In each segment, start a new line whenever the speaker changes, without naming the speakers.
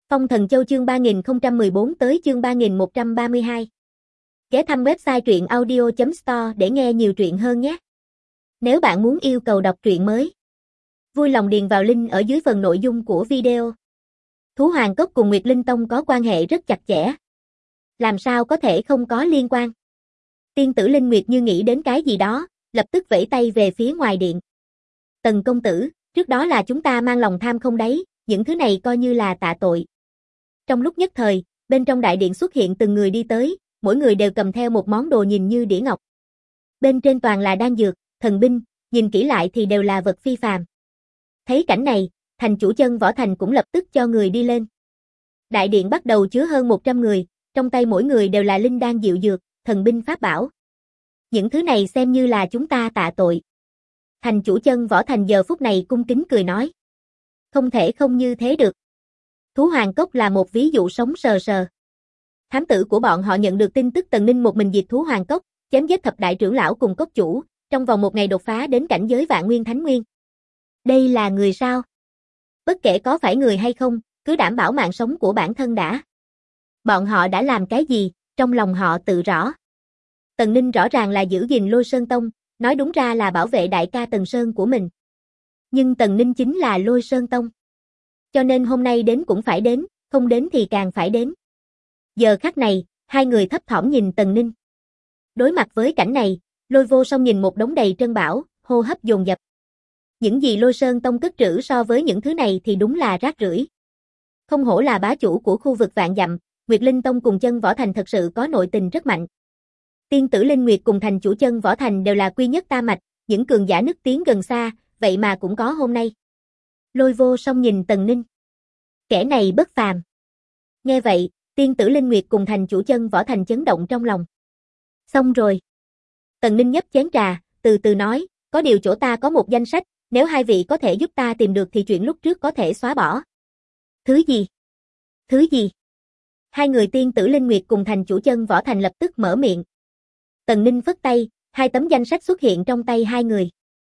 Phong Thần Châu chương 3014 tới chương 3132. Ghé thăm website truyện audio.store để nghe nhiều truyện hơn nhé. Nếu bạn muốn yêu cầu đọc truyện mới, vui lòng điền vào link ở dưới phần nội dung của video. Thú Hoàng Cốc cùng Nguyệt Linh Tông có quan hệ rất chặt chẽ. Làm sao có thể không có liên quan? Tiên tử Linh Nguyệt như nghĩ đến cái gì đó, lập tức vẫy tay về phía ngoài điện. Tần công tử, trước đó là chúng ta mang lòng tham không đấy, những thứ này coi như là tạ tội. Trong lúc nhất thời, bên trong đại điện xuất hiện từng người đi tới, mỗi người đều cầm theo một món đồ nhìn như đĩa ngọc. Bên trên toàn là đan dược, thần binh, nhìn kỹ lại thì đều là vật phi phàm. Thấy cảnh này, thành chủ Chân Võ Thành cũng lập tức cho người đi lên. Đại điện bắt đầu chứa hơn 100 người, trong tay mỗi người đều là linh đan diệu dược, thần binh pháp bảo. Những thứ này xem như là chúng ta tạ tội. Thành chủ Chân Võ Thành giờ phút này cung kính cười nói. Không thể không như thế được. Thú Hoàng Cốc là một ví dụ sống sờ sờ. Thám tử của bọn họ nhận được tin tức Tần Ninh một mình diệt Thú Hoàng Cốc, chém giết thập đại trưởng lão cùng cốc chủ, trong vòng một ngày đột phá đến cảnh giới Vạn Nguyên Thánh Nguyên. Đây là người sao? Bất kể có phải người hay không, cứ đảm bảo mạng sống của bản thân đã. Bọn họ đã làm cái gì, trong lòng họ tự rõ. Tần Ninh rõ ràng là giữ gìn Lôi Sơn Tông, nói đúng ra là bảo vệ đại ca Tần Sơn của mình. Nhưng Tần Ninh chính là Lôi Sơn Tông. Cho nên hôm nay đến cũng phải đến, không đến thì càng phải đến. Giờ khắc này, hai người thấp thỏm nhìn Tần Ninh. Đối mặt với cảnh này, Lôi Vô Song nhìn một đống đầy trân bảo, hô hấp dồn dập. Những gì Lôi Sơn Tông cất trữ so với những thứ này thì đúng là rác rưởi. Không hổ là bá chủ của khu vực vạn dặm, Nguyệt Linh Tông cùng Chân Võ Thành thật sự có nội tình rất mạnh. Tiên tử Linh Nguyệt cùng thành chủ Chân Võ Thành đều là quy nhất tam mạch, những cường giả nức tiếng gần xa, vậy mà cũng có hôm nay. Lôi Vô Song nhìn Tần Ninh. Kẻ này bất phàm. Nghe vậy, tiên tử Linh Nguyệt cùng thành chủ Chân Võ Thành chấn động trong lòng. Xong rồi. Tần Ninh nhấp chén trà, từ từ nói, có điều chỗ ta có một danh sách, nếu hai vị có thể giúp ta tìm được thì chuyện lúc trước có thể xóa bỏ. Thứ gì? Thứ gì? Hai người tiên tử Linh Nguyệt cùng thành chủ Chân Võ Thành lập tức mở miệng. Tần Ninh phất tay, hai tấm danh sách xuất hiện trong tay hai người.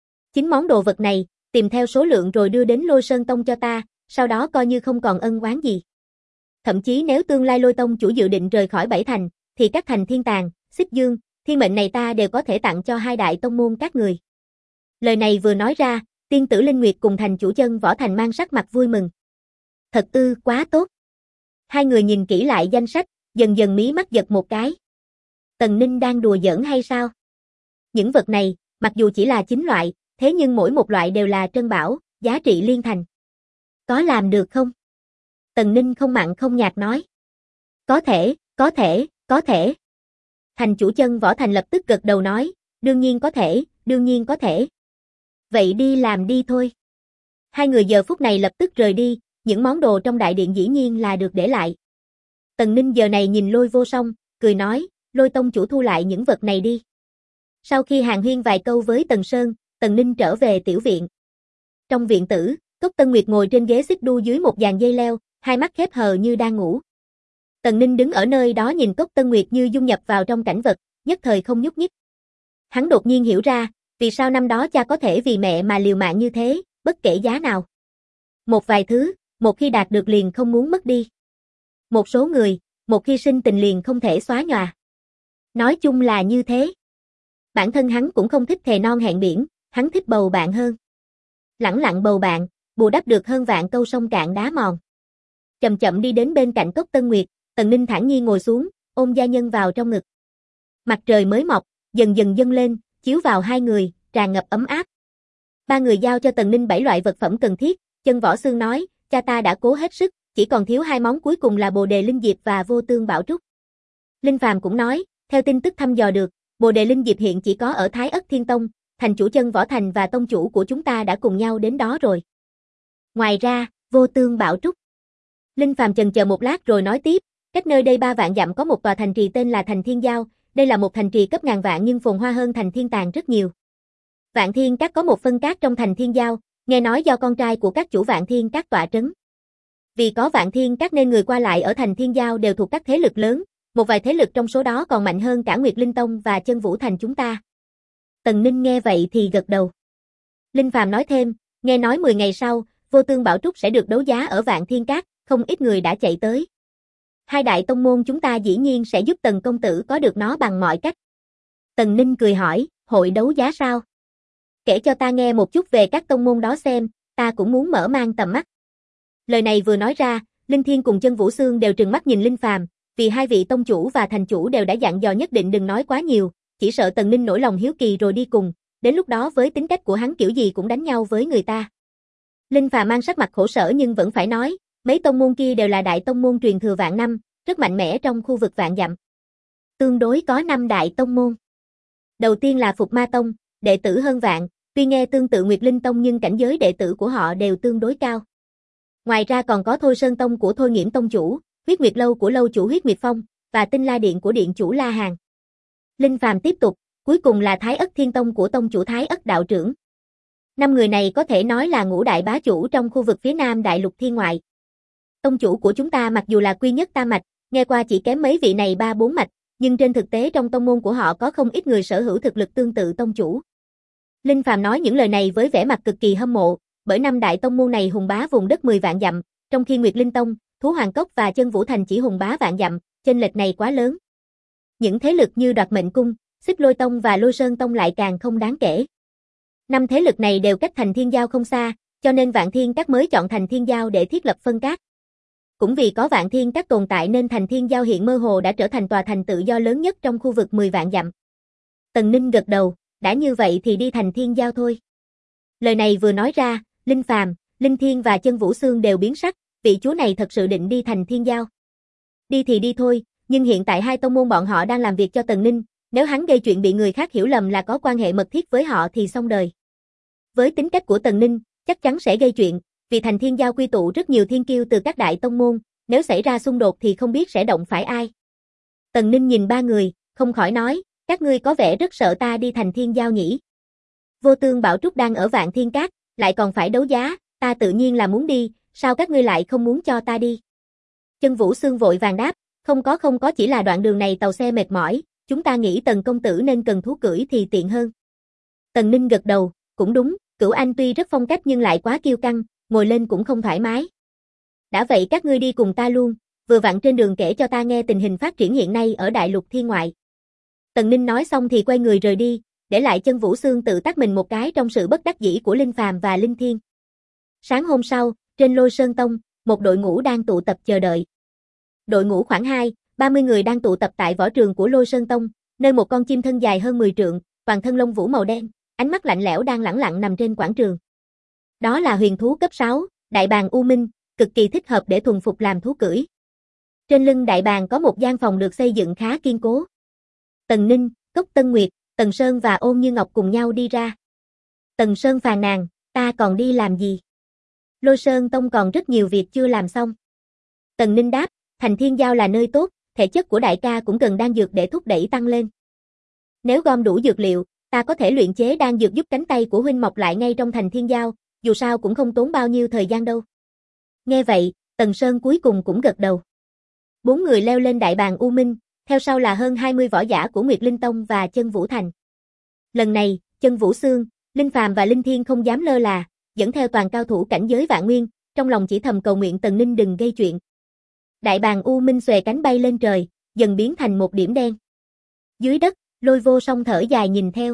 9 món đồ vật này, tìm theo số lượng rồi đưa đến Lôi Sơn Tông cho ta, sau đó coi như không còn ân oán gì. Thậm chí nếu tương lai Lôi Tông chủ dự định rời khỏi 7 thành, thì các thành Thiên Tàng, Xích Dương, Thiên Mệnh này ta đều có thể tặng cho hai đại tông môn các người. Lời này vừa nói ra, tiên tử Linh Nguyệt cùng thành chủ Chân Võ Thành mang sắc mặt vui mừng. Thật ư, quá tốt. Hai người nhìn kỹ lại danh sách, dần dần mí mắt giật một cái. Tần Ninh đang đùa giỡn hay sao? Những vật này, mặc dù chỉ là 9 loại, thế nhưng mỗi một loại đều là trân bảo, giá trị liên thành. Có làm được không? Tần Ninh không mặn không nhạt nói. Có thể, có thể, có thể. Thành chủ Chân Võ Thành lập tức gật đầu nói, đương nhiên có thể, đương nhiên có thể. Vậy đi làm đi thôi. Hai người giờ phút này lập tức rời đi, những món đồ trong đại điện dĩ nhiên là được để lại. Tần Ninh giờ này nhìn Lôi Vô Song, cười nói, Lôi tông chủ thu lại những vật này đi. Sau khi hàn huyên vài câu với Tần Sơn, Tần Ninh trở về tiểu viện. Trong viện tử, Cốc Tân Nguyệt ngồi trên ghế xích đu dưới một dàn dây leo, hai mắt khép hờ như đang ngủ. Tần Ninh đứng ở nơi đó nhìn Cốc Tân Nguyệt như dung nhập vào trong cảnh vật, nhất thời không nhúc nhích. Hắn đột nhiên hiểu ra, vì sao năm đó cha có thể vì mẹ mà liều mạng như thế, bất kể giá nào. Một vài thứ, một khi đạt được liền không muốn mất đi. Một số người, một khi sinh tình liền không thể xóa nhòa. Nói chung là như thế. Bản thân hắn cũng không thích thề non hẹn biển, hắn thích bầu bạn hơn. Lẳng lặng bầu bạn, bù đắp được hơn vạn câu sông cạn đá mòn. Chậm chậm đi đến bên cạnh Cốc Tân Nguyệt, Tần Ninh thản nhiên ngồi xuống, ôm gia nhân vào trong ngực. Mặt trời mới mọc, dần dần dâng lên, chiếu vào hai người, tràn ngập ấm áp. Ba người giao cho Tần Ninh 7 loại vật phẩm cần thiết, Chân Võ Xương nói, cha ta đã cố hết sức, chỉ còn thiếu 2 món cuối cùng là Bồ Đề Linh Diệp và Vô Tương Bảo Trúc. Linh Phàm cũng nói, theo tin tức thăm dò được, Bồ Đề Linh Diệp hiện chỉ có ở Thái Ất Thiên Tông, thành chủ Chân Võ Thành và tông chủ của chúng ta đã cùng nhau đến đó rồi. Ngoài ra, Vô Tương Bảo Trúc. Linh Phàm chần chờ một lát rồi nói tiếp, cách nơi đây 3 vạn dặm có một tòa thành trì tên là Thành Thiên Giao, đây là một thành trì cấp ngàn vạn nhưng phồn hoa hơn Thành Thiên Tàng rất nhiều. Vạn Thiên Các có một phân các trong Thành Thiên Giao, nghe nói do con trai của các chủ Vạn Thiên Các tọa trấn. Vì có Vạn Thiên Các nên người qua lại ở Thành Thiên Giao đều thuộc các thế lực lớn, một vài thế lực trong số đó còn mạnh hơn cả Nguyệt Linh Tông và Chân Vũ Thành chúng ta. Tần Ninh nghe vậy thì gật đầu. Linh Phàm nói thêm, nghe nói 10 ngày sau, Vô Tương Bảo Trúc sẽ được đấu giá ở Vạn Thiên Các, không ít người đã chạy tới. Hai đại tông môn chúng ta dĩ nhiên sẽ giúp Tần công tử có được nó bằng mọi cách. Tần Ninh cười hỏi, hội đấu giá sao? Kể cho ta nghe một chút về các tông môn đó xem, ta cũng muốn mở mang tầm mắt. Lời này vừa nói ra, Linh Thiên cùng Chân Vũ Xương đều trừng mắt nhìn Linh Phàm, vì hai vị tông chủ và thành chủ đều đã dặn dò nhất định đừng nói quá nhiều, chỉ sợ Tần Ninh nổi lòng hiếu kỳ rồi đi cùng, đến lúc đó với tính cách của hắn kiểu gì cũng đánh nhau với người ta. Linh Phàm mang sắc mặt khổ sở nhưng vẫn phải nói, mấy tông môn kia đều là đại tông môn truyền thừa vạn năm, rất mạnh mẽ trong khu vực vạn dặm. Tương đối có 5 đại tông môn. Đầu tiên là Phục Ma Tông, đệ tử hơn vạn, tuy nghe tương tự Nguyệt Linh Tông nhưng cảnh giới đệ tử của họ đều tương đối cao. Ngoài ra còn có Thôi Sơn Tông của Thôi Nghiễm Tông chủ, Huyết Nguyệt Lâu của Lâu chủ Huyết Nguyệt Phong, và Tinh La Điện của Điện chủ La Hàn. Linh Phàm tiếp tục, cuối cùng là Thái Ất Thiên Tông của Tông chủ Thái Ất Đạo Trưởng. 5 người này có thể nói là ngũ đại bá chủ trong khu vực phía Nam Đại Lục Thiên Ngoại. Tông chủ của chúng ta mặc dù là quy nhất tam mạch, nghe qua chỉ kém mấy vị này 3-4 mạch, nhưng trên thực tế trong tông môn của họ có không ít người sở hữu thực lực tương tự tông chủ. Linh Phàm nói những lời này với vẻ mặt cực kỳ hâm mộ, bởi 5 đại tông môn này hùng bá vùng đất 10 vạn dặm, trong khi Nguyệt Linh Tông, Thú Hoàng Cốc và Chân Vũ Thành chỉ hùng bá vạn dặm, chênh lệch này quá lớn. Những thế lực như Đoạt Mệnh Cung, Xích Lôi Tông và Lôi Sơn Tông lại càng không đáng kể. 5 thế lực này đều cách Thành Thiên Giao không xa, cho nên Vạn Thiên Các mới chọn Thành Thiên Giao để thiết lập phân các. Cũng vì có Vạn Thiên Các tồn tại nên Thành Thiên Giao hiện mơ hồ đã trở thành tòa thành tự do lớn nhất trong khu vực 10 vạn dặm. Tần Ninh gật đầu, đã như vậy thì đi Thành Thiên Giao thôi. Lời này vừa nói ra, Linh Phàm, Linh Thiên và Chân Vũ Xương đều biến sắc, vị chúa này thật sự định đi Thành Thiên Giao. Đi thì đi thôi, nhưng hiện tại hai tông môn bọn họ đang làm việc cho Tần Ninh, nếu hắn gây chuyện bị người khác hiểu lầm là có quan hệ mật thiết với họ thì xong đời. Với tính cách của Tần Ninh, chắc chắn sẽ gây chuyện, vì Thành Thiên Giao quy tụ rất nhiều thiên kiêu từ các đại tông môn, nếu xảy ra xung đột thì không biết sẽ động phải ai. Tần Ninh nhìn 3 người, không khỏi nói, các ngươi có vẻ rất sợ ta đi Thành Thiên Giao nhỉ. Vô Tương Bảo Trúc đang ở Vạn Thiên Các, lại còn phải đấu giá, ta tự nhiên là muốn đi, sao các ngươi lại không muốn cho ta đi? Chân Vũ Xương vội vàng đáp, không có chỉ là đoạn đường này tàu xe mệt mỏi, chúng ta nghĩ Tần công tử nên cần thú cưỡi thì tiện hơn. Tần Ninh gật đầu, cũng đúng, Cửu Anh tuy rất phong cách nhưng lại quá kiêu căng, ngồi lên cũng không thoải mái. Đã vậy các ngươi đi cùng ta luôn, vừa vặn trên đường kể cho ta nghe tình hình phát triển hiện nay ở Đại Lục Thiên Ngoại. Tần Ninh nói xong thì quay người rời đi, để lại Chân Vũ Xương tự tát mình một cái trong sự bất đắc dĩ của Linh Phàm và Linh Thiên. Sáng hôm sau, trên Lôi Sơn Tông, một đội ngũ đang tụ tập chờ đợi. Đội ngũ khoảng 20-30 người đang tụ tập tại võ trường của Lôi Sơn Tông, nơi một con chim thân dài hơn 10 trượng, toàn thân lông vũ màu đen, ánh mắt lạnh lẽo đang lẳng lặng nằm trên quảng trường. Đó là huyền thú cấp 6, đại bàng U Minh, cực kỳ thích hợp để thuần phục làm thú cưỡi. Trên lưng đại bàng có một gian phòng được xây dựng khá kiên cố. Tần Ninh, Cốc Tân Nguyệt, Tần Sơn và Ôn Như Ngọc cùng nhau đi ra. Tần Sơn phàn nàn, ta còn đi làm gì? Lôi Sơn Tông còn rất nhiều việc chưa làm xong. Tần Ninh đáp, Thành Thiên Giao là nơi tốt, thể chất của đại ca cũng cần đan dược để thúc đẩy tăng lên. Nếu gom đủ dược liệu, ta có thể luyện chế đan dược giúp cánh tay của huynh mọc lại ngay trong Thành Thiên Giao, dù sao cũng không tốn bao nhiêu thời gian đâu. Nghe vậy, Tần Sơn cuối cùng cũng gật đầu. 4 người leo lên đại bàng U Minh, theo sau là hơn 20 võ giả của Nguyệt Linh Tông và Chân Vũ Thành. Lần này, Chân Vũ Xương, Linh Phàm và Linh Thiên không dám lơ là, dẫn theo toàn cao thủ cảnh giới vạn nguyên, trong lòng chỉ thầm cầu nguyện Tần Ninh đừng gây chuyện. Đại bàng U Minh xòe cánh bay lên trời, dần biến thành một điểm đen. Dưới đất, Lôi Vô Song thở dài nhìn theo.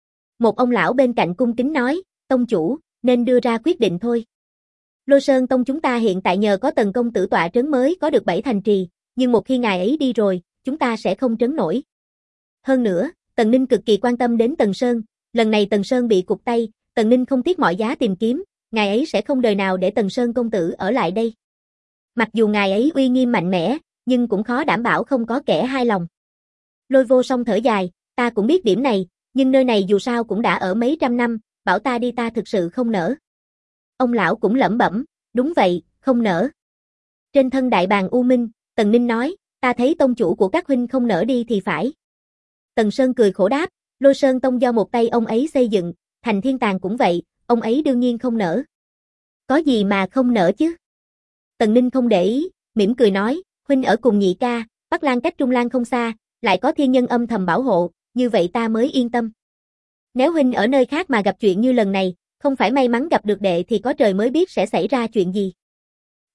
Một ông lão bên cạnh cung kính nói, tông chủ, nên đưa ra quyết định thôi. Lôi Sơn Tông chúng ta hiện tại nhờ có Tần công tử tọa trấn mới có được 7 thành trì, nhưng một khi ngài ấy đi rồi, chúng ta sẽ không trấn nổi. Hơn nữa, Tần Ninh cực kỳ quan tâm đến Tần Sơn, lần này Tần Sơn bị cụt tay, Tần Ninh không tiếc mọi giá tìm kiếm, ngài ấy sẽ không đời nào để Tần Sơn công tử ở lại đây. Mặc dù ngài ấy uy nghiêm mạnh mẽ, nhưng cũng khó đảm bảo không có kẻ hai lòng. Lôi Vô Song thở dài, ta cũng biết điểm này, nhưng nơi này dù sao cũng đã ở mấy trăm năm, bảo ta đi ta thực sự không nỡ. Ông lão cũng lẩm bẩm, đúng vậy, không nỡ. Trên thân đại bàng U Minh, Tần Ninh nói, ta thấy tông chủ của các huynh không nỡ đi thì phải. Tần Sơn cười khổ đáp, Lôi Sơn Tông do một tay ông ấy xây dựng, Thành Thiên Tàng cũng vậy, ông ấy đương nhiên không nỡ. Có gì mà không nỡ chứ? Tần Ninh không để ý, mỉm cười nói, huynh ở cùng nhị ca, Bắc Lang cách Trung Lang không xa, lại có thiên nhân âm thầm bảo hộ, như vậy ta mới yên tâm. Nếu huynh ở nơi khác mà gặp chuyện như lần này, không phải may mắn gặp được đệ thì có trời mới biết sẽ xảy ra chuyện gì.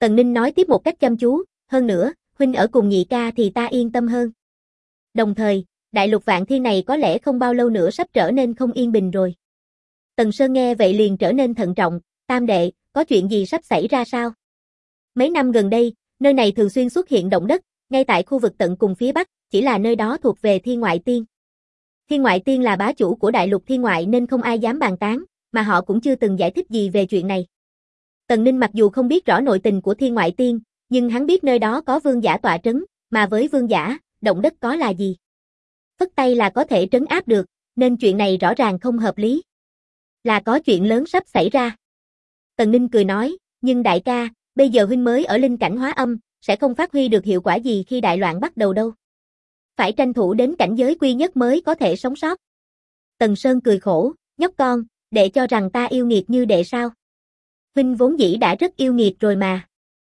Tần Ninh nói tiếp một cách chăm chú, hơn nữa, huynh ở cùng nhị ca thì ta yên tâm hơn. Đồng thời, đại lục Vạn Thiên này có lẽ không bao lâu nữa sắp trở nên không yên bình rồi. Tần Sơn nghe vậy liền trở nên thận trọng, tam đệ, có chuyện gì sắp xảy ra sao? Mấy năm gần đây, nơi này thường xuyên xuất hiện động đất, ngay tại khu vực tận cùng phía Bắc, chỉ là nơi đó thuộc về Thiên Ngoại Tiên. Thiên Ngoại Tiên là bá chủ của đại lục Thiên Ngoại nên không ai dám bàn tán, mà họ cũng chưa từng giải thích gì về chuyện này. Tần Ninh mặc dù không biết rõ nội tình của Thiên Ngoại Tiên, nhưng hắn biết nơi đó có vương giả tọa trấn, mà với vương giả, động đất có là gì? Phất tay là có thể trấn áp được, nên chuyện này rõ ràng không hợp lý. Là có chuyện lớn sắp xảy ra. Tần Ninh cười nói, nhưng đại ca, bây giờ huynh mới ở linh cảnh hóa âm, sẽ không phát huy được hiệu quả gì khi đại loạn bắt đầu đâu. Phải tranh thủ đến cảnh giới quy nhất mới có thể sống sót. Tần Sơn cười khổ, nhóc con, đệ cho rằng ta yêu nghiệt như đệ sao? Huynh vốn dĩ đã rất yêu nghiệt rồi mà.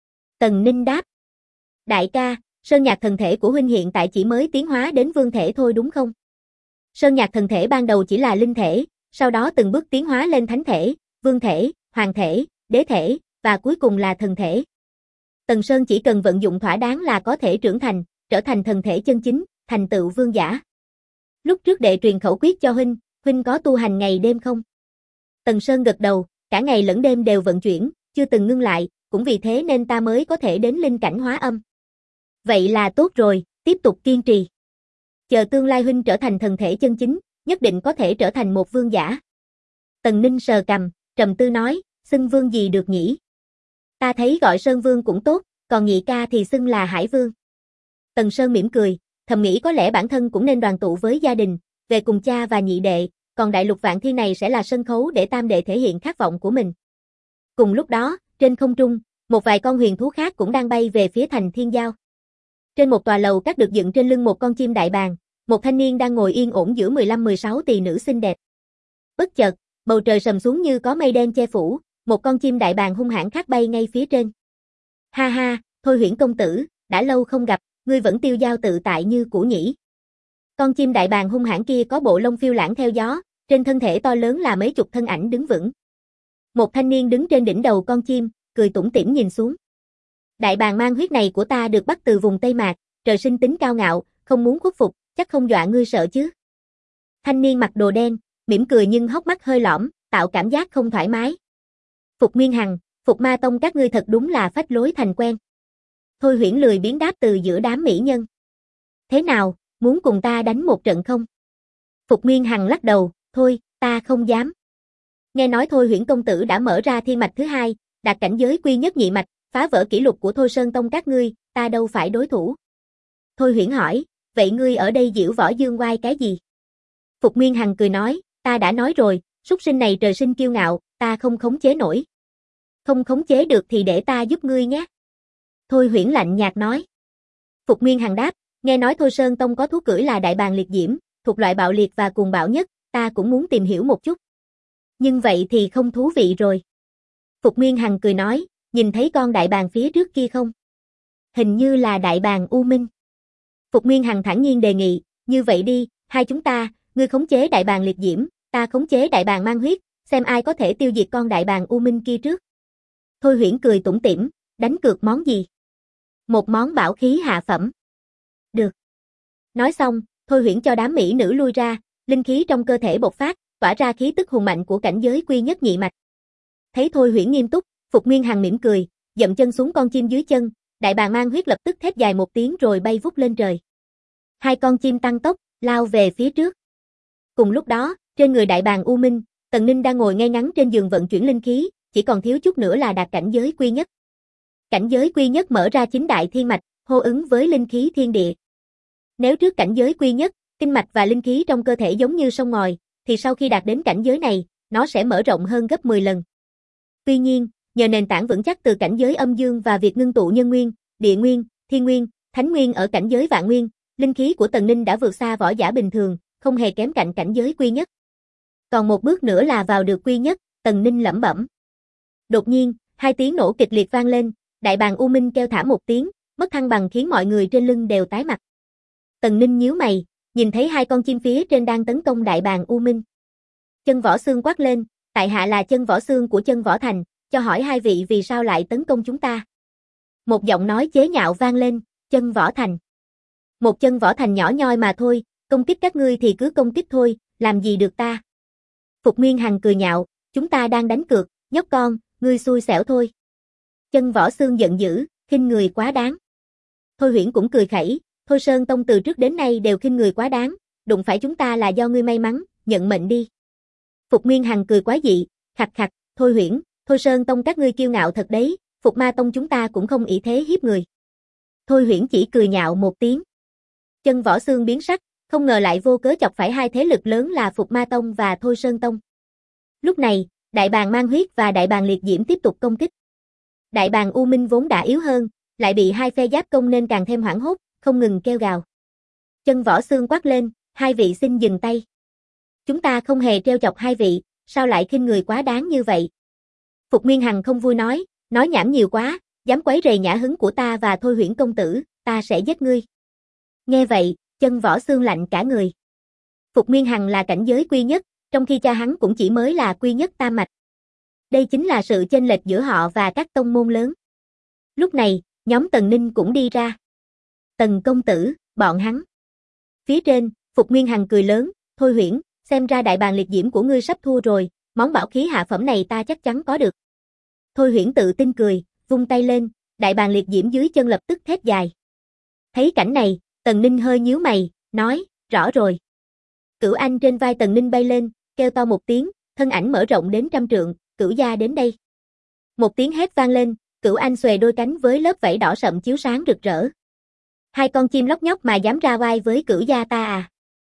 Tần Ninh đáp. Đại ca, Sơn Nhạc thần thể của huynh hiện tại chỉ mới tiến hóa đến vương thể thôi đúng không? Sơn Nhạc thần thể ban đầu chỉ là linh thể, sau đó từng bước tiến hóa lên thánh thể, vương thể, hoàng thể, đế thể, và cuối cùng là thần thể. Tần Sơn chỉ cần vận dụng thỏa đáng là có thể trưởng thành, trở thành thần thể chân chính, thành tựu vương giả. Lúc trước đệ truyền khẩu quyết cho huynh có tu hành ngày đêm không? Tần Sơn gật đầu, cả ngày lẫn đêm đều vận chuyển, chưa từng ngưng lại, cũng vì thế nên ta mới có thể đến linh cảnh hóa âm. Vậy là tốt rồi, tiếp tục kiên trì. Chờ tương lai huynh trở thành thần thể chân chính, nhất định có thể trở thành một vương giả. Tần Ninh sờ cằm, trầm tư nói, xưng vương gì được nhỉ? Ta thấy gọi Sơn Vương cũng tốt, còn nhị ca thì xưng là Hải Vương. Tần Sơn mỉm cười, thầm nghĩ có lẽ bản thân cũng nên đoàn tụ với gia đình, về cùng cha và nhị đệ, còn đại lục Vạn Thiên này sẽ là sân khấu để tam đệ thể hiện khát vọng của mình. Cùng lúc đó, trên không trung, một vài con huyền thú khác cũng đang bay về phía thành Thiên Giao. Trên một tòa lầu các được dựng trên lưng một con chim đại bàng, một thanh niên đang ngồi yên ổn giữa 15-16 tỳ nữ xinh đẹp. Bất chợt, bầu trời sầm xuống như có mây đen che phủ, một con chim đại bàng hung hãn khác bay ngay phía trên. Ha ha, Thôi Huyễn công tử, đã lâu không gặp, ngươi vẫn tiêu dao tự tại như cũ nhỉ? Con chim đại bàng hung hãn kia có bộ lông phiêu lãng theo gió, trên thân thể to lớn là mấy chục thân ảnh đứng vững. Một thanh niên đứng trên đỉnh đầu con chim, cười tủm tỉm nhìn xuống. Đại bàng mang huyết này của ta được bắt từ vùng Tây Mạc, trời sinh tính cao ngạo, không muốn khuất phục, chắc không dọa ngươi sợ chứ? Thanh niên mặc đồ đen, mỉm cười nhưng hốc mắt hơi lõm, tạo cảm giác không thoải mái. Phục Nguyên Hằng, Phục Ma Tông các ngươi thật đúng là phách lối thành quen. Thôi Huyễn lười biến đáp từ giữa đám mỹ nhân. Thế nào, muốn cùng ta đánh một trận không? Phục Nguyên Hằng lắc đầu, thôi, ta không dám. Nghe nói Thôi Huyễn công tử đã mở ra thiên mạch thứ hai, đạt cảnh giới quy nhất nhị mạch, phá vỡ kỷ lục của Thôi Sơn Tông các ngươi, ta đâu phải đối thủ. Thôi Huyễn hỏi, vậy ngươi ở đây giễu võ dương oai cái gì? Phục Nguyên Hằng cười nói, ta đã nói rồi, súc sinh này trời sinh kiêu ngạo, ta không khống chế nổi. Không khống chế được thì để ta giúp ngươi nhé. Thôi Huyễn lạnh nhạt nói. Phục Nguyên Hằng đáp, nghe nói Thôi Sơn Tông có thú cưỡi là đại bàng liệt diễm, thuộc loại bạo liệt và cuồng bạo nhất, ta cũng muốn tìm hiểu một chút. Nhưng vậy thì không thú vị rồi. Phục Nguyên Hằng cười nói, nhìn thấy con đại bàng phía trước kia không? Hình như là đại bàng U Minh. Phục Nguyên Hằng thản nhiên đề nghị, như vậy đi, hai chúng ta, ngươi khống chế đại bàng liệt diễm, ta khống chế đại bàng mang huyết, xem ai có thể tiêu diệt con đại bàng U Minh kia trước. Thôi Huyễn cười tủm tỉm, đánh cược món gì? Một món bảo khí hạ phẩm. Được. Nói xong, Thôi Huyễn cho đám mỹ nữ lui ra, linh khí trong cơ thể bộc phát, tỏa ra khí tức hùng mạnh của cảnh giới quy nhất nhị mạch. Thấy Thôi Huyễn nghiêm túc, Phục Nguyên Hằng mỉm cười, dậm chân xuống con chim dưới chân, đại bàng mang huyết lập tức thét dài một tiếng rồi bay vút lên trời. Hai con chim tăng tốc, lao về phía trước. Cùng lúc đó, trên người đại bàng U Minh, Tần Ninh đang ngồi ngay ngắn trên giường vận chuyển linh khí, chỉ còn thiếu chút nữa là đạt cảnh giới quy nhất. Cảnh giới quy nhất mở ra chính đại thiên mạch, hô ứng với linh khí thiên địa. Nếu trước cảnh giới quy nhất, kinh mạch và linh khí trong cơ thể giống như sông ngòi, thì sau khi đạt đến cảnh giới này, nó sẽ mở rộng hơn gấp 10 lần. Tuy nhiên, nhờ nền tảng vững chắc từ cảnh giới âm dương và việc ngưng tụ nhân nguyên, địa nguyên, thiên nguyên, thánh nguyên ở cảnh giới vạn nguyên, linh khí của Tần Ninh đã vượt xa võ giả bình thường, không hề kém cạnh cảnh giới quy nhất. Còn một bước nữa là vào được quy nhất, Tần Ninh lẩm bẩm. Đột nhiên, hai tiếng nổ kịch liệt vang lên, đại bàng U Minh kêu thảm một tiếng, mất thăng bằng khiến mọi người trên lưng đều tái mặt. Tần Ninh nhíu mày, nhìn thấy hai con chim phía trên đang tấn công đại bàng U Minh. Chân Võ Xương quát lên, tại hạ là Chân Võ Xương của Chân Võ Thành, cho hỏi hai vị vì sao lại tấn công chúng ta. Một giọng nói chế nhạo vang lên, Chân Võ Thành. Một Chân Võ Thành nhỏ nhoi mà thôi, công kích các ngươi thì cứ công kích thôi, làm gì được ta. Phục Nguyên Hằng cười nhạo, chúng ta đang đánh cược, nhóc con, ngươi xui xẻo thôi. Chân Võ Xương giận dữ, khinh người quá đáng. Thôi Huyễn cũng cười khẩy, Thôi Sơn Tông từ trước đến nay đều khinh người quá đáng, đụng phải chúng ta là do ngươi may mắn, nhận mệnh đi. Phục Nguyên Hằng cười quá dị, khặt khặt, Thôi Huyễn, Thôi Sơn Tông các ngươi kiêu ngạo thật đấy, Phục Ma Tông chúng ta cũng không ỷ thế hiếp người. Thôi Huyễn chỉ cười nhạo một tiếng. Chân Võ Xương biến sắc, không ngờ lại vô cớ chọc phải hai thế lực lớn là Phục Ma Tông và Thôi Sơn Tông. Lúc này, Đại bàng Mang Huyết và Đại bàng Liệt Diễm tiếp tục công kích. Đại bàng U Minh vốn đã yếu hơn, lại bị hai phe giáp công nên càng thêm hoảng hốt, không ngừng kêu gào. Chân Võ Xương quát lên, hai vị xin dừng tay. Chúng ta không hề trêu chọc hai vị, sao lại khinh người quá đáng như vậy? Phục Nguyên Hằng không vui nói nhảm nhiều quá, dám quấy rầy nhã hứng của ta và Thôi Huyễn công tử, ta sẽ giết ngươi. Nghe vậy, Chân Võ Xương lạnh cả người. Phục Nguyên Hằng là cảnh giới quy nhất, trong khi cha hắn cũng chỉ mới là quy nhất tam mạch. Đây chính là sự chênh lệch giữa họ và các tông môn lớn. Lúc này, nhóm Tần Ninh cũng đi ra. Tần công tử, bọn hắn. Phía trên, Phục Nguyên Hằng cười lớn, Thôi Huyễn, xem ra Đại bàng Liệt Diễm của ngươi sắp thua rồi, món bảo khí hạ phẩm này ta chắc chắn có được. Thôi Huyễn tự tin cười, vung tay lên, Đại bàng Liệt Diễm dưới chân lập tức thét dài. Thấy cảnh này, Tần Ninh hơi nhíu mày, nói, rõ rồi. Cửu Anh trên vai Tần Ninh bay lên, kêu to một tiếng, thân ảnh mở rộng đến 100 trượng, Cửu gia đến đây. Một tiếng hét vang lên, Cửu Anh xòe đôi cánh với lớp vảy đỏ sậm chiếu sáng rực rỡ. Hai con chim lóc nhóc mà dám ra vai với Cửu gia ta à?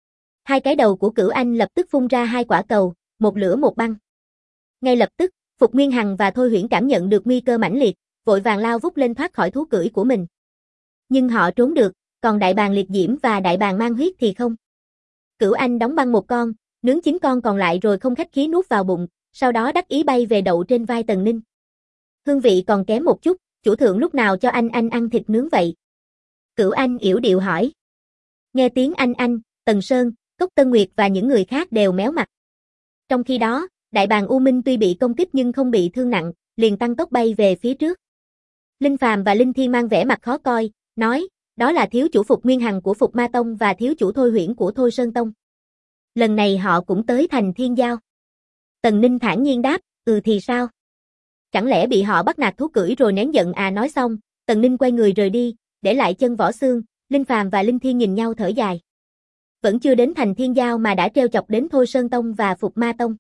Hai cái đầu của Cửu Anh lập tức phun ra hai quả cầu, một lửa một băng. Ngay lập tức, Phục Nguyên Hằng và Thôi Huyễn cảm nhận được nguy cơ mãnh liệt, vội vàng lao vút lên thoát khỏi thú cưỡi của mình. Nhưng họ trốn được, còn Đại bàng Liệt Diễm và Đại bàng Mang Huyết thì không. Cửu Anh đóng băng một con, nướng 9 con còn lại rồi không khách khí nuốt vào bụng, sau đó đắc ý bay về đậu trên vai Tần Ninh. Hương vị còn kém một chút, chủ thượng lúc nào cho anh ăn thịt nướng vậy? Cửu Anh yểu điệu hỏi. Nghe tiếng anh, Tần Sơn, Cốc Tân Nguyệt và những người khác đều méo mặt. Trong khi đó, Đại bàng U Minh tuy bị công kích nhưng không bị thương nặng, liền tăng tốc bay về phía trước. Linh Phàm và Linh Thi mang vẻ mặt khó coi, nói, đó là thiếu chủ Phục Nguyên Hằng của Phục Ma Tông và thiếu chủ Thôi Huyễn của Thôi Sơn Tông. Lần này họ cũng tới thành Thiên Giao. Tần Ninh thản nhiên đáp, thì sao? Chẳng lẽ bị họ bắt nạt thú cưỡi rồi nén giận à? Nói xong, Tần Ninh quay người rời đi, để lại Chân Võ Xương, Linh Phàm và Linh Thi nhìn nhau thở dài. Vẫn chưa đến thành Thiên Giao mà đã trêu chọc đến Thôi Sơn Tông và Phục Ma Tông.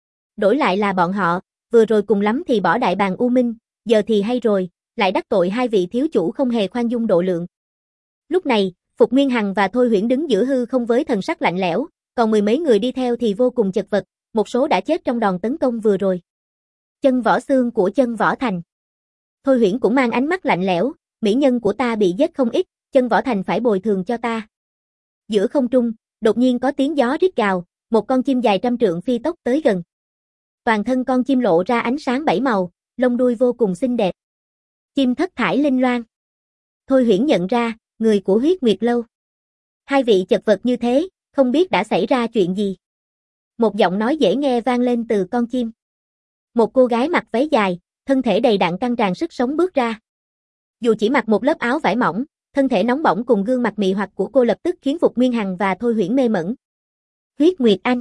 Đổi lại là bọn họ, vừa rồi cùng lắm thì bỏ Đại bàng U Minh, giờ thì hay rồi, lại đắc tội hai vị thiếu chủ không hề khoan dung độ lượng. Lúc này, Phục Nguyên Hằng và Thôi Huyễn đứng giữa hư không với thần sắc lạnh lẽo, còn mười mấy người đi theo thì vô cùng chật vật, một số đã chết trong đòn tấn công vừa rồi. Chân Võ Xương của Chân Võ Thành. Thôi Huyễn cũng mang ánh mắt lạnh lẽo, mỹ nhân của ta bị giết không ít, Chân Võ Thành phải bồi thường cho ta. Giữa không trung, đột nhiên có tiếng gió rít gào, một con chim dài 100 trượng phi tốc tới gần. Toàn thân con chim lộ ra ánh sáng 7 màu, lông đuôi vô cùng xinh đẹp. Chim thất thải linh loan. Thôi Huyễn nhận ra, người của Huyết Nguyệt Lâu. Hai vị chật vật như thế, không biết đã xảy ra chuyện gì. Một giọng nói dễ nghe vang lên từ con chim. Một cô gái mặc váy dài, thân thể đầy đặn căng tràn sức sống bước ra. Dù chỉ mặc một lớp áo vải mỏng, thân thể nóng bỏng cùng gương mặt mị hoặc của cô lập tức khiến Phục Nguyên Hằng và Thôi Huyễn mê mẩn. Huyết Nguyệt Anh.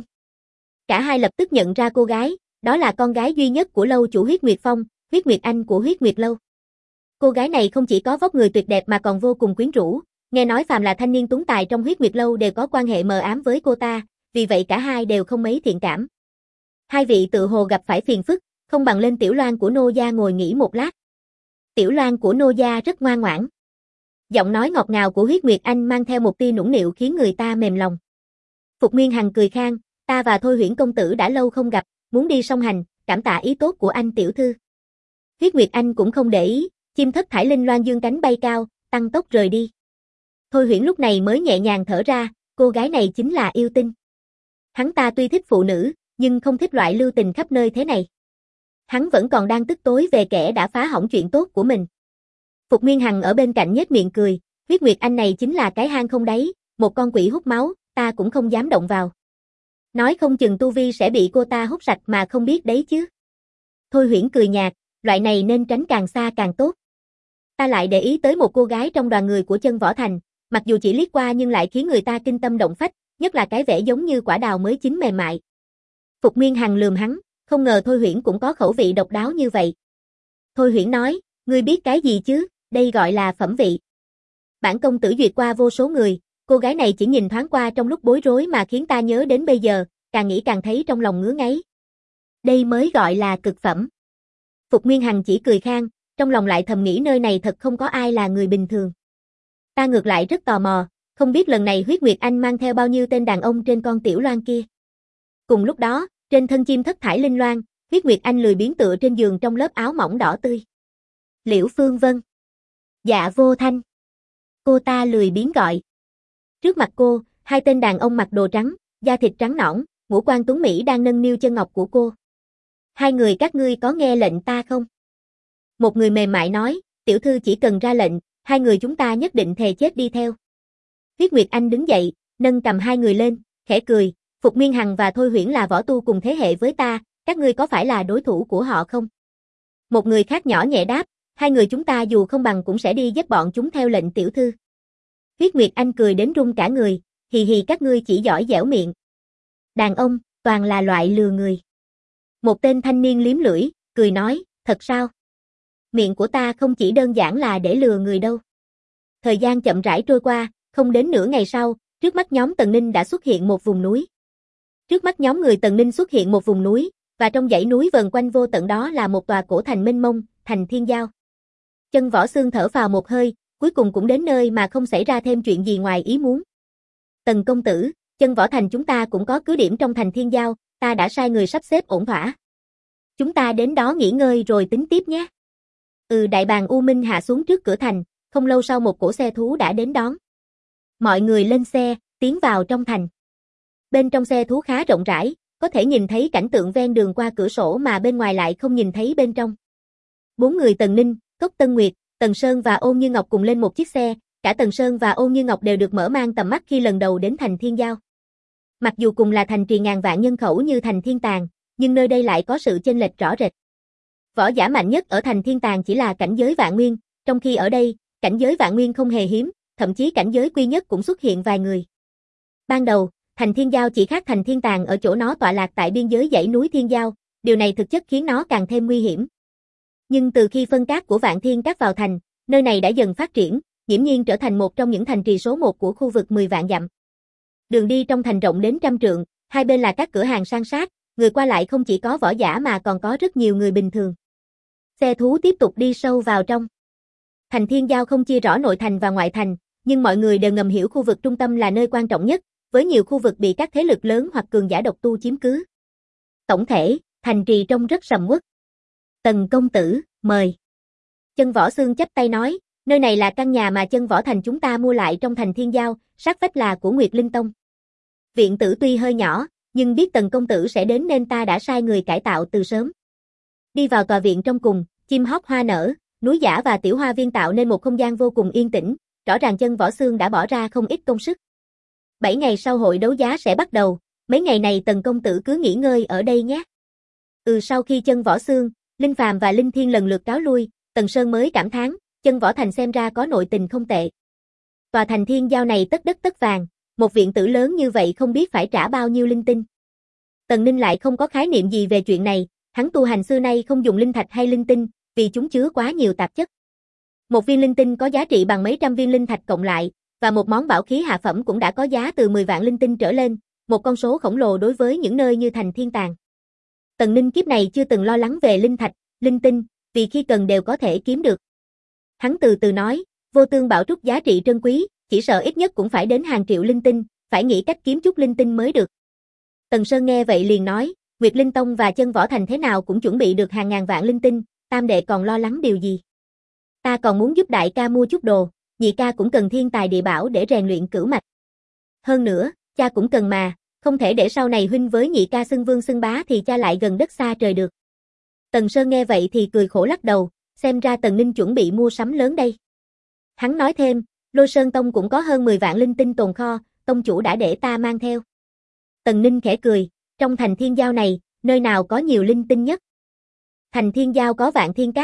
Cả hai lập tức nhận ra cô gái, đó là con gái duy nhất của lâu chủ Huyết Nguyệt Phong, Huyết Nguyệt Anh của Huyết Nguyệt Lâu. Cô gái này không chỉ có vóc người tuyệt đẹp mà còn vô cùng quyến rũ, nghe nói phàm là thanh niên tuấn tài trong Huyết Nguyệt Lâu đều có quan hệ mờ ám với cô ta, vì vậy cả hai đều không mấy thiện cảm. Hai vị tự hồ gặp phải phiền phức, không bằng lên Tiểu Loan của Nô gia ngồi nghỉ một lát. Tiểu Loan của Nô gia rất ngoan ngoãn. Giọng nói ngọt ngào của Huyết Nguyệt Anh mang theo một tia nũng nịu khiến người ta mềm lòng. Phục Nguyên Hằng cười khang, ta và Thôi Huyễn công tử đã lâu không gặp, muốn đi song hành, cảm tạ ý tốt của anh tiểu thư. Huyết Nguyệt Anh cũng không để ý, chim thất thải linh loan dương cánh bay cao, tăng tốc rời đi. Thôi Huyễn lúc này mới nhẹ nhàng thở ra, cô gái này chính là yêu tinh. Hắn ta tuy thích phụ nữ, nhưng không thích loại lưu tình khắp nơi thế này. Hắn vẫn còn đang tức tối về kẻ đã phá hỏng chuyện tốt của mình. Phục Nguyên Hằng ở bên cạnh nhếch miệng cười, Huyết Nguyệt Anh này chính là cái hang không đáy, một con quỷ hút máu, ta cũng không dám động vào. Nói không chừng tu vi sẽ bị cô ta hút sạch mà không biết đấy chứ. Thôi Huyễn cười nhạt, loại này nên tránh càng xa càng tốt. Ta lại để ý tới một cô gái trong đoàn người của Chân Võ Thành, mặc dù chỉ liếc qua nhưng lại khiến người ta kinh tâm động phách, nhất là cái vẻ giống như quả đào mới chín mềm mại. Phục Nguyên Hằng lườm hắn, không ngờ Thôi Huyễn cũng có khẩu vị độc đáo như vậy. Thôi Huyễn nói, ngươi biết cái gì chứ, đây gọi là phẩm vị. Bản công tử duyệt qua vô số người, cô gái này chỉ nhìn thoáng qua trong lúc bối rối mà khiến ta nhớ đến bây giờ, càng nghĩ càng thấy trong lòng ngứa ngáy. Đây mới gọi là cực phẩm. Phục Nguyên Hằng chỉ cười khan, trong lòng lại thầm nghĩ nơi này thật không có ai là người bình thường. Ta ngược lại rất tò mò, không biết lần này Huyết Nguyệt Anh mang theo bao nhiêu tên đàn ông trên con tiểu loan kia. Cùng lúc đó, trên thân chim thất thải linh loan, Huyết Nguyệt Anh lười biếng tựa trên giường trong lớp áo mỏng đỏ tươi. Liễu Phương Vân. Dạ Vô Thanh. Cô ta lười biếng gọi. Trước mặt cô, hai tên đàn ông mặc đồ trắng, da thịt trắng nõn, ngũ quan tuấn mỹ đang nâng niu chân ngọc của cô. Hai người các ngươi có nghe lệnh ta không? Một người mềm mại nói, tiểu thư chỉ cần ra lệnh, hai người chúng ta nhất định thề chết đi theo. Huyết Nguyệt Anh đứng dậy, nâng cầm hai người lên, khẽ cười, Phục Nguyên Hằng và Thôi Huyễn là võ tu cùng thế hệ với ta, các ngươi có phải là đối thủ của họ không? Một người khác nhỏ nhẹ đáp, hai người chúng ta dù không bằng cũng sẽ đi giúp bọn chúng theo lệnh tiểu thư. Huyết Nguyệt Anh cười đến run cả người, hì hì các ngươi chỉ giỏi dẻo miệng. Đàn ông, toàn là loại lừa người. Một tên thanh niên liếm lưỡi, cười nói, thật sao? Miệng của ta không chỉ đơn giản là để lừa người đâu. Thời gian chậm rãi trôi qua, không đến nửa ngày sau, trước mắt nhóm Tần Ninh đã xuất hiện một vùng núi. Trước mắt nhóm người Tần Ninh xuất hiện một vùng núi, và trong dãy núi vần quanh vô tận đó là một tòa cổ thành mênh mông, thành Thiên Giao. Chân Võ Xương thở phào một hơi, cuối cùng cũng đến nơi mà không xảy ra thêm chuyện gì ngoài ý muốn. Tần công tử, Chân Võ Thành chúng ta cũng có cứ điểm trong thành Thiên Giao, ta đã sai người sắp xếp ổn thỏa. Chúng ta đến đó nghỉ ngơi rồi tính tiếp nhé. Đại bàng U Minh hạ xuống trước cửa thành, không lâu sau một cỗ xe thú đã đến đón. Mọi người lên xe, tiến vào trong thành. Bên trong xe thú khá rộng rãi, có thể nhìn thấy cảnh tượng ven đường qua cửa sổ mà bên ngoài lại không nhìn thấy bên trong. Bốn người Tần Ninh, Cốc Tân Nguyệt, Tần Sơn và Ôn Như Ngọc cùng lên một chiếc xe, cả Tần Sơn và Ôn Như Ngọc đều được mở mang tầm mắt khi lần đầu đến thành Thiên Giao. Mặc dù cùng là thành trì ngàn vạn nhân khẩu như thành Thiên Tàng, nhưng nơi đây lại có sự chênh lệch rõ rệt. Võ giả mạnh nhất ở thành Thiên Tàng chỉ là cảnh giới Vạn Nguyên, trong khi ở đây, cảnh giới Vạn Nguyên không hề hiếm, thậm chí cảnh giới Quy Nhất cũng xuất hiện vài người. Ban đầu, thành Thiên Giao chỉ khác thành Thiên Tàng ở chỗ nó tọa lạc tại biên giới dãy núi Thiên Giao, điều này thực chất khiến nó càng thêm nguy hiểm. Nhưng từ khi phân cát của Vạn Thiên Các vào thành, nơi này đã dần phát triển, nghiễm nhiên trở thành một trong những thành trì số 1 của khu vực 10 vạn dặm. Đường đi trong thành rộng đến trăm trượng, hai bên là các cửa hàng san sát, người qua lại không chỉ có võ giả mà còn có rất nhiều người bình thường. Xe thú tiếp tục đi sâu vào trong. Thành Thiên Giao không chia rõ nội thành và ngoại thành, nhưng mọi người đều ngầm hiểu khu vực trung tâm là nơi quan trọng nhất, với nhiều khu vực bị các thế lực lớn hoặc cường giả độc tu chiếm cứ. Tổng thể, thành trì trông rất sầm uất. Tần công tử, mời. Chân Võ Xương chắp tay nói, nơi này là căn nhà mà Chân Võ Thành chúng ta mua lại trong thành Thiên Giao, sát vách là của Nguyệt Linh Tông. Viện tử tuy hơi nhỏ, nhưng biết Tần công tử sẽ đến nên ta đã sai người cải tạo từ sớm. Đi vào tòa viện trong cùng, chim hót hoa nở, núi giả và tiểu hoa viên tạo nên một không gian vô cùng yên tĩnh, rõ ràng Chân Võ Xương đã bỏ ra không ít công sức. 7 ngày sau hội đấu giá sẽ bắt đầu, mấy ngày này Tần công tử cứ nghỉ ngơi ở đây nhé. Sau khi Chân Võ Xương, Linh Phàm và Linh Thiên lần lượt cáo lui, Tần Sơn mới cảm thán, Chân Võ Thành xem ra có nội tình không tệ. Tòa thành Thiên Giao này tất đất tất vàng, một viện tử lớn như vậy không biết phải trả bao nhiêu linh tinh. Tần Ninh lại không có khái niệm gì về chuyện này, hắn tu hành xưa nay không dùng linh thạch hay linh tinh, vì chúng chứa quá nhiều tạp chất. Một viên linh tinh có giá trị bằng mấy trăm viên linh thạch cộng lại, và một món bảo khí hạ phẩm cũng đã có giá từ 10 vạn linh tinh trở lên, một con số khổng lồ đối với những nơi như thành Thiên Tàng. Tần Ninh kiếp này chưa từng lo lắng về linh thạch, linh tinh, vì khi cần đều có thể kiếm được. Hắn từ từ nói, vô tương bảo trúc giá trị trân quý, chỉ sợ ít nhất cũng phải đến hàng triệu linh tinh, phải nghĩ cách kiếm chút linh tinh mới được. Tần Sơn nghe vậy liền nói, Nguyệt Linh Tông và Chân Võ Thành thế nào cũng chuẩn bị được hàng ngàn vạn linh tinh, tam đệ còn lo lắng điều gì? Ta còn muốn giúp đại ca mua chút đồ, nhị ca cũng cần thiên tài địa bảo để rèn luyện cửu mạch. Hơn nữa, cha cũng cần mà, không thể để sau này huynh với nhị ca xưng vương xưng bá thì cha lại gần đất xa trời được. Tần Sơn nghe vậy thì cười khổ lắc đầu, xem ra Tần Ninh chuẩn bị mua sắm lớn đây. Hắn nói thêm, Lôi Sơn Tông cũng có hơn 10 vạn linh tinh tồn kho, tông chủ đã để ta mang theo. Tần Ninh khẽ cười, trong thành Thiên Giao này, nơi nào có nhiều linh tinh nhất? Thành Thiên Giao có Vạn Thiên Các,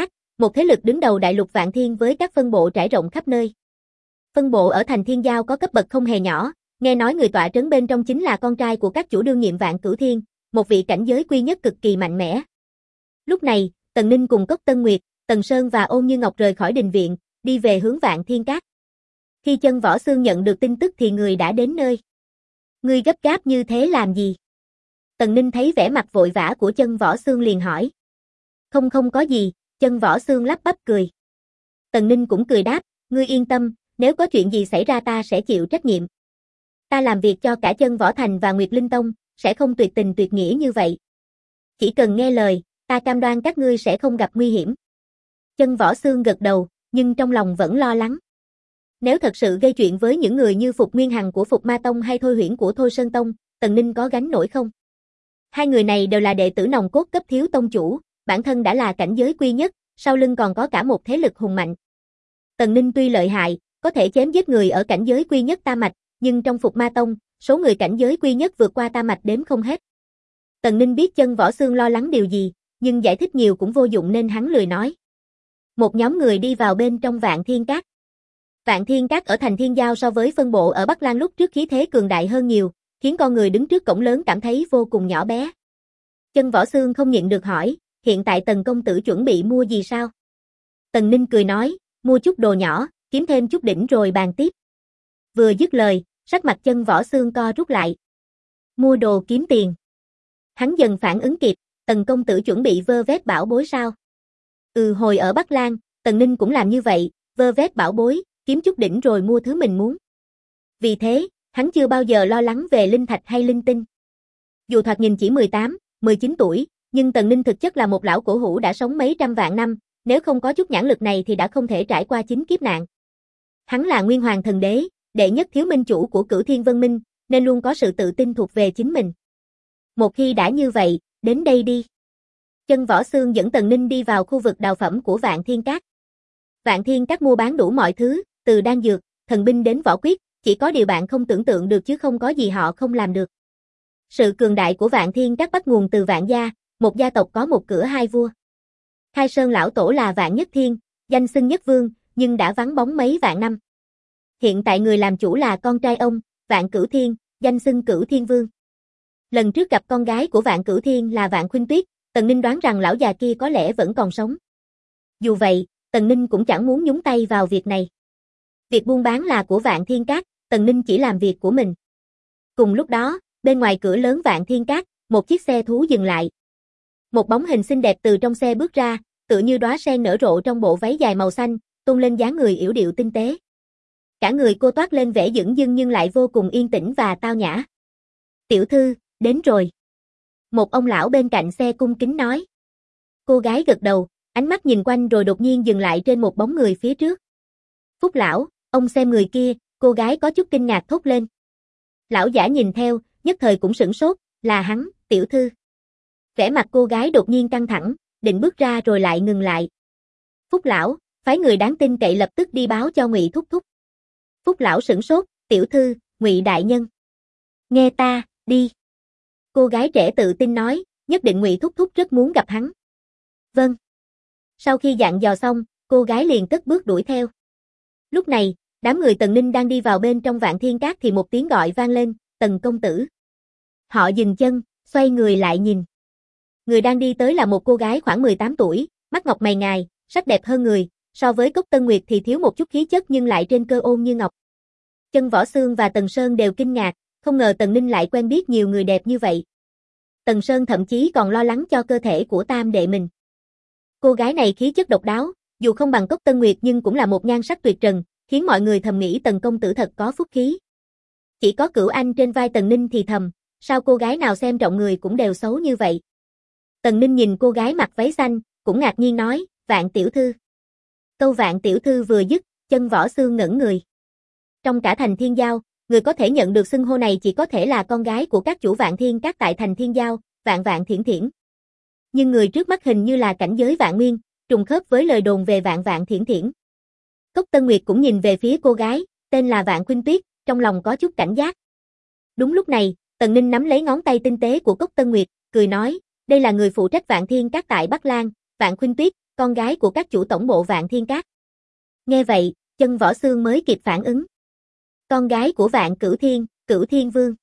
một thế lực đứng đầu đại lục Vạn Thiên với các phân bộ trải rộng khắp nơi. Phân bộ ở thành Thiên Giao có cấp bậc không hề nhỏ, nghe nói người tọa trấn bên trong chính là con trai của các chủ đương nhiệm Vạn Cửu Thiên, một vị cảnh giới quy nhất cực kỳ mạnh mẽ. Lúc này, Tần Ninh cùng Cốc Tân Nguyệt, Tần Sơn và Ôn Như Ngọc rời khỏi đình viện, đi về hướng Vạn Thiên Các. Khi Chân Võ Xương nhận được tin tức thì người đã đến nơi. Ngươi gấp gáp như thế làm gì? Tần Ninh thấy vẻ mặt vội vã của Chân Võ Xương liền hỏi. Không có gì, Chân Võ Xương lắp bắp cười. Tần Ninh cũng cười đáp, ngươi yên tâm, nếu có chuyện gì xảy ra ta sẽ chịu trách nhiệm. Ta làm việc cho cả Chân Võ Thành và Nguyệt Linh Tông, sẽ không tuyệt tình tuyệt nghĩa như vậy. Chỉ cần nghe lời, ta cam đoan các ngươi sẽ không gặp nguy hiểm. Chân Võ Xương gật đầu, nhưng trong lòng vẫn lo lắng. Nếu thật sự gây chuyện với những người như Phục Nguyên Hằng của Phục Ma Tông hay Thôi Huyễn của Thôi Sơn Tông, Tần Ninh có gánh nổi không? Hai người này đều là đệ tử nòng cốt cấp thiếu tông chủ, bản thân đã là cảnh giới quy nhất, sau lưng còn có cả một thế lực hùng mạnh. Tần Ninh tuy lợi hại, có thể chém giết người ở cảnh giới quy nhất tam mạch, nhưng trong Phục Ma Tông, số người cảnh giới quy nhất vượt qua tam mạch đếm không hết. Tần Ninh biết Chân Võ Xương lo lắng điều gì, nhưng giải thích nhiều cũng vô dụng nên hắn lười nói. Một nhóm người đi vào bên trong Vạn Thiên Các. Vạn Thiên Các ở thành Thiên Giao so với phân bộ ở Bắc Lang lúc trước khí thế cường đại hơn nhiều, khiến con người đứng trước cổng lớn cảm thấy vô cùng nhỏ bé. Chân Võ Xương không nhịn được hỏi, hiện tại Tần công tử chuẩn bị mua gì sao? Tần Ninh cười nói, mua chút đồ nhỏ, kiếm thêm chút đỉnh rồi bàn tiếp. Vừa dứt lời, sắc mặt Chân Võ Xương co rút lại. Mua đồ kiếm tiền. Hắn dần phản ứng kịp, Tần công tử chuẩn bị vơ vét bảo bối sao? Hồi ở Bắc Lang, Tần Ninh cũng làm như vậy, vơ vét bảo bối, kiếm chút đỉnh rồi mua thứ mình muốn. Vì thế, hắn chưa bao giờ lo lắng về linh thạch hay linh tinh. Dù thoạt nhìn chỉ 18, 19 tuổi, nhưng Tần Ninh thực chất là một lão cổ hủ đã sống mấy trăm vạn năm, nếu không có chút nhãn lực này thì đã không thể trải qua 9 kiếp nạn. Hắn là Nguyên Hoàng Thần Đế, đệ nhất thiếu minh chủ của Cửu Thiên Vân Minh, nên luôn có sự tự tin thuộc về chính mình. Một khi đã như vậy, đến đây đi. Chân Võ Xương dẫn Tần Ninh đi vào khu vực đào phẩm của Vạn Thiên Các. Vạn Thiên Các mua bán đủ mọi thứ, từ đan dược, thần binh đến võ quyết, chỉ có điều bạn không tưởng tượng được chứ không có gì họ không làm được. Sự cường đại của Vạn Thiên Các bắt nguồn từ Vạn gia, một gia tộc có một cửa hai vua. Khai Sơn lão tổ là Vạn Nhất Thiên, danh xưng Nhất Vương, nhưng đã vắng bóng mấy vạn năm. Hiện tại người làm chủ là con trai ông, Vạn Cửu Thiên, danh xưng Cửu Thiên Vương. Lần trước gặp con gái của Vạn Cửu Thiên là Vạn Khuynh Tuyết, Tần Ninh đoán rằng lão già kia có lẽ vẫn còn sống. Dù vậy, Tần Ninh cũng chẳng muốn nhúng tay vào việc này. Việc buôn bán là của Vạn Thiên Các, Tần Ninh chỉ làm việc của mình. Cùng lúc đó, bên ngoài cửa lớn Vạn Thiên Các, một chiếc xe thú dừng lại. Một bóng hình xinh đẹp từ trong xe bước ra, tựa như đóa sen nở rộ trong bộ váy dài màu xanh, tôn lên dáng người yểu điệu tinh tế. Cả người cô toát lên vẻ dửng dưng nhưng lại vô cùng yên tĩnh và tao nhã. Tiểu thư, đến rồi. Một ông lão bên cạnh xe cung kính nói. Cô gái gật đầu, ánh mắt nhìn quanh rồi đột nhiên dừng lại trên một bóng người phía trước. Phúc lão, ông xem người kia, cô gái có chút kinh ngạc thốt lên. Lão giả nhìn theo, nhất thời cũng sửng sốt, là hắn, tiểu thư. Vẻ mặt cô gái đột nhiên căng thẳng, định bước ra rồi lại ngừng lại. Phúc lão, phái người đáng tin cậy lập tức đi báo cho Ngụy thúc thúc. Phúc lão sửng sốt, tiểu thư, Ngụy đại nhân. Nghe ta, đi. Cô gái trẻ tự tin nói, nhất định Ngụy thúc thúc rất muốn gặp hắn. Vâng. Sau khi dặn dò xong, cô gái liền cất bước đuổi theo. Lúc này, đám người Tần Ninh đang đi vào bên trong Vạn Thiên Các thì một tiếng gọi vang lên, Tần công tử. Họ dừng chân, xoay người lại nhìn. Người đang đi tới là một cô gái khoảng 18 tuổi, mắt ngọc mày ngài, sắc đẹp hơn người, so với Cốc Tân Nguyệt thì thiếu một chút khí chất nhưng lại trên cơ ôn như ngọc. Chân Võ Xương và Tần Sơn đều kinh ngạc, không ngờ Tần Ninh lại quen biết nhiều người đẹp như vậy. Tần Sơn thậm chí còn lo lắng cho cơ thể của tam đệ mình. Cô gái này khí chất độc đáo, dù không bằng Cốc Tân Nguyệt nhưng cũng là một nhan sắc tuyệt trần, khiến mọi người thầm nghĩ Tần công tử thật có phúc khí. Chỉ có Cửu Anh trên vai Tần Ninh thì thầm, sao cô gái nào xem trọng người cũng đều xấu như vậy. Tần Ninh nhìn cô gái mặc váy xanh, cũng ngạc nhiên nói, Vạn tiểu thư. Câu Vạn tiểu thư vừa dứt, Chân Võ Xương ngẩn người. Trong cả thành Thiên Giao, người có thể nhận được xưng hô này chỉ có thể là con gái của các chủ Vạn Thiên Các tại thành Thiên Giao, Vạn Vạn Thiển Thiển. Nhưng người trước mắt hình như là cảnh giới Vạn Nguyên, trùng khớp với lời đồn về Vạn Vạn Thiển Thiển. Cốc Tân Nguyệt cũng nhìn về phía cô gái, tên là Vạn Khuynh Tuyết, trong lòng có chút cảnh giác. Đúng lúc này, Tần Ninh nắm lấy ngón tay tinh tế của Cốc Tân Nguyệt, cười nói, đây là người phụ trách Vạn Thiên Các tại Bắc Lang, Vạn Khuynh Tuyết, con gái của các chủ tổng bộ Vạn Thiên Các. Nghe vậy, Chân Võ Xương mới kịp phản ứng. Con gái của Vạn Cửu Thiên Vương.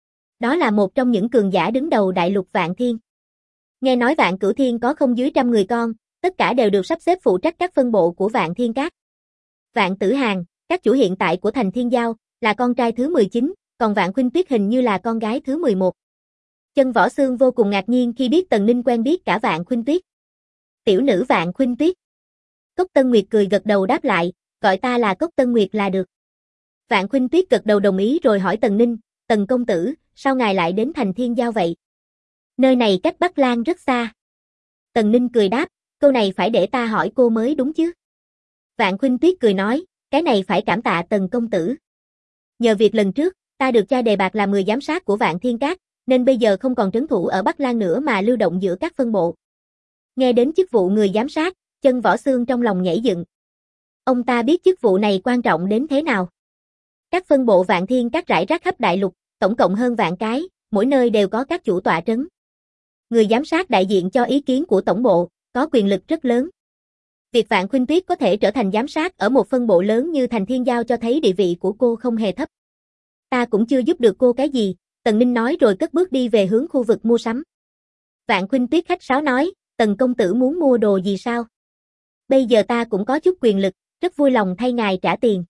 Đó là một trong những cường giả đứng đầu đại lục Vạn Thiên. Nghe nói Vạn Cửu Thiên có không dưới 100 người con, tất cả đều được sắp xếp phụ trách các phân bộ của Vạn Thiên Các. Vạn Tử Hàn, các chủ hiện tại của thành Thiên Giao, là con trai thứ 19, còn Vạn Khuynh Tuyết hình như là con gái thứ 11. Chân Võ Xương vô cùng ngạc nhiên khi biết Tần Ninh quen biết cả Vạn Khuynh Tuyết. Tiểu nữ Vạn Khuynh Tuyết. Cốc Tân Nguyệt cười gật đầu đáp lại, gọi ta là Cốc Tân Nguyệt là được. Vạn Khuynh Tuyết gật đầu đồng ý rồi hỏi Tần Ninh, Tần công tử, sao ngài lại đến thành Thiên Giao vậy? Nơi này cách Bắc Lang rất xa. Tần Ninh cười đáp, câu này phải để ta hỏi cô mới đúng chứ. Vạn Khuynh Tuyết cười nói, cái này phải cảm tạ Tần công tử. Nhờ việc lần trước, ta được cha đề bạt làm người giám sát của Vạn Thiên Các, nên bây giờ không còn trấn thủ ở Bắc Lang nữa mà lưu động giữa các phân bộ. Nghe đến chức vụ người giám sát, Chân Võ Xương trong lòng nhảy dựng. Ông ta biết chức vụ này quan trọng đến thế nào. Các phân bộ Vạn Thiên Các rải rác khắp đại lục, tổng cộng hơn vạn cái, mỗi nơi đều có các chủ tọa trấn. Người giám sát đại diện cho ý kiến của tổng bộ, có quyền lực rất lớn. Việc Vạn Khuynh Tuyết có thể trở thành giám sát ở một phân bộ lớn như thành Thiên Giao cho thấy địa vị của cô không hề thấp. Ta cũng chưa giúp được cô cái gì, Tần Ninh nói rồi cất bước đi về hướng khu vực mua sắm. Vạn Khuynh Tuyết khách sáo nói, Tần công tử muốn mua đồ gì sao? Bây giờ ta cũng có chút quyền lực, rất vui lòng thay ngài trả tiền.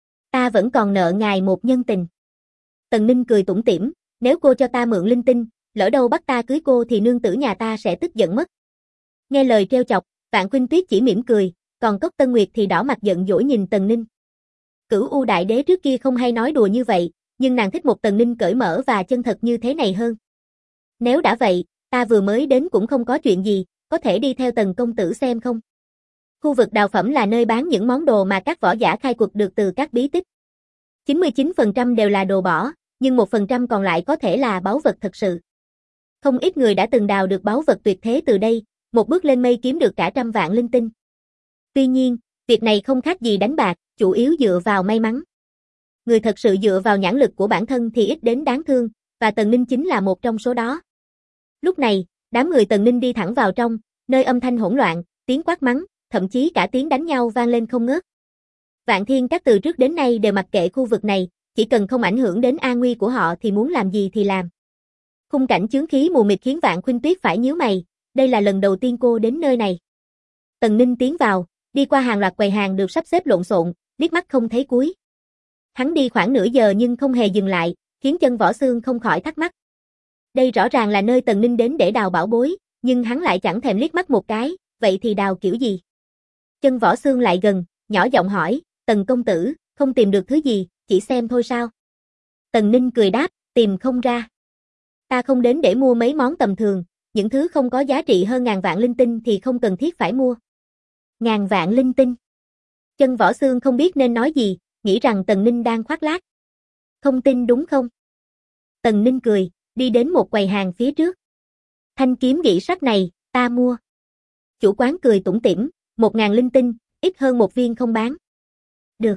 Ta vẫn còn nợ ngài một nhân tình. Tần Ninh cười tủm tỉm, nếu cô cho ta mượn linh tinh, lỡ đâu bắt ta cưới cô thì nương tử nhà ta sẽ tức giận mất. Nghe lời trêu chọc, Vạn Khuynh Tuyết chỉ mỉm cười, còn Cốc Tân Nguyệt thì đỏ mặt giận dỗi nhìn Tần Ninh. Cửu U Đại Đế trước kia không hay nói đùa như vậy, nhưng nàng thích một Tần Ninh cởi mở và chân thật như thế này hơn. Nếu đã vậy, ta vừa mới đến cũng không có chuyện gì, có thể đi theo Tần công tử xem không? Khu vực đào phẩm là nơi bán những món đồ mà các võ giả khai quật được từ các bí tích. 99% đều là đồ bỏ, nhưng 1% còn lại có thể là báu vật thật sự. Không ít người đã từng đào được báu vật tuyệt thế từ đây, một bước lên mây kiếm được cả 100 vạn linh tinh. Tuy nhiên, việc này không khác gì đánh bạc, chủ yếu dựa vào may mắn. Người thật sự dựa vào nhãn lực của bản thân thì ít đến đáng thương, và Tần Ninh chính là một trong số đó. Lúc này, đám người Tần Ninh đi thẳng vào trong, nơi âm thanh hỗn loạn, tiếng quát mắng, thậm chí cả tiếng đánh nhau vang lên không ngớt. Vạn Thiên Các từ trước đến nay đều mặc kệ khu vực này, chỉ cần không ảnh hưởng đến an nguy của họ thì muốn làm gì thì làm. Khung cảnh chướng khí mù mịt khiến Vạn Khuynh Tuyết phải nhíu mày, đây là lần đầu tiên cô đến nơi này. Tần Ninh tiến vào, đi qua hàng loạt quầy hàng được sắp xếp lộn xộn, liếc mắt không thấy cuối. Hắn đi khoảng nửa giờ nhưng không hề dừng lại, khiến Chân Võ Xương không khỏi thắc mắc. Đây rõ ràng là nơi Tần Ninh đến để đào bảo bối, nhưng hắn lại chẳng thèm liếc mắt một cái, vậy thì đào kiểu gì? Chân Võ Xương lại gần, nhỏ giọng hỏi, Tần công tử, không tìm được thứ gì, chỉ xem thôi sao? Tần Ninh cười đáp, tìm không ra. Ta không đến để mua mấy món tầm thường, những thứ không có giá trị hơn 1000 vạn linh tinh thì không cần thiết phải mua. 1000 vạn linh tinh. Chân Võ Xương không biết nên nói gì, nghĩ rằng Tần Ninh đang khoác lác. Không tin đúng không? Tần Ninh cười, đi đến một quầy hàng phía trước. Thanh kiếm gỉ sắt này, ta mua. Chủ quán cười tủm tỉm, 1000 linh tinh, ít hơn một viên không bán. Được.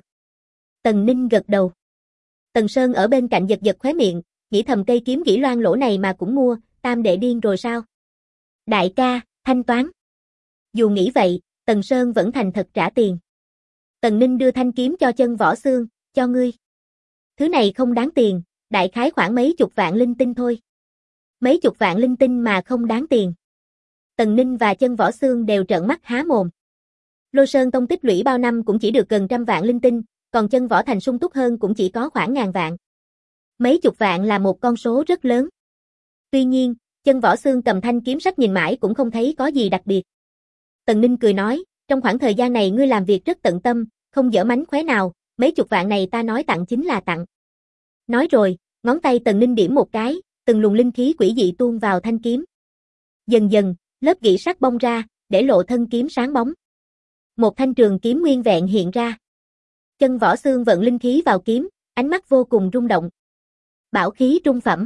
Tần Ninh gật đầu. Tần Sơn ở bên cạnh giật giật khóe miệng, nghĩ thầm cây kiếm gỉ loang lỗ này mà cũng mua, tam đệ điên rồi sao? Đại ca, thanh toán. Dù nghĩ vậy, Tần Sơn vẫn thành thật trả tiền. Tần Ninh đưa thanh kiếm cho Chân Võ Xương, cho ngươi. Thứ này không đáng tiền, đại khái khoảng mấy chục vạn linh tinh thôi. Mấy chục vạn linh tinh mà không đáng tiền. Tần Ninh và Chân Võ Xương đều trợn mắt há mồm. Lôi Sơn Tông tích lũy bao năm cũng chỉ được gần 100 vạn linh tinh, còn Chân Võ Thành sung túc hơn cũng chỉ có khoảng 1000 vạn. Mấy chục vạn là một con số rất lớn. Tuy nhiên, Chân Võ Xương cầm thanh kiếm sắt nhìn mãi cũng không thấy có gì đặc biệt. Tần Ninh cười nói, trong khoảng thời gian này ngươi làm việc rất tận tâm, không dở mánh khóe nào, mấy chục vạn này ta nói tặng chính là tặng. Nói rồi, ngón tay Tần Ninh điểm một cái, từng luồng linh khí quỷ dị tuôn vào thanh kiếm. Dần dần, lớp gỉ sắt bong ra, để lộ thân kiếm sáng bóng. Một thanh trường kiếm nguyên vẹn hiện ra. Chân Võ Xương vận linh khí vào kiếm, ánh mắt vô cùng rung động. Bảo khí trung phẩm.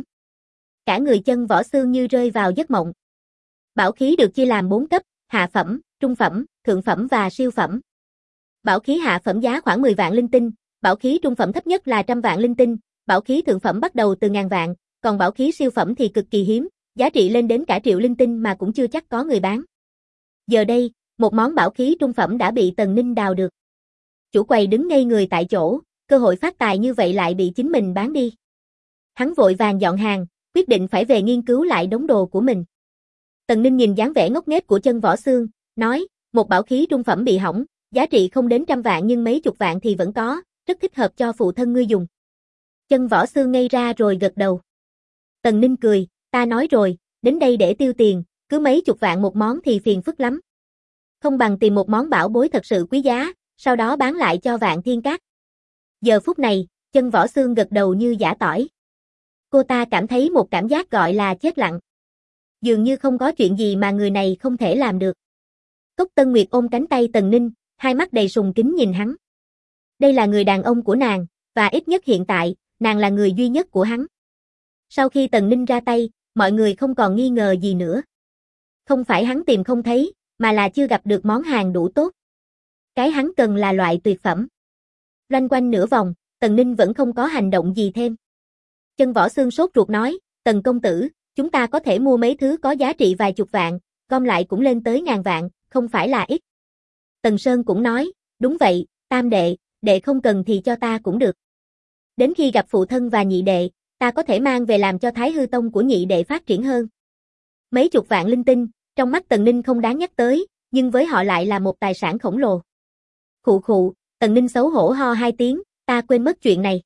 Cả người Chân Võ Xương như rơi vào giấc mộng. Bảo khí được chia làm 4 cấp, hạ phẩm, trung phẩm, thượng phẩm và siêu phẩm. Bảo khí hạ phẩm giá khoảng 10 vạn linh tinh, bảo khí trung phẩm thấp nhất là 100 vạn linh tinh, bảo khí thượng phẩm bắt đầu từ 1000 vạn, còn bảo khí siêu phẩm thì cực kỳ hiếm, giá trị lên đến cả triệu linh tinh mà cũng chưa chắc có người bán. Giờ đây, một món bảo khí trung phẩm đã bị Tần Ninh đào được. Chủ quầy đứng ngây người tại chỗ, cơ hội phát tài như vậy lại bị chính mình bán đi. Hắn vội vàng dọn hàng, quyết định phải về nghiên cứu lại đống đồ của mình. Tần Ninh nhìn dáng vẻ ngốc nghếch của Chân Võ Xương, nói, một bảo khí trung phẩm bị hỏng, giá trị không đến 100 vạn nhưng mấy chục vạn thì vẫn có, rất thích hợp cho phụ thân ngươi dùng. Chân Võ Xương ngây ra rồi gật đầu. Tần Ninh cười, ta nói rồi, đến đây để tiêu tiền, cứ mấy chục vạn một món thì phiền phức lắm. Không bằng tìm một món bảo bối thật sự quý giá, sau đó bán lại cho Vạn Thiên Các. Giờ phút này, Chân Võ Xương gật đầu như giã tỏi. Cô ta cảm thấy một cảm giác gọi là chết lặng. Dường như không có chuyện gì mà người này không thể làm được. Cốc Tân Nguyệt ôm cánh tay Tần Ninh, hai mắt đầy sùng kính nhìn hắn. Đây là người đàn ông của nàng, và ít nhất hiện tại, nàng là người duy nhất của hắn. Sau khi Tần Ninh ra tay, mọi người không còn nghi ngờ gì nữa. Không phải hắn tìm không thấy, mà là chưa gặp được món hàng đủ tốt. Cái hắn cần là loại tuyệt phẩm. Loanh quanh nửa vòng, Tần Ninh vẫn không có hành động gì thêm. Chân Võ Xương sốt ruột nói, Tần công tử, chúng ta có thể mua mấy thứ có giá trị vài chục vạn, gom lại cũng lên tới ngàn vạn, không phải là ít. Tần Sơn cũng nói, đúng vậy, tam đệ, đệ không cần thì cho ta cũng được. Đến khi gặp phụ thân và nhị đệ, ta có thể mang về làm cho Thái Hư Tông của nhị đệ phát triển hơn. Mấy chục vạn linh tinh, trong mắt Tần Ninh không đáng nhắc tới, nhưng với họ lại là một tài sản khổng lồ. Khụ khụ, Tần Ninh xấu hổ ho hai tiếng, ta quên mất chuyện này.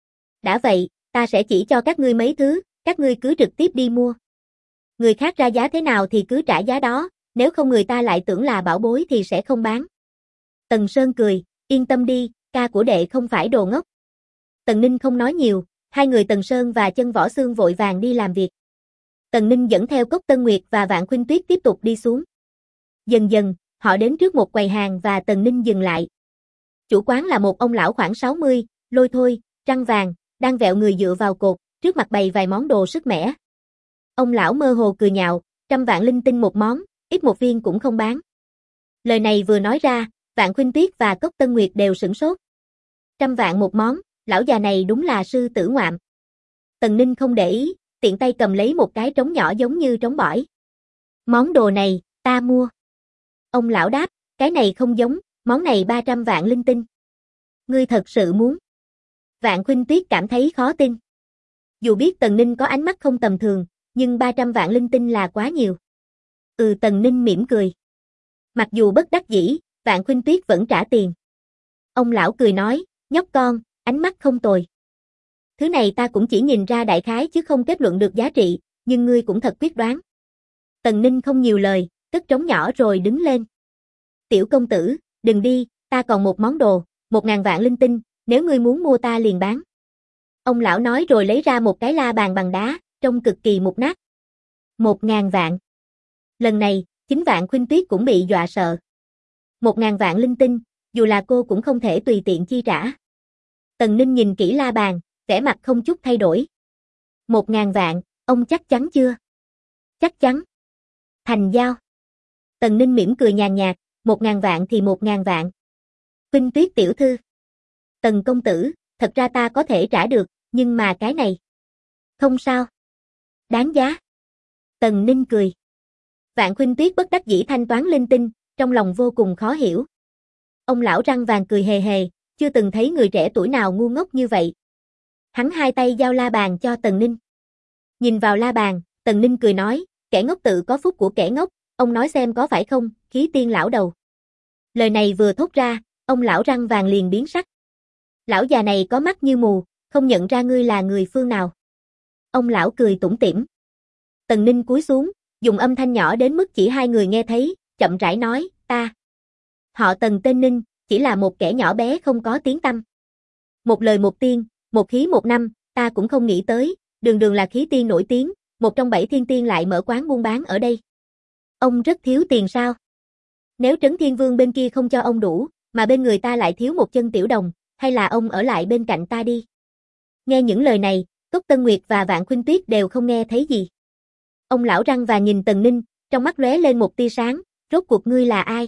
Đã vậy, ta sẽ chỉ cho các ngươi mấy thứ, các ngươi cứ trực tiếp đi mua. Người khác ra giá thế nào thì cứ trả giá đó, nếu không người ta lại tưởng là bảo bối thì sẽ không bán. Tần Sơn cười, yên tâm đi, ca của đệ không phải đồ ngốc. Tần Ninh không nói nhiều, hai người Tần Sơn và Chân Võ Xương vội vàng đi làm việc. Tần Ninh dẫn theo Cốc Tân Nguyệt và Vạn Khuynh Tuyết tiếp tục đi xuống. Dần dần, họ đến trước một quầy hàng và Tần Ninh dừng lại. Chủ quán là một ông lão khoảng 60, lôi thôi, răng vàng, đang vẹo người dựa vào cột, trước mặt bày vài món đồ sức mẻ. Ông lão mơ hồ cười nhạo, 100 vạn linh tinh một món, ít một viên cũng không bán. Lời này vừa nói ra, Vạn Khuynh Tuyết và Cốc Tân Nguyệt đều sửng sốt. 100 vạn một món, lão già này đúng là sư tử ngoạm. Tần Ninh không để ý, tiện tay cầm lấy một cái trống nhỏ giống như trống bỏi. Món đồ này, ta mua. Ông lão đáp, cái này không giống, món này 300 vạn linh tinh. Ngươi thật sự muốn? Vạn Khuynh Tuyết cảm thấy khó tin. Dù biết Tần Ninh có ánh mắt không tầm thường, nhưng 300 vạn linh tinh là quá nhiều. Tần Ninh mỉm cười. Mặc dù bất đắc dĩ, Vạn Khuynh Tuyết vẫn trả tiền. Ông lão cười nói, nhóc con, ánh mắt không tồi. Thứ này ta cũng chỉ nhìn ra đại khái chứ không kết luận được giá trị, nhưng ngươi cũng thật quyết đoán. Tần Ninh không nhiều lời, cất trống nhỏ rồi đứng lên. Tiểu công tử, đừng đi, ta còn một món đồ, 1.000 vạn linh tinh, nếu ngươi muốn mua ta liền bán. Ông lão nói rồi lấy ra một cái la bàn bằng đá, trông cực kỳ mục nát. 1.000 vạn. Lần này, chính Vạn Khuynh Tuyết cũng bị dọa sợ. 1.000 vạn linh tinh, dù là cô cũng không thể tùy tiện chi trả. Tần Ninh nhìn kỹ la bàn, vẻ mặt không chút thay đổi. 1.000 vạn, ông chắc chắn chưa? Chắc chắn. Thành giao. Tần Ninh mỉm cười nhàn nhạt, 1.000 vạn thì 1.000 vạn. Khuynh Tuyết tiểu thư. Tần công tử, thật ra ta có thể trả được, nhưng mà cái này. Không sao. Đáng giá. Tần Ninh cười. Vạn Khuynh Tuyết bất đắc dĩ thanh toán linh tinh, trong lòng vô cùng khó hiểu. Ông lão răng vàng cười hề hề, chưa từng thấy người trẻ tuổi nào ngu ngốc như vậy. Hắn hai tay giao la bàn cho Tần Ninh. Nhìn vào la bàn, Tần Ninh cười nói, kẻ ngốc tự có phúc của kẻ ngốc, ông nói xem có phải không, khí tiên lão đầu. Lời này vừa thốt ra, ông lão răng vàng liền biến sắc. Lão già này có mắt như mù, không nhận ra ngươi là người phương nào. Ông lão cười tủm tỉm. Tần Ninh cúi xuống, dùng âm thanh nhỏ đến mức chỉ hai người nghe thấy, chậm rãi nói, ta. Họ Tần tên Ninh, chỉ là một kẻ nhỏ bé không có tiếng tăm. Một lời một tiên, một khí một năm, ta cũng không nghĩ tới, đường đường là khí tiên nổi tiếng, một trong 7 thiên tiên lại mở quán buôn bán ở đây. Ông rất thiếu tiền sao? Nếu Trấn Thiên Vương bên kia không cho ông đủ, mà bên người ta lại thiếu một chân tiểu đồng, hay là ông ở lại bên cạnh ta đi. Nghe những lời này, Cốc Tân Nguyệt và Vạn Khuynh Tuyết đều không nghe thấy gì. Ông lão răng và nhìn Tần Ninh, trong mắt lóe lên một tia sáng, rốt cuộc ngươi là ai?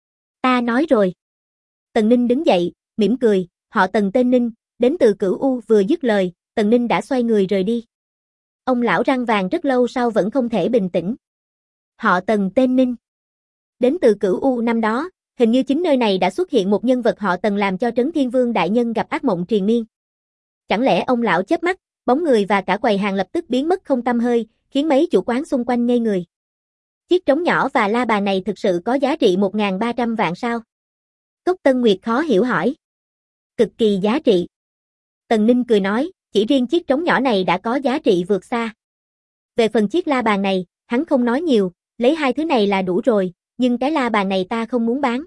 Ta nói rồi. Tần Ninh đứng dậy, mỉm cười, họ Tần tên Ninh, đến từ Cửu U. Vừa dứt lời, Tần Ninh đã xoay người rời đi. Ông lão răng vàng rất lâu sau vẫn không thể bình tĩnh. Họ Tần tên Ninh. Đến từ Cửu U năm đó, hình như chính nơi này đã xuất hiện một nhân vật họ Tần làm cho Trấn Thiên Vương đại nhân gặp ác mộng triền miên. Chẳng lẽ ông lão chớp mắt, bóng người và cả quầy hàng lập tức biến mất không tăm hơi, khiến mấy chủ quán xung quanh ngây người. Chiếc trống nhỏ và la bàn này thực sự có giá trị 1.300 vạn sao? Cốc Tân Nguyệt khó hiểu hỏi. Cực kỳ giá trị. Tần Ninh cười nói, chỉ riêng chiếc trống nhỏ này đã có giá trị vượt xa. Về phần chiếc la bàn này, hắn không nói nhiều, lấy hai thứ này là đủ rồi, nhưng cái la bàn này ta không muốn bán.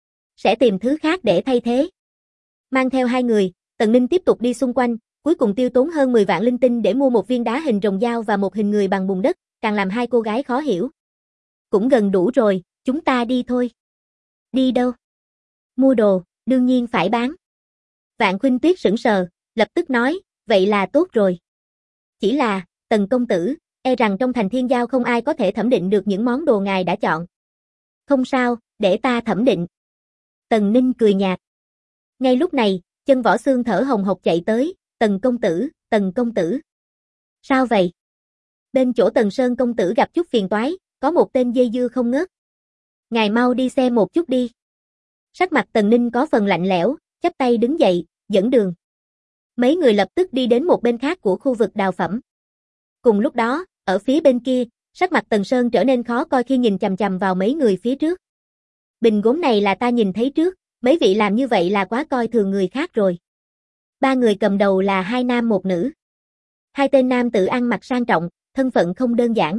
Sẽ tìm thứ khác để thay thế. Mang theo hai người, Tần Ninh tiếp tục đi xung quanh, cuối cùng tiêu tốn hơn 10 vạn linh tinh để mua một viên đá hình rồng dao và một hình người bằng bùn đất, càng làm hai cô gái khó hiểu. Cũng gần đủ rồi, chúng ta đi thôi. Đi đâu? Mua đồ, đương nhiên phải bán. Vạn Khuynh Tuyết sững sờ, lập tức nói, vậy là tốt rồi. Chỉ là, Tần công tử, e rằng trong thành Thiên Giao không ai có thể thẩm định được những món đồ ngài đã chọn. Không sao, để ta thẩm định. Tần Ninh cười nhạt. Ngay lúc này, Chân Võ Xương thở hồng hộc chạy tới, Tần công tử. Sao vậy? Bên chỗ Tần Sơn công tử gặp chút phiền toái, có một tên dây dưa không ngớt. Ngài mau đi xem một chút đi. Sắc mặt Tần Ninh có phần lạnh lẽo, chắp tay đứng dậy, dẫn đường. Mấy người lập tức đi đến một bên khác của khu vực đào phẩm. Cùng lúc đó, ở phía bên kia, sắc mặt Tần Sơn trở nên khó coi khi nhìn chằm chằm vào mấy người phía trước. Bình gốm này là ta nhìn thấy trước, mấy vị làm như vậy là quá coi thường người khác rồi. Ba người cầm đầu là hai nam một nữ. Hai tên nam tự ăn mặc sang trọng, thân phận không đơn giản.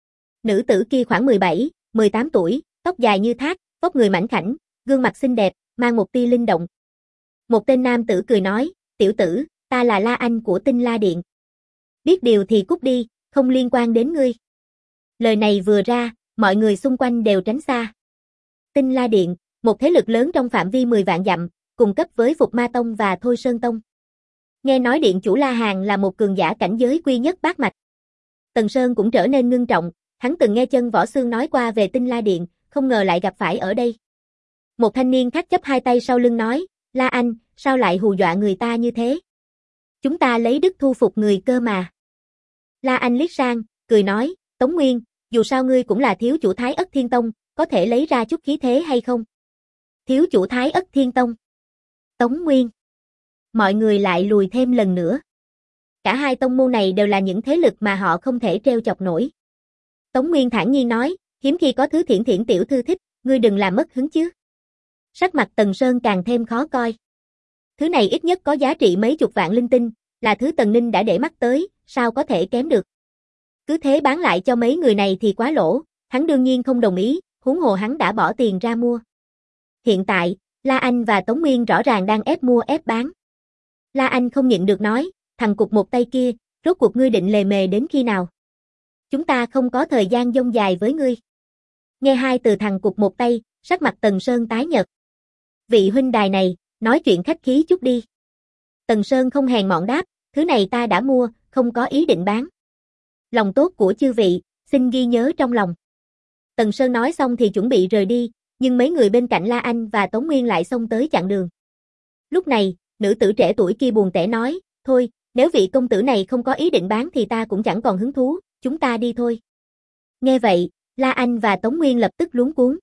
Nữ tử kia khoảng 17, 18 tuổi, tóc dài như thác, vóc người mảnh khảnh, gương mặt xinh đẹp, mang một tia linh động. Một tên nam tử cười nói, tiểu tử, ta là La Anh của Tinh La Điện. Biết điều thì cút đi, không liên quan đến ngươi. Lời này vừa ra, mọi người xung quanh đều tránh xa. Tinh La Điện, một thế lực lớn trong phạm vi 10 vạn dặm, cùng cấp với Phục Ma Tông và Thôi Sơn Tông. Nghe nói điện chủ La Hàn là một cường giả cảnh giới quy nhất bát mạch. Tần Sơn cũng trở nên ngưng trọng, hắn từng nghe Chân Võ Xương nói qua về Tinh La Điện, không ngờ lại gặp phải ở đây. Một thanh niên khác chắp hai tay sau lưng nói, La Anh, sao lại hù dọa người ta như thế? Chúng ta lấy đức thu phục người cơ mà. La Anh liếc sang, cười nói, Tống Nguyên, dù sao ngươi cũng là thiếu chủ Thái Ất Thiên Tông, có thể lấy ra chút khí thế hay không? Thiếu chủ Thái Ất Thiên Tông. Tống Nguyên. Mọi người lại lùi thêm lần nữa. Cả hai tông môn này đều là những thế lực mà họ không thể trêu chọc nổi. Tống Nguyên thản nhiên nói, hiếm khi có thứ Thiển Thiển tiểu thư thích, ngươi đừng làm mất hứng chứ. Sắc mặt Tần Sơn càng thêm khó coi. Thứ này ít nhất có giá trị mấy chục vạn linh tinh, là thứ Tần Ninh đã để mắt tới, sao có thể kém được. Cứ thế bán lại cho mấy người này thì quá lỗ, hắn đương nhiên không đồng ý, huống hồ hắn đã bỏ tiền ra mua. Hiện tại, La Anh và Tống Nguyên rõ ràng đang ép mua ép bán. La Anh không nhịn được nói, thằng cục một tay kia, rốt cuộc ngươi định lề mề đến khi nào? Chúng ta không có thời gian dông dài với ngươi. Nghe hai từ thằng cục một tay, sắc mặt Tần Sơn tái nhợt. Vị huynh đài này, nói chuyện khách khí chút đi. Tần Sơn không hèn mọn đáp, thứ này ta đã mua, không có ý định bán. Lòng tốt của chư vị, xin ghi nhớ trong lòng. Tần Sơn nói xong thì chuẩn bị rời đi, nhưng mấy người bên cạnh La Anh và Tống Nguyên lại xông tới chặn đường. Lúc này, nữ tử trẻ tuổi kia buồn tẻ nói, thôi, nếu vị công tử này không có ý định bán thì ta cũng chẳng còn hứng thú, chúng ta đi thôi. Nghe vậy, La Anh và Tống Nguyên lập tức luống cuống.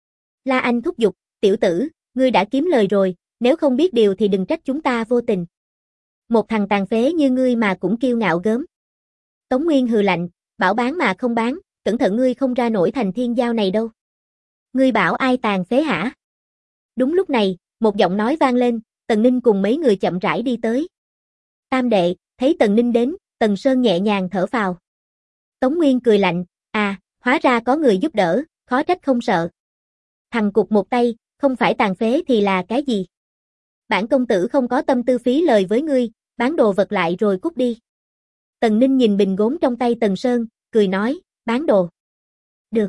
La Anh thúc giục, tiểu tử, ngươi đã kiếm lời rồi, nếu không biết điều thì đừng trách chúng ta vô tình. Một thằng tàn phế như ngươi mà cũng kiêu ngạo gớm. Tống Nguyên hừ lạnh, bảo bán mà không bán, cẩn thận ngươi không ra nổi thành Thiên Giao này đâu. Ngươi bảo ai tàn phế hả? Đúng lúc này, một giọng nói vang lên, Tần Ninh cùng mấy người chậm rãi đi tới. Tam đệ, thấy Tần Ninh đến, Tần Sơn nhẹ nhàng thở phào. Tống Nguyên cười lạnh, à, hóa ra có người giúp đỡ, khó trách không sợ. Thằng cục một tay, không phải tàn phế thì là cái gì? Bản công tử không có tâm tư phí lời với ngươi, bán đồ vật lại rồi cút đi. Tần Ninh nhìn bình gốm trong tay Tần Sơn, cười nói, bán đồ. Được.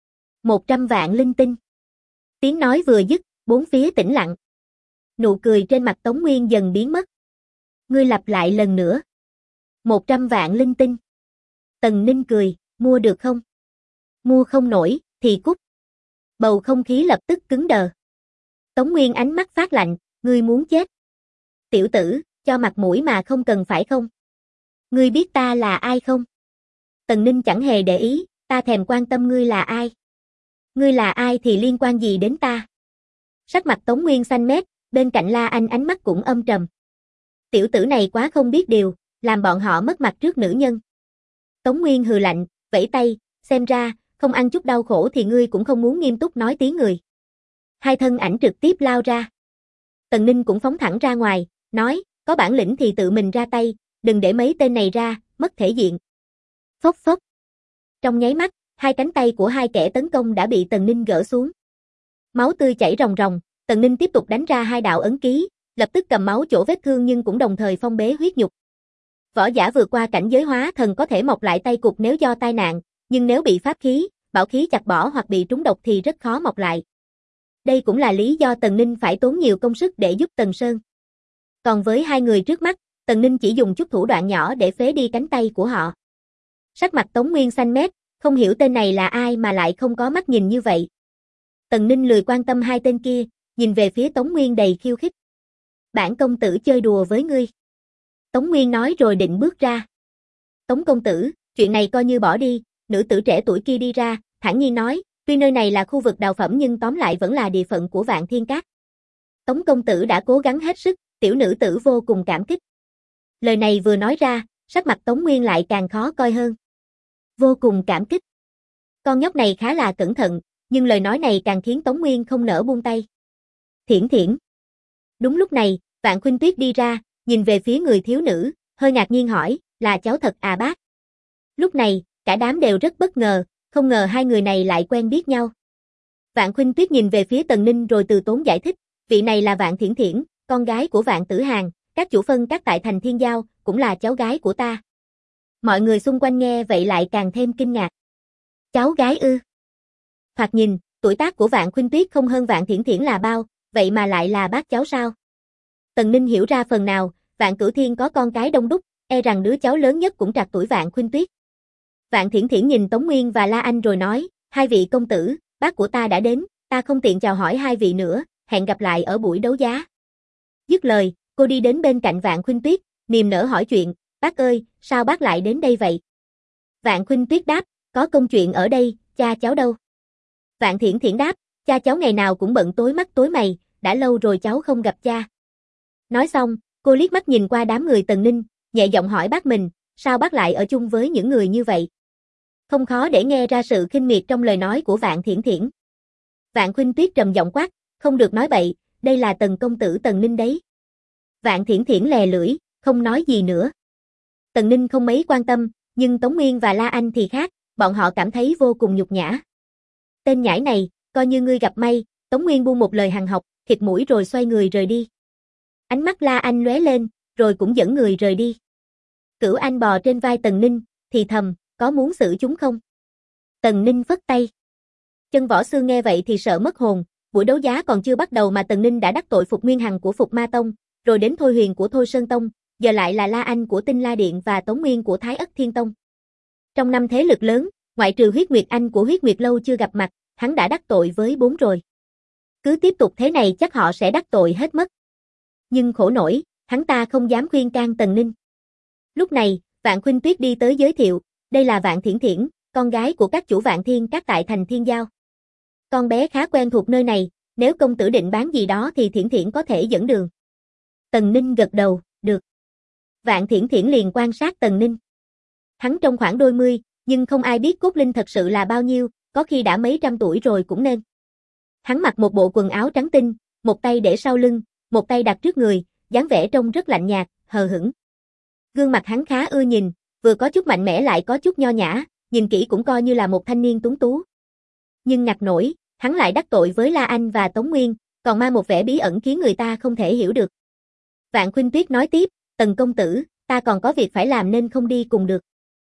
100 vạn linh tinh. Tiếng nói vừa dứt, bốn phía tĩnh lặng. Nụ cười trên mặt Tống Nguyên dần biến mất. Ngươi lặp lại lần nữa. 100 vạn linh tinh. Tần Ninh cười, mua được không? Mua không nổi, thì cút. Bầu không khí lập tức cứng đờ. Tống Nguyên ánh mắt phát lạnh, ngươi muốn chết. Tiểu tử, cho mặt mũi mà không cần phải không? Ngươi biết ta là ai không? Tần Ninh chẳng hề để ý, ta thèm quan tâm ngươi là ai. Ngươi là ai thì liên quan gì đến ta? Sắc mặt Tống Nguyên xanh mét, bên cạnh La Anh ánh mắt cũng âm trầm. Tiểu tử này quá không biết điều, làm bọn họ mất mặt trước nữ nhân. Tống Nguyên hừ lạnh, vẫy tay, xem ra, không ăn chút đau khổ thì ngươi cũng không muốn nghiêm túc nói tiếng người. Hai thân ảnh trực tiếp lao ra. Tần Ninh cũng phóng thẳng ra ngoài, nói, có bản lĩnh thì tự mình ra tay, đừng để mấy tên này ra, mất thể diện. Phốc phốc. Trong nháy mắt, hai cánh tay của hai kẻ tấn công đã bị Tần Ninh gỡ xuống. Máu tươi chảy ròng ròng, Tần Ninh tiếp tục đánh ra hai đạo ấn ký, lập tức cầm máu chỗ vết thương nhưng cũng đồng thời phong bế huyết nhục. Võ giả vượt qua cảnh giới hóa thần có thể mọc lại tay cụt nếu do tai nạn, nhưng nếu bị pháp khí, bảo khí chặt bỏ hoặc bị trúng độc thì rất khó mọc lại. Đây cũng là lý do Tần Ninh phải tốn nhiều công sức để giúp Tần Sơn. Còn với hai người trước mắt, Tần Ninh chỉ dùng chút thủ đoạn nhỏ để phế đi cánh tay của họ. Sắc mặt Tống Nguyên xanh mét, không hiểu tên này là ai mà lại không có mắt nhìn như vậy. Tần Ninh lười quan tâm hai tên kia, nhìn về phía Tống Nguyên đầy khiêu khích. Bản công tử chơi đùa với ngươi. Tống Nguyên nói rồi định bước ra. Tống công tử, chuyện này coi như bỏ đi, nữ tử trẻ tuổi kia đi ra, thản nhiên nói, tuy nơi này là khu vực đào phẩm nhưng tóm lại vẫn là địa phận của Vạn Thiên Các. Tống công tử đã cố gắng hết sức, tiểu nữ tử vô cùng cảm kích. Lời này vừa nói ra, sắc mặt Tống Nguyên lại càng khó coi hơn. Vô cùng cảm kích. Con nhóc này khá là cẩn thận, nhưng lời nói này càng khiến Tống Nguyên không nỡ buông tay. Thiển thiển. Đúng lúc này, Vạn Khuynh Tuyết đi ra, nhìn về phía người thiếu nữ, hơi ngạc nhiên hỏi, là cháu thật à bác? Lúc này, cả đám đều rất bất ngờ, không ngờ hai người này lại quen biết nhau. Vạn Khuynh Tuyết nhìn về phía Tần Ninh rồi từ tốn giải thích, vị này là Vạn Thiển Thiển, con gái của Vạn Tử Hàn, các chủ phân các tại thành Thiên Giao, cũng là cháu gái của ta. Mọi người xung quanh nghe vậy lại càng thêm kinh ngạc. Cháu gái ư? Thoạt nhìn, tuổi tác của Vạn Khuynh Tuyết không hơn Vạn Thiển Thiển là bao, vậy mà lại là bác cháu sao? Tần Ninh hiểu ra phần nào, Vạn Cửu Thiên có con cái đông đúc, e rằng đứa cháu lớn nhất cũng trạc tuổi Vạn Khuynh Tuyết. Vạn Thiển Thiển nhìn Tống Nguyên và La Anh rồi nói, hai vị công tử, bác của ta đã đến, ta không tiện chào hỏi hai vị nữa, hẹn gặp lại ở buổi đấu giá. Dứt lời, cô đi đến bên cạnh Vạn Khuynh Tuyết, niềm nở hỏi chuyện, bác ơi, sao bác lại đến đây vậy? Vạn Khuynh Tuyết đáp, có công chuyện ở đây, cha cháu đâu? Vạn Thiển Thiển đáp, cha cháu ngày nào cũng bận tối mắt tối mày, đã lâu rồi cháu không gặp cha. Nói xong, cô liếc mắt nhìn qua đám người Tần Ninh, nhẹ giọng hỏi bác mình, sao bác lại ở chung với những người như vậy? Không khó để nghe ra sự khinh miệt trong lời nói của Vạn Thiển Thiển. Vạn Khuynh Tuyết trầm giọng quát, không được nói bậy, đây là Tần công tử Tần Ninh đấy. Vạn Thiển Thiển lè lưỡi, không nói gì nữa. Tần Ninh không mấy quan tâm, nhưng Tống Nguyên và La Anh thì khác, bọn họ cảm thấy vô cùng nhục nhã. Tên nhãi này, coi như ngươi gặp may, Tống Nguyên buông một lời hằn học, khịt mũi rồi xoay người rời đi. Ánh mắt La Anh lóe lên, rồi cũng dẫn người rời đi. Cửu Anh bò trên vai Tần Ninh, thì thầm, có muốn xử chúng không? Tần Ninh phất tay. Chân Võ Sư nghe vậy thì sợ mất hồn, buổi đấu giá còn chưa bắt đầu mà Tần Ninh đã đắc tội Phục Nguyên Hằng của Phục Ma Tông, rồi đến Thôi Huyền của Thôi Sơn Tông, giờ lại là La Anh của Tinh La Điện và Tống Nguyên của Thái Ất Thiên Tông. Trong năm thế lực lớn, ngoại trừ Huyết Nguyệt Anh của Huyết Nguyệt Lâu chưa gặp mặt, hắn đã đắc tội với 4 rồi. Cứ tiếp tục thế này chắc họ sẽ đắc tội hết mất. Nhưng khổ nổi, hắn ta không dám khuyên can Tần Ninh. Lúc này, Vạn Khuynh Tuyết đi tới giới thiệu, đây là Vạn Thiển Thiển, con gái của các chủ Vạn Thiên Các tại thành Thiên Giao. Con bé khá quen thuộc nơi này, nếu công tử định bán gì đó thì Thiển Thiển có thể dẫn đường. Tần Ninh gật đầu, được. Vạn Thiển Thiển liền quan sát Tần Ninh. Hắn trông khoảng đôi mươi, nhưng không ai biết cốt linh thật sự là bao nhiêu, có khi đã mấy trăm tuổi rồi cũng nên. Hắn mặc một bộ quần áo trắng tinh, một tay để sau lưng, một tay đặt trước người, dáng vẻ trông rất lạnh nhạt, hờ hững. Gương mặt hắn khá ưa nhìn, vừa có chút mạnh mẽ lại có chút nho nhã, nhìn kỹ cũng coi như là một thanh niên tuấn tú. Nhưng ngặt nổi, hắn lại đắc tội với La Anh và Tống Nguyên, còn mang một vẻ bí ẩn khiến người ta không thể hiểu được. Vạn Khuynh Tuyết nói tiếp, Tần công tử, ta còn có việc phải làm nên không đi cùng được.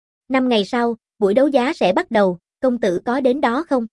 5 ngày sau, buổi đấu giá sẽ bắt đầu, công tử có đến đó không?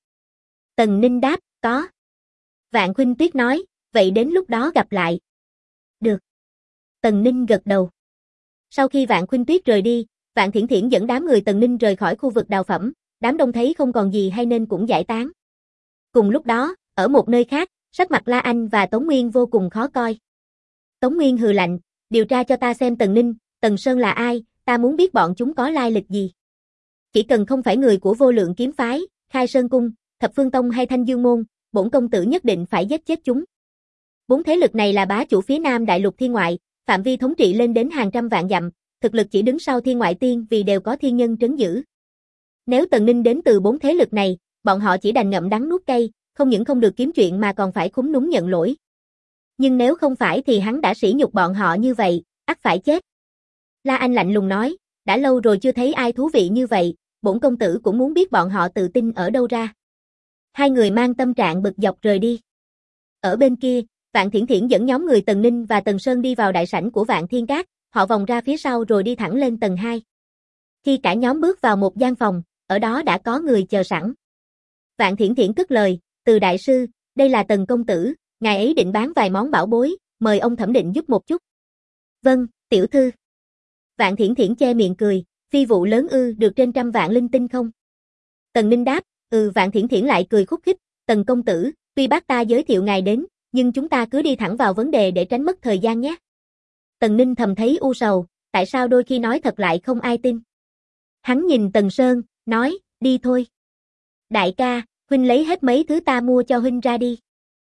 Tần Ninh đáp, có. Vạn Khuynh Tuyết nói, vậy đến lúc đó gặp lại. Được. Tần Ninh gật đầu. Sau khi Vạn Khuynh Tuyết rời đi, Vạn Thiển Thiển dẫn đám người Tần Ninh rời khỏi khu vực đào phẩm, đám đông thấy không còn gì hay nên cũng giải tán. Cùng lúc đó, ở một nơi khác, sắc mặt La Anh và Tống Nguyên vô cùng khó coi. Tống Nguyên hừ lạnh, điều tra cho ta xem Tần Ninh, Tần Sơn là ai, ta muốn biết bọn chúng có lai lịch gì. Chỉ cần không phải người của Vô Lượng Kiếm Phái, Khai Sơn Cung, Thập Phương Tông hay Thanh Dương Môn, bổn công tử nhất định phải giết chết chúng. Bốn thế lực này là bá chủ phía Nam Đại Lục Thiên Ngoại, phạm vi thống trị lên đến hàng trăm vạn dặm, thực lực chỉ đứng sau Thiên Ngoại Tiên vì đều có thiên nhân trấn giữ. Nếu Tần Ninh đến từ bốn thế lực này, bọn họ chỉ đành ngậm đắng nuốt cay, không những không được kiếm chuyện mà còn phải khúm núm nhận lỗi. Nhưng nếu không phải thì hắn đã sỉ nhục bọn họ như vậy, ắt phải chết. La Anh lạnh lùng nói, đã lâu rồi chưa thấy ai thú vị như vậy, bổn công tử cũng muốn biết bọn họ tự tin ở đâu ra. Hai người mang tâm trạng bực dọc rời đi. Ở bên kia, Vạn Thiển Thiển dẫn nhóm người Tần Ninh và Tần Sơn đi vào đại sảnh của Vạn Thiên Các, họ vòng ra phía sau rồi đi thẳng lên tầng 2. Khi cả nhóm bước vào một gian phòng, ở đó đã có người chờ sẵn. Vạn Thiển Thiển cất lời, Từ đại sư, đây là Tần công tử, ngài ấy định bán vài món bảo bối, mời ông thẩm định giúp một chút. Vâng, tiểu thư. Vạn Thiển Thiển che miệng cười, phi vụ lớn ư, được trên 100 vạn linh tinh không? Tần Ninh đáp, Vạn Thiển Thiển lại cười khúc khích, Tần công tử, tuy bác ta giới thiệu ngài đến, nhưng chúng ta cứ đi thẳng vào vấn đề để tránh mất thời gian nhé. Tần Ninh thầm thấy u sầu, tại sao đôi khi nói thật lại không ai tin. Hắn nhìn Tần Sơn, nói, đi thôi. Đại ca, huynh lấy hết mấy thứ ta mua cho huynh ra đi.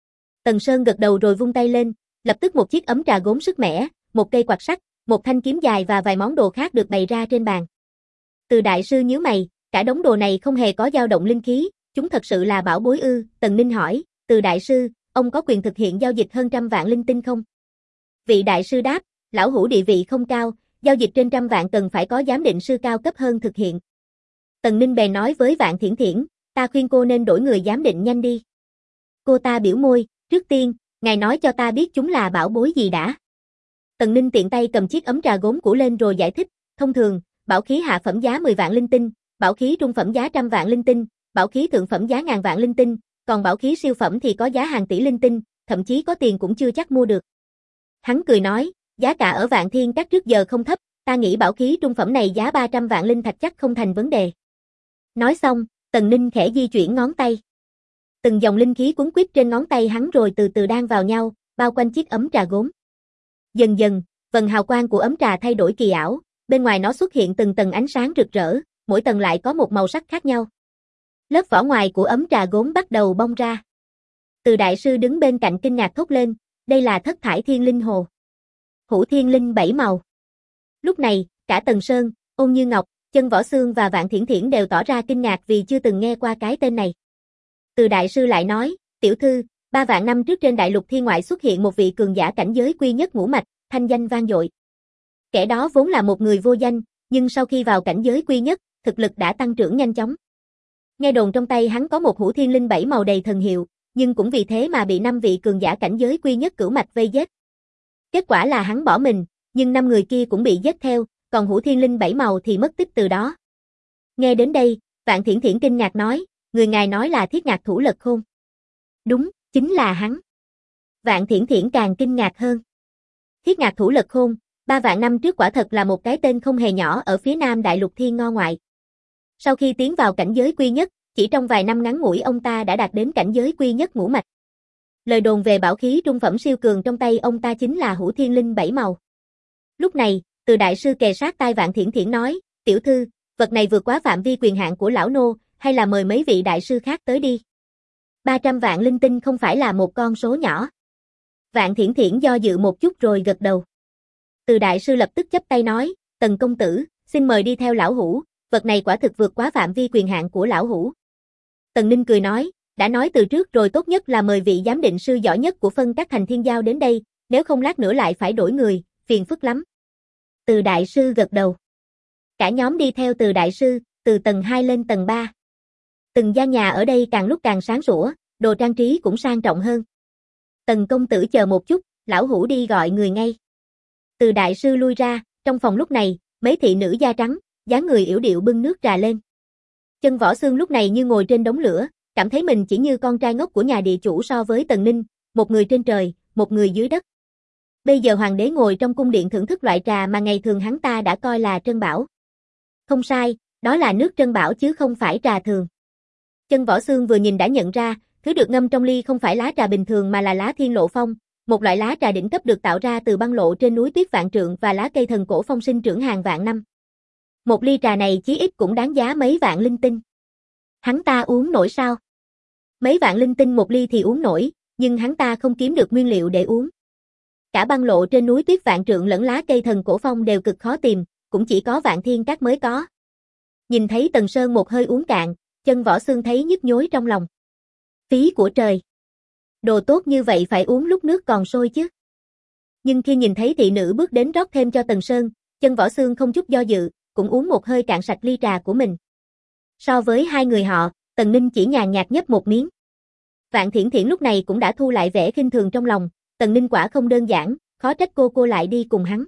Tần Sơn gật đầu rồi vung tay lên, lập tức một chiếc ấm trà gốm sức mẻ, một cây quạt sắt, một thanh kiếm dài và vài món đồ khác được bày ra trên bàn. Từ đại sư nhíu mày, cả đống đồ này không hề có dao động linh khí, chúng thật sự là bảo bối ư? Tần Ninh hỏi, Từ đại sư, ông có quyền thực hiện giao dịch hơn 100 vạn linh tinh không? Vị đại sư đáp, lão hủ địa vị không cao, giao dịch trên 100 vạn cần phải có giám định sư cao cấp hơn thực hiện. Tần Ninh bèn nói với Vạn Thiển Thiển, ta khuyên cô nên đổi người giám định nhanh đi. Cô ta biểu môi, trước tiên, ngài nói cho ta biết chúng là bảo bối gì đã. Tần Ninh tiện tay cầm chiếc ấm trà gốm cũ lên rồi giải thích, thông thường, bảo khí hạ phẩm giá 10 vạn linh tinh, bảo khí trung phẩm giá 100 vạn linh tinh, bảo khí thượng phẩm giá ngàn vạn linh tinh, còn bảo khí siêu phẩm thì có giá hàng tỷ linh tinh, thậm chí có tiền cũng chưa chắc mua được. Hắn cười nói, giá cả ở Vạn Thiên Các trước giờ không thấp, ta nghĩ bảo khí trung phẩm này giá 300 vạn linh thạch chắc không thành vấn đề. Nói xong, Tần Ninh khẽ di chuyển ngón tay. Từng dòng linh khí cuốn quýt trên ngón tay hắn rồi từ từ đan vào nhau, bao quanh chiếc ấm trà gốm. Dần dần, vầng hào quang của ấm trà thay đổi kỳ ảo, bên ngoài nó xuất hiện từng tầng ánh sáng rực rỡ, mỗi tầng lại có một màu sắc khác nhau. Lớp vỏ ngoài của ấm trà gốm bắt đầu bong ra. Từ đại sư đứng bên cạnh kinh ngạc thốt lên, đây là Thất Thải Thiên Linh Hồ. Hữu Thiên Linh 7 màu. Lúc này, cả Tần Sơn, Ôn Như Ngọc, Chân Võ Xương và Vạn Thiển Thiển đều tỏ ra kinh ngạc vì chưa từng nghe qua cái tên này. Từ đại sư lại nói, tiểu thư, 3 vạn năm trước trên Đại Lục Thiên Ngoại xuất hiện một vị cường giả cảnh giới quy nhất ngũ mạch, thanh danh vang dội. Kẻ đó vốn là một người vô danh, nhưng sau khi vào cảnh giới quy nhất, thực lực đã tăng trưởng nhanh chóng. Nghe đồn trong tay hắn có một Hữu Thiên Linh 7 màu đầy thần hiệu, nhưng cũng vì thế mà bị 5 vị cường giả cảnh giới quy nhất cửu mạch vây giết. Kết quả là hắn bỏ mình, nhưng 5 người kia cũng bị giết theo, còn Hữu Thiên Linh 7 màu thì mất tích từ đó. Nghe đến đây, Vạn Thiển Thiển kinh ngạc nói, người ngài nói là Thiết Ngạc Thủ Lật Khôn. Đúng, chính là hắn. Vạn Thiển Thiển càng kinh ngạc hơn. Thiết Ngạc Thủ Lật Khôn, 3 vạn năm trước quả thật là một cái tên không hề nhỏ ở phía Nam Đại Lục Thiên Ngo ngoại. Sau khi tiến vào cảnh giới quy nhất, chỉ trong vài năm ngắn ngủi ông ta đã đạt đến cảnh giới quy nhất ngũ mạch. Lời đồn về bảo khí trung phẩm siêu cường trong tay ông ta chính là Hữu Thiên Linh 7 màu. Lúc này, Từ đại sư kề sát tai Vạn Thiển Thiển nói, tiểu thư, vật này vượt quá phạm vi quyền hạn của lão nô, hay là mời mấy vị đại sư khác tới đi. 300 vạn linh tinh không phải là một con số nhỏ. Vạn Thiển Thiển do dự một chút rồi gật đầu. Từ đại sư lập tức chắp tay nói, Tần công tử, xin mời đi theo lão hủ, vật này quả thực vượt quá phạm vi quyền hạn của lão hủ. Tần Ninh cười nói, đã nói từ trước rồi, tốt nhất là mời vị giám định sư giỏi nhất của phân các thành Thiên Giao đến đây, nếu không lát nữa lại phải đổi người, phiền phức lắm. Từ đại sư gật đầu. Cả nhóm đi theo Từ đại sư, từ tầng 2 lên tầng 3. Từng gian nhà ở đây càng lúc càng sáng sủa, đồ trang trí cũng sang trọng hơn. Tần công tử chờ một chút, lão hủ đi gọi người ngay. Từ đại sư lui ra, trong phòng lúc này, mấy thị nữ da trắng, dáng người yểu điệu bưng nước trà lên. Chân Võ Xương lúc này như ngồi trên đống lửa, cảm thấy mình chỉ như con trai ngốc của nhà địa chủ so với Tần Ninh, một người trên trời, một người dưới đất. Bây giờ hoàng đế ngồi trong cung điện thưởng thức loại trà mà ngày thường hắn ta đã coi là trân bảo. Không sai, đó là nước trân bảo chứ không phải trà thường. Chân Võ Xương vừa nhìn đã nhận ra, thứ được ngâm trong ly không phải lá trà bình thường mà là lá Thiên Lộ Phong, một loại lá trà đỉnh cấp được tạo ra từ băng lộ trên núi tuyết vạn trượng và lá cây thần cổ phong sinh trưởng hàng vạn năm. Một ly trà này chí ít cũng đáng giá mấy vạn linh tinh. Hắn ta uống nổi sao? Mấy vạn linh tinh một ly thì uống nổi, nhưng hắn ta không kiếm được nguyên liệu để uống. Cả băng lộ trên núi tuyết vạn trượng lẫn lá cây thần cổ phong đều cực khó tìm, cũng chỉ có Vạn Thiên Các mới có. Nhìn thấy Tần Sơn một hơi uống cạn, Chân Võ Xương thấy nhức nhối trong lòng. Phí của trời. Đồ tốt như vậy phải uống lúc nước còn sôi chứ. Nhưng khi nhìn thấy thị nữ bước đến rót thêm cho Tần Sơn, Chân Võ Xương không chút do dự, cũng uống một hơi cạn sạch ly trà của mình. So với hai người họ, Tần Ninh chỉ nhàn nhạt nhấp một miếng. Vạn Thiển Thiển lúc này cũng đã thu lại vẻ khinh thường trong lòng, Tần Ninh quả không đơn giản, khó trách cô lại đi cùng hắn.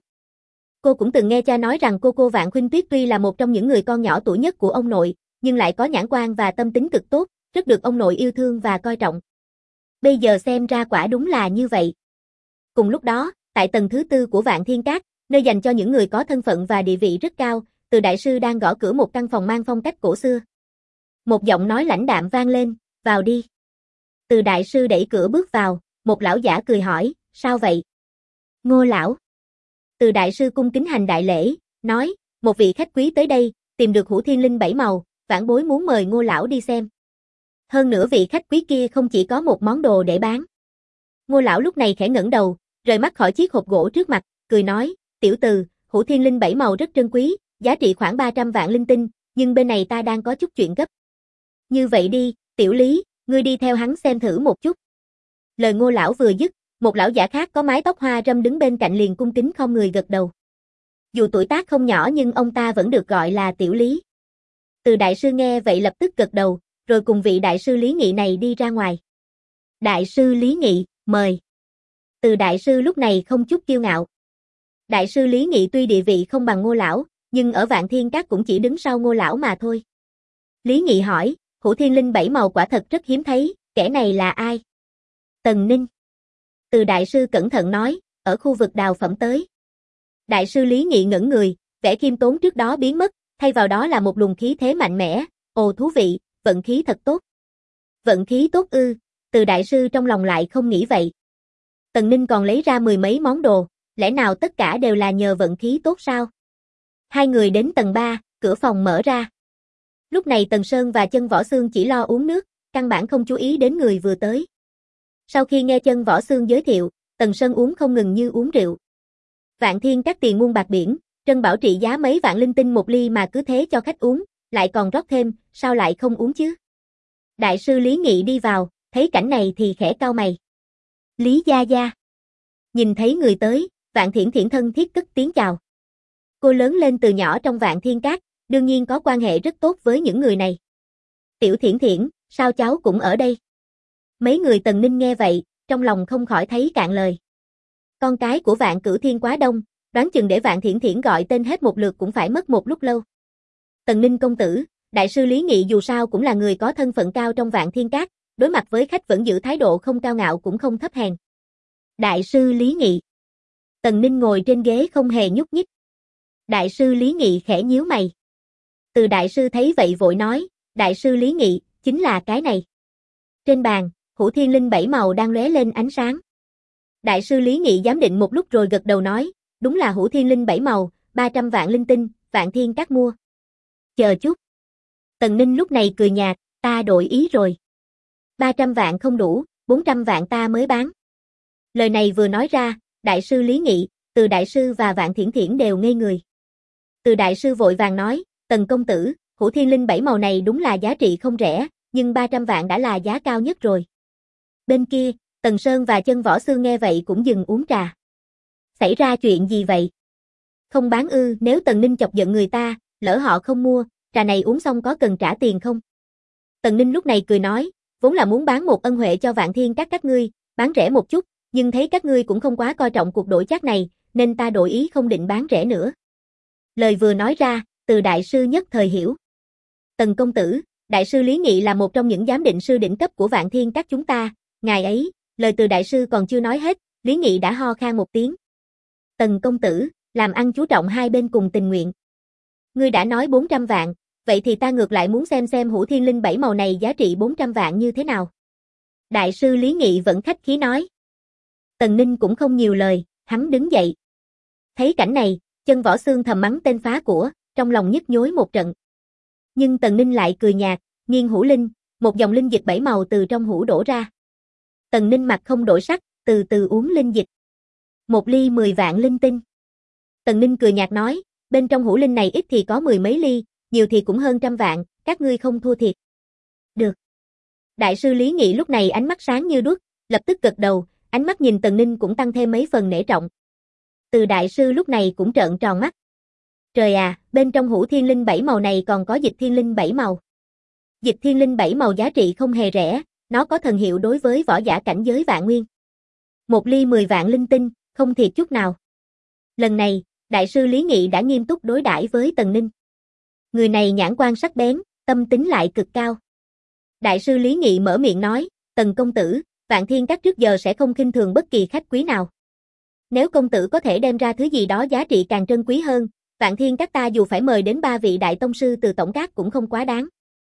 Cô cũng từng nghe cha nói rằng cô Vạn Khuynh Tuyết tuy là một trong những người con nhỏ tuổi nhất của ông nội, nhưng lại có nhãn quan và tâm tính cực tốt, rất được ông nội yêu thương và coi trọng. Bây giờ xem ra quả đúng là như vậy. Cùng lúc đó, tại tầng thứ 4 của Vạn Thiên Các, nơi dành cho những người có thân phận và địa vị rất cao, Từ đại sư đang gõ cửa một căn phòng mang phong cách cổ xưa. Một giọng nói lãnh đạm vang lên, "Vào đi." Từ đại sư đẩy cửa bước vào, một lão giả cười hỏi, "Sao vậy?" "Ngô lão." Từ đại sư cung kính hành đại lễ, nói, "Một vị khách quý tới đây, tìm được Hủ Thiên Linh 7 màu, vãn bối muốn mời Ngô lão đi xem." Hơn nữa vị khách quý kia không chỉ có một món đồ để bán. Ngô lão lúc này khẽ ngẩng đầu, rời mắt khỏi chiếc hộp gỗ trước mặt, cười nói, "Tiểu Từ, Hủ Thiên Linh 7 màu rất trân quý, giá trị khoảng 300 vạn linh tinh, nhưng bên này ta đang có chút chuyện gấp. Như vậy đi, Tiểu Lý, ngươi đi theo hắn xem thử một chút." Lời Ngô lão vừa dứt, một lão giả khác có mái tóc hoa râm đứng bên cạnh liền cung kính không người gật đầu. Dù tuổi tác không nhỏ nhưng ông ta vẫn được gọi là Tiểu Lý. Từ đại sư nghe vậy lập tức gật đầu, rồi cùng vị đại sư Lý Nghị này đi ra ngoài. "Đại sư Lý Nghị, mời." Từ đại sư lúc này không chút kiêu ngạo. Đại sư Lý Nghị tuy địa vị không bằng Ngô lão, nhưng ở Vạn Thiên Các cũng chỉ đứng sau Ngô lão mà thôi. Lý Nghị hỏi, Hủ Thiên Linh 7 màu quả thật rất hiếm thấy, kẻ này là ai? Tần Ninh. Từ đại sư cẩn thận nói, ở khu vực đào phẩm tới. Đại sư Lý Nghị ngẩn người, vẻ khiêm tốn trước đó biến mất, thay vào đó là một luồng khí thế mạnh mẽ, ồ thú vị, vận khí thật tốt. Vận khí tốt ư? Từ đại sư trong lòng lại không nghĩ vậy. Tần Ninh còn lấy ra 10 mấy món đồ, lẽ nào tất cả đều là nhờ vận khí tốt sao? Hai người đến tầng 3, cửa phòng mở ra. Lúc này Tần Sơn và Chân Võ Xương chỉ lo uống nước, căn bản không chú ý đến người vừa tới. Sau khi nghe Chân Võ Xương giới thiệu, Tần Sơn uống không ngừng như uống rượu. Vạn Thiên Các tiền muôn bạc biển, Trân Bảo trị giá mấy vạn linh tinh một ly mà cứ thế cho khách uống, lại còn rót thêm, sao lại không uống chứ? Đại sư Lý Nghị đi vào, thấy cảnh này thì khẽ cau mày. Lý gia gia. Nhìn thấy người tới, Vạn Thiển Thiển thân thiết cất tiếng chào. Cô lớn lên từ nhỏ trong Vạn Thiên Các, đương nhiên có quan hệ rất tốt với những người này. Tiểu Thiển Thiển, sao cháu cũng ở đây? Mấy người Tần Ninh nghe vậy, trong lòng không khỏi thấy cạn lời. Con cái của Vạn Cửu Thiên quá đông, đoán chừng để Vạn Thiển Thiển gọi tên hết một lượt cũng phải mất một lúc lâu. Tần Ninh công tử, đại sư Lý Nghị dù sao cũng là người có thân phận cao trong Vạn Thiên Các, đối mặt với khách vẫn giữ thái độ không cao ngạo cũng không thấp hèn. Đại sư Lý Nghị. Tần Ninh ngồi trên ghế không hề nhúc nhích. Đại sư Lý Nghị khẽ nhíu mày. Từ đại sư thấy vậy vội nói, đại sư Lý Nghị, chính là cái này. Trên bàn, Hủ Thiên Linh 7 màu đang lóe lên ánh sáng. Đại sư Lý Nghị giám định một lúc rồi gật đầu nói, đúng là Hủ Thiên Linh 7 màu, 300 vạn linh tinh, Vạn Thiên Các mua. Chờ chút. Tần Ninh lúc này cười nhạt, ta đổi ý rồi. 300 vạn không đủ, 400 vạn ta mới bán. Lời này vừa nói ra, đại sư Lý Nghị, Từ đại sư và Vạn Thiển Thiển đều ngây người. Từ đại sư vội vàng nói, Tần công tử, Hủ Thiên Linh 7 màu này đúng là giá trị không rẻ, nhưng 300 vạn đã là giá cao nhất rồi. Bên kia, Tần Sơn và Chân Võ Xương nghe vậy cũng dừng uống trà. Xảy ra chuyện gì vậy? Không bán ư? Nếu Tần Ninh chọc giận người ta, lỡ họ không mua, trà này uống xong có cần trả tiền không? Tần Ninh lúc này cười nói, vốn là muốn bán một ân huệ cho Vạn Thiên các ngươi, bán rẻ một chút, nhưng thấy các ngươi cũng không quá coi trọng cuộc đổi chác này, nên ta đổi ý không định bán rẻ nữa. Lời vừa nói ra, Từ đại sư nhất thời hiểu. Tần công tử, đại sư Lý Nghị là một trong những giám định sư đỉnh cấp của Vạn Thiên các chúng ta, ngài ấy, lời Từ đại sư còn chưa nói hết, Lý Nghị đã ho khan một tiếng. Tần công tử, làm ăn chú trọng hai bên cùng tình nguyện. Ngươi đã nói 400 vạn, vậy thì ta ngược lại muốn xem Hủ Thiên Linh 7 màu này giá trị 400 vạn như thế nào. Đại sư Lý Nghị vẫn khách khí nói. Tần Ninh cũng không nhiều lời, hắn đứng dậy. Thấy cảnh này, Chân Võ Xương thầm mắng tên phá của, trong lòng nhức nhối một trận. Nhưng Tần Ninh lại cười nhạt, nghiêng Hủ Linh, Một dòng linh dịch 7 màu từ trong hũ đổ ra. Tần Ninh mặt không đổi sắc, từ từ uống linh dịch. 1 ly 10 vạn linh tinh. Tần Ninh cười nhạt nói, bên trong hũ linh này ít thì có 10 mấy ly, nhiều thì cũng hơn 100 vạn, các ngươi không thua thiệt. Được. Đại sư Lý Nghị lúc này ánh mắt sáng như đuốc, lập tức gật đầu, ánh mắt nhìn Tần Ninh cũng tăng thêm mấy phần nể trọng. Từ đại sư lúc này cũng trợn tròn mắt. Trời à, bên trong hũ thiên linh 7 màu này còn có dịch thiên linh 7 màu. Dịch thiên linh 7 màu giá trị không hề rẻ, nó có thần hiệu đối với võ giả cảnh giới vạn nguyên. 1 ly 10 vạn linh tinh, không thiệt chút nào. Lần này, đại sư Lý Nghị đã nghiêm túc đối đãi với Tần Ninh. Người này nhãn quan sắc bén, tâm tính lại cực cao. Đại sư Lý Nghị mở miệng nói, Tần công tử, Vạn Thiên Các trước giờ sẽ không khinh thường bất kỳ khách quý nào. Nếu công tử có thể đem ra thứ gì đó giá trị càng trân quý hơn, Vạn Thiên Các ta dù phải mời đến 3 vị đại tông sư từ tổng các cũng không quá đáng.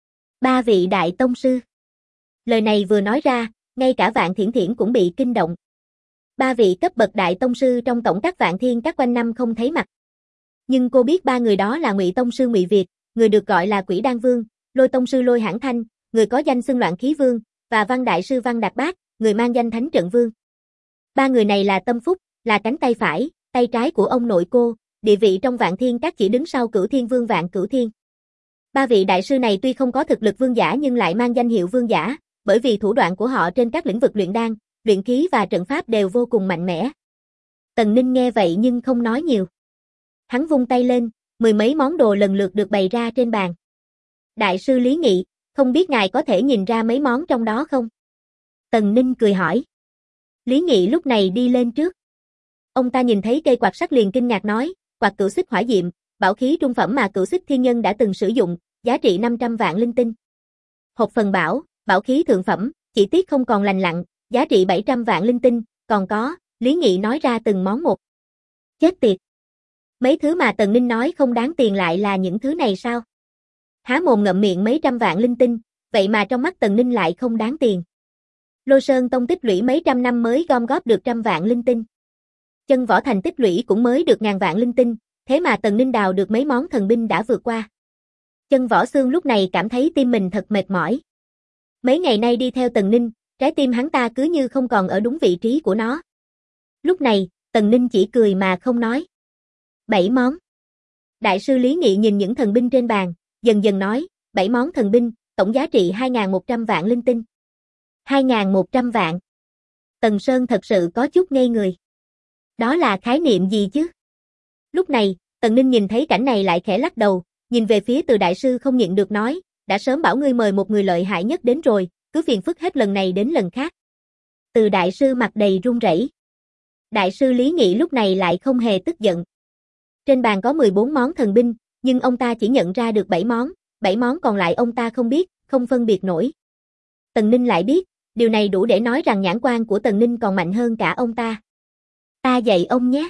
3 vị đại tông sư. Lời này vừa nói ra, ngay cả Vạn Thiển Thiển cũng bị kinh động. 3 vị cấp bậc đại tông sư trong tổng các Vạn Thiên Các quanh năm không thấy mặt. Nhưng cô biết 3 người đó là Ngụy tông sư Ngụy Việt, người được gọi là Quỷ Đan Vương, Lôi tông sư Lôi Hãn Thanh, người có danh xưng Loạn Khí Vương, và Văn đại sư Văn Đạt Bác, người mang danh Thánh Trận Vương. 3 người này là tâm phúc, là cánh tay phải, tay trái của ông nội cô, địa vị trong Vạn Thiên Các chỉ đứng sau Cửu Thiên Vương Vạn Cửu Thiên. 3 vị đại sư này tuy không có thực lực vương giả nhưng lại mang danh hiệu vương giả, bởi vì thủ đoạn của họ trên các lĩnh vực luyện đan, luyện khí và trận pháp đều vô cùng mạnh mẽ. Tần Ninh nghe vậy nhưng không nói nhiều. Hắn vung tay lên, 10 mấy món đồ lần lượt được bày ra trên bàn. Đại sư Lý Nghị, không biết ngài có thể nhìn ra mấy món trong đó không? Tần Ninh cười hỏi. Lý Nghị lúc này đi lên trước. Ông ta nhìn thấy cây quạt sắt liền kinh ngạc nói, quạt Cửu Xích Hỏa Diệm, bảo khí trung phẩm mà Cửu Xích Thiên Nhân đã từng sử dụng, giá trị 500 vạn linh tinh. Hộp phần bảo, bảo khí thượng phẩm, chỉ tiếc không còn lành lặn, giá trị 700 vạn linh tinh, còn có, Lý Nghị nói ra từng món một. Chết tiệt. Mấy thứ mà Tần Ninh nói không đáng tiền lại là những thứ này sao? Há mồm ngậm miệng mấy trăm vạn linh tinh, vậy mà trong mắt Tần Ninh lại không đáng tiền. Lôi Sơn Tông tích lũy mấy trăm năm mới gom góp được 100 vạn linh tinh. Chân Võ Thành tích lũy cũng mới được 1000 vạn linh tinh, thế mà Tần Ninh đào được mấy món thần binh đã vượt qua. Chân Võ Xương lúc này cảm thấy tim mình thật mệt mỏi. Mấy ngày nay đi theo Tần Ninh, trái tim hắn ta cứ như không còn ở đúng vị trí của nó. Lúc này, Tần Ninh chỉ cười mà không nói. 7 món. Đại sư Lý Nghị nhìn những thần binh trên bàn, dần dần nói, 7 món thần binh, tổng giá trị 2.100 vạn linh tinh. 2.100 vạn. Tần Sơn thật sự có chút ngây người. Đó là khái niệm gì chứ? Lúc này, Tần Ninh nhìn thấy cảnh này lại khẽ lắc đầu, nhìn về phía Từ đại sư không nhịn được nói, đã sớm bảo ngươi mời một người lợi hại nhất đến rồi, cứ phiền phức hết lần này đến lần khác. Từ đại sư mặt đầy run rẩy. Đại sư Lý Nghị lúc này lại không hề tức giận. Trên bàn có 14 món thần binh, nhưng ông ta chỉ nhận ra được 7 món còn lại ông ta không biết, không phân biệt nổi. Tần Ninh lại biết, điều này đủ để nói rằng nhãn quan của Tần Ninh còn mạnh hơn cả ông ta. Ta dạy ông nhé.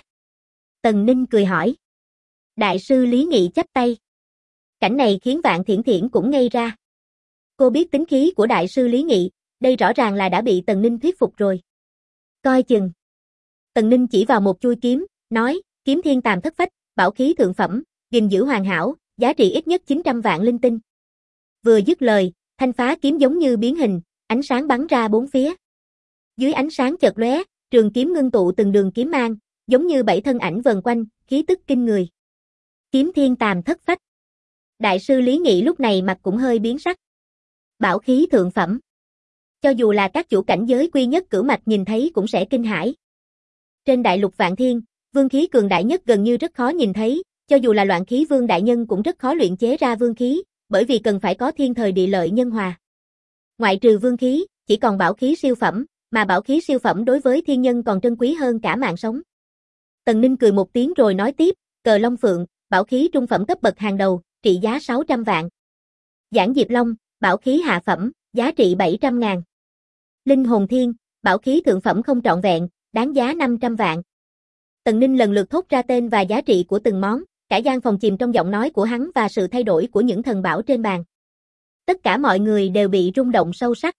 Tần Ninh cười hỏi. Đại sư Lý Nghị chắp tay. Cảnh này khiến Vạn Thiển Thiển cũng ngây ra. Cô biết tính khí của đại sư Lý Nghị, đây rõ ràng là đã bị Tần Ninh thuyết phục rồi. Coi chừng. Tần Ninh chỉ vào một chuôi kiếm, nói, kiếm thiên tàm thất phách, bảo khí thượng phẩm, gìn giữ hoàn hảo, giá trị ít nhất 900 vạn linh tinh. Vừa dứt lời, thanh phá kiếm giống như biến hình, ánh sáng bắn ra bốn phía. Dưới ánh sáng chợt lóe, trường kiếm ngưng tụ từng đường kiếm mang, giống như 7 thân ảnh vần quanh, khí tức kinh người. Kiếm thiên tàm thất phách. Đại sư Lý Nghị lúc này mặt cũng hơi biến sắc. Bảo khí thượng phẩm. Cho dù là các chủ cảnh giới quy nhất cửu mạch nhìn thấy cũng sẽ kinh hãi. Trên đại lục Vạn Thiên, vương khí cường đại nhất gần như rất khó nhìn thấy, cho dù là Loạn Khí Vương đại nhân cũng rất khó luyện chế ra vương khí, bởi vì cần phải có thiên thời địa lợi nhân hòa. Ngoại trừ vương khí, chỉ còn bảo khí siêu phẩm, mà bảo khí siêu phẩm đối với thiên nhân còn trân quý hơn cả mạng sống. Tần Ninh cười một tiếng rồi nói tiếp, Cờ Long Phượng, bảo khí trung phẩm cấp bậc hàng đầu, trị giá 600 vạn. Giảng Diệp Long, bảo khí hạ phẩm, giá trị 700 ngàn. Linh Hồn Thiên, bảo khí thượng phẩm không trọn vẹn, đáng giá 500 vạn. Tần Ninh lần lượt thốt ra tên và giá trị của từng món, cả gian phòng chìm trong giọng nói của hắn và sự thay đổi của những thần bảo trên bàn. Tất cả mọi người đều bị rung động sâu sắc.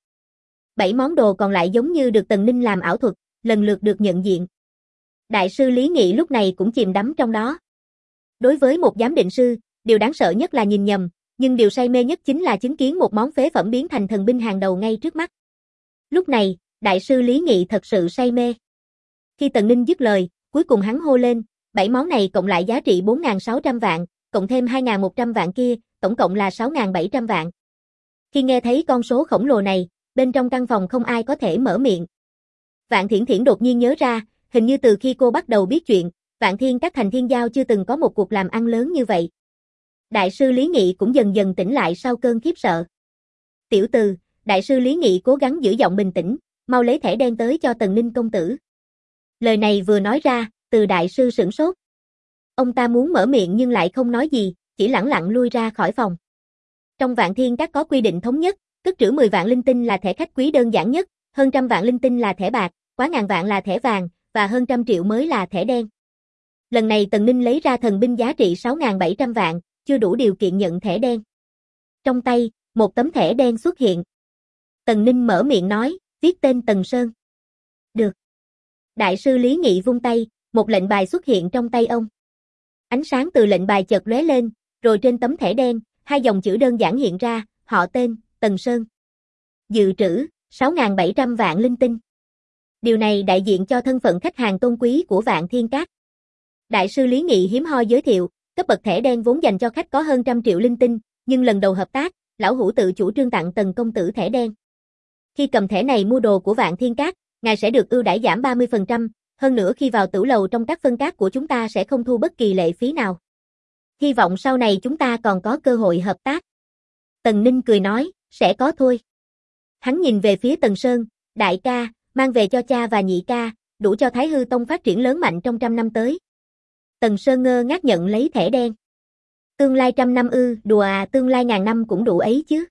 7 món đồ còn lại giống như được Tần Ninh làm ảo thuật, lần lượt được nhận diện. Đại sư Lý Nghị lúc này cũng chìm đắm trong đó. Đối với một giám định sư, điều đáng sợ nhất là nhìn nhầm, nhưng điều say mê nhất chính là chứng kiến một món phế phẩm biến thành thần binh hàng đầu ngay trước mắt. Lúc này, đại sư Lý Nghị thật sự say mê. Khi Tần Ninh dứt lời, cuối cùng hắn hô lên, 7 món này cộng lại giá trị 4.600 vạn, cộng thêm 2.100 vạn kia, tổng cộng là 6.700 vạn. Khi nghe thấy con số khổng lồ này, bên trong căn phòng không ai có thể mở miệng. Vạn Thiển Thiển đột nhiên nhớ ra, hình như từ khi cô bắt đầu biết chuyện, Vạn Thiên Các thành Thiên Giao chưa từng có một cuộc làm ăn lớn như vậy. Đại sư Lý Nghị cũng dần dần tỉnh lại sau cơn khiếp sợ. Tiểu từ, đại sư Lý Nghị cố gắng giữ giọng bình tĩnh, mau lấy thẻ đen tới cho Tần Ninh công tử. Lời này vừa nói ra, Từ đại sư sửng sốt. Ông ta muốn mở miệng nhưng lại không nói gì, chỉ lẳng lặng lui ra khỏi phòng. Trong Vạn Thiên Các có quy định thống nhất, cất trữ 10 vạn linh tinh là thẻ khách quý đơn giản nhất, hơn 100 vạn linh tinh là thẻ bạc, quá ngàn vạn là thẻ vàng, và hơn 100 triệu mới là thẻ đen. Lần này Tần Ninh lấy ra thần binh giá trị 6.700 vạn, chưa đủ điều kiện nhận thẻ đen. Trong tay, một tấm thẻ đen xuất hiện. Tần Ninh mở miệng nói, viết tên Tần Sơn. Được. Đại sư Lý Nghị vung tay, một lệnh bài xuất hiện trong tay ông. Ánh sáng từ lệnh bài chợt lóe lên, rồi trên tấm thẻ đen, 2 dòng chữ đơn giản hiện ra, họ tên, Tần Sơn. Dự trữ, 6.700 vạn linh tinh. Điều này đại diện cho thân phận khách hàng tôn quý của Vạn Thiên Các. Đại sư Lý Nghị hiếm hoi giới thiệu, cấp bậc thẻ đen vốn dành cho khách có hơn 100 triệu linh tinh, nhưng lần đầu hợp tác, lão hủ tự chủ trương tặng Tần công tử thẻ đen. Khi cầm thẻ này mua đồ của Vạn Thiên Các, ngài sẽ được ưu đãi giảm 30%, hơn nữa khi vào tửu lầu trong các phân các của chúng ta sẽ không thu bất kỳ lệ phí nào. Hy vọng sau này chúng ta còn có cơ hội hợp tác. Tần Ninh cười nói, sẽ có thôi. Hắn nhìn về phía Tần Sơn, đại ca, mang về cho cha và nhị ca, đủ cho Thái Hư Tông phát triển lớn mạnh trong 100 năm tới. Tần Sơn ngơ ngác nhận lấy thẻ đen. Tương lai 100 năm ư, đùa à, tương lai ngàn năm cũng đủ ấy chứ.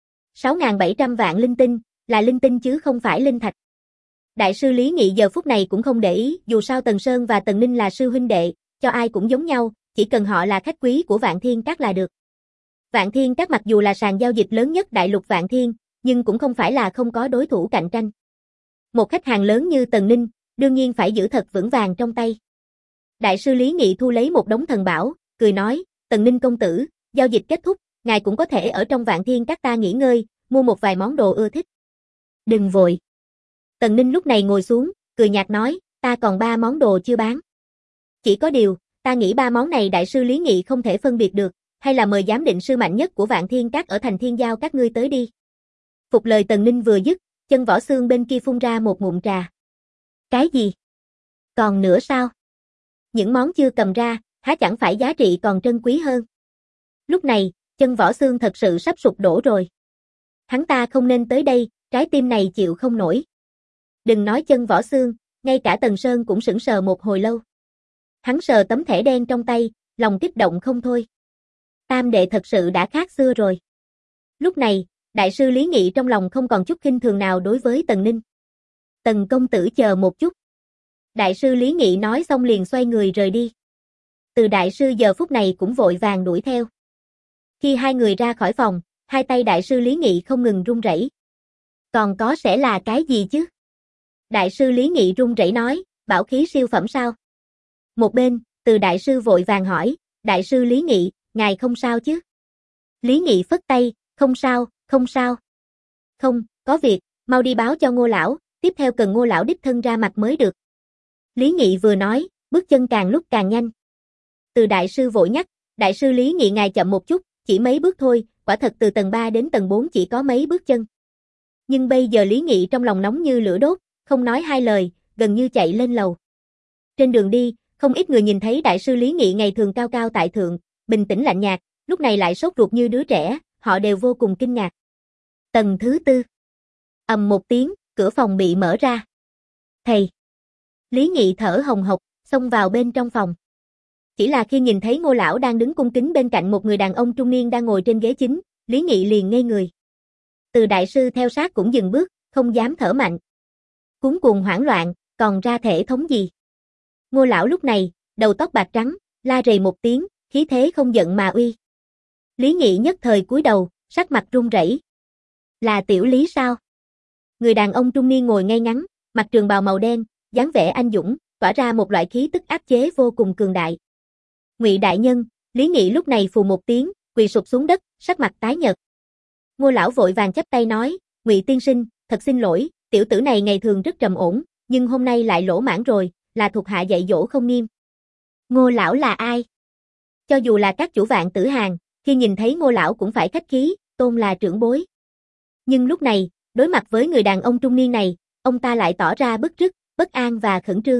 6.700 vạn linh tinh, là linh tinh chứ không phải linh thạch. Đại sư Lý Nghị giờ phút này cũng không để ý, dù sao Tần Sơn và Tần Ninh là sư huynh đệ, cho ai cũng giống nhau, chỉ cần họ là khách quý của Vạn Thiên Các là được. Vạn Thiên Các mặc dù là sàn giao dịch lớn nhất đại lục Vạn Thiên, nhưng cũng không phải là không có đối thủ cạnh tranh. Một khách hàng lớn như Tần Ninh, đương nhiên phải giữ thật vững vàng trong tay. Đại sư Lý Nghị thu lấy một đống thần bảo, cười nói, Tần Ninh công tử, giao dịch kết thúc, ngài cũng có thể ở trong Vạn Thiên Các ta nghỉ ngơi, mua một vài món đồ ưa thích. Đừng vội. Tần Ninh lúc này ngồi xuống, cười nhạt nói, ta còn 3 món đồ chưa bán. Chỉ có điều, ta nghĩ 3 món này đại sư Lý Nghị không thể phân biệt được, hay là mời giám định sư mạnh nhất của Vạn Thiên Các ở thành Thiên Giao các ngươi tới đi. Phục lời Tần Ninh vừa dứt, Chân Võ Xương bên kia phun ra một ngụm trà. Cái gì? Còn nữa sao? Những món chưa cầm ra, há chẳng phải giá trị còn trân quý hơn. Lúc này, Chân Võ Xương thật sự sắp sụp đổ rồi. Hắn ta không nên tới đây, trái tim này chịu không nổi. Đừng nói Chân Võ Xương, ngay cả Tần Sơn cũng sững sờ một hồi lâu. Hắn sờ tấm thẻ đen trong tay, lòng kích động không thôi. Tam đệ thật sự đã khác xưa rồi. Lúc này, đại sư Lý Nghị trong lòng không còn chút khinh thường nào đối với Tần Ninh. Tần công tử chờ một chút. Đại sư Lý Nghị nói xong liền xoay người rời đi. Từ đại sư giờ phút này cũng vội vàng đuổi theo. Khi hai người ra khỏi phòng, hai tay đại sư Lý Nghị không ngừng run rẩy. Còn có sẽ là cái gì chứ? Đại sư Lý Nghị run rẩy nói, bảo khí siêu phẩm sao? Một bên, Từ đại sư vội vàng hỏi, đại sư Lý Nghị, ngài không sao chứ? Lý Nghị phất tay, không sao, không sao. Không, có việc, mau đi báo cho Ngô lão, tiếp theo cần Ngô lão đích thân ra mặt mới được. Lý Nghị vừa nói, bước chân càng lúc càng nhanh. Từ đại sư vội nhắc, đại sư Lý Nghị ngài chậm một chút, chỉ mấy bước thôi, quả thật từ tầng 3 đến tầng 4 chỉ có mấy bước chân. Nhưng bây giờ Lý Nghị trong lòng nóng như lửa đốt, không nói hai lời, gần như chạy lên lầu. Trên đường đi, không ít người nhìn thấy đại sư Lý Nghị ngày thường cao cao tại thượng, bình tĩnh lạnh nhạt, lúc này lại sốt ruột như đứa trẻ, họ đều vô cùng kinh ngạc. Tầng thứ 4. Ầm một tiếng, cửa phòng bị mở ra. Thầy! Lý Nghị thở hồng hộc, xông vào bên trong phòng. Chỉ là khi nhìn thấy Ngô lão đang đứng cung kính bên cạnh một người đàn ông trung niên đang ngồi trên ghế chính, Lý Nghị liền ngây người. Từ đại sư theo sát cũng dừng bước, không dám thở mạnh. Cuống cuồng hoảng loạn, còn ra thể thống gì? Ngô lão lúc này, đầu tóc bạc trắng, la rầy một tiếng, khí thế không giận mà uy. Lý Nghị nhất thời cúi đầu, sắc mặt run rẩy. Là tiểu Lý sao? Người đàn ông trung niên ngồi ngay ngắn, mặc trường bào màu đen, dáng vẻ anh dũng, tỏa ra một loại khí tức áp chế vô cùng cường đại. Ngụy đại nhân, Lý Nghị lúc này phù một tiếng, quỳ sụp xuống đất, sắc mặt tái nhợt. Ngô lão vội vàng chắp tay nói, Ngụy tiên sinh, thật xin lỗi, tiểu tử này ngày thường rất trầm ổn, nhưng hôm nay lại lỗ mãng rồi, là thuộc hạ dạy dỗ không nghiêm. Ngô lão là ai? Cho dù là các chủ Vạn Tử Hàng, khi nhìn thấy Ngô lão cũng phải khách khí, tôn là trưởng bối. Nhưng lúc này, đối mặt với người đàn ông trung niên này, ông ta lại tỏ ra bức rứt, bất an và khẩn trương.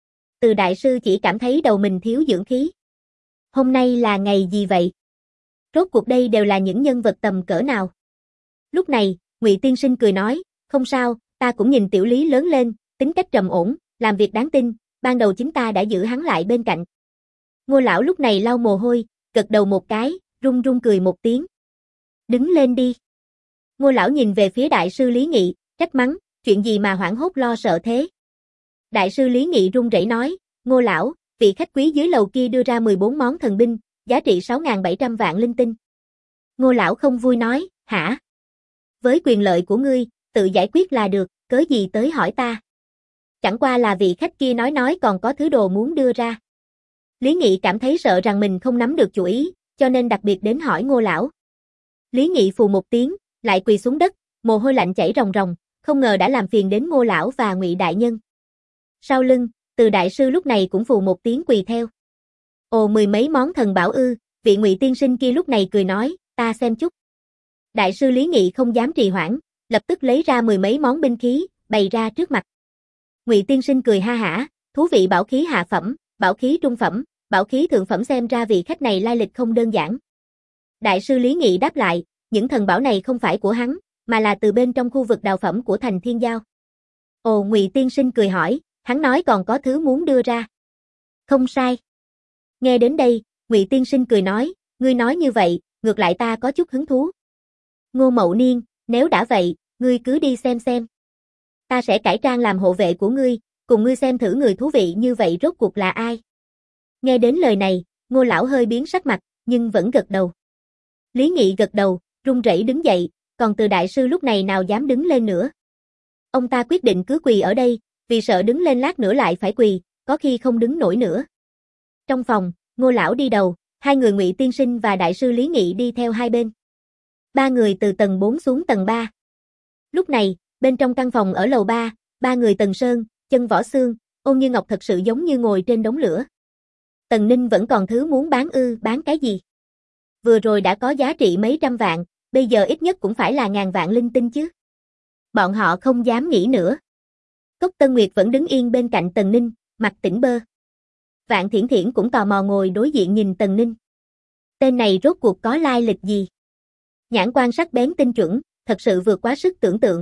Từ đại sư chỉ cảm thấy đầu mình thiếu dưỡng khí. Hôm nay là ngày gì vậy? Rốt cuộc đây đều là những nhân vật tầm cỡ nào? Lúc này, Ngụy tiên sinh cười nói, không sao, ta cũng nhìn tiểu Lý lớn lên, tính cách trầm ổn, làm việc đáng tin, ban đầu chính ta đã giữ hắn lại bên cạnh. Ngô lão lúc này lau mồ hôi, gật đầu một cái, run run cười một tiếng. Đứng lên đi. Ngô lão nhìn về phía đại sư Lý Nghị, trách mắng, chuyện gì mà hoảng hốt lo sợ thế? Đại sư Lý Nghị run rẩy nói, Ngô lão, vị khách quý dưới lầu kia đưa ra 14 món thần binh, giá trị 6.700 vạn linh tinh. Ngô lão không vui nói, hả? Với quyền lợi của ngươi, tự giải quyết là được, cớ gì tới hỏi ta? Chẳng qua là vị khách kia nói còn có thứ đồ muốn đưa ra. Lý Nghị cảm thấy sợ rằng mình không nắm được chủ ý, cho nên đặc biệt đến hỏi Ngô lão. Lý Nghị phù một tiếng, lại quỳ xuống đất, mồ hôi lạnh chảy ròng ròng, không ngờ đã làm phiền đến Ngô lão và Ngụy đại nhân. Sau lưng, Từ đại sư lúc này cũng phù một tiếng quỳ theo. Ồ, mười mấy món thần bảo ư? Vị Ngụy tiên sinh kia lúc này cười nói, ta xem chút. Đại sư Lý Nghị không dám trì hoãn, lập tức lấy ra mười mấy món binh khí, bày ra trước mặt. Ngụy tiên sinh cười ha hả, thú vị, bảo khí hạ phẩm, bảo khí trung phẩm, bảo khí thượng phẩm, xem ra vị khách này lai lịch không đơn giản. Đại sư Lý Nghị đáp lại, những thần bảo này không phải của hắn, mà là từ bên trong khu vực đào phẩm của thành Thiên Giao. Ồ, Ngụy tiên sinh cười hỏi, hắn nói còn có thứ muốn đưa ra. Không sai. Nghe đến đây, Ngụy tiên sinh cười nói, ngươi nói như vậy, ngược lại ta có chút hứng thú. Ngô Mậu Niên, nếu đã vậy, ngươi cứ đi xem. Ta sẽ cải trang làm hộ vệ của ngươi, cùng ngươi xem thử người thú vị như vậy rốt cuộc là ai. Nghe đến lời này, Ngô lão hơi biến sắc mặt, nhưng vẫn gật đầu. Lý Nghị gật đầu, run rẩy đứng dậy, còn Từ đại sư lúc này nào dám đứng lên nữa. Ông ta quyết định cứ quỳ ở đây, vì sợ đứng lên lát nữa lại phải quỳ, có khi không đứng nổi nữa. Trong phòng, Ngô lão đi đầu, hai người Ngụy tiên sinh và đại sư Lý Nghị đi theo hai bên. Ba người từ tầng 4 xuống tầng 3. Lúc này, bên trong căn phòng ở lầu 3, ba người Tần Sơn, Chân Võ Xương, Ôn Như Ngọc thật sự giống như ngồi trên đống lửa. Tần Ninh vẫn còn thứ muốn bán ư? Bán cái gì? Vừa rồi đã có giá trị mấy trăm vạn, bây giờ ít nhất cũng phải là ngàn vạn linh tinh chứ. Bọn họ không dám nghĩ nữa. Cốc Tân Nguyệt vẫn đứng yên bên cạnh Tần Ninh, mặt tỉnh bơ. Vạn Thiển Thiển cũng tò mò ngồi đối diện nhìn Tần Ninh. Tên này rốt cuộc có lai lịch gì? Nhãn quan sắc bén tinh chuẩn, thật sự vượt quá sức tưởng tượng.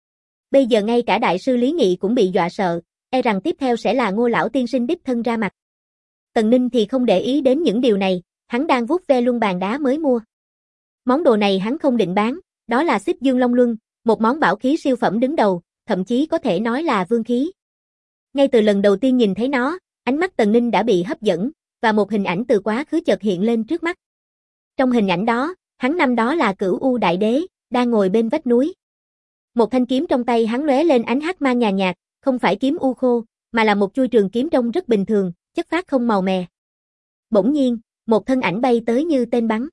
Bây giờ ngay cả đại sư Lý Nghị cũng bị dọa sợ, e rằng tiếp theo sẽ là Ngô lão tiên sinh đích thân ra mặt. Tần Ninh thì không để ý đến những điều này, hắn đang vuốt ve luân bàn đá mới mua. Món đồ này hắn không định bán, đó là Xích Dương Long Luân, một món bảo khí siêu phẩm đứng đầu, thậm chí có thể nói là vương khí. Ngay từ lần đầu tiên nhìn thấy nó, ánh mắt Tần Ninh đã bị hấp dẫn, và một hình ảnh từ quá khứ chợt hiện lên trước mắt. Trong hình ảnh đó, hắn năm đó là Cửu U Đại Đế, đang ngồi bên vách núi. Một thanh kiếm trong tay hắn lóe lên ánh hắc mang nhàn nhạt, không phải kiếm u khô, mà là một chuôi trường kiếm trông rất bình thường, chất phát không màu mè. Bỗng nhiên, một thân ảnh bay tới như tên bắn.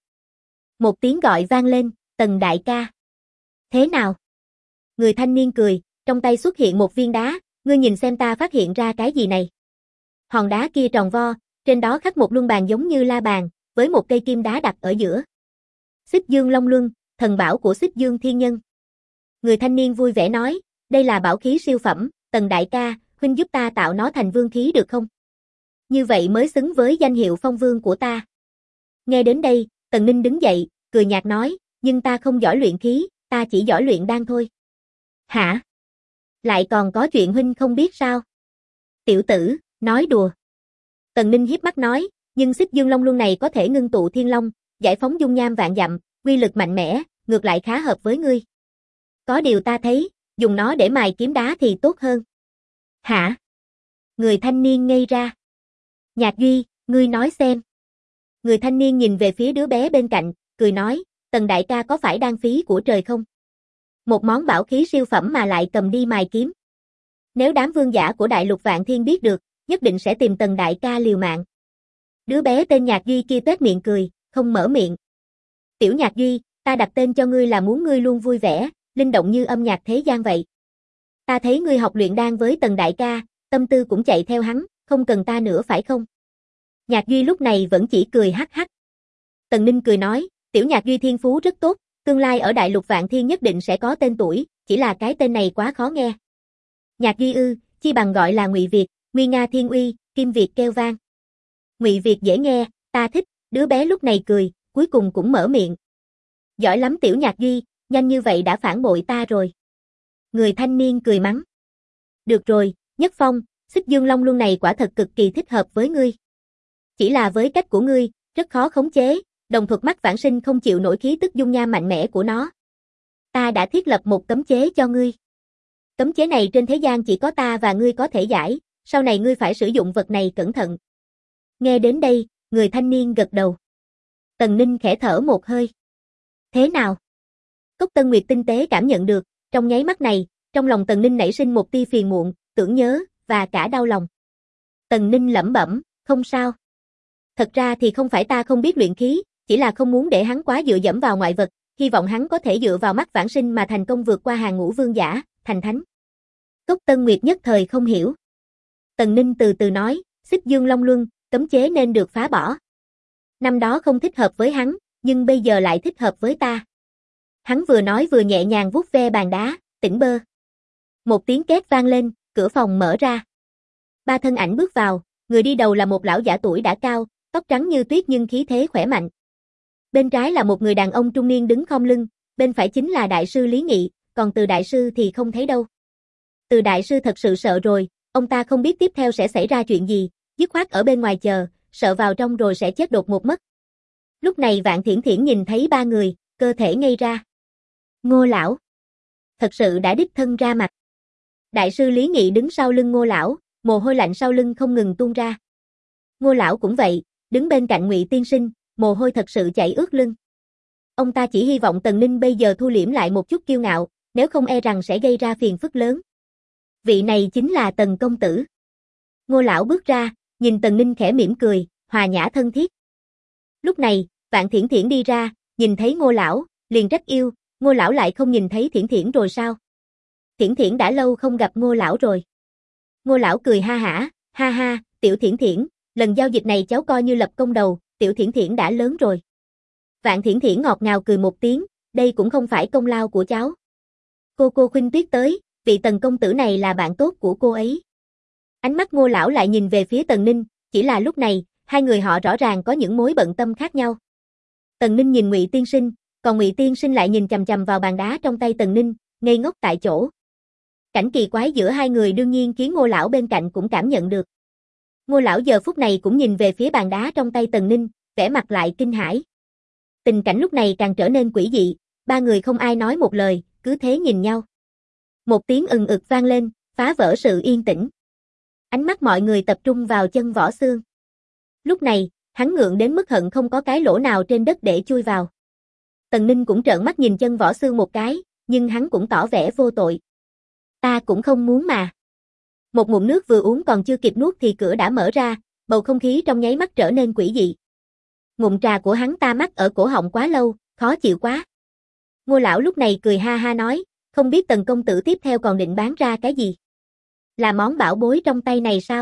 Một tiếng gọi vang lên, Tần đại ca. Thế nào? Người thanh niên cười, trong tay xuất hiện một viên đá, ngươi nhìn xem ta phát hiện ra cái gì này. Hòn đá kia tròn vo, trên đó khắc một luân bàn giống như la bàn, với một cây kim đá đặt ở giữa. Xích Dương Long Luân, thần bảo của Xích Dương Thiên Nhân. Người thanh niên vui vẻ nói, đây là bảo khí siêu phẩm, Tần đại ca, huynh giúp ta tạo nó thành vương khí được không? Như vậy mới xứng với danh hiệu phong vương của ta. Nghe đến đây, Tần Ninh đứng dậy, cười nhạt nói, nhưng ta không giỏi luyện khí, ta chỉ giỏi luyện đan thôi. Hả? Lại còn có chuyện huynh không biết sao? Tiểu tử, nói đùa. Tần Ninh hiếp mắt nói, nhưng Xích Dương Long Luân này có thể ngưng tụ thiên long, giải phóng dung nham vạn dặm, uy lực mạnh mẽ, ngược lại khá hợp với ngươi. Có điều ta thấy, dùng nó để mài kiếm đá thì tốt hơn. Hả? Người thanh niên ngây ra. Nhạc Duy, ngươi nói xem. Người thanh niên nhìn về phía đứa bé bên cạnh, cười nói, Tần đại ca có phải đang phí của trời không? Một món bảo khí siêu phẩm mà lại cầm đi mài kiếm. Nếu đám vương giả của đại lục Vạn Thiên biết được, nhất định sẽ tìm Tần đại ca liều mạng. Đứa bé tên Nhạc Duy kia tuét miệng cười, không mở miệng. Tiểu Nhạc Duy, ta đặt tên cho ngươi là muốn ngươi luôn vui vẻ, linh động như âm nhạc thế gian vậy. Ta thấy ngươi học luyện đan với Tần đại ca, tâm tư cũng chạy theo hắn, không cần ta nữa phải không? Nhạc Duy lúc này vẫn chỉ cười hắc hắc. Tần Ninh cười nói, Tiểu Nhạc Duy thiên phú rất tốt, tương lai ở Đại Lục Vạn Thiên nhất định sẽ có tên tuổi, chỉ là cái tên này quá khó nghe. Nhạc Duy ư, chi bằng gọi là Ngụy Việt, Nguy Nga Thiên Uy, Kim Việt kêu vang. Ngụy Việt dễ nghe, ta thích, đứa bé lúc này cười, cuối cùng cũng mở miệng. Giỏi lắm Tiểu Nhạc Duy, nhanh như vậy đã phản bội ta rồi. Người thanh niên cười mắng. Được rồi, Nhất Phong, Xích Dương Long Luân này quả thật cực kỳ thích hợp với ngươi. Chỉ là với cách của ngươi, rất khó khống chế, đồng thuật mắt vãng sinh không chịu nổi khí tức dung nham mạnh mẽ của nó. Ta đã thiết lập một cấm chế cho ngươi. Cấm chế này trên thế gian chỉ có ta và ngươi có thể giải, sau này ngươi phải sử dụng vật này cẩn thận. Nghe đến đây, người thanh niên gật đầu. Tần Ninh khẽ thở một hơi. Thế nào? Cốc Tân Nguyệt tinh tế cảm nhận được, trong nháy mắt này, trong lòng Tần Ninh nảy sinh một tia phiền muộn, tưởng nhớ, và cả đau lòng. Tần Ninh lẩm bẩm, không sao. Thật ra thì không phải ta không biết luyện khí, chỉ là không muốn để hắn quá dựa dẫm vào ngoại vật, hy vọng hắn có thể dựa vào mắt vãng sinh mà thành công vượt qua hàng ngũ vương giả, thành thánh. Cốc Tân Nguyệt nhất thời không hiểu. Tần Ninh từ từ nói, Xích Dương Long Luân, cấm chế nên được phá bỏ. Năm đó không thích hợp với hắn, nhưng bây giờ lại thích hợp với ta. Hắn vừa nói vừa nhẹ nhàng vuốt ve bàn đá, tỉnh bơ. Một tiếng két vang lên, cửa phòng mở ra. Ba thân ảnh bước vào, người đi đầu là một lão giả tuổi đã cao, tóc trắng như tuyết nhưng khí thế khỏe mạnh. Bên trái là một người đàn ông trung niên đứng khom lưng, bên phải chính là đại sư Lý Nghị, còn Từ đại sư thì không thấy đâu. Từ đại sư thật sự sợ rồi, ông ta không biết tiếp theo sẽ xảy ra chuyện gì, dứt khoát ở bên ngoài chờ, sợ vào trong rồi sẽ chết đột ngột mất. Lúc này Vạn Thiển Thiển nhìn thấy ba người, cơ thể ngây ra. Ngô lão, thật sự đã đích thân ra mặt. Đại sư Lý Nghị đứng sau lưng Ngô lão, mồ hôi lạnh sau lưng không ngừng tuôn ra. Ngô lão cũng vậy, đứng bên cạnh Ngụy tiên sinh, mồ hôi thật sự chảy ướt lưng. Ông ta chỉ hy vọng Tần Ninh bây giờ thu liễm lại một chút kiêu ngạo, nếu không e rằng sẽ gây ra phiền phức lớn. Vị này chính là Tần công tử. Ngô lão bước ra, nhìn Tần Ninh khẽ mỉm cười, hòa nhã thân thiết. Lúc này, Vạn Thiển Thiển đi ra, nhìn thấy Ngô lão, liền trách yêu, Ngô lão lại không nhìn thấy Thiển Thiển rồi sao? Thiển Thiển đã lâu không gặp Ngô lão rồi. Ngô lão cười ha ha, Tiểu Thiển Thiển, lần giao dịch này cháu coi như lập công đầu, Tiểu Thiển Thiển đã lớn rồi. Vạn Thiển Thiển ngọt ngào cười một tiếng, đây cũng không phải công lao của cháu. Cô Khuynh Tuyết tới, vị Tần công tử này là bạn tốt của cô ấy. Ánh mắt Ngô lão lại nhìn về phía Tần Ninh, chỉ là lúc này, hai người họ rõ ràng có những mối bận tâm khác nhau. Tần Ninh nhìn Ngụy tiên sinh, còn Ngụy tiên sinh lại nhìn chằm chằm vào bàn đá trong tay Tần Ninh, ngây ngốc tại chỗ. Cảnh kỳ quái giữa hai người đương nhiên khiến Ngô lão bên cạnh cũng cảm nhận được. Ngô lão giờ phút này cũng nhìn về phía bàn đá trong tay Tần Ninh, vẻ mặt lại kinh hãi. Tình cảnh lúc này càng trở nên quỷ dị, ba người không ai nói một lời, cứ thế nhìn nhau. Một tiếng ừng ực vang lên, phá vỡ sự yên tĩnh. Ánh mắt mọi người tập trung vào chân Võ Xương. Lúc này, hắn ngượng đến mức hận không có cái lỗ nào trên đất để chui vào. Tần Ninh cũng trợn mắt nhìn chân Võ Xương một cái, nhưng hắn cũng tỏ vẻ vô tội. Ta cũng không muốn mà. Một ngụm nước vừa uống còn chưa kịp nuốt thì cửa đã mở ra, bầu không khí trong nháy mắt trở nên quỷ dị. Ngụm trà của hắn ta mắc ở cổ họng quá lâu, khó chịu quá. Ngô lão lúc này cười ha ha nói, không biết Tần công tử tiếp theo còn định bán ra cái gì? Là món bảo bối trong tay này sao?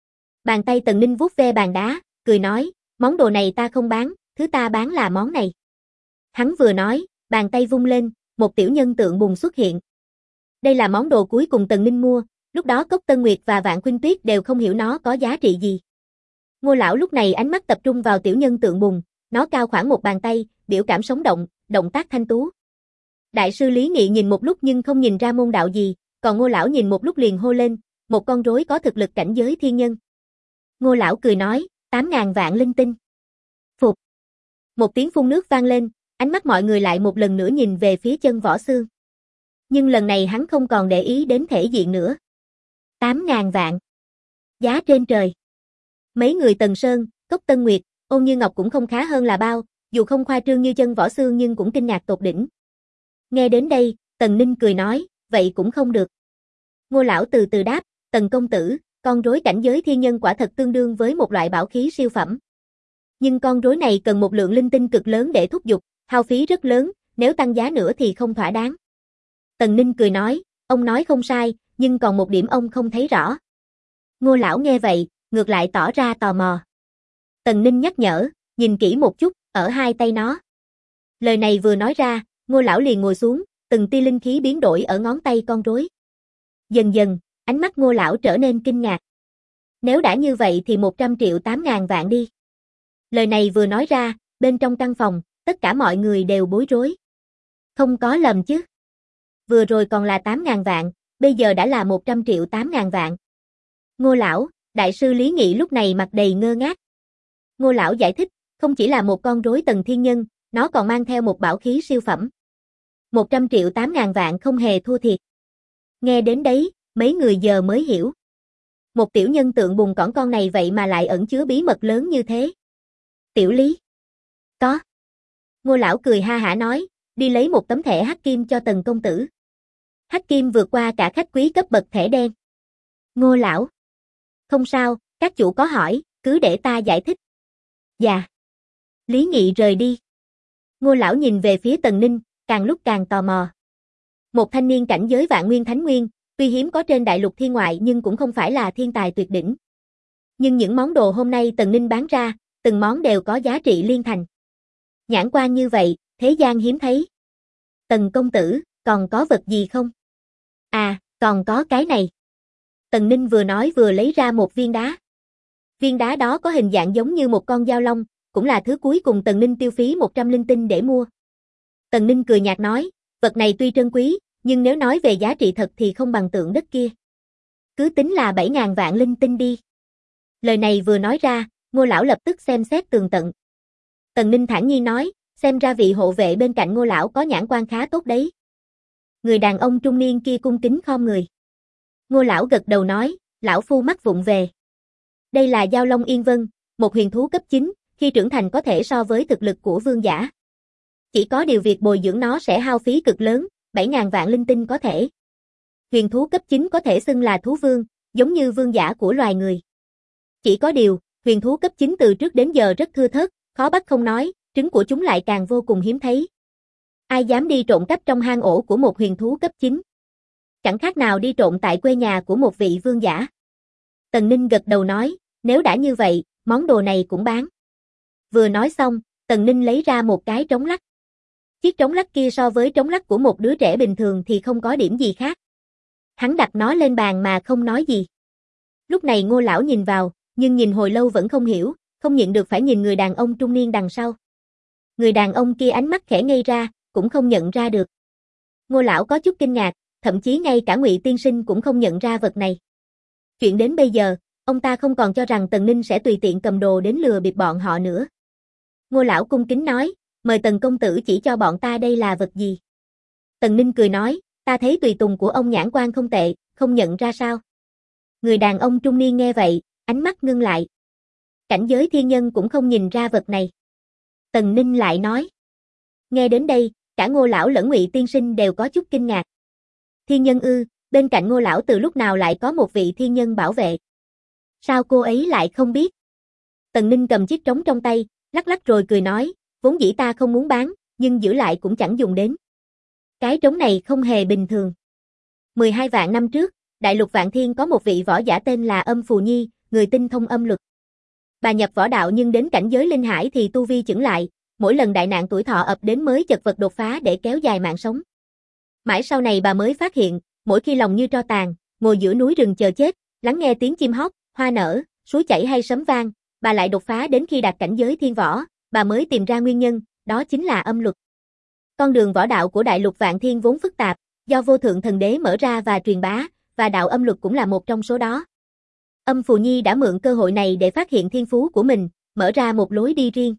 Bàn tay Tần Ninh vuốt ve bàn đá, cười nói, món đồ này ta không bán, thứ ta bán là món này. Hắn vừa nói, bàn tay vung lên, một tiểu nhân tượng bùn xuất hiện. Đây là món đồ cuối cùng Tần Ninh mua, lúc đó Cốc Tân Nguyệt và Vạn Khuynh Tuyết đều không hiểu nó có giá trị gì. Ngô lão lúc này ánh mắt tập trung vào tiểu nhân tượng bùn, nó cao khoảng một bàn tay, biểu cảm sống động, động tác thanh tú. Đại sư Lý Nghị nhìn một lúc nhưng không nhìn ra môn đạo gì, còn Ngô lão nhìn một lúc liền hô lên, một con rối có thực lực cảnh giới thiên nhân. Ngô lão cười nói, 8.000 vạn linh tinh. Phục. Một tiếng phun nước vang lên, ánh mắt mọi người lại một lần nữa nhìn về phía chân Võ Xương. Nhưng lần này hắn không còn để ý đến thể diện nữa. 8.000 vạn. Giá trên trời. Mấy người Tần Sơn, Cốc Tân Nguyệt, Ôn Như Ngọc cũng không khá hơn là bao, dù không khoa trương như chân Võ Xương nhưng cũng kinh ngạc tột đỉnh. Nghe đến đây, Tần Ninh cười nói, vậy cũng không được. Ngô lão từ từ đáp, Tần công tử, con rối cảnh giới thiên nhân quả thật tương đương với một loại bảo khí siêu phẩm. Nhưng con rối này cần một lượng linh tinh cực lớn để thúc giục, Hao phí rất lớn, nếu tăng giá nữa thì không thỏa đáng. Tần Ninh cười nói, ông nói không sai, nhưng còn một điểm ông không thấy rõ. Ngô lão nghe vậy, ngược lại tỏ ra tò mò. Tần Ninh nhắc nhở, nhìn kỹ một chút, ở hai tay nó. Lời này vừa nói ra, Ngô lão liền ngồi xuống, từng tia linh khí biến đổi ở ngón tay con rối. Dần dần, ánh mắt Ngô lão trở nên kinh ngạc. Nếu đã như vậy thì 100 triệu 8.000 vạn đi. Lời này vừa nói ra, bên trong căn phòng, tất cả mọi người đều bối rối. Không có lầm chứ. Vừa rồi còn là 8.000 vạn, bây giờ đã là 100 triệu 8.000 vạn. Ngô lão, đại sư Lý Nghị lúc này mặt đầy ngơ ngác. Ngô lão giải thích, không chỉ là một con rối tầng thiên nhân, nó còn mang theo một bảo khí siêu phẩm. 100 triệu 8.000 vạn không hề thua thiệt. Nghe đến đấy, mấy người giờ mới hiểu. Một tiểu nhân tượng bùn cỏn con này vậy mà lại ẩn chứa bí mật lớn như thế. Tiểu Lý. Có. Ngô lão cười ha hả nói, đi lấy một tấm thẻ hắc kim cho Tần công tử. Hắc kim vượt qua cả khách quý cấp bậc thẻ đen. Ngô lão. Không sao, các chủ có hỏi, cứ để ta giải thích. Dạ. Lý Nghị rời đi. Ngô lão nhìn về phía Tần Ninh, càng lúc càng tò mò. Một thanh niên cảnh giới vạn nguyên thánh nguyên, tuy hiếm có trên đại lục thiên ngoại nhưng cũng không phải là thiên tài tuyệt đỉnh. Nhưng những món đồ hôm nay Tần Ninh bán ra, từng món đều có giá trị liên thành. Nhãn quan như vậy, thế gian hiếm thấy. Tần công tử, còn có vật gì không? À, còn có cái này. Tần Ninh vừa nói vừa lấy ra một viên đá. Viên đá đó có hình dạng giống như một con dao long, cũng là thứ cuối cùng Tần Ninh tiêu phí 100 linh tinh để mua. Tần Ninh cười nhạt nói, vật này tuy trân quý, nhưng nếu nói về giá trị thật thì không bằng tượng đất kia. Cứ tính là 7.000 vạn linh tinh đi. Lời này vừa nói ra, Ngô lão lập tức xem xét tường tận. Tần Ninh thản nhiên nói, xem ra vị hộ vệ bên cạnh Ngô lão có nhãn quan khá tốt đấy. Người đàn ông trung niên kia cung kính khom người. Ngô lão gật đầu nói, lão phu mắc vụng về. Đây là Dao Long Yên Vân, một huyền thú cấp 9, khi trưởng thành có thể so với thực lực của vương giả. Chỉ có điều việc bồi dưỡng nó sẽ hao phí cực lớn, 7.000 vạn linh tinh có thể. Huyền thú cấp 9 có thể xưng là thú vương, giống như vương giả của loài người. Chỉ có điều, huyền thú cấp 9 từ trước đến giờ rất thưa thớt, khó bắt không nói, trứng của chúng lại càng vô cùng hiếm thấy. Ai dám đi trộn cắp trong hang ổ của một huyền thú cấp 9? Chẳng khác nào đi trộn tại quê nhà của một vị vương giả. Tần Ninh gật đầu nói, nếu đã như vậy, món đồ này cũng bán. Vừa nói xong, Tần Ninh lấy ra một cái trống lắc. Chiếc trống lắc kia so với trống lắc của một đứa trẻ bình thường thì không có điểm gì khác. Hắn đặt nó lên bàn mà không nói gì. Lúc này Ngô lão nhìn vào, nhưng nhìn hồi lâu vẫn không hiểu, không nhịn được phải nhìn người đàn ông trung niên đằng sau. Người đàn ông kia ánh mắt khẽ ngây ra, cũng không nhận ra được. Ngô lão có chút kinh ngạc, thậm chí ngay cả Ngụy tiên sinh cũng không nhận ra vật này. Chuyện đến bây giờ, ông ta không còn cho rằng Tần Ninh sẽ tùy tiện cầm đồ đến lừa bịp bọn họ nữa. Ngô lão cung kính nói, mời Tần công tử chỉ cho bọn ta đây là vật gì. Tần Ninh cười nói, ta thấy tùy tùng của ông nhãn quan không tệ, không nhận ra sao. Người đàn ông trung niên nghe vậy, ánh mắt ngưng lại. Cảnh giới thiên nhân cũng không nhìn ra vật này. Tần Ninh lại nói. Nghe đến đây, cả Ngô lão lẫn Ngụy tiên sinh đều có chút kinh ngạc. Thiên nhân ư, bên cạnh Ngô lão từ lúc nào lại có một vị thiên nhân bảo vệ. Sao cô ấy lại không biết? Tần Ninh cầm chiếc trống trong tay, lắc lắc rồi cười nói, vốn dĩ ta không muốn bán, nhưng giữ lại cũng chẳng dùng đến. Cái trống này không hề bình thường. 12 vạn năm trước, đại lục Vạn Thiên có một vị võ giả tên là Âm Phù Nhi, người tinh thông âm luật. Bà nhập võ đạo nhưng đến cảnh giới linh hải thì tu vi chững lại, mỗi lần đại nạn tuổi thọ ập đến mới chật vật đột phá để kéo dài mạng sống. Mãi sau này bà mới phát hiện, mỗi khi lòng như tro tàn, ngồi giữa núi rừng chờ chết, lắng nghe tiếng chim hót, hoa nở, suối chảy hay sấm vang, bà lại đột phá đến khi đạt cảnh giới thiên võ, bà mới tìm ra nguyên nhân, đó chính là âm luật. Con đường võ đạo của đại lục Vạn Thiên vốn phức tạp, do vô thượng thần đế mở ra và truyền bá, và đạo âm luật cũng là một trong số đó. Âm Phù Nhi đã mượn cơ hội này để phát hiện thiên phú của mình, mở ra một lối đi riêng.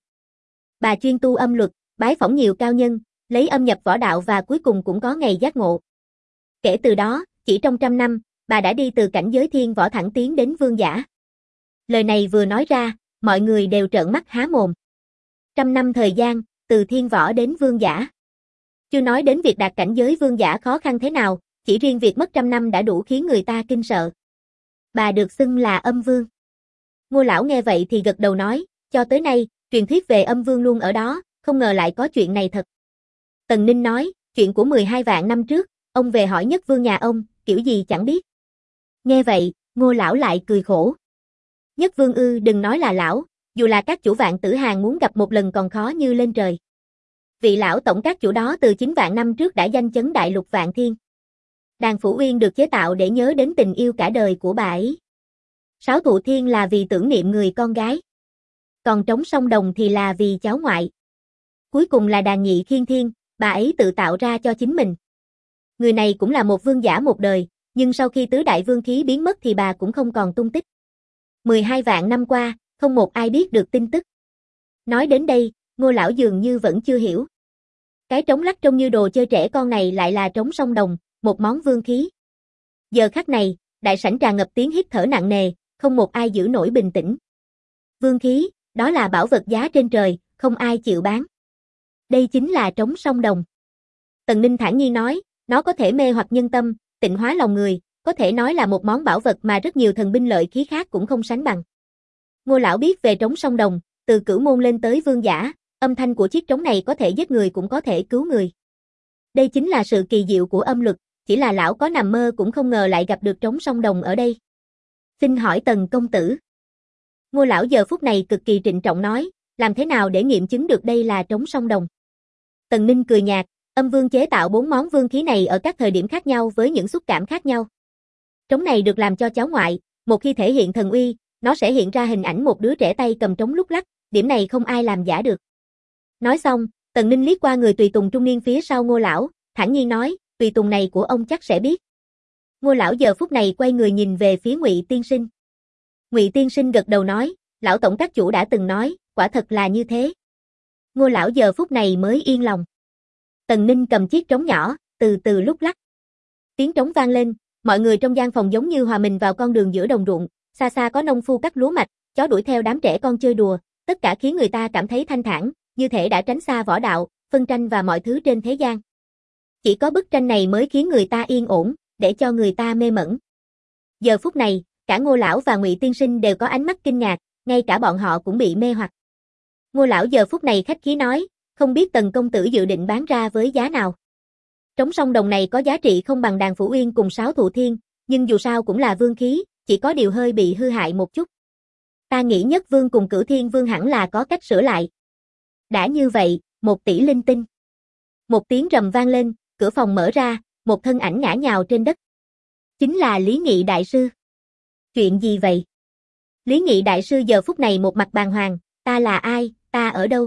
Bà chuyên tu âm luật, bái phỏng nhiều cao nhân, lấy âm nhập võ đạo và cuối cùng cũng có ngày giác ngộ. Kể từ đó, chỉ trong 100 năm, bà đã đi từ cảnh giới thiên võ thẳng tiến đến vương giả. Lời này vừa nói ra, mọi người đều trợn mắt há mồm. 100 năm thời gian, từ thiên võ đến vương giả. Chưa nói đến việc đạt cảnh giới vương giả khó khăn thế nào, chỉ riêng việc mất 100 năm đã đủ khiến người ta kinh sợ. Bà được xưng là âm vương. Ngô lão nghe vậy thì gật đầu nói, cho tới nay, truyền thuyết về âm vương luôn ở đó, không ngờ lại có chuyện này thật. Tần Ninh nói, chuyện của 12 vạn năm trước, ông về hỏi Nhất Vương nhà ông, kiểu gì chẳng biết. Nghe vậy, Ngô lão lại cười khổ. Nhất Vương ư, đừng nói là lão, dù là các chủ Vạn Tử Hàn muốn gặp một lần còn khó như lên trời. Vị lão tổng các chủ đó từ 9 vạn năm trước đã danh chấn đại lục Vạn Thiên. Đàn Phủ Uyên được chế tạo để nhớ đến tình yêu cả đời của bà ấy. Sáo Thụ Thiên là vì tưởng niệm người con gái. Còn Trống Sông Đồng thì là vì cháu ngoại. Cuối cùng là Đàn Nhị Khiên Thiên, bà ấy tự tạo ra cho chính mình. Người này cũng là một vương giả một đời, nhưng sau khi tứ đại vương khí biến mất thì bà cũng không còn tung tích. 12 vạn năm qua, không một ai biết được tin tức. Nói đến đây, Ngô lão dường như vẫn chưa hiểu. Cái trống lắc trông như đồ chơi trẻ con này lại là Trống Sông Đồng, một món vương khí. Giờ khắc này, đại sảnh tràn ngập tiếng hít thở nặng nề, không một ai giữ nổi bình tĩnh. Vương khí, đó là bảo vật giá trên trời, không ai chịu bán. Đây chính là Trống Sông Đồng. Tần Ninh thản nhiên nói, nó có thể mê hoặc nhân tâm, tịnh hóa lòng người, có thể nói là một món bảo vật mà rất nhiều thần binh lợi khí khác cũng không sánh bằng. Ngô lão biết về Trống Sông Đồng, từ cửu môn lên tới vương giả, âm thanh của chiếc trống này có thể giết người cũng có thể cứu người. Đây chính là sự kỳ diệu của âm luật, chỉ là lão có nằm mơ cũng không ngờ lại gặp được Trống Sông Đồng ở đây. Xin hỏi Tần công tử. Ngô lão giờ phút này cực kỳ trịnh trọng nói, làm thế nào để nghiệm chứng được đây là Trống Sông Đồng? Tần Ninh cười nhạt, Âm Vương chế tạo 4 món vương khí này ở các thời điểm khác nhau với những xúc cảm khác nhau. Trống này được làm cho cháu ngoại, một khi thể hiện thần uy, nó sẽ hiện ra hình ảnh một đứa trẻ tay cầm trống lúc lắc, điểm này không ai làm giả được. Nói xong, Tần Ninh liếc qua người tùy tùng trung niên phía sau Ngô lão, thản nhiên nói, tùy tùng này của ông chắc sẽ biết. Ngô lão giờ phút này quay người nhìn về phía Ngụy tiên sinh. Ngụy tiên sinh gật đầu nói, lão tổng các chủ đã từng nói, quả thật là như thế. Ngô lão giờ phút này mới yên lòng. Tần Ninh cầm chiếc trống nhỏ, từ từ lúc lắc. Tiếng trống vang lên, mọi người trong gian phòng giống như hòa mình vào con đường giữa đồng ruộng, xa xa có nông phu cắt lúa mạch, chó đuổi theo đám trẻ con chơi đùa, tất cả khiến người ta cảm thấy thanh thản, như thể đã tránh xa võ đạo, phân tranh và mọi thứ trên thế gian. Chỉ có bức tranh này mới khiến người ta yên ổn, để cho người ta mê mẩn. Giờ phút này, cả Ngô lão và Ngụy tiên sinh đều có ánh mắt kinh ngạc, ngay cả bọn họ cũng bị mê hoặc. Ngô lão giờ phút này khách khí nói, không biết Tần công tử dự định bán ra với giá nào. Trống Sông Đồng này có giá trị không bằng Đàn Phủ Uyên cùng Sáo Thụ Thiên, nhưng dù sao cũng là vương khí, chỉ có điều hơi bị hư hại một chút. Ta nghĩ Nhất Vương cùng Cửu Thiên Vương hẳn là có cách sửa lại. Đã như vậy, 1 tỷ linh tinh. Một tiếng rầm vang lên, cửa phòng mở ra, một thân ảnh ngã nhào trên đất. Chính là Lý Nghị đại sư. Chuyện gì vậy? Lý Nghị đại sư giờ phút này một mặt bàng hoàng, ta là ai, ta ở đâu?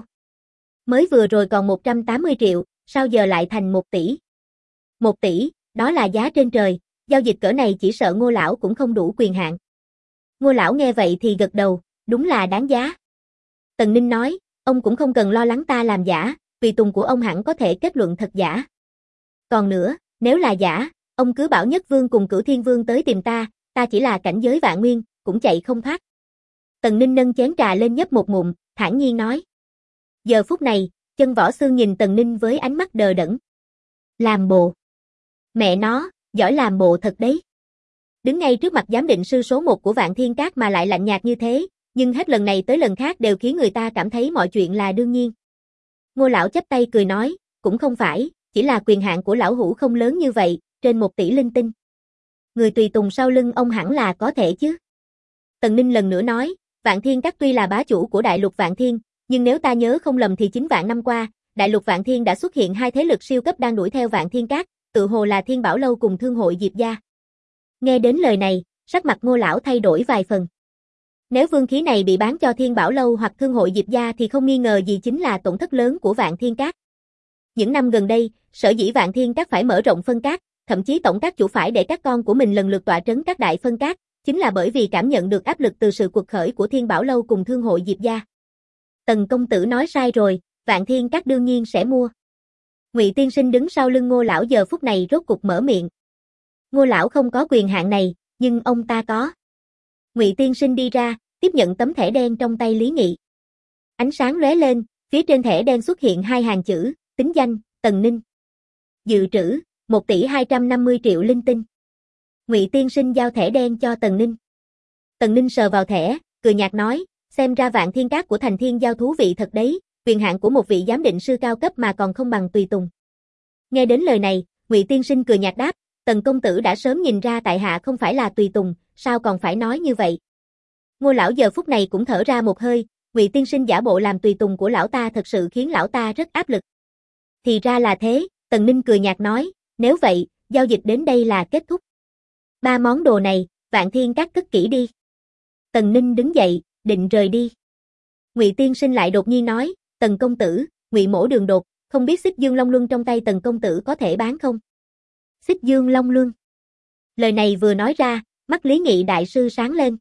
Mới vừa rồi còn 180 triệu, sao giờ lại thành 1 tỷ? 1 tỷ, đó là giá trên trời, giao dịch cỡ này chỉ sợ Ngô lão cũng không đủ quyền hạn. Ngô lão nghe vậy thì gật đầu, đúng là đáng giá. Tần Ninh nói, ông cũng không cần lo lắng ta làm giả, tùy tùng của ông hẳn có thể kết luận thật giả. Còn nữa, nếu là giả, ông cứ bảo Nhất Vương cùng Cửu Thiên Vương tới tìm ta chỉ là cảnh giới vạn nguyên, cũng chạy không thoát. Tần Ninh nâng chén trà lên nhấp một ngụm, thản nhiên nói. Giờ phút này, Chân Võ Xương nhìn Tần Ninh với ánh mắt đờ đẫn. Làm bộ. Mẹ nó, giỏi làm bộ thật đấy. Đứng ngay trước mặt giám định sư số 1 của Vạn Thiên Các mà lại lạnh nhạt như thế, nhưng hết lần này tới lần khác đều khiến người ta cảm thấy mọi chuyện là đương nhiên. Ngô lão chắp tay cười nói, cũng không phải, chỉ là quyền hạn của lão hữu không lớn như vậy, trên 1 tỷ linh tinh. Người tùy tùng sau lưng ông hẳn là có thể chứ. Tần Ninh lần nữa nói, Vạn Thiên Các tuy là bá chủ của đại lục Vạn Thiên, nhưng nếu ta nhớ không lầm thì 9 vạn năm qua, đại lục Vạn Thiên đã xuất hiện 2 thế lực siêu cấp đang đuổi theo Vạn Thiên Các, tự hồ là Thiên Bảo Lâu cùng Thương hội Diệp gia. Nghe đến lời này, sắc mặt Ngô lão thay đổi vài phần. Nếu vương khí này bị bán cho Thiên Bảo Lâu hoặc Thương hội Diệp gia thì không nghi ngờ gì chính là tổn thất lớn của Vạn Thiên Các. Những năm gần đây, sở dĩ Vạn Thiên Các phải mở rộng phân các, thậm chí tổng các chủ phải để các con của mình lần lượt tọa trấn các đại phân các, chính là bởi vì cảm nhận được áp lực từ sự quật khởi của Thiên Bảo Lâu cùng Thương hội Diệp gia. Tần công tử nói sai rồi, Vạn Thiên Các đương nhiên sẽ mua. Ngụy tiên sinh đứng sau lưng Ngô lão giờ phút này rốt cục mở miệng. Ngô lão không có quyền hạn này, nhưng ông ta có. Ngụy tiên sinh đi ra, tiếp nhận tấm thẻ đen trong tay Lý Nghị. Ánh sáng lóe lên, phía trên thẻ đen xuất hiện 2 hàng chữ, tính danh, Tần Ninh. Dự trữ, 1 tỷ 250 triệu linh tinh. Ngụy tiên sinh giao thẻ đen cho Tần Ninh. Tần Ninh sờ vào thẻ, cười nhạt nói, xem ra Vạn Thiên Các của Thành Thiên Giao thú vị thật đấy, quyền hạn của một vị giám định sư cao cấp mà còn không bằng tùy tùng. Nghe đến lời này, Ngụy Tiên Sinh cười nhạt đáp, Tần công tử đã sớm nhìn ra tại hạ không phải là tùy tùng, sao còn phải nói như vậy? Ngô lão giờ phút này cũng thở ra một hơi, Ngụy Tiên Sinh giả bộ làm tùy tùng của lão ta thật sự khiến lão ta rất áp lực. Thì ra là thế, Tần Ninh cười nhạt nói, nếu vậy, giao dịch đến đây là kết thúc. 3 món đồ này, Vạn Thiên Các cất kỹ đi. Tần Ninh đứng dậy, định rời đi. Ngụy Tiên Sinh lại đột nhiên nói, Tần công tử, Ngụy mỗ đường đột, không biết Xích Dương Long Luân trong tay Tần công tử có thể bán không? Xích Dương Long Luân. Lời này vừa nói ra, mắt Lý Nghị đại sư sáng lên.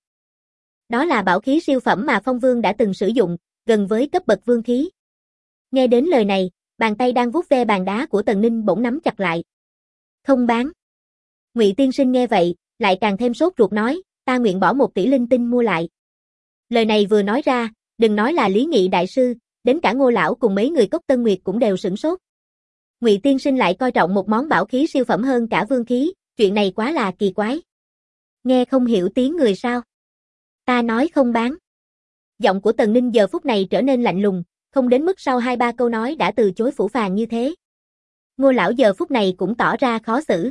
Đó là bảo khí siêu phẩm mà Phong Vương đã từng sử dụng, gần với cấp bậc vương khí. Nghe đến lời này, bàn tay đang vuốt ve bàn đá của Tần Ninh bỗng nắm chặt lại. Không bán. Ngụy Tiên Sinh nghe vậy, lại càng thêm sốt ruột nói, ta nguyện bỏ 1 tỷ linh tinh mua lại. Lời này vừa nói ra, đừng nói là Lý Nghị đại sư, đến cả Ngô lão cùng mấy người Cốc Tân Nguyệt cũng đều sửng sốt. Ngụy Tiên Sinh lại coi trọng một món bảo khí siêu phẩm hơn cả vương khí, chuyện này quá là kỳ quái. Nghe không hiểu tiếng người sao? Ta nói không bán. Giọng của Tần Ninh giờ phút này trở nên lạnh lùng, không đến mức sau 2-3 câu nói đã từ chối phũ phàng như thế. Ngô lão giờ phút này cũng tỏ ra khó xử.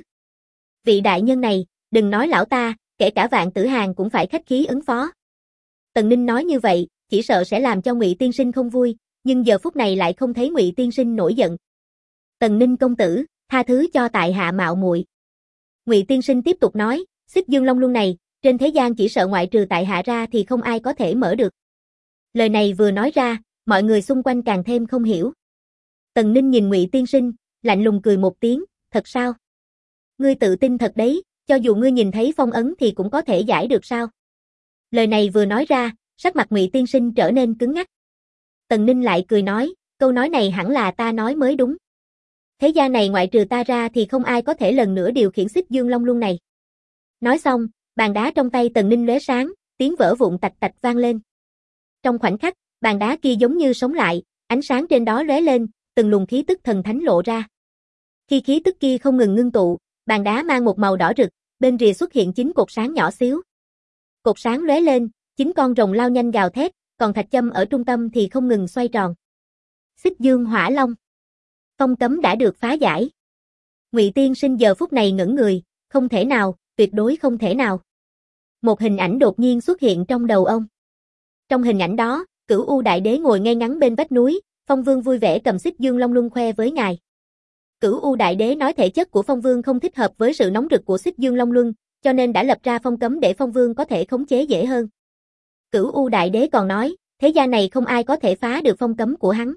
Vị đại nhân này, đừng nói lão ta, kể cả Vạn Tử Hàn cũng phải khách khí ứng phó. Tần Ninh nói như vậy, chỉ sợ sẽ làm cho Ngụy Tiên Sinh không vui, nhưng giờ phút này lại không thấy Ngụy Tiên Sinh nổi giận. Tần Ninh công tử, tha thứ cho tại hạ mạo muội. Ngụy Tiên Sinh tiếp tục nói, Xích Dương Long Luân này, trên thế gian chỉ sợ ngoại trừ tại hạ ra thì không ai có thể mở được. Lời này vừa nói ra, mọi người xung quanh càng thêm không hiểu. Tần Ninh nhìn Ngụy Tiên Sinh, lạnh lùng cười một tiếng, thật sao? Ngươi tự tin thật đấy, cho dù ngươi nhìn thấy phong ấn thì cũng có thể giải được sao? Lời này vừa nói ra, sắc mặt Ngụy Tiên Sinh trở nên cứng ngắc. Tần Ninh lại cười nói, câu nói này hẳn là ta nói mới đúng. Thế gian này ngoại trừ ta ra thì không ai có thể lần nữa điều khiển Xích Dương Long Luân này. Nói xong, bàn đá trong tay Tần Ninh lóe sáng, tiếng vỡ vụn tạch tạch vang lên. Trong khoảnh khắc, bàn đá kia giống như sống lại, ánh sáng trên đó lóe lên, từng luồng khí tức thần thánh lộ ra. Khi khí tức kia không ngừng ngưng tụ, bàn đá mang một màu đỏ rực, bên rìa xuất hiện 9 cột sáng nhỏ xíu. Cột sáng lóe lên, 9 con rồng lao nhanh gào thét, còn thạch châm ở trung tâm thì không ngừng xoay tròn. Xích Dương Hỏa Long. Phong cấm đã được phá giải. Ngụy Tiên Sinh giờ phút này ngẩn người, không thể nào, tuyệt đối không thể nào. Một hình ảnh đột nhiên xuất hiện trong đầu ông. Trong hình ảnh đó, Cửu U Đại Đế ngồi ngay ngắn bên vách núi, Phong Vương vui vẻ cầm Xích Dương Long Luân khoe với ngài. Cửu U Đại Đế nói thể chất của Phong Vương không thích hợp với sự nóng rực của Xích Dương Long Luân, cho nên đã lập ra phong cấm để Phong Vương có thể khống chế dễ hơn. Cửu U Đại Đế còn nói, thế gian này không ai có thể phá được phong cấm của hắn.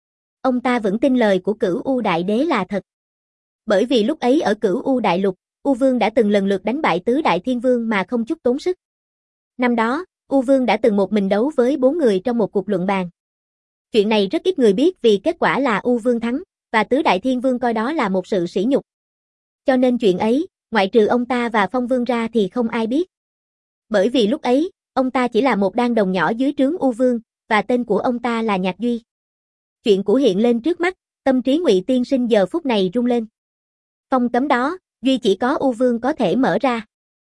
Ông ta vẫn tin lời của Cửu U Đại Đế là thật. Bởi vì lúc ấy ở Cửu U Đại Lục, U Vương đã từng lần lượt đánh bại Tứ Đại Thiên Vương mà không chút tốn sức. Năm đó, U Vương đã từng một mình đấu với 4 người trong một cuộc luận bàn. Chuyện này rất ít người biết vì kết quả là U Vương thắng, và Tứ Đại Thiên Vương coi đó là một sự sỉ nhục. Cho nên chuyện ấy, ngoại trừ ông ta và Phong Vương ra thì không ai biết. Bởi vì lúc ấy, ông ta chỉ là một đan đồng nhỏ dưới trướng U Vương, và tên của ông ta là Nhạc Duy. Chuyện cũ hiện lên trước mắt, tâm trí Ngụy Tiên Sinh giờ phút này rung lên. Phong cấm đó, duy chỉ có U Vương có thể mở ra.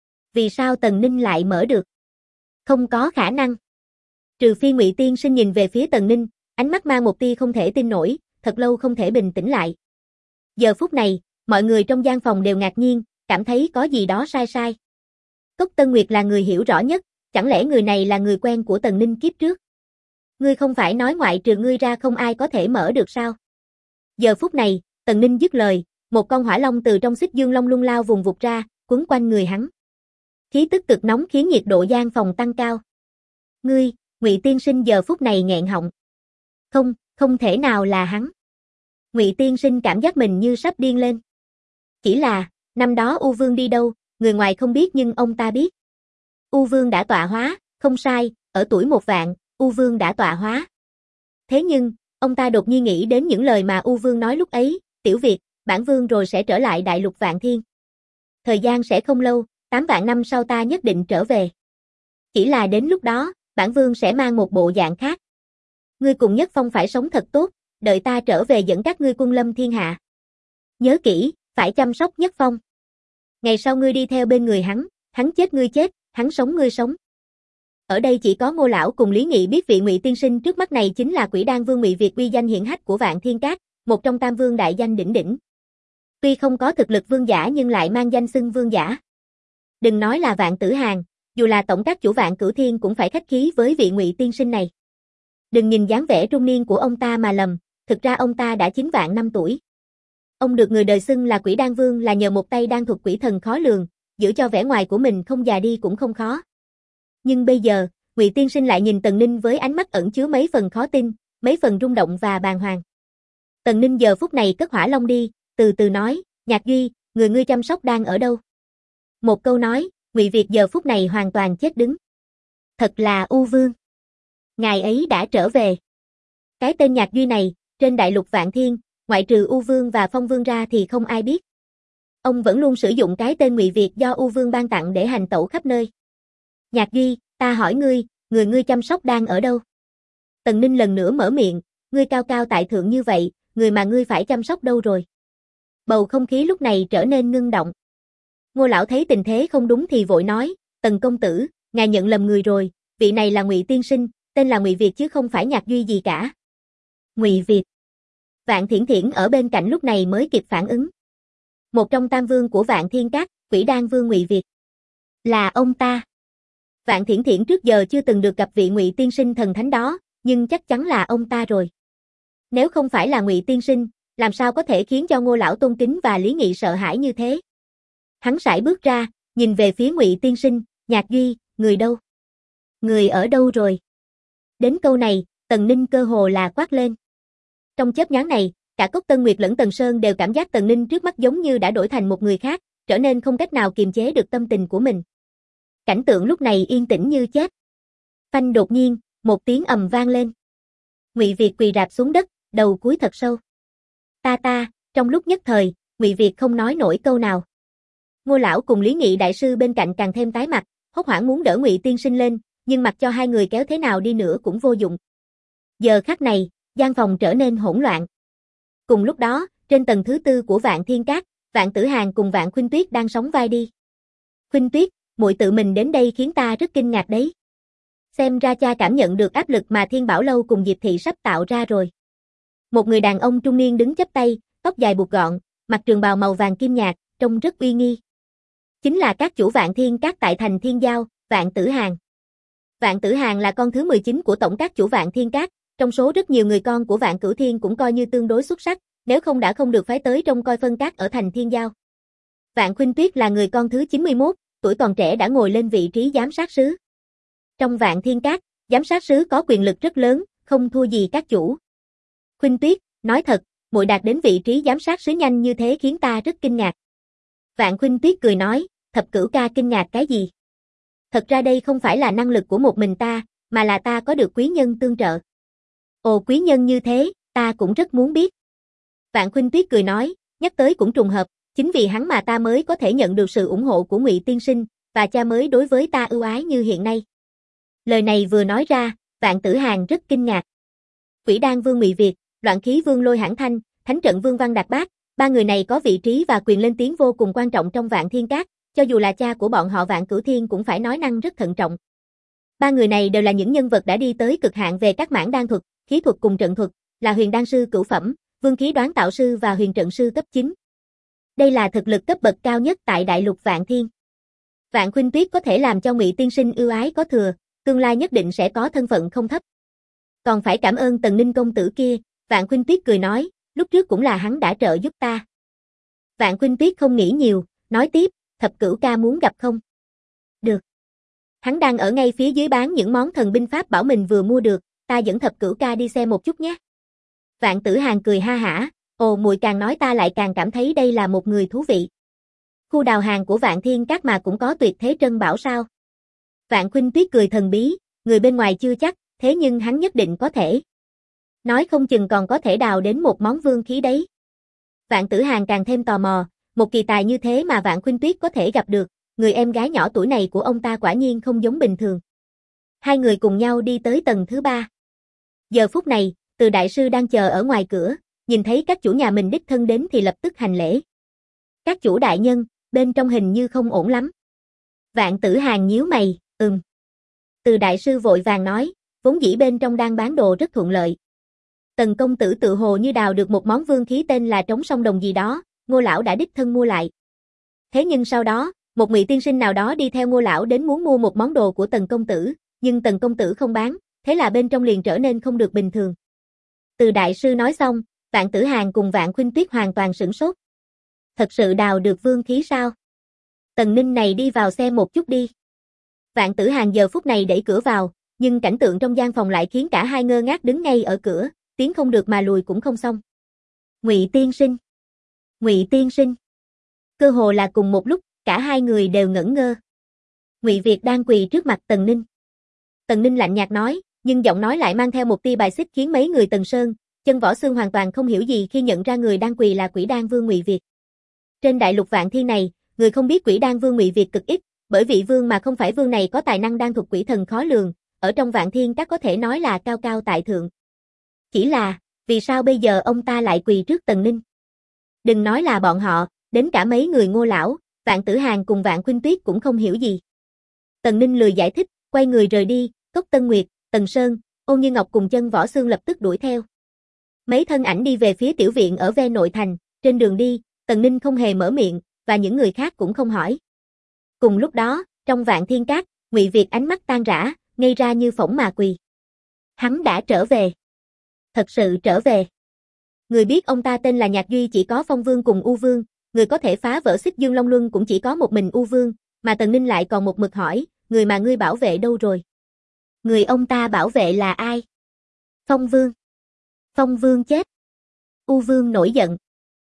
Vì sao Tần Ninh lại mở được? Không có khả năng. Trừ phi Ngụy Tiên Sinh nhìn về phía Tần Ninh, ánh mắt mang một tia không thể tin nổi, thật lâu không thể bình tĩnh lại. Giờ phút này, mọi người trong gian phòng đều ngạc nhiên, cảm thấy có gì đó sai sai. Cốc Tân Nguyệt là người hiểu rõ nhất, chẳng lẽ người này là người quen của Tần Ninh kiếp trước? Ngươi không phải nói ngoại trừ ngươi ra không ai có thể mở được sao? Giờ phút này, Tần Ninh dứt lời, một con hỏa long từ trong Xích Dương Long Luân lao vùng vụt ra, quấn quanh người hắn. Khí tức cực nóng khiến nhiệt độ gian phòng tăng cao. Ngươi, Ngụy Tiên Sinh giờ phút này nghẹn họng. Không, không thể nào là hắn. Ngụy Tiên Sinh cảm giác mình như sắp điên lên. Chỉ là, năm đó U Vương đi đâu, người ngoài không biết nhưng ông ta biết. U Vương đã tọa hóa, không sai, ở tuổi 1 vạn, U Vương đã tọa hóa. Thế nhưng, ông ta đột nhiên nghĩ đến những lời mà U Vương nói lúc ấy, Tiểu Việt, bản Vương rồi sẽ trở lại Đại Lục Vạn Thiên. Thời gian sẽ không lâu, 8 vạn năm sau ta nhất định trở về. Chỉ là đến lúc đó, bản Vương sẽ mang một bộ dạng khác. Ngươi cùng Nhất Phong phải sống thật tốt, đợi ta trở về dẫn các ngươi quân lâm thiên hạ. Nhớ kỹ, phải chăm sóc Nhất Phong. Ngày sau ngươi đi theo bên người hắn chết ngươi chết, hắn sống ngươi sống. Ở đây chỉ có Ngô lão cùng Lý Nghị biết vị Ngụy tiên sinh trước mắt này chính là Quỷ Đan Vương Ngụy Việt uy danh hiển hách của Vạn Thiên Các, một trong tam vương đại danh đỉnh đỉnh. Tuy không có thực lực vương giả nhưng lại mang danh xưng vương giả. Đừng nói là Vạn Tử Hàn, dù là tổng các chủ Vạn Cửu Thiên cũng phải khách khí với vị Ngụy tiên sinh này. Đừng nhìn dáng vẻ trung niên của ông ta mà lầm, thực ra ông ta đã 9 vạn năm tuổi. Ông được người đời xưng là Quỷ Đan Vương là nhờ một tay đan thuật quỷ thần khó lường, giữ cho vẻ ngoài của mình không già đi cũng không khó. Nhưng bây giờ, Ngụy tiên sinh lại nhìn Tần Ninh với ánh mắt ẩn chứa mấy phần khó tin, mấy phần rung động và bàng hoàng. Tần Ninh giờ phút này cất hỏa long đi, từ từ nói, Nhạc Duy, người ngươi chăm sóc đang ở đâu? Một câu nói, Ngụy Việt giờ phút này hoàn toàn chết đứng. Thật là U Vương. Ngài ấy đã trở về. Cái tên Nhạc Duy này, trên đại lục Vạn Thiên, ngoại trừ U Vương và Phong Vương ra thì không ai biết. Ông vẫn luôn sử dụng cái tên Ngụy Việt do U Vương ban tặng để hành tẩu khắp nơi. Nhạc Duy, ta hỏi ngươi, người ngươi chăm sóc đang ở đâu? Tần Ninh lần nữa mở miệng, ngươi cao cao tại thượng như vậy, người mà ngươi phải chăm sóc đâu rồi? Bầu không khí lúc này trở nên ngưng động. Ngô lão thấy tình thế không đúng thì vội nói, Tần công tử, ngài nhận lầm người rồi, vị này là Ngụy tiên sinh, tên là Ngụy Việt chứ không phải Nhạc Duy gì cả. Ngụy Việt. Vạn Thiển Thiển ở bên cạnh lúc này mới kịp phản ứng. Một trong tam vương của Vạn Thiên Các, Quỷ Đan Vương Ngụy Việt. Là ông ta. Vạn Thiển Thiển trước giờ chưa từng được gặp vị Ngụy tiên sinh thần thánh đó, nhưng chắc chắn là ông ta rồi. Nếu không phải là Ngụy tiên sinh, làm sao có thể khiến cho Ngô lão tôn kính và Lý Nghị sợ hãi như thế? Hắn sải bước ra, nhìn về phía Ngụy tiên sinh, Nhạc Duy, người đâu? Người ở đâu rồi? Đến câu này, Tần Ninh cơ hồ là quát lên. Trong chớp nhoáng này, cả Cốc Tân Nguyệt lẫn Tần Sơn đều cảm giác Tần Ninh trước mắt giống như đã đổi thành một người khác, trở nên không cách nào kiềm chế được tâm tình của mình. Cảnh tượng lúc này yên tĩnh như chết. Phanh đột nhiên, một tiếng ầm vang lên. Ngụy Việt quỳ rạp xuống đất, đầu cúi thật sâu. Ta, trong lúc nhất thời, Ngụy Việt không nói nổi câu nào. Ngô lão cùng Lý Nghị đại sư bên cạnh càng thêm tái mặt, hốt hoảng muốn đỡ Ngụy tiên sinh lên, nhưng mặc cho hai người kéo thế nào đi nữa cũng vô dụng. Giờ khắc này, gian phòng trở nên hỗn loạn. Cùng lúc đó, trên tầng thứ 4 của Vạn Thiên Các, Vạn Tử Hàn cùng Vạn Khuynh Tuyết đang sóng vai đi. Khuynh Tuyết, muội tự mình đến đây khiến ta rất kinh ngạc đấy. Xem ra cha cảm nhận được áp lực mà Thiên Bảo Lâu cùng Diệp Thị sắp tạo ra rồi. Một người đàn ông trung niên đứng chắp tay, tóc dài buộc gọn, mặc trường bào màu vàng kim nhạt, trông rất uy nghi. Chính là các chủ Vạn Thiên Các tại thành Thiên Giao, Vạn Tử Hàn. Vạn Tử Hàn là con thứ 19 của tổng các chủ Vạn Thiên Các, trong số rất nhiều người con của Vạn Cửu Thiên cũng coi như tương đối xuất sắc, nếu không đã không được phái tới trông coi phân các ở thành Thiên Giao. Vạn Khuynh Tuyết là người con thứ 91, tuổi còn trẻ đã ngồi lên vị trí giám sát sứ. Trong Vạn Thiên Các, giám sát sứ có quyền lực rất lớn, không thua gì các chủ. Khuynh Tuyết, nói thật, muội đạt đến vị trí giám sát sứ nhanh như thế khiến ta rất kinh ngạc. Vạn Khuynh Tuyết cười nói, Thập Cửu ca kinh ngạc cái gì? Thật ra đây không phải là năng lực của một mình ta, mà là ta có được quý nhân tương trợ. Ồ, quý nhân như thế, ta cũng rất muốn biết. Vạn Khuynh Tuyết cười nói, nhắc tới cũng trùng hợp, chính vì hắn mà ta mới có thể nhận được sự ủng hộ của Ngụy tiên sinh, và cha mới đối với ta ưu ái như hiện nay. Lời này vừa nói ra, Vạn Tử Hàn rất kinh ngạc. Quỷ Đan Vương Ngụy Việt, Loạn Khí Vương Lôi Hãn Thanh, Thánh Trận Vương Văn Đạt Bác, ba người này có vị trí và quyền lên tiếng vô cùng quan trọng trong Vạn Thiên Các, cho dù là cha của bọn họ Vạn Cửu Thiên cũng phải nói năng rất thận trọng. Ba người này đều là những nhân vật đã đi tới cực hạn về các mảng đan thuật, khí thuật cùng trận thuật, là huyền đan sư cửu phẩm, vương khí đoán tạo sư và huyền trận sư cấp 9. Đây là thực lực cấp bậc cao nhất tại đại lục Vạn Thiên. Vạn Khuynh Tuyết có thể làm cho Ngụy tiên sinh ưu ái có thừa, tương lai nhất định sẽ có thân phận không thấp. Còn phải cảm ơn Tần Ninh công tử kia, Vạn Khuynh Tuyết cười nói, lúc trước cũng là hắn đã trợ giúp ta. Vạn Khuynh Tuyết không nghĩ nhiều, nói tiếp, Thập Cửu ca muốn gặp không? Được. Hắn đang ở ngay phía dưới bán những món thần binh pháp bảo mình vừa mua được, ta dẫn Thập Cửu ca đi xem một chút nhé. Vạn Tử Hàn cười ha hả, ồ muội càng nói ta lại càng cảm thấy đây là một người thú vị. Khu đào hàng của Vạn Thiên Các mà cũng có tuyệt thế trân bảo sao? Vạn Khuynh Tuyết cười thần bí, người bên ngoài chưa chắc, thế nhưng hắn nhất định có thể. Nói không chừng còn có thể đào đến một món vương khí đấy. Vạn Tử Hàn càng thêm tò mò, một kỳ tài như thế mà Vạn Khuynh Tuyết có thể gặp được, người em gái nhỏ tuổi này của ông ta quả nhiên không giống bình thường. Hai người cùng nhau đi tới tầng thứ 3. Giờ phút này, Từ đại sư đang chờ ở ngoài cửa, nhìn thấy các chủ nhà mình đích thân đến thì lập tức hành lễ. Các chủ đại nhân, bên trong hình như không ổn lắm. Vạn Tử Hàn nhíu mày, Từ đại sư vội vàng nói, vốn dĩ bên trong đang bán đồ rất thuận lợi. Tần công tử tự hồ như đào được một món vương khí tên là trống sông đồng gì đó, Ngô lão đã đích thân mua lại. Thế nhưng sau đó, một Ngụy tiên sinh nào đó đi theo Ngô lão đến muốn mua một món đồ của Tần công tử, nhưng Tần công tử không bán, thế là bên trong liền trở nên không được bình thường. Từ đại sư nói xong, Vạn Tử Hàn cùng Vạn Khuynh Tuyết hoàn toàn sửng sốt. Thật sự đào được vương khí sao? Tần Ninh này đi vào xem một chút đi. Vạn Tử Hàn giờ phút này đẩy cửa vào, nhưng cảnh tượng trong gian phòng lại khiến cả hai ngơ ngác đứng ngay ở cửa, tiến không được mà lùi cũng không xong. Ngụy tiên sinh. Ngụy tiên sinh. Cơ hồ là cùng một lúc, cả hai người đều ngẩn ngơ. Ngụy Việt đang quỳ trước mặt Tần Ninh. Tần Ninh lạnh nhạt nói, nhưng giọng nói lại mang theo một tia bài xích khiến mấy người Tần Sơn, Chân Võ Xương hoàn toàn không hiểu gì khi nhận ra người đang quỳ là Quỷ Đan Vương Ngụy Việt. Trên đại lục Vạn Thiên này, người không biết Quỷ Đan Vương Ngụy Việt cực ít, bởi vị vương mà không phải vương này có tài năng đan thuật quỷ thần khó lường, ở trong Vạn Thiên các có thể nói là cao cao tại thượng. Chỉ là, vì sao bây giờ ông ta lại quỳ trước Tần Ninh? Đừng nói là bọn họ, đến cả mấy người Ngô lão, Vạn Tử Hàn cùng Vạn Khuynh Tuyết cũng không hiểu gì. Tần Ninh lười giải thích, quay người rời đi, Cốc Tân Nguyệt, Tần Sơn, Ôn Như Ngọc cùng Chân Võ Xương lập tức đuổi theo. Mấy thân ảnh đi về phía tiểu viện ở ve nội thành, trên đường đi, Tần Ninh không hề mở miệng, và những người khác cũng không hỏi. Cùng lúc đó, trong Vạn Thiên Các, Ngụy Việt ánh mắt tan rã, ngây ra như phỗng mà quỳ. Hắn đã trở về. Thật sự trở về. Người biết ông ta tên là Nhạc Duy chỉ có Phong Vương cùng U Vương, người có thể phá vỡ Xích Dương Long Luân cũng chỉ có một mình U Vương, mà Tần Ninh lại còn một mực hỏi, người mà ngươi bảo vệ đâu rồi? Người ông ta bảo vệ là ai? Phong Vương. Phong Vương chết. U Vương nổi giận.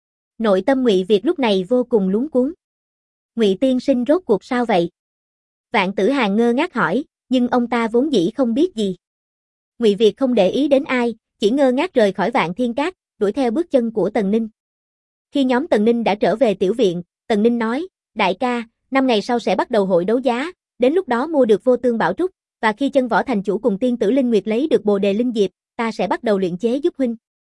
Nội tâm Ngụy Việt lúc này vô cùng luống cuống. Ngụy tiên sinh rốt cuộc sao vậy? Vạn Tử Hàn ngơ ngác hỏi, nhưng ông ta vốn dĩ không biết gì. Ngụy Việt không để ý đến ai, chỉ ngơ ngác rời khỏi Vạn Thiên Các, đuổi theo bước chân của Tần Ninh. Khi nhóm Tần Ninh đã trở về tiểu viện, Tần Ninh nói, đại ca, 5 ngày sau sẽ bắt đầu hội đấu giá, đến lúc đó mua được vô tương bảo trúc, và khi Chân Võ thành chủ cùng tiên tử Linh Nguyệt lấy được bồ đề linh diệp, ta sẽ bắt đầu luyện chế giúp huynh.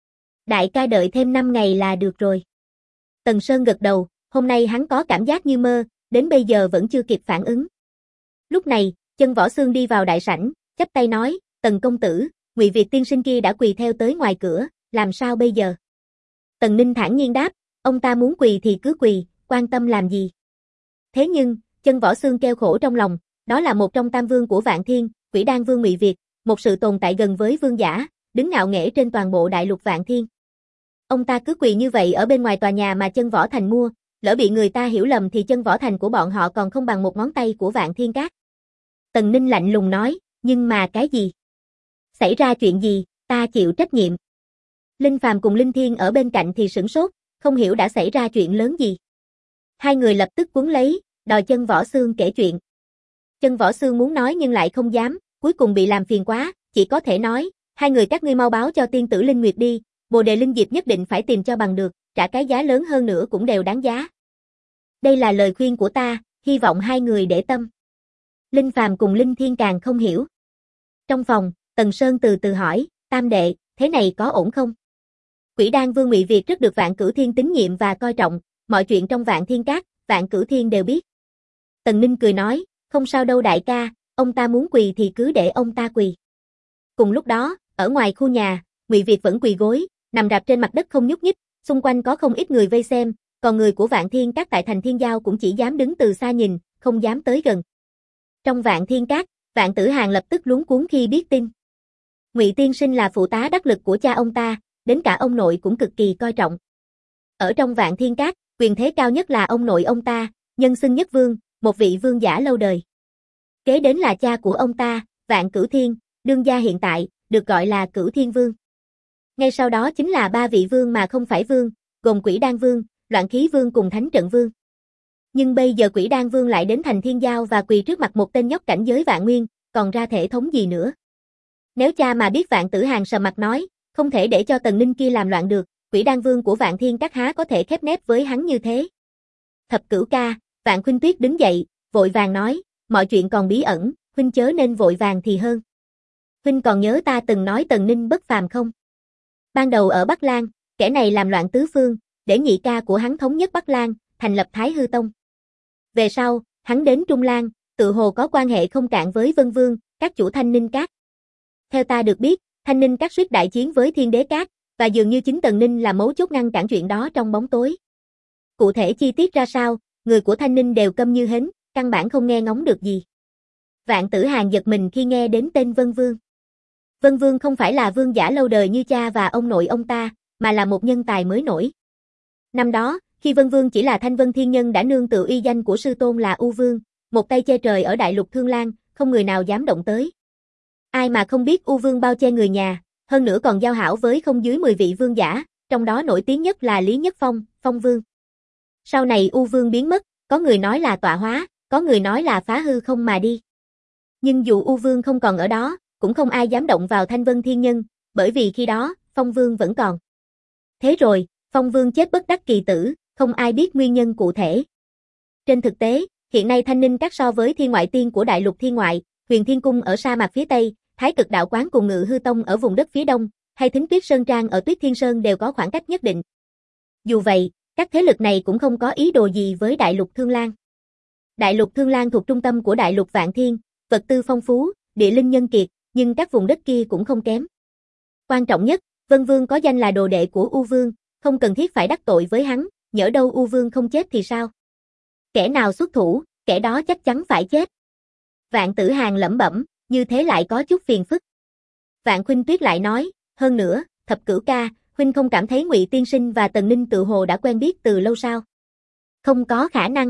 Đại ca đợi thêm 5 ngày là được rồi. Tần Sơn gật đầu, hôm nay hắn có cảm giác như mơ, đến bây giờ vẫn chưa kịp phản ứng. Lúc này, Chân Võ Xương đi vào đại sảnh, chắp tay nói, Tần công tử, Ngụy Việt tiên sinh kia đã quỳ theo tới ngoài cửa, làm sao bây giờ? Tần Ninh thản nhiên đáp, ông ta muốn quỳ thì cứ quỳ, quan tâm làm gì? Thế nhưng, Chân Võ Xương kêu khổ trong lòng, đó là một trong tam vương của Vạn Thiên, Quỷ Đan Vương Ngụy Việt, một sự tồn tại gần với vương giả, đứng ngạo nghễ trên toàn bộ đại lục Vạn Thiên. Ông ta cứ quỳ như vậy ở bên ngoài tòa nhà mà Chân Võ Thành mua, lỡ bị người ta hiểu lầm thì Chân Võ Thành của bọn họ còn không bằng một ngón tay của Vạn Thiên Các. Tần Ninh lạnh lùng nói, nhưng mà cái gì? Xảy ra chuyện gì, ta chịu trách nhiệm. Linh Phàm cùng Linh Thiên ở bên cạnh thì sửng sốt, không hiểu đã xảy ra chuyện lớn gì. Hai người lập tức cuốn lấy, đòi Chân Võ Xương kể chuyện. Chân Võ Xương muốn nói nhưng lại không dám, cuối cùng bị làm phiền quá, chỉ có thể nói, hai người các ngươi mau báo cho tiên tử Linh Nguyệt đi, bồ đề linh diệp nhất định phải tìm cho bằng được, trả cái giá lớn hơn nữa cũng đều đáng giá. Đây là lời khuyên của ta, hy vọng hai người để tâm. Linh Phàm cùng Linh Thiên càng không hiểu. Trong phòng, Tần Sơn từ từ hỏi, tam đệ, thế này có ổn không? Quỷ Đan Vương Ngụy Việt rất được Vạn Cửu Thiên tín nhiệm và coi trọng, mọi chuyện trong Vạn Thiên Các, Vạn Cửu Thiên đều biết. Tần Ninh cười nói, không sao đâu đại ca, ông ta muốn quỳ thì cứ để ông ta quỳ. Cùng lúc đó, ở ngoài khu nhà, Ngụy Việt vẫn quỳ gối, nằm rạp trên mặt đất không nhúc nhích, xung quanh có không ít người vây xem, còn người của Vạn Thiên Các tại thành Thiên Giao cũng chỉ dám đứng từ xa nhìn, không dám tới gần. Trong Vạn Thiên Các, Vạn Tử Hàn lập tức luống cuống khi biết tin. Ngụy tiên sinh là phụ tá đắc lực của cha ông ta, đến cả ông nội cũng cực kỳ coi trọng. Ở trong Vạn Thiên Các, quyền thế cao nhất là ông nội ông ta, nhân xưng nhất vương, một vị vương giả lâu đời. Kế đến là cha của ông ta, Vạn Cửu Thiên, đương gia hiện tại, được gọi là Cửu Thiên Vương. Ngay sau đó chính là ba vị vương mà không phải vương, gồm Quỷ Đan Vương, Loạn Khí Vương cùng Thánh Trận Vương. Nhưng bây giờ Quỷ Đan Vương lại đến thành Thiên Giao và quỳ trước mặt một tên nhóc cảnh giới Vạn Nguyên, còn ra thể thống gì nữa. Nếu cha mà biết Vạn Tử Hàn sầm mặt nói, không thể để cho Tần Ninh kia làm loạn được, Quỷ Đan Vương của Vạn Thiên Các há có thể khép nép với hắn như thế. Thập Cửu ca, Vạn Khuynh Tuyết đứng dậy, vội vàng nói, mọi chuyện còn bí ẩn, huynh chớ nên vội vàng thì hơn. Huynh còn nhớ ta từng nói Tần Ninh bất phàm không? Ban đầu ở Bắc Lang, kẻ này làm loạn tứ phương, để nhị ca của hắn thống nhất Bắc Lang, thành lập Thái Hư Tông. Về sau, hắn đến Trung Lang, tự hồ có quan hệ không cạn với Vân Vương, các chủ Thanh Ninh Các. Theo ta được biết, Thanh Ninh Các suýt đại chiến với Thiên Đế Các, và dường như chính Tần Ninh là mấu chốt ngăn cản chuyện đó trong bóng tối. Cụ thể chi tiết ra sao, người của Thanh Ninh đều câm như hến, căn bản không nghe ngóng được gì. Vạn Tử Hàn giật mình khi nghe đến tên Vân Vương. Vân Vương không phải là vương giả lâu đời như cha và ông nội ông ta, mà là một nhân tài mới nổi. Năm đó, khi Vân Vương chỉ là Thanh Vân Thiên Nhân đã nương tựa uy danh của sư tôn là U Vương, một tay che trời ở đại lục Thương Lan, không người nào dám động tới. Ai mà không biết U Vương bao che người nhà, hơn nữa còn giao hảo với không dưới 10 vị vương giả, trong đó nổi tiếng nhất là Lý Nhất Phong, Phong Vương. Sau này U Vương biến mất, có người nói là tọa hóa, có người nói là phá hư không mà đi. Nhưng dù U Vương không còn ở đó, cũng không ai dám động vào Thanh Vân Thiên Nhân, bởi vì khi đó, Phong Vương vẫn còn. Thế rồi, Phong Vương chết bất đắc kỳ tử, không ai biết nguyên nhân cụ thể. Trên thực tế, hiện nay Thanh Ninh Các so với Thiên Ngoại Tiên của đại lục Thiên Ngoại, Huyền Thiên Cung ở sa mạc phía Tây, Thái Cực Đạo Quán cùng Ngự Hư Tông ở vùng đất phía Đông, hay Thính Tuyết Sơn Trang ở Tuyết Thiên Sơn đều có khoảng cách nhất định. Dù vậy, các thế lực này cũng không có ý đồ gì với đại lục Thương Lan. Đại lục Thương Lan thuộc trung tâm của đại lục Vạn Thiên, vật tư phong phú, địa linh nhân kiệt, nhưng các vùng đất kia cũng không kém. Quan trọng nhất, Vân Vương có danh là đồ đệ của U Vương, không cần thiết phải đắc tội với hắn, nhỡ đâu U Vương không chết thì sao? Kẻ nào xuất thủ, kẻ đó chắc chắn phải chết. Vạn Tử Hàn lẩm bẩm, như thế lại có chút phiền phức. Vạn Khuynh Tuyết lại nói, hơn nữa, Thập Cửu ca, huynh không cảm thấy Ngụy Tiên Sinh và Tần Ninh tự hồ đã quen biết từ lâu sao? Không có khả năng.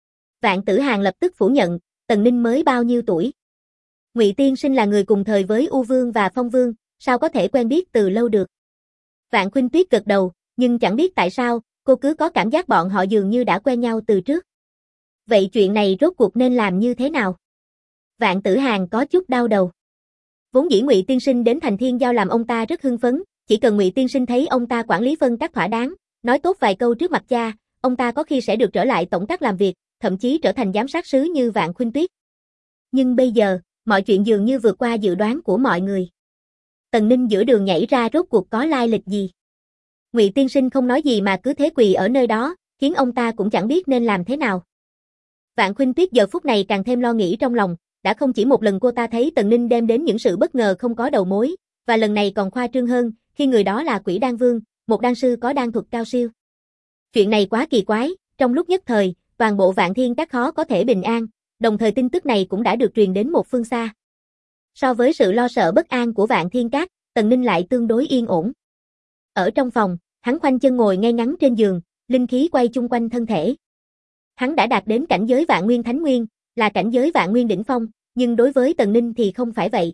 Vạn Tử Hàn lập tức phủ nhận, Tần Ninh mới bao nhiêu tuổi? Ngụy Tiên Sinh là người cùng thời với U Vương và Phong Vương, sao có thể quen biết từ lâu được? Vạn Khuynh Tuyết gật đầu, nhưng chẳng biết tại sao, cô cứ có cảm giác bọn họ dường như đã quen nhau từ trước. Vậy chuyện này rốt cuộc nên làm như thế nào? Vạn Tử Hàn có chút đau đầu. Vốn dĩ Ngụy Tiên Sinh đến Thành Thiên Giao làm ông ta rất hưng phấn, chỉ cần Ngụy Tiên Sinh thấy ông ta quản lý phân các thỏa đáng, nói tốt vài câu trước mặt cha, ông ta có khi sẽ được trở lại tổng các làm việc, thậm chí trở thành giám sát sứ như Vạn Khuynh Tuyết. Nhưng bây giờ, mọi chuyện dường như vượt qua dự đoán của mọi người. Tần Ninh giữa đường nhảy ra rốt cuộc có lai lịch gì? Ngụy Tiên Sinh không nói gì mà cứ thế quỳ ở nơi đó, khiến ông ta cũng chẳng biết nên làm thế nào. Vạn Khuynh Tuyết giờ phút này càng thêm lo nghĩ trong lòng, đã không chỉ một lần cô ta thấy Tần Ninh đem đến những sự bất ngờ không có đầu mối, và lần này còn khoa trương hơn, khi người đó là Quỷ Đan Vương, một đan sư có đan thuật cao siêu. Chuyện này quá kỳ quái, trong lúc nhất thời, toàn bộ Vạn Thiên Các khó có thể bình an, đồng thời tin tức này cũng đã được truyền đến một phương xa. So với sự lo sợ bất an của Vạn Thiên Các, Tần Ninh lại tương đối yên ổn. Ở trong phòng, hắn khoanh chân ngồi ngay ngắn trên giường, linh khí quay chung quanh thân thể. Hắn đã đạt đến cảnh giới Vạn Nguyên Thánh Nguyên, là cảnh giới Vạn Nguyên đỉnh phong, nhưng đối với Tần Ninh thì không phải vậy.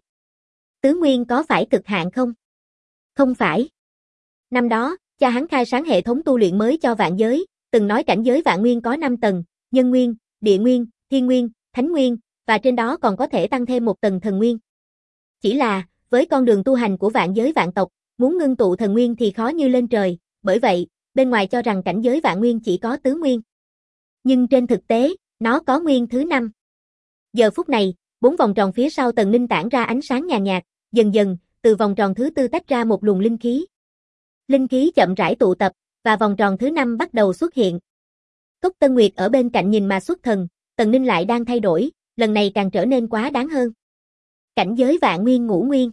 Tứ Nguyên có phải cực hạn không? Không phải. Năm đó, cha hắn khai sáng hệ thống tu luyện mới cho vạn giới, từng nói cảnh giới Vạn Nguyên có 5 tầng, Nhân Nguyên, Địa Nguyên, Thiên Nguyên, Thánh Nguyên, và trên đó còn có thể tăng thêm một tầng Thần Nguyên. Chỉ là, với con đường tu hành của vạn giới vạn tộc, muốn ngưng tụ Thần Nguyên thì khó như lên trời, bởi vậy, bên ngoài cho rằng cảnh giới Vạn Nguyên chỉ có tứ nguyên. Nhưng trên thực tế, nó có nguyên thứ 5. Giờ phút này, 4 vòng tròn phía sau Tần Ninh tản ra ánh sáng nhàn nhạt, dần dần, từ vòng tròn thứ 4 tách ra một luồng linh khí. Linh khí chậm rãi tụ tập, và vòng tròn thứ 5 bắt đầu xuất hiện. Cốc Tân Nguyệt ở bên cạnh nhìn mà xuất thần, Tần Ninh lại đang thay đổi, lần này càng trở nên quá đáng hơn. Cảnh giới Vạn Nguyên Ngũ Nguyên.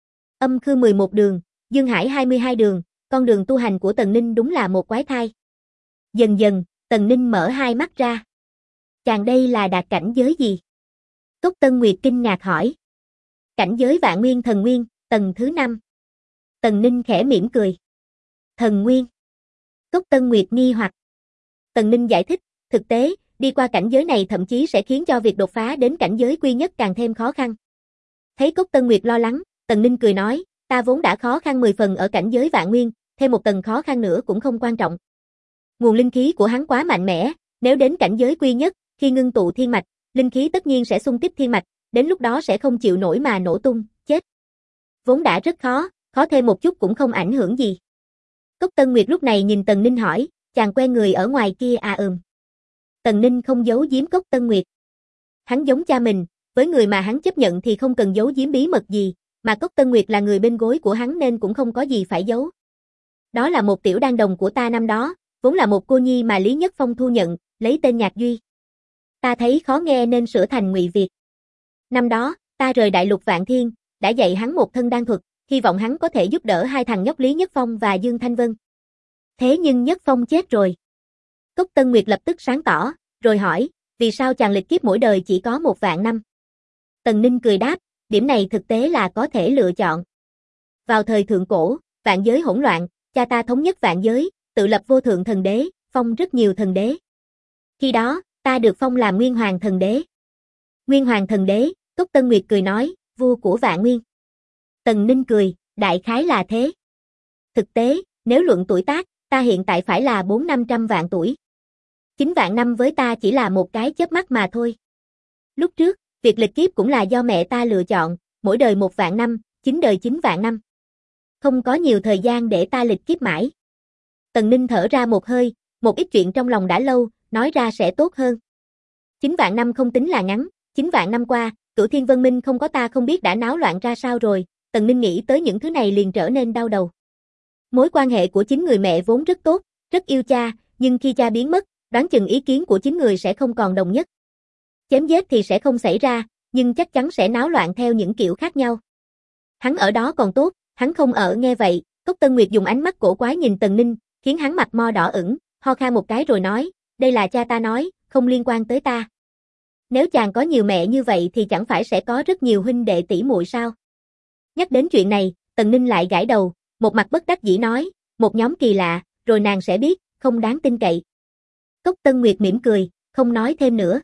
Âm Khư 11 đường, Dương Hải 22 đường, con đường tu hành của Tần Ninh đúng là một quái thai. Dần dần, Tần Ninh mở hai mắt ra. Chàng đây là đạt cảnh giới gì? Cốc Tân Nguyệt kinh ngạc hỏi. Cảnh giới Vạn Nguyên Thần Nguyên, tầng thứ 5. Tần Ninh khẽ mỉm cười. Thần Nguyên. Cốc Tân Nguyệt nghi hoặc. Tần Ninh giải thích, thực tế, đi qua cảnh giới này thậm chí sẽ khiến cho việc đột phá đến cảnh giới quy nhất càng thêm khó khăn. Thấy Cốc Tân Nguyệt lo lắng, Tần Ninh cười nói, ta vốn đã khó khăn 10 phần ở cảnh giới Vạn Nguyên, thêm một tầng khó khăn nữa cũng không quan trọng. Nguồn linh khí của hắn quá mạnh mẽ, nếu đến cảnh giới quy nhất, khi ngưng tụ thiên mạch, linh khí tất nhiên sẽ xung kích thiên mạch, đến lúc đó sẽ không chịu nổi mà nổ tung, chết. Vốn đã rất khó, khó thêm một chút cũng không ảnh hưởng gì. Cốc Tân Nguyệt lúc này nhìn Tần Ninh hỏi, chàng quen người ở ngoài kia à? Tần Ninh không giấu giếm Cốc Tân Nguyệt. Hắn giống cha mình, với người mà hắn chấp nhận thì không cần giấu giếm bí mật gì, mà Cốc Tân Nguyệt là người bên gối của hắn nên cũng không có gì phải giấu. Đó là một tiểu đan đồng của ta năm đó, vốn là một cô nhi mà Lý Nhất Phong thu nhận, lấy tên Nhạc Duy. Ta thấy khó nghe nên sửa thành Ngụy Việt. Năm đó, Ta rời đại lục Vạn Thiên, đã dạy hắn một thân đan thuật, hy vọng hắn có thể giúp đỡ hai thằng nhóc Lý Nhất Phong và Dương Thanh Vân. Thế nhưng Nhất Phong chết rồi. Cốc Tân Nguyệt lập tức sáng tỏ, rồi hỏi, vì sao chàng lịch kiếp mỗi đời chỉ có 1 vạn năm? Tần Ninh cười đáp, điểm này thực tế là có thể lựa chọn. Vào thời thượng cổ, vạn giới hỗn loạn, cha ta thống nhất vạn giới, tự lập vô thượng thần đế, phong rất nhiều thần đế. Khi đó, ta được phong làm Nguyên Hoàng thần đế. Nguyên Hoàng thần đế, Cốc Tân Nguyệt cười nói, vua của vạn nguyên. Tần Ninh cười, đại khái là thế. Thực tế, nếu luận tuổi tác, ta hiện tại phải là 400-500 vạn tuổi. 9 vạn năm với ta chỉ là một cái chớp mắt mà thôi. Lúc trước, việc lịch kiếp cũng là do mẹ ta lựa chọn, mỗi đời 1 vạn năm, 9 đời 9 vạn năm. Không có nhiều thời gian để ta lịch kiếp mãi. Tần Ninh thở ra một hơi, một ít chuyện trong lòng đã lâu, nói ra sẽ tốt hơn. 9 vạn năm không tính là ngắn, 9 vạn năm qua, Cửu Thiên Vân Minh không có ta không biết đã náo loạn ra sao rồi, Tần Ninh nghĩ tới những thứ này liền trở nên đau đầu. Mối quan hệ của 9 người mẹ vốn rất tốt, rất yêu cha, nhưng khi cha biến mất, đoán chừng ý kiến của 9 người sẽ không còn đồng nhất. Chém giết thì sẽ không xảy ra, nhưng chắc chắn sẽ náo loạn theo những kiểu khác nhau. Hắn ở đó còn tốt, hắn không ở. Nghe vậy, Cốc Tân Nguyệt dùng ánh mắt cổ quái nhìn Tần Ninh, khiến hắn mặt mo đỏ ửng, ho khan một cái rồi nói, đây là cha ta nói, không liên quan tới ta. Nếu chàng có nhiều mẹ như vậy thì chẳng phải sẽ có rất nhiều huynh đệ tỷ muội sao? Nhắc đến chuyện này, Tần Ninh lại gãi đầu, một mặt bất đắc dĩ nói, một nhóm kỳ lạ, rồi nàng sẽ biết, không đáng tin cậy. Cốc Tân Nguyệt mỉm cười, không nói thêm nữa.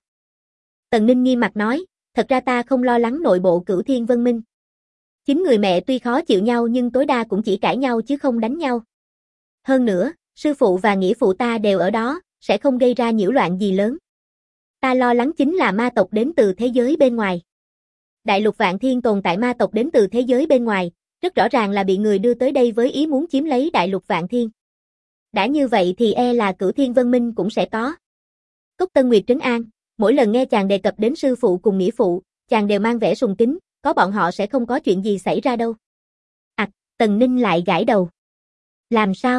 Tần Ninh nghiêm mặt nói, thật ra ta không lo lắng nội bộ Cửu Thiên Vân Minh. 9 người mẹ tuy khó chịu nhau nhưng tối đa cũng chỉ cãi nhau chứ không đánh nhau. Hơn nữa, sư phụ và nghĩa phụ ta đều ở đó, sẽ không gây ra nhiễu loạn gì lớn. Ta lo lắng chính là ma tộc đến từ thế giới bên ngoài. Đại lục Vạn Thiên tồn tại ma tộc đến từ thế giới bên ngoài, rất rõ ràng là bị người đưa tới đây với ý muốn chiếm lấy đại lục Vạn Thiên. Đã như vậy thì e là Cửu Thiên Vân Minh cũng sẽ có. Cốc Tân Nguyệt trấn an, mỗi lần nghe chàng đề cập đến sư phụ cùng nghĩa phụ, chàng đều mang vẻ sùng kính, có bọn họ sẽ không có chuyện gì xảy ra đâu. Tần Ninh lại gãi đầu. Làm sao?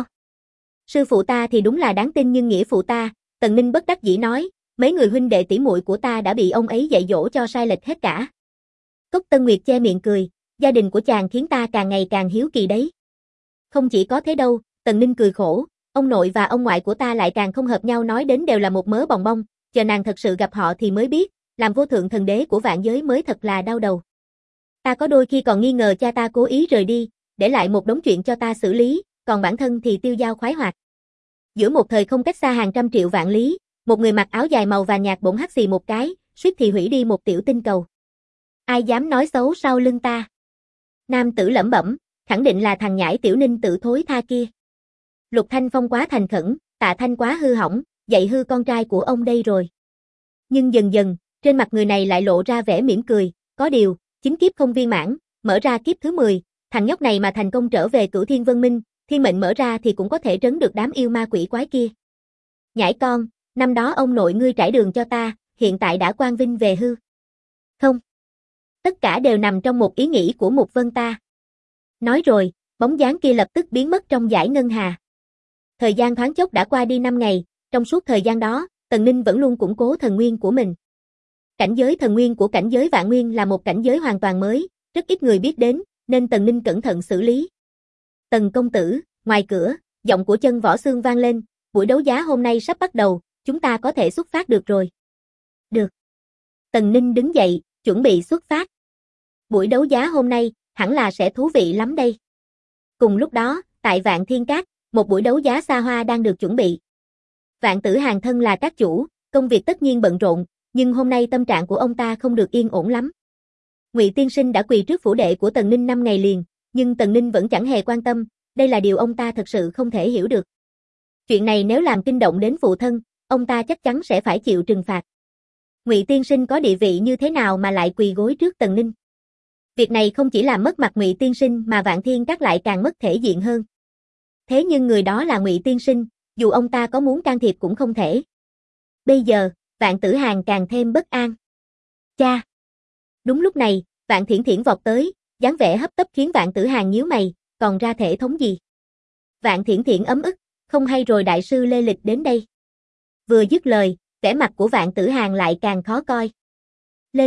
Sư phụ ta thì đúng là đáng tin nhưng nghĩa phụ ta, Tần Ninh bất đắc dĩ nói, mấy người huynh đệ tỷ muội của ta đã bị ông ấy dạy dỗ cho sai lệch hết cả. Cốc Tân Nguyệt che miệng cười, gia đình của chàng khiến ta càng ngày càng hiếu kỳ đấy. Không chỉ có thế đâu, Tần Ninh cười khổ, ông nội và ông ngoại của ta lại càng không hợp nhau, nói đến đều là một mớ bòng bong, chờ nàng thật sự gặp họ thì mới biết, làm vô thượng thần đế của vạn giới mới thật là đau đầu. Ta có đôi khi còn nghi ngờ cha ta cố ý rời đi, để lại một đống chuyện cho ta xử lý, còn bản thân thì tiêu dao khoái hoạt. Giữa một thời không cách xa hàng trăm triệu vạn lý, một người mặc áo dài màu vàng nhạt bỗng hắt xì một cái, suýt thì hủy đi một tiểu tinh cầu. Ai dám nói xấu sau lưng ta? Nam tử lẩm bẩm, khẳng định là thằng nhãi tiểu Ninh tử thối tha kia. Lục Thanh Phong quá thành khẩn, Tạ Thanh quá hư hỏng, dạy hư con trai của ông đây rồi. Nhưng dần dần, trên mặt người này lại lộ ra vẻ mỉm cười, có điều, 9 kiếp không viên mãn, mở ra kiếp thứ 10, thằng nhóc này mà thành công trở về Cửu Thiên Vân Minh, thiên mệnh mở ra thì cũng có thể trấn được đám yêu ma quỷ quái kia. Nhãi con, năm đó ông nội ngươi trải đường cho ta, hiện tại đã quang vinh về hư. Không. Tất cả đều nằm trong một ý nghĩ của Mục Vân ta. Nói rồi, bóng dáng kia lập tức biến mất trong dải ngân hà. Thời gian thoáng chốc đã qua đi 5 ngày, trong suốt thời gian đó, Tần Ninh vẫn luôn củng cố thần nguyên của mình. Cảnh giới thần nguyên của cảnh giới vạn nguyên là một cảnh giới hoàn toàn mới, rất ít người biết đến, nên Tần Ninh cẩn thận xử lý. Tần công tử, ngoài cửa, giọng của Chân Võ Xương vang lên, buổi đấu giá hôm nay sắp bắt đầu, chúng ta có thể xuất phát được rồi. Được. Tần Ninh đứng dậy, chuẩn bị xuất phát. Buổi đấu giá hôm nay, hẳn là sẽ thú vị lắm đây. Cùng lúc đó, tại Vạn Thiên Các, một buổi đấu giá xa hoa đang được chuẩn bị. Vạn Tử Hàn thân là các chủ, công việc tất nhiên bận rộn, nhưng hôm nay tâm trạng của ông ta không được yên ổn lắm. Ngụy Tiên Sinh đã quỳ trước phủ đệ của Tần Ninh 5 ngày liền, nhưng Tần Ninh vẫn chẳng hề quan tâm, đây là điều ông ta thật sự không thể hiểu được. Chuyện này nếu làm kinh động đến phụ thân, ông ta chắc chắn sẽ phải chịu trừng phạt. Ngụy Tiên Sinh có địa vị như thế nào mà lại quỳ gối trước Tần Ninh? Việc này không chỉ làm mất mặt Ngụy Tiên Sinh mà Vạn Thiên Các lại càng mất thể diện hơn. Thế nhưng người đó là Ngụy Tiên Sinh, dù ông ta có muốn can thiệp cũng không thể. Bây giờ, Vạn Tử Hàn càng thêm bất an. Cha! Đúng lúc này, Vạn Thiển Thiển vọt tới, dáng vẻ hấp tấp khiến Vạn Tử Hàn nhíu mày, còn ra thể thống gì? Vạn Thiển Thiển ấm ức, không hay rồi đại sư Lê Lịch đến đây. Vừa dứt lời, vẻ mặt của Vạn Tử Hàn lại càng khó coi. Lê Lịch,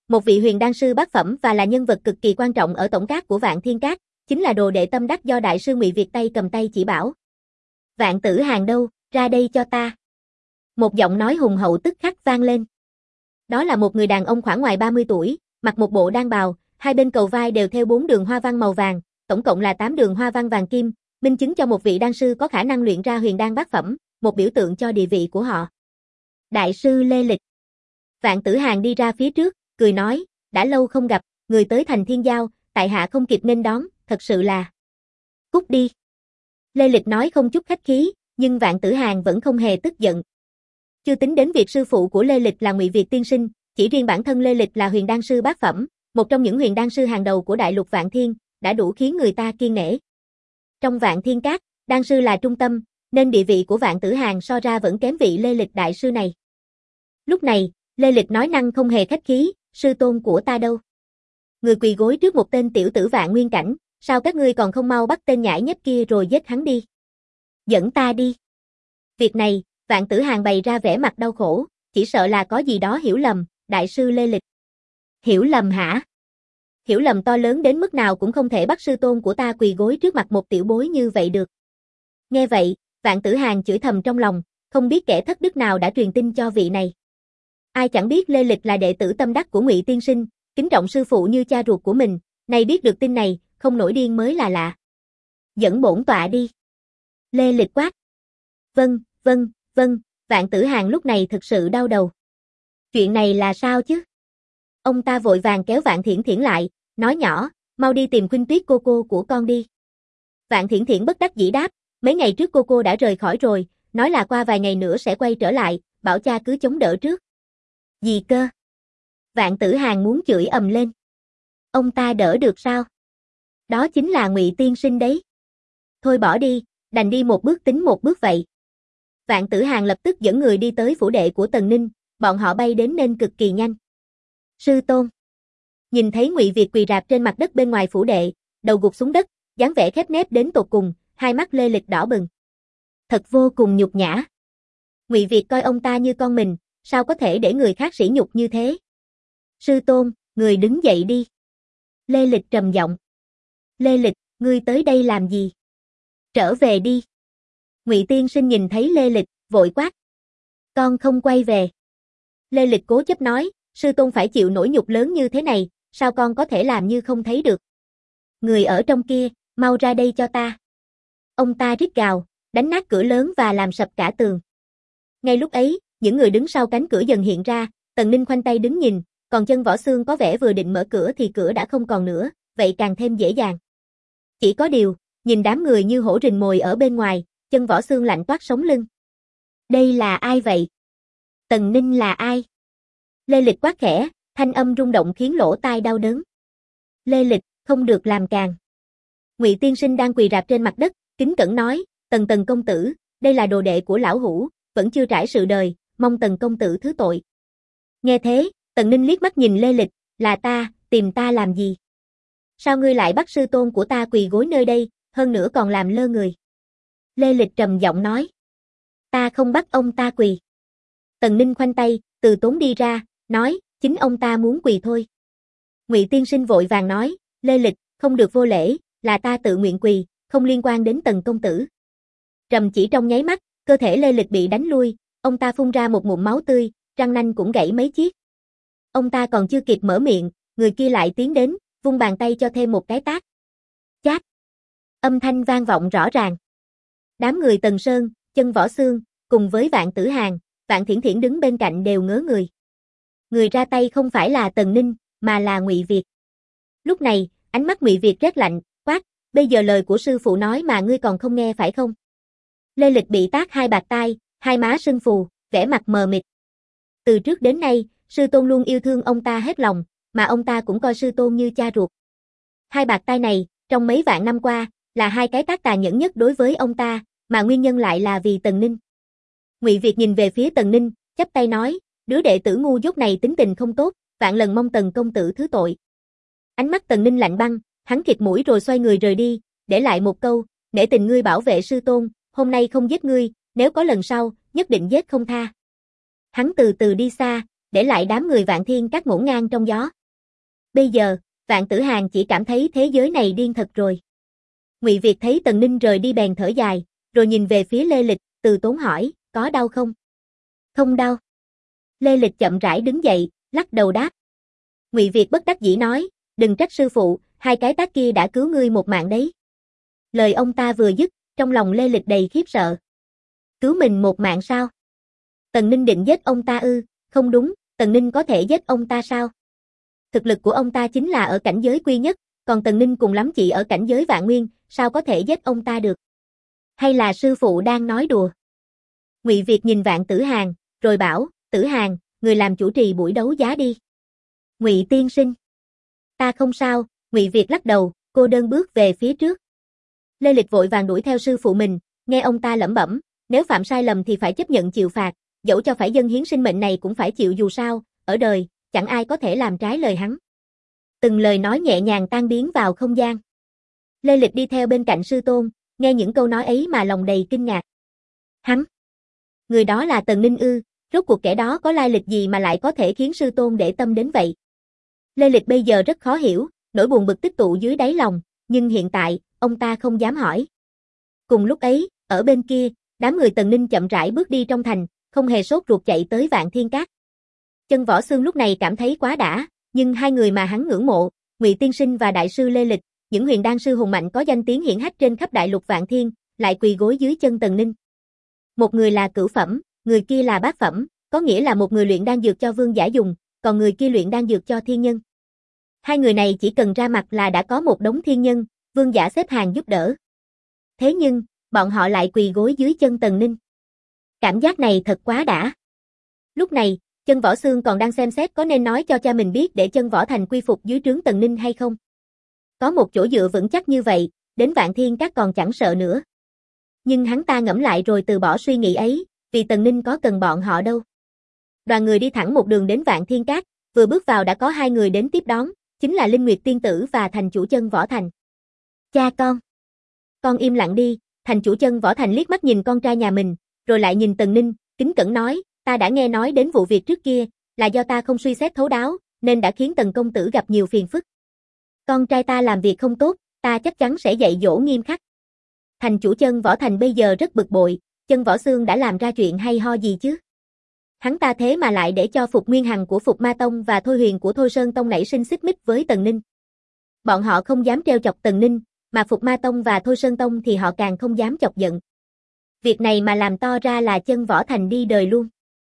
một vị huyền đan sư bát phẩm và là nhân vật cực kỳ quan trọng ở tổng cát của Vạn Thiên Cát, chính là đồ đệ tâm đắc do đại sư Ngụy Việt tay cầm tay chỉ bảo. Vạn Tử Hàn đâu, ra đây cho ta. Một giọng nói hùng hậu tức khắc vang lên. Đó là một người đàn ông khoảng ngoài 30 tuổi, mặc một bộ đan bào, hai bên cầu vai đều theo 4 đường hoa văn màu vàng, tổng cộng là 8 đường hoa văn vàng kim, minh chứng cho một vị đan sư có khả năng luyện ra huyền đan bát phẩm, một biểu tượng cho địa vị của họ. Đại sư Lê Lịch. Vạn Tử Hàn đi ra phía trước, cười nói, đã lâu không gặp, người tới thành Thiên Giao, tại hạ không kịp nên đón, thật sự là. Cút đi. Lê Lịch nói không chút khách khí, nhưng Vạn Tử Hàn vẫn không hề tức giận. Chưa tính đến việc sư phụ của Lê Lịch là Ngụy Việt tiên sinh, chỉ riêng bản thân Lê Lịch là huyền đan sư bát phẩm, một trong những huyền đan sư hàng đầu của đại lục Vạn Thiên, đã đủ khiến người ta kiêng nể. Trong Vạn Thiên Cát, đan sư là trung tâm, nên địa vị của Vạn Tử Hàn so ra vẫn kém vị Lê Lịch đại sư này. Lúc này, Lê Lịch nói năng không hề khách khí, sư tôn của ta đâu? Người quỳ gối trước một tên tiểu tử Vạn Nguyên cảnh, sao các ngươi còn không mau bắt tên nhãi nhép kia rồi giết hắn đi? Dẫn ta đi. Việc này, Vạn Tử Hàn bày ra vẻ mặt đau khổ, chỉ sợ là có gì đó hiểu lầm, đại sư Lê Lịch. Hiểu lầm hả? Hiểu lầm to lớn đến mức nào cũng không thể bắt sư tôn của ta quỳ gối trước mặt một tiểu bối như vậy được. Nghe vậy, Vạn Tử Hàn chửi thầm trong lòng, không biết kẻ thất đức nào đã truyền tin cho vị này. Ai chẳng biết Lê Lịch là đệ tử tâm đắc của Ngụy tiên sinh, kính trọng sư phụ như cha ruột của mình, nay biết được tin này, không nổi điên mới là lạ. Dẫn bổn tọa đi. Lê Lịch quát. Vâng, vâng, vâng, Vạn Tử Hàn lúc này thực sự đau đầu. Chuyện này là sao chứ? Ông ta vội vàng kéo Vạn Thiển Thiển lại, nói nhỏ, mau đi tìm Khuynh Tuyết cô của con đi. Vạn Thiển Thiển bất đắc dĩ đáp, mấy ngày trước cô đã rời khỏi rồi, nói là qua vài ngày nữa sẽ quay trở lại, bảo cha cứ chống đỡ trước. Gì cơ? Vạn Tử Hàn muốn chửi ầm lên. Ông ta đỡ được sao? Đó chính là Ngụy tiên sinh đấy. Thôi bỏ đi, đành đi một bước tính một bước vậy. Vạn Tử Hàn lập tức dẫn người đi tới phủ đệ của Tần Ninh, bọn họ bay đến nên cực kỳ nhanh. Sư tôn. Nhìn thấy Ngụy Việt quỳ rạp trên mặt đất bên ngoài phủ đệ, đầu gục xuống đất, dáng vẻ khép nép đến tột cùng, hai mắt Lê Lịch đỏ bừng. Thật vô cùng nhục nhã. Ngụy Việt coi ông ta như con mình, sao có thể để người khác sỉ nhục như thế? Sư tôn, người đứng dậy đi. Lê Lịch trầm giọng. Lê Lịch, ngươi tới đây làm gì? Trở về đi. Ngụy tiên sinh nhìn thấy Lê Lịch, vội quát. Con không quay về. Lê Lịch cố chấp nói, sư tôn phải chịu nỗi nhục lớn như thế này, sao con có thể làm như không thấy được? Người ở trong kia, mau ra đây cho ta. Ông ta rít gào, đánh nát cửa lớn và làm sập cả tường. Ngay lúc ấy, những người đứng sau cánh cửa dần hiện ra, Tần Ninh khoanh tay đứng nhìn, còn Chân Võ Xương có vẻ vừa định mở cửa thì cửa đã không còn nữa, vậy càng thêm dễ dàng. Chỉ có điều, nhìn đám người như hổ rình mồi ở bên ngoài, Chân Võ Xương lạnh toát sống lưng. Đây là ai vậy? Tần Ninh là ai? Lê Lịch quát khẽ, thanh âm rung động khiến lỗ tai đau đớn. Lê Lịch, không được làm càn. Ngụy tiên sinh đang quỳ rạp trên mặt đất, kính cẩn nói, Tần công tử, đây là đồ đệ của lão hủ, vẫn chưa trải sự đời, mong Tần công tử thứ tội. Nghe thế, Tần Ninh liếc mắt nhìn Lê Lịch, là ta, tìm ta làm gì? Sao ngươi lại bắt sư tôn của ta quỳ gối nơi đây, hơn nữa còn làm lơ người? Lê Lịch trầm giọng nói. Ta không bắt ông ta quỳ. Tần Ninh khoanh tay, từ tốn đi ra, nói, chính ông ta muốn quỳ thôi. Ngụy tiên sinh vội vàng nói, Lê Lịch, không được vô lễ, là ta tự nguyện quỳ, không liên quan đến Tần công tử. Trầm chỉ trong nháy mắt, cơ thể Lê Lịch bị đánh lui, ông ta phun ra một ngụm máu tươi, răng nanh cũng gãy mấy chiếc. Ông ta còn chưa kịp mở miệng, người kia lại tiến đến, vung bàn tay cho thêm một cái tát. Chát! Âm thanh vang vọng rõ ràng. Đám người Tần Sơn, Chân Võ Xương, cùng với Vạn Tử Hàn, Vạn Thiển Thiển đứng bên cạnh đều ngớ người. Người ra tay không phải là Tần Ninh, mà là Ngụy Việt. Lúc này, ánh mắt Ngụy Việt rét lạnh, quát, bây giờ lời của sư phụ nói mà ngươi còn không nghe phải không? Lê Lịch bị tát hai bạt tai, hai má sưng phù, vẻ mặt mờ mịt. Từ trước đến nay, sư tôn luôn yêu thương ông ta hết lòng, mà ông ta cũng coi sư tôn như cha ruột. Hai bạt tai này, trong mấy vạn năm qua, là hai cái tát tàn nhẫn nhất đối với ông ta, mà nguyên nhân lại là vì Tần Ninh. Ngụy Việt nhìn về phía Tần Ninh, chắp tay nói, đứa đệ tử ngu dốt này tính tình không tốt, vạn lần mong Tần công tử thứ tội. Ánh mắt Tần Ninh lạnh băng, hắn khịt mũi rồi xoay người rời đi, để lại một câu, nể tình ngươi bảo vệ sư tôn, hôm nay không giết ngươi, nếu có lần sau, nhất định giết không tha. Hắn từ từ đi xa, để lại đám người Vạn Thiên Các ngổn ngang trong gió. Bây giờ, Vạn Tử Hàn chỉ cảm thấy thế giới này điên thật rồi. Ngụy Việt thấy Tần Ninh rời đi bèn thở dài, rồi nhìn về phía Lê Lịch, từ tốn hỏi, có đau không? Không đau. Lê Lịch chậm rãi đứng dậy, lắc đầu đáp. Ngụy Việt bất đắc dĩ nói, đừng trách sư phụ, hai cái tát kia đã cứu ngươi một mạng đấy. Lời ông ta vừa dứt, trong lòng Lê Lịch đầy khiếp sợ. Cứu mình một mạng sao? Tần Ninh định giết ông ta ư? Không đúng, Tần Ninh có thể giết ông ta sao? Thực lực của ông ta chính là ở cảnh giới quy nhất, còn Tần Ninh cùng lắm chỉ ở cảnh giới vạn nguyên, sao có thể giết ông ta được? Hay là sư phụ đang nói đùa? Ngụy Việt nhìn Vạn Tử Hàn, rồi bảo, Tử Hàn, người làm chủ trì buổi đấu giá đi. Ngụy tiên sinh. Ta không sao, Ngụy Việt lắc đầu, cô đơn bước về phía trước. Lê Lịch vội vàng đuổi theo sư phụ mình, nghe ông ta lẩm bẩm, nếu phạm sai lầm thì phải chấp nhận chịu phạt, dẫu cho phải dâng hiến sinh mệnh này cũng phải chịu dù sao, ở đời, chẳng ai có thể làm trái lời hắn. Từng lời nói nhẹ nhàng tan biến vào không gian. Lê Lịch đi theo bên cạnh sư tôn, nghe những câu nói ấy mà lòng đầy kinh ngạc. Hắn, người đó là Tần Ninh ư? Rốt cuộc kẻ đó có lai lịch gì mà lại có thể khiến sư tôn để tâm đến vậy? Lê Lịch bây giờ rất khó hiểu, nỗi buồn bực tích tụ dưới đáy lòng, nhưng hiện tại, ông ta không dám hỏi. Cùng lúc ấy, ở bên kia, đám người Tần Ninh chậm rãi bước đi trong thành, không hề sốt ruột chạy tới Vạn Thiên Các. Chân Võ Xương lúc này cảm thấy quá đã, nhưng hai người mà hắn ngưỡng mộ, Ngụy Tiên Sinh và Đại sư Lê Lịch, những huyền đan sư hùng mạnh có danh tiếng hiển hách trên khắp đại lục Vạn Thiên, lại quỳ gối dưới chân Tần Ninh. Một người là cửu phẩm, người kia là bát phẩm, có nghĩa là một người luyện đan dược cho vương giả dùng, còn người kia luyện đan dược cho thiên nhân. Hai người này chỉ cần ra mặt là đã có một đống thiên nhân, vương giả xếp hàng giúp đỡ. Thế nhưng, bọn họ lại quỳ gối dưới chân Tần Ninh. Cảm giác này thật quá đã. Lúc này, Chân Võ Xương còn đang xem xét có nên nói cho cha mình biết để Chân Võ Thành quy phục dưới trướng Tần Ninh hay không. Có một chỗ dựa vững chắc như vậy, đến Vạn Thiên Các còn chẳng sợ nữa. Nhưng hắn ta ngẫm lại rồi từ bỏ suy nghĩ ấy, vì Tần Ninh có cần bọn họ đâu. Đoàn người đi thẳng một đường đến Vạn Thiên Các, vừa bước vào đã có hai người đến tiếp đón, chính là Linh Nguyệt Tiên Tử và thành chủ Chân Võ Thành. Cha con im lặng đi. Thành chủ Chân Võ Thành liếc mắt nhìn con trai nhà mình, rồi lại nhìn Tần Ninh, kính cẩn nói, ta đã nghe nói đến vụ việc trước kia, là do ta không suy xét thấu đáo, nên đã khiến Tần công tử gặp nhiều phiền phức. Con trai ta làm việc không tốt, ta chắc chắn sẽ dạy dỗ nghiêm khắc. Thành chủ Chân Võ Thành bây giờ rất bực bội, Chân Võ Xương đã làm ra chuyện hay ho gì chứ? Hắn ta thế mà lại để cho Phục Nguyên Hằng của Phục Ma Tông và Thôi Huyền của Thôi Sơn Tông nảy sinh xích mích với Tần Ninh. Bọn họ không dám trêu chọc Tần Ninh, mà Phục Ma Tông và Thôi Sơn Tông thì họ càng không dám chọc giận. Việc này mà làm to ra là Chân Võ Thành đi đời luôn.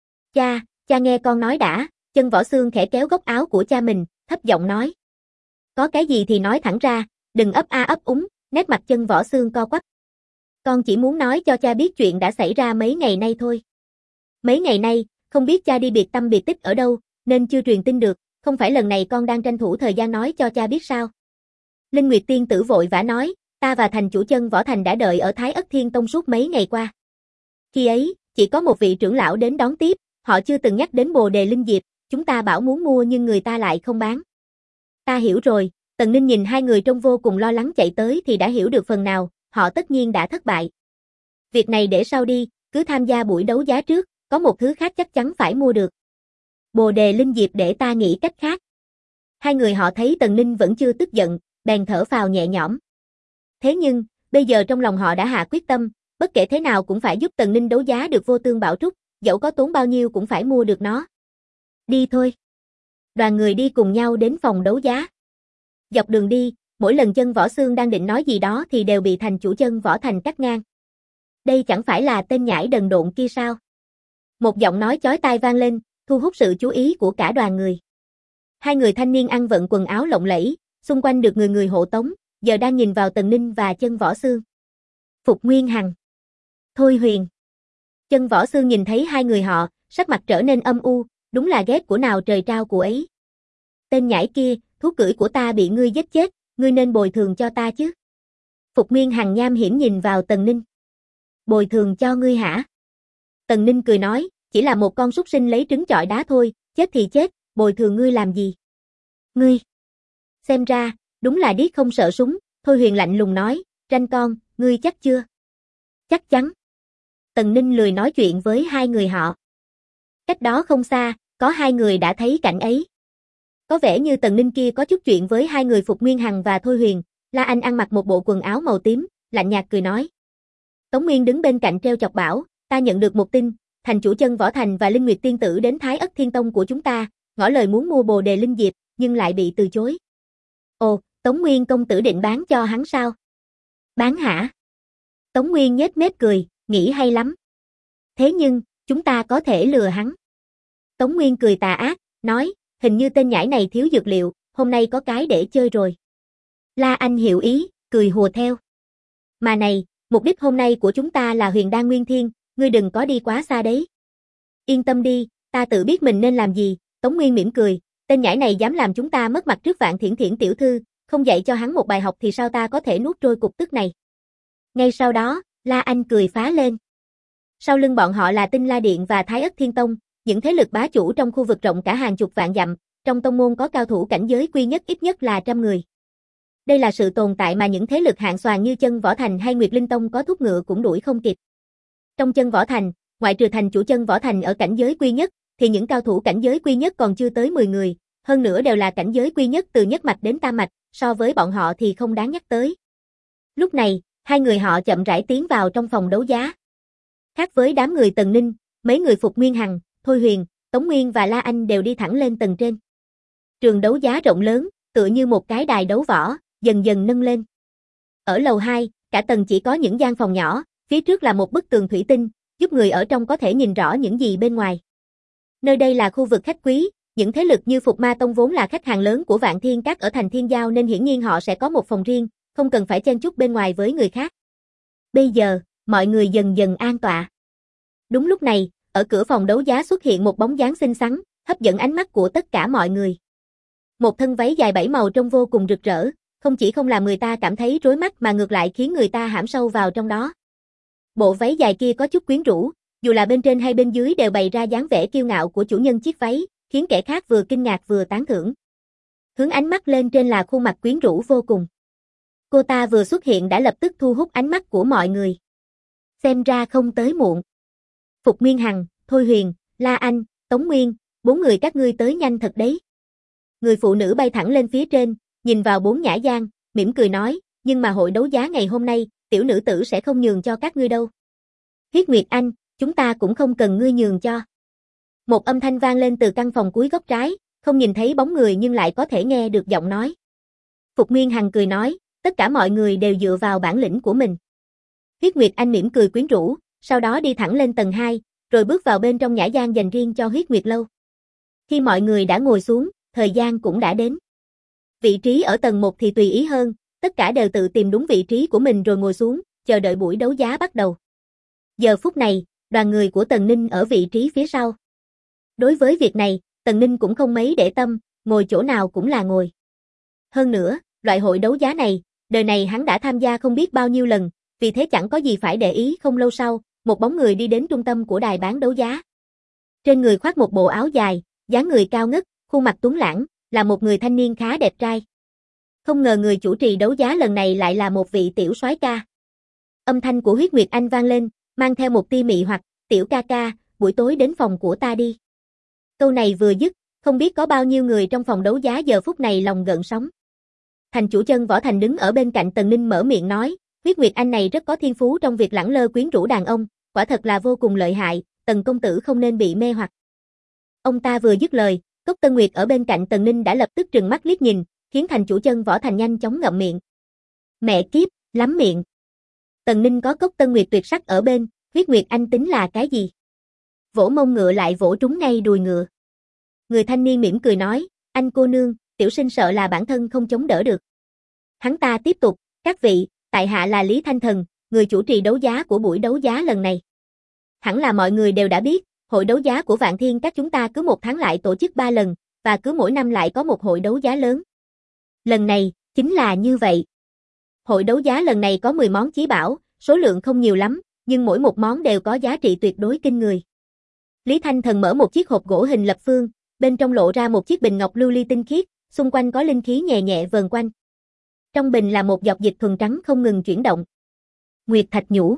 Cha nghe con nói đã. Chân Võ Xương khẽ kéo góc áo của cha mình, thấp giọng nói. Có cái gì thì nói thẳng ra, đừng ấp a ấp úng, nét mặt Chân Võ Xương co quắp. Con chỉ muốn nói cho cha biết chuyện đã xảy ra mấy ngày nay thôi. Mấy ngày nay, không biết cha đi biệt tâm biệt tích ở đâu, nên chưa truyền tin được, không phải lần này con đang tranh thủ thời gian nói cho cha biết sao. Linh Nguyệt Tiên Tử vội vã nói, ta và thành chủ Chân Võ Thành đã đợi ở Thái Ất Thiên Tông suốt mấy ngày qua. Khi ấy, chỉ có một vị trưởng lão đến đón tiếp, họ chưa từng nhắc đến Bồ Đề Linh Diệp, chúng ta bảo muốn mua nhưng người ta lại không bán. Ta hiểu rồi. Tần Ninh nhìn hai người trông vô cùng lo lắng chạy tới thì đã hiểu được phần nào, họ tất nhiên đã thất bại. Việc này để sau đi, cứ tham gia buổi đấu giá trước, có một thứ khác chắc chắn phải mua được. Bồ Đề Linh Diệp để ta nghĩ cách khác. Hai người họ thấy Tần Ninh vẫn chưa tức giận, bèn thở phào nhẹ nhõm. Thế nhưng, bây giờ trong lòng họ đã hạ quyết tâm, bất kể thế nào cũng phải giúp Tần Ninh đấu giá được Vô Tương Bảo Trúc, dẫu có tốn bao nhiêu cũng phải mua được nó. Đi thôi. Đoàn người đi cùng nhau đến phòng đấu giá. Dọc đường đi, mỗi lần Chân Võ Xương đang định nói gì đó thì đều bị thành chủ Chân Võ Thành cắt ngang. Đây chẳng phải là tên nhãi đần độn kia sao? Một giọng nói chói tai vang lên, thu hút sự chú ý của cả đoàn người. Hai người thanh niên ăn vận quần áo lộng lẫy, xung quanh được người người hộ tống, giờ đang nhìn vào Tần Ninh và Chân Võ Xương. Phục Nguyên Hằng, Thôi Huyền. Chân Võ Xương nhìn thấy hai người họ, sắc mặt trở nên âm u, đúng là ghét của nào trời trao của ấy. Tên nhãi kia, thú cưỡi của ta bị ngươi giết chết, ngươi nên bồi thường cho ta chứ. Phục Nguyên Hằng nham hiểm nhìn vào Tần Ninh. Bồi thường cho ngươi hả? Tần Ninh cười nói, chỉ là một con súc sinh lấy trứng chọi đá thôi, chết thì chết, bồi thường ngươi làm gì? Ngươi. Xem ra, đúng là điếc không sợ súng, Thôi Huyền lạnh lùng nói, Tranh con, ngươi chắc chưa? Chắc chắn. Tần Ninh lười nói chuyện với hai người họ. Cách đó không xa, có hai người đã thấy cảnh ấy. Có vẻ như Tần Ninh kia có chút chuyện với hai người Phục Nguyên Hằng và Thôi Huyền. La Anh ăn mặc một bộ quần áo màu tím, lạnh nhạt cười nói. Tống Nguyên đứng bên cạnh treo chọc bảo, ta nhận được một tin, thành chủ Chân Võ Thành và Linh Nguyệt Tiên Tử đến Thái Ất Thiên Tông của chúng ta, ngỏ lời muốn mua Bồ Đề Linh Diệp, nhưng lại bị từ chối. Ồ, Tống Nguyên công tử định bán cho hắn sao? Bán hả? Tống Nguyên nhếch mép cười, nghĩ hay lắm. Thế nhưng, chúng ta có thể lừa hắn. Tống Nguyên cười tà ác, nói, hình như tên nhãi này thiếu dược liệu, hôm nay có cái để chơi rồi. La Anh hiểu ý, cười hùa theo. Mà này, mục đích hôm nay của chúng ta là Huyền Đan Nguyên Thiên, ngươi đừng có đi quá xa đấy. Yên tâm đi, ta tự biết mình nên làm gì. Tống Nguyên mỉm cười, tên nhãi này dám làm chúng ta mất mặt trước Vạn Thiển Thiển tiểu thư, không dạy cho hắn một bài học thì sao ta có thể nuốt trôi cục tức này. Ngay sau đó, La Anh cười phá lên. Sau lưng bọn họ là Tinh La Điện và Thái Ất Thiên Tông, những thế lực bá chủ trong khu vực rộng cả hàng chục vạn dặm, trong tông môn có cao thủ cảnh giới quy nhất ít nhất là 100 người. Đây là sự tồn tại mà những thế lực hạng xoàn như Chân Võ Thành hay Nguyệt Linh Tông có thúc ngựa cũng đuổi không kịp. Trong Chân Võ Thành, ngoại trừ thành chủ Chân Võ Thành ở cảnh giới quy nhất, thì những cao thủ cảnh giới quy nhất còn chưa tới 10 người, hơn nữa đều là cảnh giới quy nhất từ nhất mạch đến tam mạch, so với bọn họ thì không đáng nhắc tới. Lúc này, hai người họ chậm rãi tiến vào trong phòng đấu giá. Khác với đám người Tần Ninh, mấy người Phục Nguyên Hằng, Thôi Huyền, Tống Nguyên và La Anh đều đi thẳng lên tầng trên. Trường đấu giá rộng lớn, tựa như một cái đài đấu võ, dần dần nâng lên. Ở lầu 2, cả tầng chỉ có những gian phòng nhỏ, phía trước là một bức tường thủy tinh, giúp người ở trong có thể nhìn rõ những gì bên ngoài. Nơi đây là khu vực khách quý, những thế lực như Phục Ma Tông vốn là khách hàng lớn của Vạn Thiên Các ở thành Thiên Giao nên hiển nhiên họ sẽ có một phòng riêng, không cần phải chen chúc bên ngoài với người khác. Bây giờ, mọi người dần dần an tọa. Đúng lúc này, ở cửa phòng đấu giá xuất hiện một bóng dáng xinh xắn, hấp dẫn ánh mắt của tất cả mọi người. Một thân váy dài 7 màu trông vô cùng rực rỡ, không chỉ không làm người ta cảm thấy rối mắt mà ngược lại khiến người ta hãm sâu vào trong đó. Bộ váy dài kia có chút quyến rũ, dù là bên trên hay bên dưới đều bày ra dáng vẻ kiêu ngạo của chủ nhân chiếc váy, khiến kẻ khác vừa kinh ngạc vừa tán thưởng. Hướng ánh mắt lên trên là khuôn mặt quyến rũ vô cùng. Cô ta vừa xuất hiện đã lập tức thu hút ánh mắt của mọi người. Xem ra không tới muộn. Phục Nguyên Hằng, Thôi Huyền, La Anh, Tống Nguyên, 4 người các ngươi tới nhanh thật đấy. Người phụ nữ bay thẳng lên phía trên, nhìn vào 4 nhã gian, mỉm cười nói, nhưng mà hội đấu giá ngày hôm nay, tiểu nữ tử sẽ không nhường cho các ngươi đâu. Huyết Nguyệt Anh, chúng ta cũng không cần ngươi nhường cho. Một âm thanh vang lên từ căn phòng cuối góc trái, không nhìn thấy bóng người nhưng lại có thể nghe được giọng nói. Phục Nguyên Hằng cười nói, tất cả mọi người đều dựa vào bản lĩnh của mình. Huyết Nguyệt Anh mỉm cười quyến rũ, sau đó đi thẳng lên tầng 2, rồi bước vào bên trong nhã gian dành riêng cho Huyết Nguyệt Lâu. Khi mọi người đã ngồi xuống, thời gian cũng đã đến. Vị trí ở tầng 1 thì tùy ý hơn, tất cả đều tự tìm đúng vị trí của mình rồi ngồi xuống, chờ đợi buổi đấu giá bắt đầu. Giờ phút này, đoàn người của Tần Ninh ở vị trí phía sau. Đối với việc này, Tần Ninh cũng không mấy để tâm, ngồi chỗ nào cũng là ngồi. Hơn nữa, loại hội đấu giá này, đời này hắn đã tham gia không biết bao nhiêu lần, vì thế chẳng có gì phải để ý. Không lâu sau, một bóng người đi đến trung tâm của đài bán đấu giá. Trên người khoác một bộ áo dài, dáng người cao ngất, khuôn mặt tuấn lãng, là một người thanh niên khá đẹp trai. Không ngờ người chủ trì đấu giá lần này lại là một vị tiểu soái ca. Âm thanh của Huyết Nguyệt Anh vang lên, mang theo một tia mị hoặc, tiểu ca ca, buổi tối đến phòng của ta đi. Câu này vừa dứt, không biết có bao nhiêu người trong phòng đấu giá giờ phút này lòng gợn sóng. Thành chủ Chân Võ Thành đứng ở bên cạnh Tần Ninh mở miệng nói, Huyết Nguyệt Anh này rất có thiên phú trong việc lẳng lơ quyến rũ đàn ông, quả thật là vô cùng lợi hại, Tần công tử không nên bị mê hoặc. Ông ta vừa dứt lời, Cốc Tân Nguyệt ở bên cạnh Tần Ninh đã lập tức trừng mắt liếc nhìn, khiến thành chủ Chân Võ Thành nhanh chóng ngậm miệng. Mẹ kiếp, lắm miệng. Tần Ninh có Cốc Tân Nguyệt tuyệt sắc ở bên, Huyết Nguyệt Anh tính là cái gì? Vỗ mông ngựa lại vỗ trúng ngay đùi ngựa. Người thanh niên mỉm cười nói, anh cô nương, tiểu sinh sợ là bản thân không chống đỡ được. Hắn ta tiếp tục, các vị, tại hạ là Lý Thanh Thần, người chủ trì đấu giá của buổi đấu giá lần này. Hẳn là mọi người đều đã biết, hội đấu giá của Vạn Thiên Các chúng ta cứ 1 tháng lại tổ chức 3 lần, và cứ mỗi năm lại có một hội đấu giá lớn. Lần này, chính là như vậy. Hội đấu giá lần này có 10 món chí bảo, số lượng không nhiều lắm, nhưng mỗi một món đều có giá trị tuyệt đối kinh người. Lý Thanh Thần mở một chiếc hộp gỗ hình lập phương, bên trong lộ ra một chiếc bình ngọc lưu ly tinh khiết, xung quanh có linh khí nhẹ nhẹ vờn quanh. Trong bình là một giọt dịch thuần trắng không ngừng chuyển động. Nguyệt Thạch Nhũ.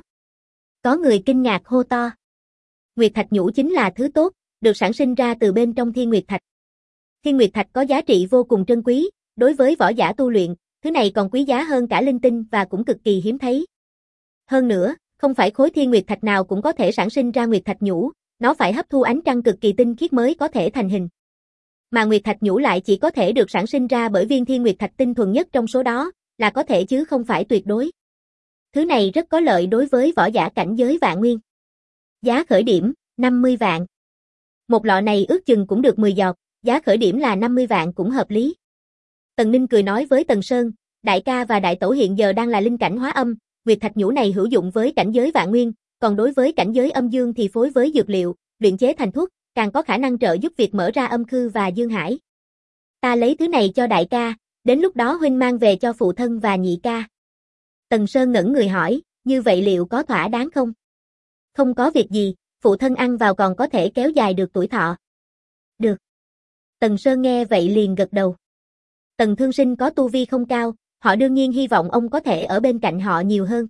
Có người kinh ngạc hô to. Nguyệt Thạch Nhũ chính là thứ tốt, được sản sinh ra từ bên trong Thiên Nguyệt Thạch. Thiên Nguyệt Thạch có giá trị vô cùng trân quý, đối với võ giả tu luyện, thứ này còn quý giá hơn cả linh tinh và cũng cực kỳ hiếm thấy. Hơn nữa, không phải khối Thiên Nguyệt Thạch nào cũng có thể sản sinh ra Nguyệt Thạch nhũ, nó phải hấp thu ánh trăng cực kỳ tinh khiết mới có thể thành hình. Mà Nguyệt Thạch nhũ lại chỉ có thể được sản sinh ra bởi viên Thiên Nguyệt Thạch tinh thuần nhất trong số đó, là có thể chứ không phải tuyệt đối. Thứ này rất có lợi đối với võ giả cảnh giới vạn nguyên. Giá khởi điểm, 50 vạn. Một lọ này ước chừng cũng được 10 giọt, giá khởi điểm là 50 vạn cũng hợp lý. Tần Ninh cười nói với Tần Sơn, đại ca và đại tẩu hiện giờ đang là linh cảnh hóa âm, Nguyệt Thạch nhũ này hữu dụng với cảnh giới vạn nguyên, còn đối với cảnh giới âm dương thì phối với dược liệu, luyện chế thành thuốc, càng có khả năng trợ giúp việc mở ra âm khư và dương hải. Ta lấy thứ này cho đại ca, đến lúc đó huynh mang về cho phụ thân và nhị ca. Tần Sơn ngẩn người hỏi, như vậy liệu có thỏa đáng không? Không có việc gì, phụ thân ăn vào còn có thể kéo dài được tuổi thọ. Được. Tần Sơn nghe vậy liền gật đầu. Tần Thương Sinh có tu vi không cao, họ đương nhiên hy vọng ông có thể ở bên cạnh họ nhiều hơn.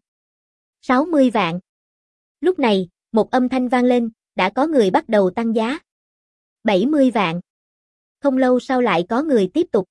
60 vạn. Lúc này, một âm thanh vang lên, đã có người bắt đầu tăng giá. 70 vạn. Không lâu sau lại có người tiếp tục.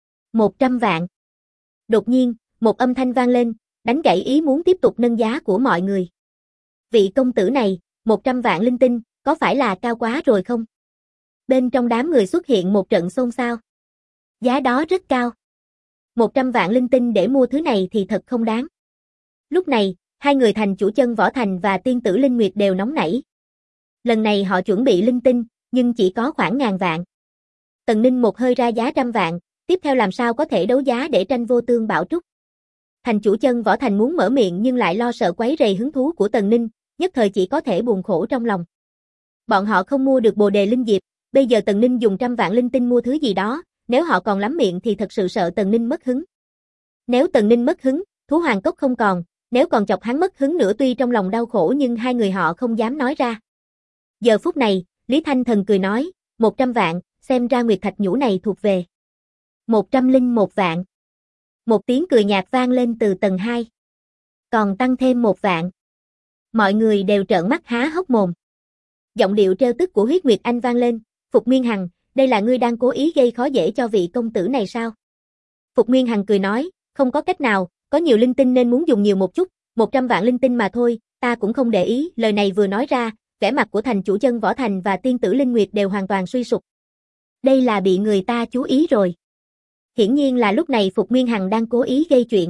100 vạn. Đột nhiên, một âm thanh vang lên, đánh gãy ý muốn tiếp tục nâng giá của mọi người. Vị công tử này, 100 vạn linh tinh, có phải là cao quá rồi không? Bên trong đám người xuất hiện một trận xôn xao. Giá đó rất cao. 100 vạn linh tinh để mua thứ này thì thật không đáng. Lúc này, hai người thành chủ Chân Võ Thành và tiên tử Linh Nguyệt đều nóng nảy. Lần này họ chuẩn bị linh tinh, nhưng chỉ có khoảng ngàn vạn. Tần Ninh một hơi ra giá 100 vạn, tiếp theo làm sao có thể đấu giá để tranh vô tương bảo trúc. Thành chủ Chân Võ Thành muốn mở miệng nhưng lại lo sợ quấy rầy hứng thú của Tần Ninh, nhất thời chỉ có thể buồn khổ trong lòng. Bọn họ không mua được Bồ Đề Linh Diệp, bây giờ Tần Ninh dùng 100 vạn linh tinh mua thứ gì đó, nếu họ còn lắm miệng thì thật sự sợ Tần Ninh mất hứng. Nếu Tần Ninh mất hứng, thú hoàng cốc không còn, nếu còn chọc hắn mất hứng nữa tuy trong lòng đau khổ nhưng hai người họ không dám nói ra. Giờ phút này, Lý Thanh Thần cười nói, 100 vạn, xem ra Nguyệt Thạch nhũ này thuộc về. 101 vạn. Một tiếng cười nhạt vang lên từ tầng 2. Còn tăng thêm 1 vạn. Mọi người đều trợn mắt há hốc mồm. Giọng điệu trêu tức của Huyết Nguyệt Anh vang lên, Phục Nguyên Hằng, đây là ngươi đang cố ý gây khó dễ cho vị công tử này sao? Phục Nguyên Hằng cười nói, không có cách nào, có nhiều linh tinh nên muốn dùng nhiều một chút, 100 vạn linh tinh mà thôi, ta cũng không để ý. Lời này vừa nói ra, vẻ mặt của thành chủ Chân Võ Thành và tiên tử Linh Nguyệt đều hoàn toàn suy sụp. Đây là bị người ta chú ý rồi. Hiển nhiên là lúc này Phục Nguyên Hằng đang cố ý gây chuyện.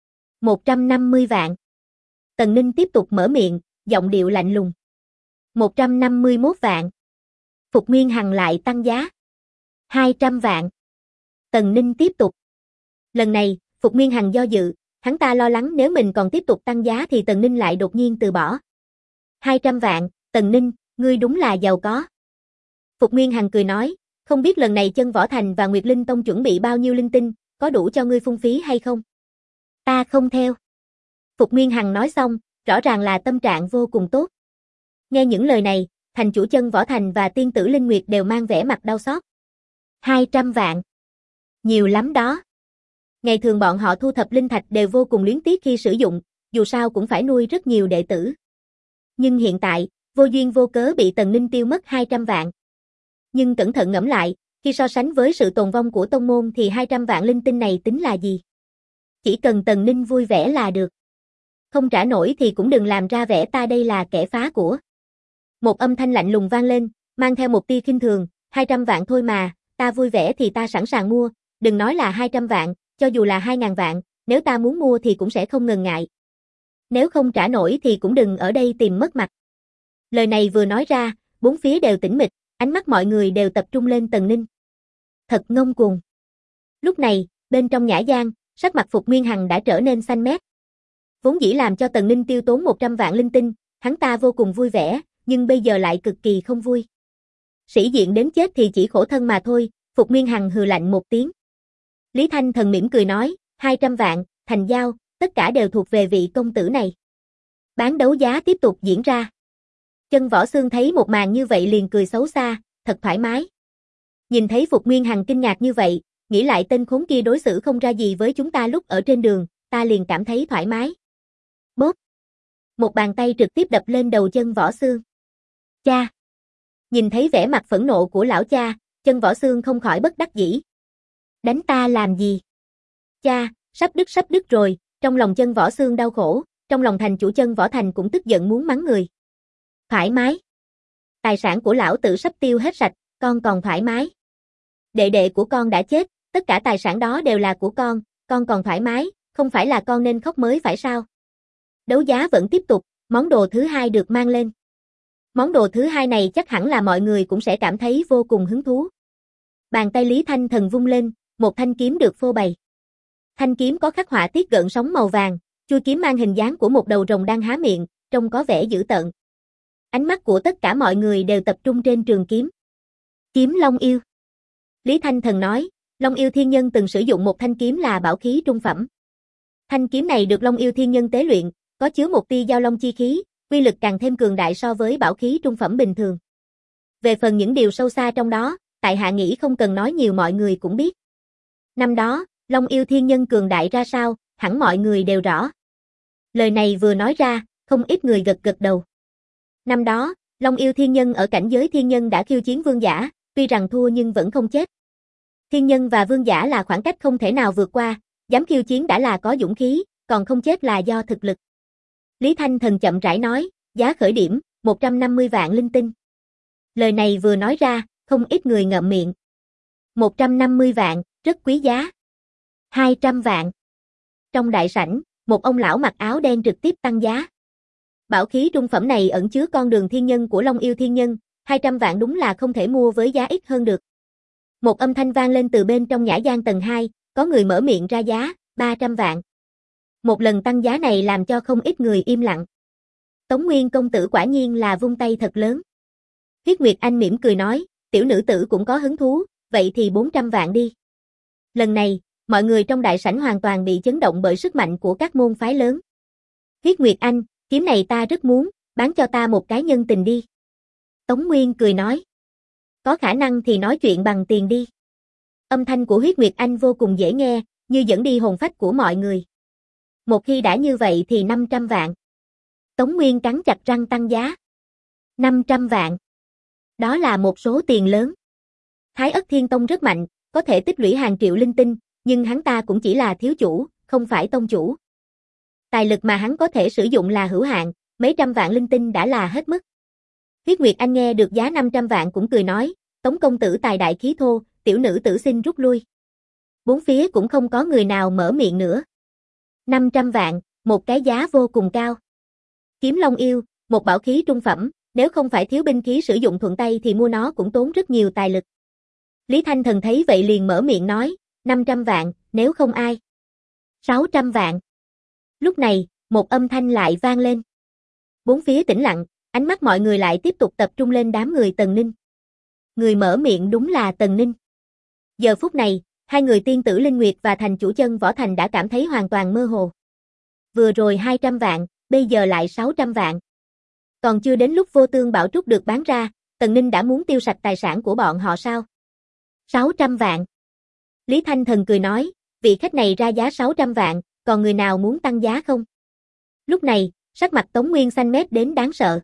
150 vạn. Tần Ninh tiếp tục mở miệng, giọng điệu lạnh lùng. 151 vạn. Phục Nguyên Hằng lại tăng giá. 200 vạn. Tần Ninh tiếp tục. Lần này, Phục Nguyên Hằng do dự, hắn ta lo lắng nếu mình còn tiếp tục tăng giá thì Tần Ninh lại đột nhiên từ bỏ. 200 vạn, Tần Ninh, ngươi đúng là giàu có. Phục Nguyên Hằng cười nói, không biết lần này Chân Võ Thành và Nguyệt Linh Tông chuẩn bị bao nhiêu linh tinh, có đủ cho ngươi phung phí hay không? Ta không theo. Phục Nguyên Hằng nói xong, rõ ràng là tâm trạng vô cùng tốt. Nghe những lời này, thành chủ Chân Võ Thành và tiên tử Linh Nguyệt đều mang vẻ mặt đau xót. 200 vạn. Nhiều lắm đó. Ngày thường bọn họ thu thập linh thạch đều vô cùng luyến tiếc khi sử dụng, dù sao cũng phải nuôi rất nhiều đệ tử. Nhưng hiện tại, vô duyên vô cớ bị Tần Ninh tiêu mất 200 vạn. Nhưng cẩn thận ngẫm lại, khi so sánh với sự tồn vong của tông môn thì 200 vạn linh tinh này tính là gì? Chỉ cần Tần Ninh vui vẻ là được. Không trả nổi thì cũng đừng làm ra vẻ ta đây là kẻ phá của. Một âm thanh lạnh lùng vang lên, mang theo một tia khinh thường, 200 vạn thôi mà, ta vui vẻ thì ta sẵn sàng mua, đừng nói là 200 vạn, cho dù là 2.000 vạn, nếu ta muốn mua thì cũng sẽ không ngần ngại. Nếu không trả nổi thì cũng đừng ở đây tìm mất mặt. Lời này vừa nói ra, bốn phía đều tĩnh mịch, ánh mắt mọi người đều tập trung lên Tần Ninh. Thật ngông cuồng. Lúc này, bên trong nhã gian, sắc mặt Phục Nguyên Hằng đã trở nên xanh mét. Vốn dĩ làm cho Tần Ninh tiêu tốn 100 vạn linh tinh, hắn ta vô cùng vui vẻ, nhưng bây giờ lại cực kỳ không vui. Sĩ diện đến chết thì chỉ khổ thân mà thôi, Phục Nguyên Hằng hừ lạnh một tiếng. Lý Thanh Thần mỉm cười nói, 200 vạn, thành giao, tất cả đều thuộc về vị công tử này. Bán đấu giá tiếp tục diễn ra. Chân Võ Xương thấy một màn như vậy liền cười xấu xa, thật thoải mái. Nhìn thấy Phục Nguyên Hằng kinh ngạc như vậy, nghĩ lại tên khốn kia đối xử không ra gì với chúng ta lúc ở trên đường, ta liền cảm thấy thoải mái. Bốp. Một bàn tay trực tiếp đập lên đầu Chân Võ Xương. Cha. Nhìn thấy vẻ mặt phẫn nộ của lão cha, Chân Võ Xương không khỏi bất đắc dĩ. Đánh ta làm gì? Cha, sắp đứt rồi, trong lòng Chân Võ Xương đau khổ, trong lòng thành chủ Chân Võ Thành cũng tức giận muốn mắng người. Thoải mái. Tài sản của lão tử sắp tiêu hết sạch, con còn thoải mái. Đệ đệ của con đã chết, tất cả tài sản đó đều là của con còn thoải mái, không phải là con nên khóc mới phải sao? Đấu giá vẫn tiếp tục, món đồ thứ hai được mang lên. Món đồ thứ hai này chắc hẳn là mọi người cũng sẽ cảm thấy vô cùng hứng thú. Bàn tay Lý Thanh Thần vung lên, một thanh kiếm được phô bày. Thanh kiếm có khắc họa tiết gợn sóng màu vàng, chuôi kiếm mang hình dáng của một đầu rồng đang há miệng, trông có vẻ dữ tợn. Ánh mắt của tất cả mọi người đều tập trung trên trường kiếm. Kiếm Long Yêu. Lý Thanh Thần nói, Long Yêu Thiên Nhân từng sử dụng một thanh kiếm là bảo khí trung phẩm. Thanh kiếm này được Long Yêu Thiên Nhân tế luyện, có chứa một tia giao long chi khí, uy lực càng thêm cường đại so với bảo khí trung phẩm bình thường. Về phần những điều sâu xa trong đó, tại hạ nghĩ không cần nói nhiều mọi người cũng biết. Năm đó, Long Yêu Thiên Nhân cường đại ra sao, hẳn mọi người đều rõ. Lời này vừa nói ra, không ít người gật đầu. Năm đó, Long Yêu Thiên Nhân ở cảnh giới thiên nhân đã khiêu chiến vương giả, tuy rằng thua nhưng vẫn không chết. Thiên nhân và vương giả là khoảng cách không thể nào vượt qua, dám khiêu chiến đã là có dũng khí, còn không chết là do thực lực. Lý Thanh Thần chậm rãi nói, giá khởi điểm, 150 vạn linh tinh. Lời này vừa nói ra, không ít người ngậm miệng. 150 vạn, rất quý giá. 200 vạn. Trong đại sảnh, một ông lão mặc áo đen trực tiếp tăng giá. Bảo khí trung phẩm này ẩn chứa con đường thiên nhân của Long Yêu Thiên Nhân, 200 vạn đúng là không thể mua với giá ít hơn được. Một âm thanh vang lên từ bên trong nhã gian tầng 2, có người mở miệng ra giá, 300 vạn. Một lần tăng giá này làm cho không ít người im lặng. Tống Nguyên công tử quả nhiên là vung tay thật lớn. Huyết Nguyệt Anh mỉm cười nói, tiểu nữ tử cũng có hứng thú, vậy thì 400 vạn đi. Lần này, mọi người trong đại sảnh hoàn toàn bị chấn động bởi sức mạnh của các môn phái lớn. Huyết Nguyệt Anh, kiếm này ta rất muốn, bán cho ta một cái nhân tình đi. Tống Nguyên cười nói. Có khả năng thì nói chuyện bằng tiền đi. Âm thanh của Huyết Nguyệt Anh vô cùng dễ nghe, như dẫn đi hồn phách của mọi người. Một khi đã như vậy thì 500 vạn. Tống Nguyên cắn chặt răng tăng giá. 500 vạn. Đó là một số tiền lớn. Thái Ất Thiên Tông rất mạnh, có thể tích lũy hàng triệu linh tinh, nhưng hắn ta cũng chỉ là thiếu chủ, không phải tông chủ. Tài lực mà hắn có thể sử dụng là hữu hạn, mấy trăm vạn linh tinh đã là hết mức. Huyết Nguyệt Anh nghe được giá 500 vạn cũng cười nói, Tống công tử tài đại khí thô, tiểu nữ tử xin rút lui. Bốn phía cũng không có người nào mở miệng nữa. 500 vạn, một cái giá vô cùng cao. Kiếm Long Yêu, một bảo khí trung phẩm, nếu không phải thiếu binh khí sử dụng thuận tay thì mua nó cũng tốn rất nhiều tài lực. Lý Thanh Thần thấy vậy liền mở miệng nói, 500 vạn, nếu không ai. 600 vạn. Lúc này, một âm thanh lại vang lên. Bốn phía tĩnh lặng, ánh mắt mọi người lại tiếp tục tập trung lên đám người Tần Ninh. Người mở miệng đúng là Tần Ninh. Giờ phút này, hai người tiên tử Linh Nguyệt và thành chủ Chân Võ Thành đã cảm thấy hoàn toàn mơ hồ. Vừa rồi 200 vạn, bây giờ lại 600 vạn. Còn chưa đến lúc Vô Tương Bảo Trúc được bán ra, Tần Ninh đã muốn tiêu sạch tài sản của bọn họ sao? 600 vạn. Lý Thanh Thần cười nói, vị khách này ra giá 600 vạn, còn người nào muốn tăng giá không? Lúc này, sắc mặt Tống Nguyên xanh mét đến đáng sợ.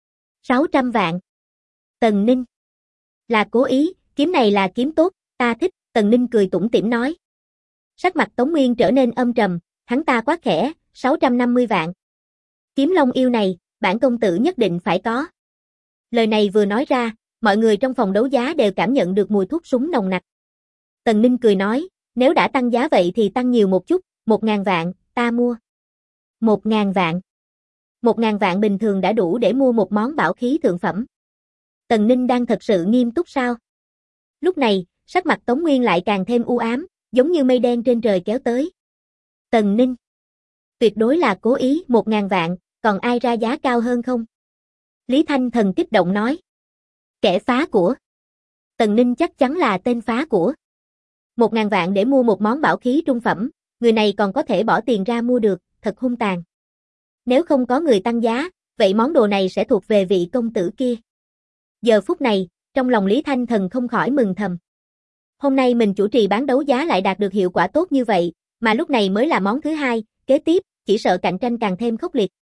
600 vạn. Tần Ninh. Là cố ý, kiếm này là kiếm tốt, ta thích, Tần Ninh cười tủm tỉm nói. Sắc mặt Tống Nguyên trở nên âm trầm, hắn ta quát khẽ, 650 vạn. Kiếm Long Yêu này, bản công tử nhất định phải có. Lời này vừa nói ra, mọi người trong phòng đấu giá đều cảm nhận được mùi thuốc súng nồng nặc. Tần Ninh cười nói, nếu đã tăng giá vậy thì tăng nhiều một chút, 1.000 vạn, ta mua. 1.000 vạn. 1.000 vạn bình thường đã đủ để mua một món bảo khí thượng phẩm. Tần Ninh đang thật sự nghiêm túc sao? Lúc này, sắc mặt Tống Nguyên lại càng thêm u ám, giống như mây đen trên trời kéo tới. Tần Ninh. Tuyệt đối là cố ý, 1.000 vạn, còn ai ra giá cao hơn không? Lý Thanh Thần kích động nói. Kẻ phá của. Tần Ninh chắc chắn là tên phá của. 1.000 vạn để mua một món bảo khí trung phẩm, người này còn có thể bỏ tiền ra mua được, thật hung tàn. Nếu không có người tăng giá, vậy món đồ này sẽ thuộc về vị công tử kia. Giờ phút này, trong lòng Lý Thanh Thần không khỏi mừng thầm. Hôm nay mình chủ trì bán đấu giá lại đạt được hiệu quả tốt như vậy, mà lúc này mới là món thứ hai, kế tiếp, chỉ sợ cạnh tranh càng thêm khốc liệt.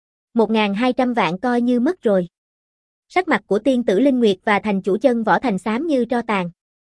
1.200 vạn coi như mất rồi. Sắc mặt của tiên tử Linh Nguyệt và thành chủ Chân Võ Thành xám như tro tàn.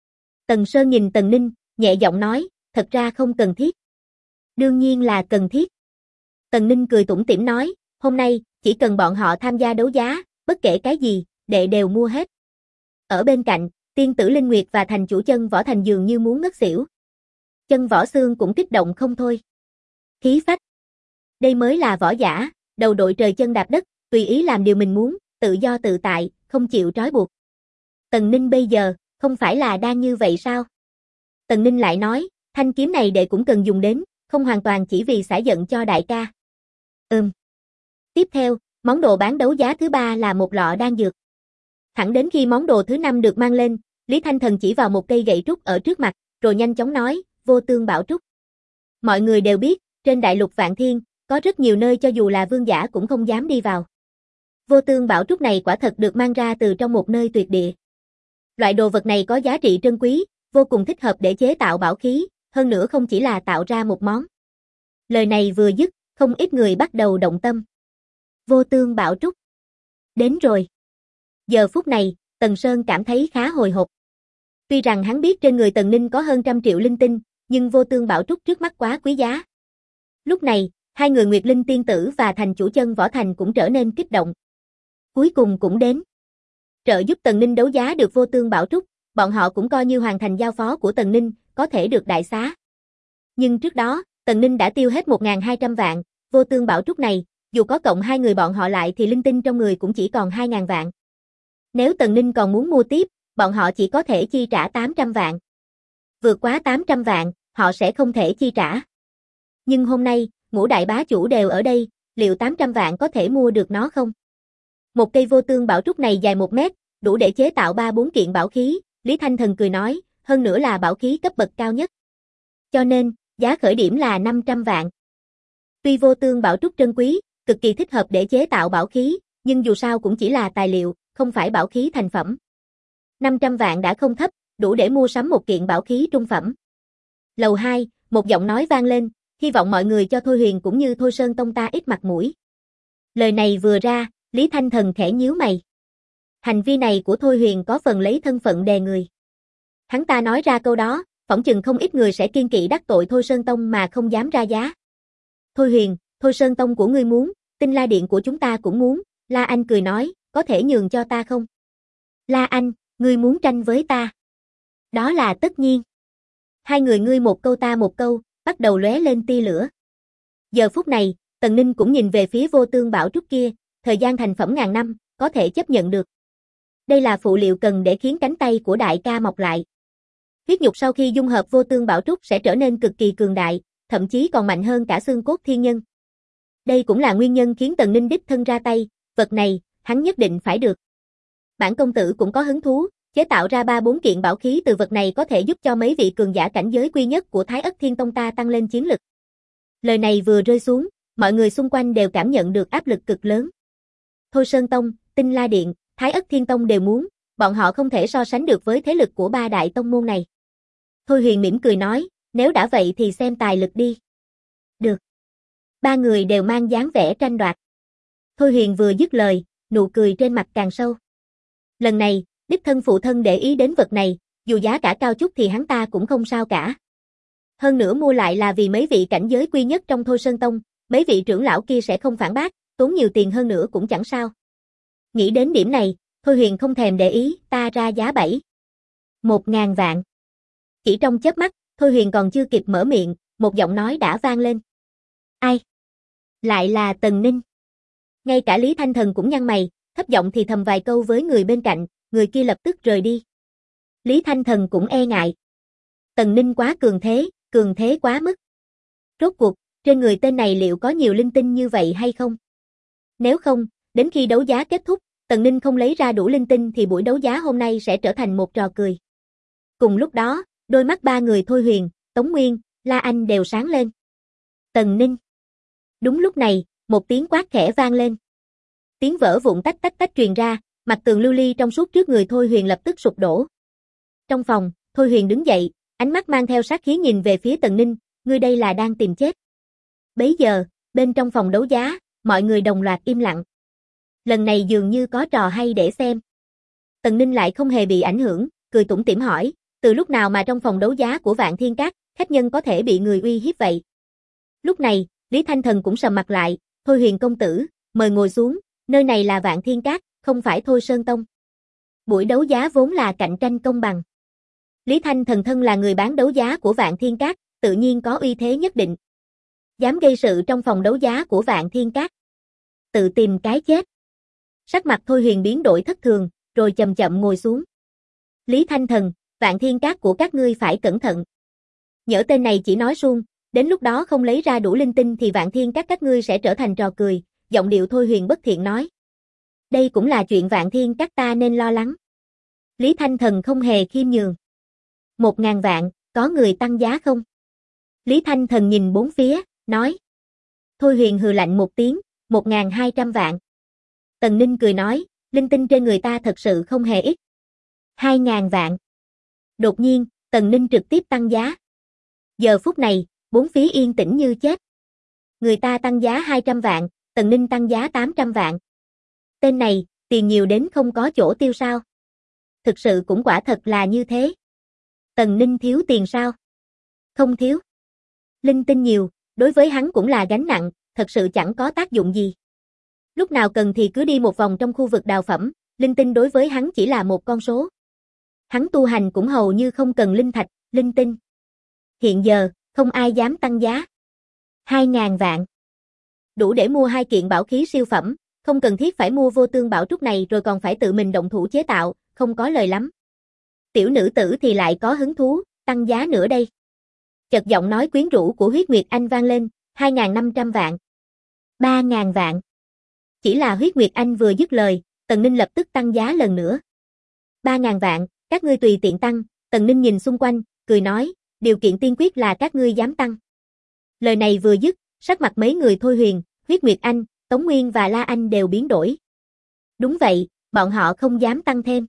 Tần Sơn nhìn Tần Ninh, nhẹ giọng nói, thật ra không cần thiết. Đương nhiên là cần thiết. Tần Ninh cười tủm tỉm nói, hôm nay, chỉ cần bọn họ tham gia đấu giá, bất kể cái gì, đệ đều mua hết. Ở bên cạnh, tiên tử Linh Nguyệt và thành chủ Chân Võ Thành dường như muốn ngất xỉu. Chân Võ Xương cũng kích động không thôi. Khí phách. Đây mới là võ giả, đầu đội trời chân đạp đất, tùy ý làm điều mình muốn, tự do tự tại, không chịu trói buộc. Tần Ninh bây giờ, không phải là đang như vậy sao? Tần Ninh lại nói, thanh kiếm này đệ cũng cần dùng đến, không hoàn toàn chỉ vì xả giận cho đại ca. Tiếp theo, món đồ bán đấu giá thứ 3 là một lọ đan dược. Thẳng đến khi món đồ thứ 5 được mang lên, Lý Thanh Thần chỉ vào một cây gậy trúc ở trước mặt, rồi nhanh chóng nói, Vô Tương Bảo Trúc. Mọi người đều biết, trên đại lục Vạn Thiên, có rất nhiều nơi cho dù là vương giả cũng không dám đi vào. Vô Tương Bảo Trúc này quả thật được mang ra từ trong một nơi tuyệt địa. Loại đồ vật này có giá trị trân quý, vô cùng thích hợp để chế tạo bảo khí, hơn nữa không chỉ là tạo ra một món. Lời này vừa dứt, không ít người bắt đầu động tâm. Vô Tương Bảo Trúc. Đến rồi. Giờ phút này, Tần Sơn cảm thấy khá hồi hộp. Tuy rằng hắn biết trên người Tần Ninh có hơn 100 triệu linh tinh, nhưng Vô Tương Bảo Trúc trước mắt quá quý giá. Lúc này, hai người Nguyệt Linh Tiên Tử và thành chủ Chân Võ Thành cũng trở nên kích động. Cuối cùng cũng đến. Trợ giúp Tần Ninh đấu giá được Vô Tương Bảo Trúc, bọn họ cũng coi như hoàn thành giao phó của Tần Ninh, có thể được đại xá. Nhưng trước đó, Tần Ninh đã tiêu hết 1.200 vạn, Vô Tương Bảo Trúc này, dù có cộng hai người bọn họ lại thì linh tinh trong người cũng chỉ còn 2.000 vạn. Nếu Tần Ninh còn muốn mua tiếp, bọn họ chỉ có thể chi trả 800 vạn. Vượt quá 800 vạn, họ sẽ không thể chi trả. Nhưng hôm nay, ngũ đại bá chủ đều ở đây, liệu 800 vạn có thể mua được nó không? Một cây Vô Tương Bảo Trúc này dài 1 mét, đủ để chế tạo 3-4 kiện bảo khí, Lý Thanh Thần cười nói, hơn nữa là bảo khí cấp bậc cao nhất. Cho nên, giá khởi điểm là 500 vạn. Tuy Vô Tương Bảo Trúc trân quý, cực kỳ thích hợp để chế tạo bảo khí, nhưng dù sao cũng chỉ là tài liệu, không phải bảo khí thành phẩm. 500 vạn đã không thấp, đủ để mua sắm một kiện bảo khí trung phẩm. Lầu 2, một giọng nói vang lên, hy vọng mọi người cho Thôi Huyền cũng như Thôi Sơn Tông ta ít mặt mũi. Lời này vừa ra, Lý Thanh Thần khẽ nhíu mày. Hành vi này của Thôi Huyền có phần lấy thân phận đè người. Hắn ta nói ra câu đó, phỏng chừng không ít người sẽ kiêng kỵ đắc tội Thôi Sơn Tông mà không dám ra giá. Thôi Huyền, Thôi Sơn Tông của ngươi muốn, Tinh La Điện của chúng ta cũng muốn, La Anh cười nói, có thể nhường cho ta không? La Anh, ngươi muốn tranh với ta? Đó là tất nhiên. Hai người ngươi một câu ta một câu, bắt đầu lóe lên tia lửa. Giờ phút này, Tần Ninh cũng nhìn về phía Vô Tương Bảo Trúc kia, thời gian thành phẩm ngàn năm, có thể chấp nhận được. Đây là phụ liệu cần để khiến cánh tay của đại ca mọc lại. Huyết nhục sau khi dung hợp Vô Tương Bảo Trúc sẽ trở nên cực kỳ cường đại, thậm chí còn mạnh hơn cả xương cốt thiên nhân. Đây cũng là nguyên nhân khiến Tần Ninh đích thân ra tay, vật này, hắn nhất định phải được. Bản công tử cũng có hứng thú, chế tạo ra 3-4 kiện bảo khí từ vật này có thể giúp cho mấy vị cường giả cảnh giới quy nhất của Thái Ất Thiên Tông ta tăng lên chiến lực. Lời này vừa rơi xuống, mọi người xung quanh đều cảm nhận được áp lực cực lớn. Thôi Sơn Tông, Tinh La Điện, Thái Ất Thiên Tông đều muốn, bọn họ không thể so sánh được với thế lực của 3 đại tông môn này. Thôi Huyền mỉm cười nói, nếu đã vậy thì xem tài lực đi. Được. 3 người đều mang dáng vẻ tranh đoạt. Thôi Huyền vừa dứt lời, nụ cười trên mặt càng sâu. Lần này, đích thân phụ thân để ý đến vật này, dù giá cả cao chút thì hắn ta cũng không sao cả. Hơn nữa mua lại là vì mấy vị cảnh giới quy nhất trong Thôi Sơn Tông, mấy vị trưởng lão kia sẽ không phản bác, tốn nhiều tiền hơn nữa cũng chẳng sao. Nghĩ đến điểm này, Thôi Huyền không thèm để ý, ta ra giá 1.000 vạn. Chỉ trong chớp mắt, Thôi Huyền còn chưa kịp mở miệng, một giọng nói đã vang lên. Ai? Lại là Tần Ninh. Ngay cả Lý Thanh Thần cũng nhăn mày, thấp giọng thì thầm vài câu với người bên cạnh, người kia lập tức rời đi. Lý Thanh Thần cũng e ngại. Tần Ninh quá cường thế quá mức. Rốt cuộc, trên người tên này liệu có nhiều linh tinh như vậy hay không? Nếu không, đến khi đấu giá kết thúc, Tần Ninh không lấy ra đủ linh tinh thì buổi đấu giá hôm nay sẽ trở thành một trò cười. Cùng lúc đó, đôi mắt 3 người Thôi Huyền, Tống Nguyên, La Anh đều sáng lên. Tần Ninh. Đúng lúc này, một tiếng quát khẽ vang lên. Tiếng vỡ vụn tách tách tách truyền ra, mặt tường lưu ly trong suốt trước người Thôi Huyền lập tức sụp đổ. Trong phòng, Thôi Huyền đứng dậy, ánh mắt mang theo sát khí nhìn về phía Tần Ninh, ngươi đây là đang tìm chết. Bấy giờ, bên trong phòng đấu giá, mọi người đồng loạt im lặng. Lần này dường như có trò hay để xem. Tần Ninh lại không hề bị ảnh hưởng, cười tủm tỉm hỏi, Từ lúc nào mà trong phòng đấu giá của Vạn Thiên Các, khách nhân có thể bị người uy hiếp vậy? Lúc này, Lý Thanh Thần cũng sầm mặt lại, Thôi Huyền công tử, mời ngồi xuống, nơi này là Vạn Thiên Các, không phải Thôi Sơn Tông. Buổi đấu giá vốn là cạnh tranh công bằng. Lý Thanh Thần thân là người bán đấu giá của Vạn Thiên Các, tự nhiên có uy thế nhất định. Dám gây sự trong phòng đấu giá của Vạn Thiên Các, tự tìm cái chết. Sắc mặt Thôi Huyền biến đổi thất thường, rồi chậm chậm ngồi xuống. Lý Thanh Thần, Vạn Thiên Các của các ngươi phải cẩn thận. Nhỡ tên này chỉ nói suông, đến lúc đó không lấy ra đủ linh tinh thì Vạn Thiên Các ngươi sẽ trở thành trò cười, giọng điệu Thôi Huyền bất thiện nói. Đây cũng là chuyện Vạn Thiên Các ta nên lo lắng. Lý Thanh Thần không hề khiêm nhường. 1.000 vạn, có người tăng giá không? Lý Thanh Thần nhìn bốn phía, nói. Thôi Huyền hừ lạnh một tiếng, 1.200 vạn. Tần Ninh cười nói, linh tinh trên người ta thật sự không hề ít. 2.000 vạn. Đột nhiên, Tần Ninh trực tiếp tăng giá. Giờ phút này, bốn phía yên tĩnh như chết. Người ta tăng giá 200 vạn, Tần Ninh tăng giá 800 vạn. Tên này, tiền nhiều đến không có chỗ tiêu sao? Thực sự cũng quả thật là như thế. Tần Ninh thiếu tiền sao? Không thiếu. Linh tinh nhiều, đối với hắn cũng là gánh nặng, thật sự chẳng có tác dụng gì. Lúc nào cần thì cứ đi một vòng trong khu vực đào phẩm, linh tinh đối với hắn chỉ là một con số. Hắn tu hành cũng hầu như không cần linh thạch, linh tinh. Hiện giờ, không ai dám tăng giá. 2.000 vạn. Đủ để mua 2 kiện bảo khí siêu phẩm, không cần thiết phải mua vô tương bảo trúc này rồi còn phải tự mình động thủ chế tạo, không có lời lắm. Tiểu nữ tử thì lại có hứng thú, tăng giá nữa đây. Chợt giọng nói quyến rũ của Huyết Nguyệt Anh vang lên, 2.500 vạn. 3.000 vạn. Chỉ là Huyết Nguyệt Anh vừa dứt lời, Tần Ninh lập tức tăng giá lần nữa. 3.000 vạn, các ngươi tùy tiện tăng, Tần Ninh nhìn xung quanh, cười nói, điều kiện tiên quyết là các ngươi dám tăng. Lời này vừa dứt, sắc mặt mấy người Thôi Huyền, Huyết Nguyệt Anh, Tống Nguyên và La Anh đều biến đổi. Đúng vậy, bọn họ không dám tăng thêm.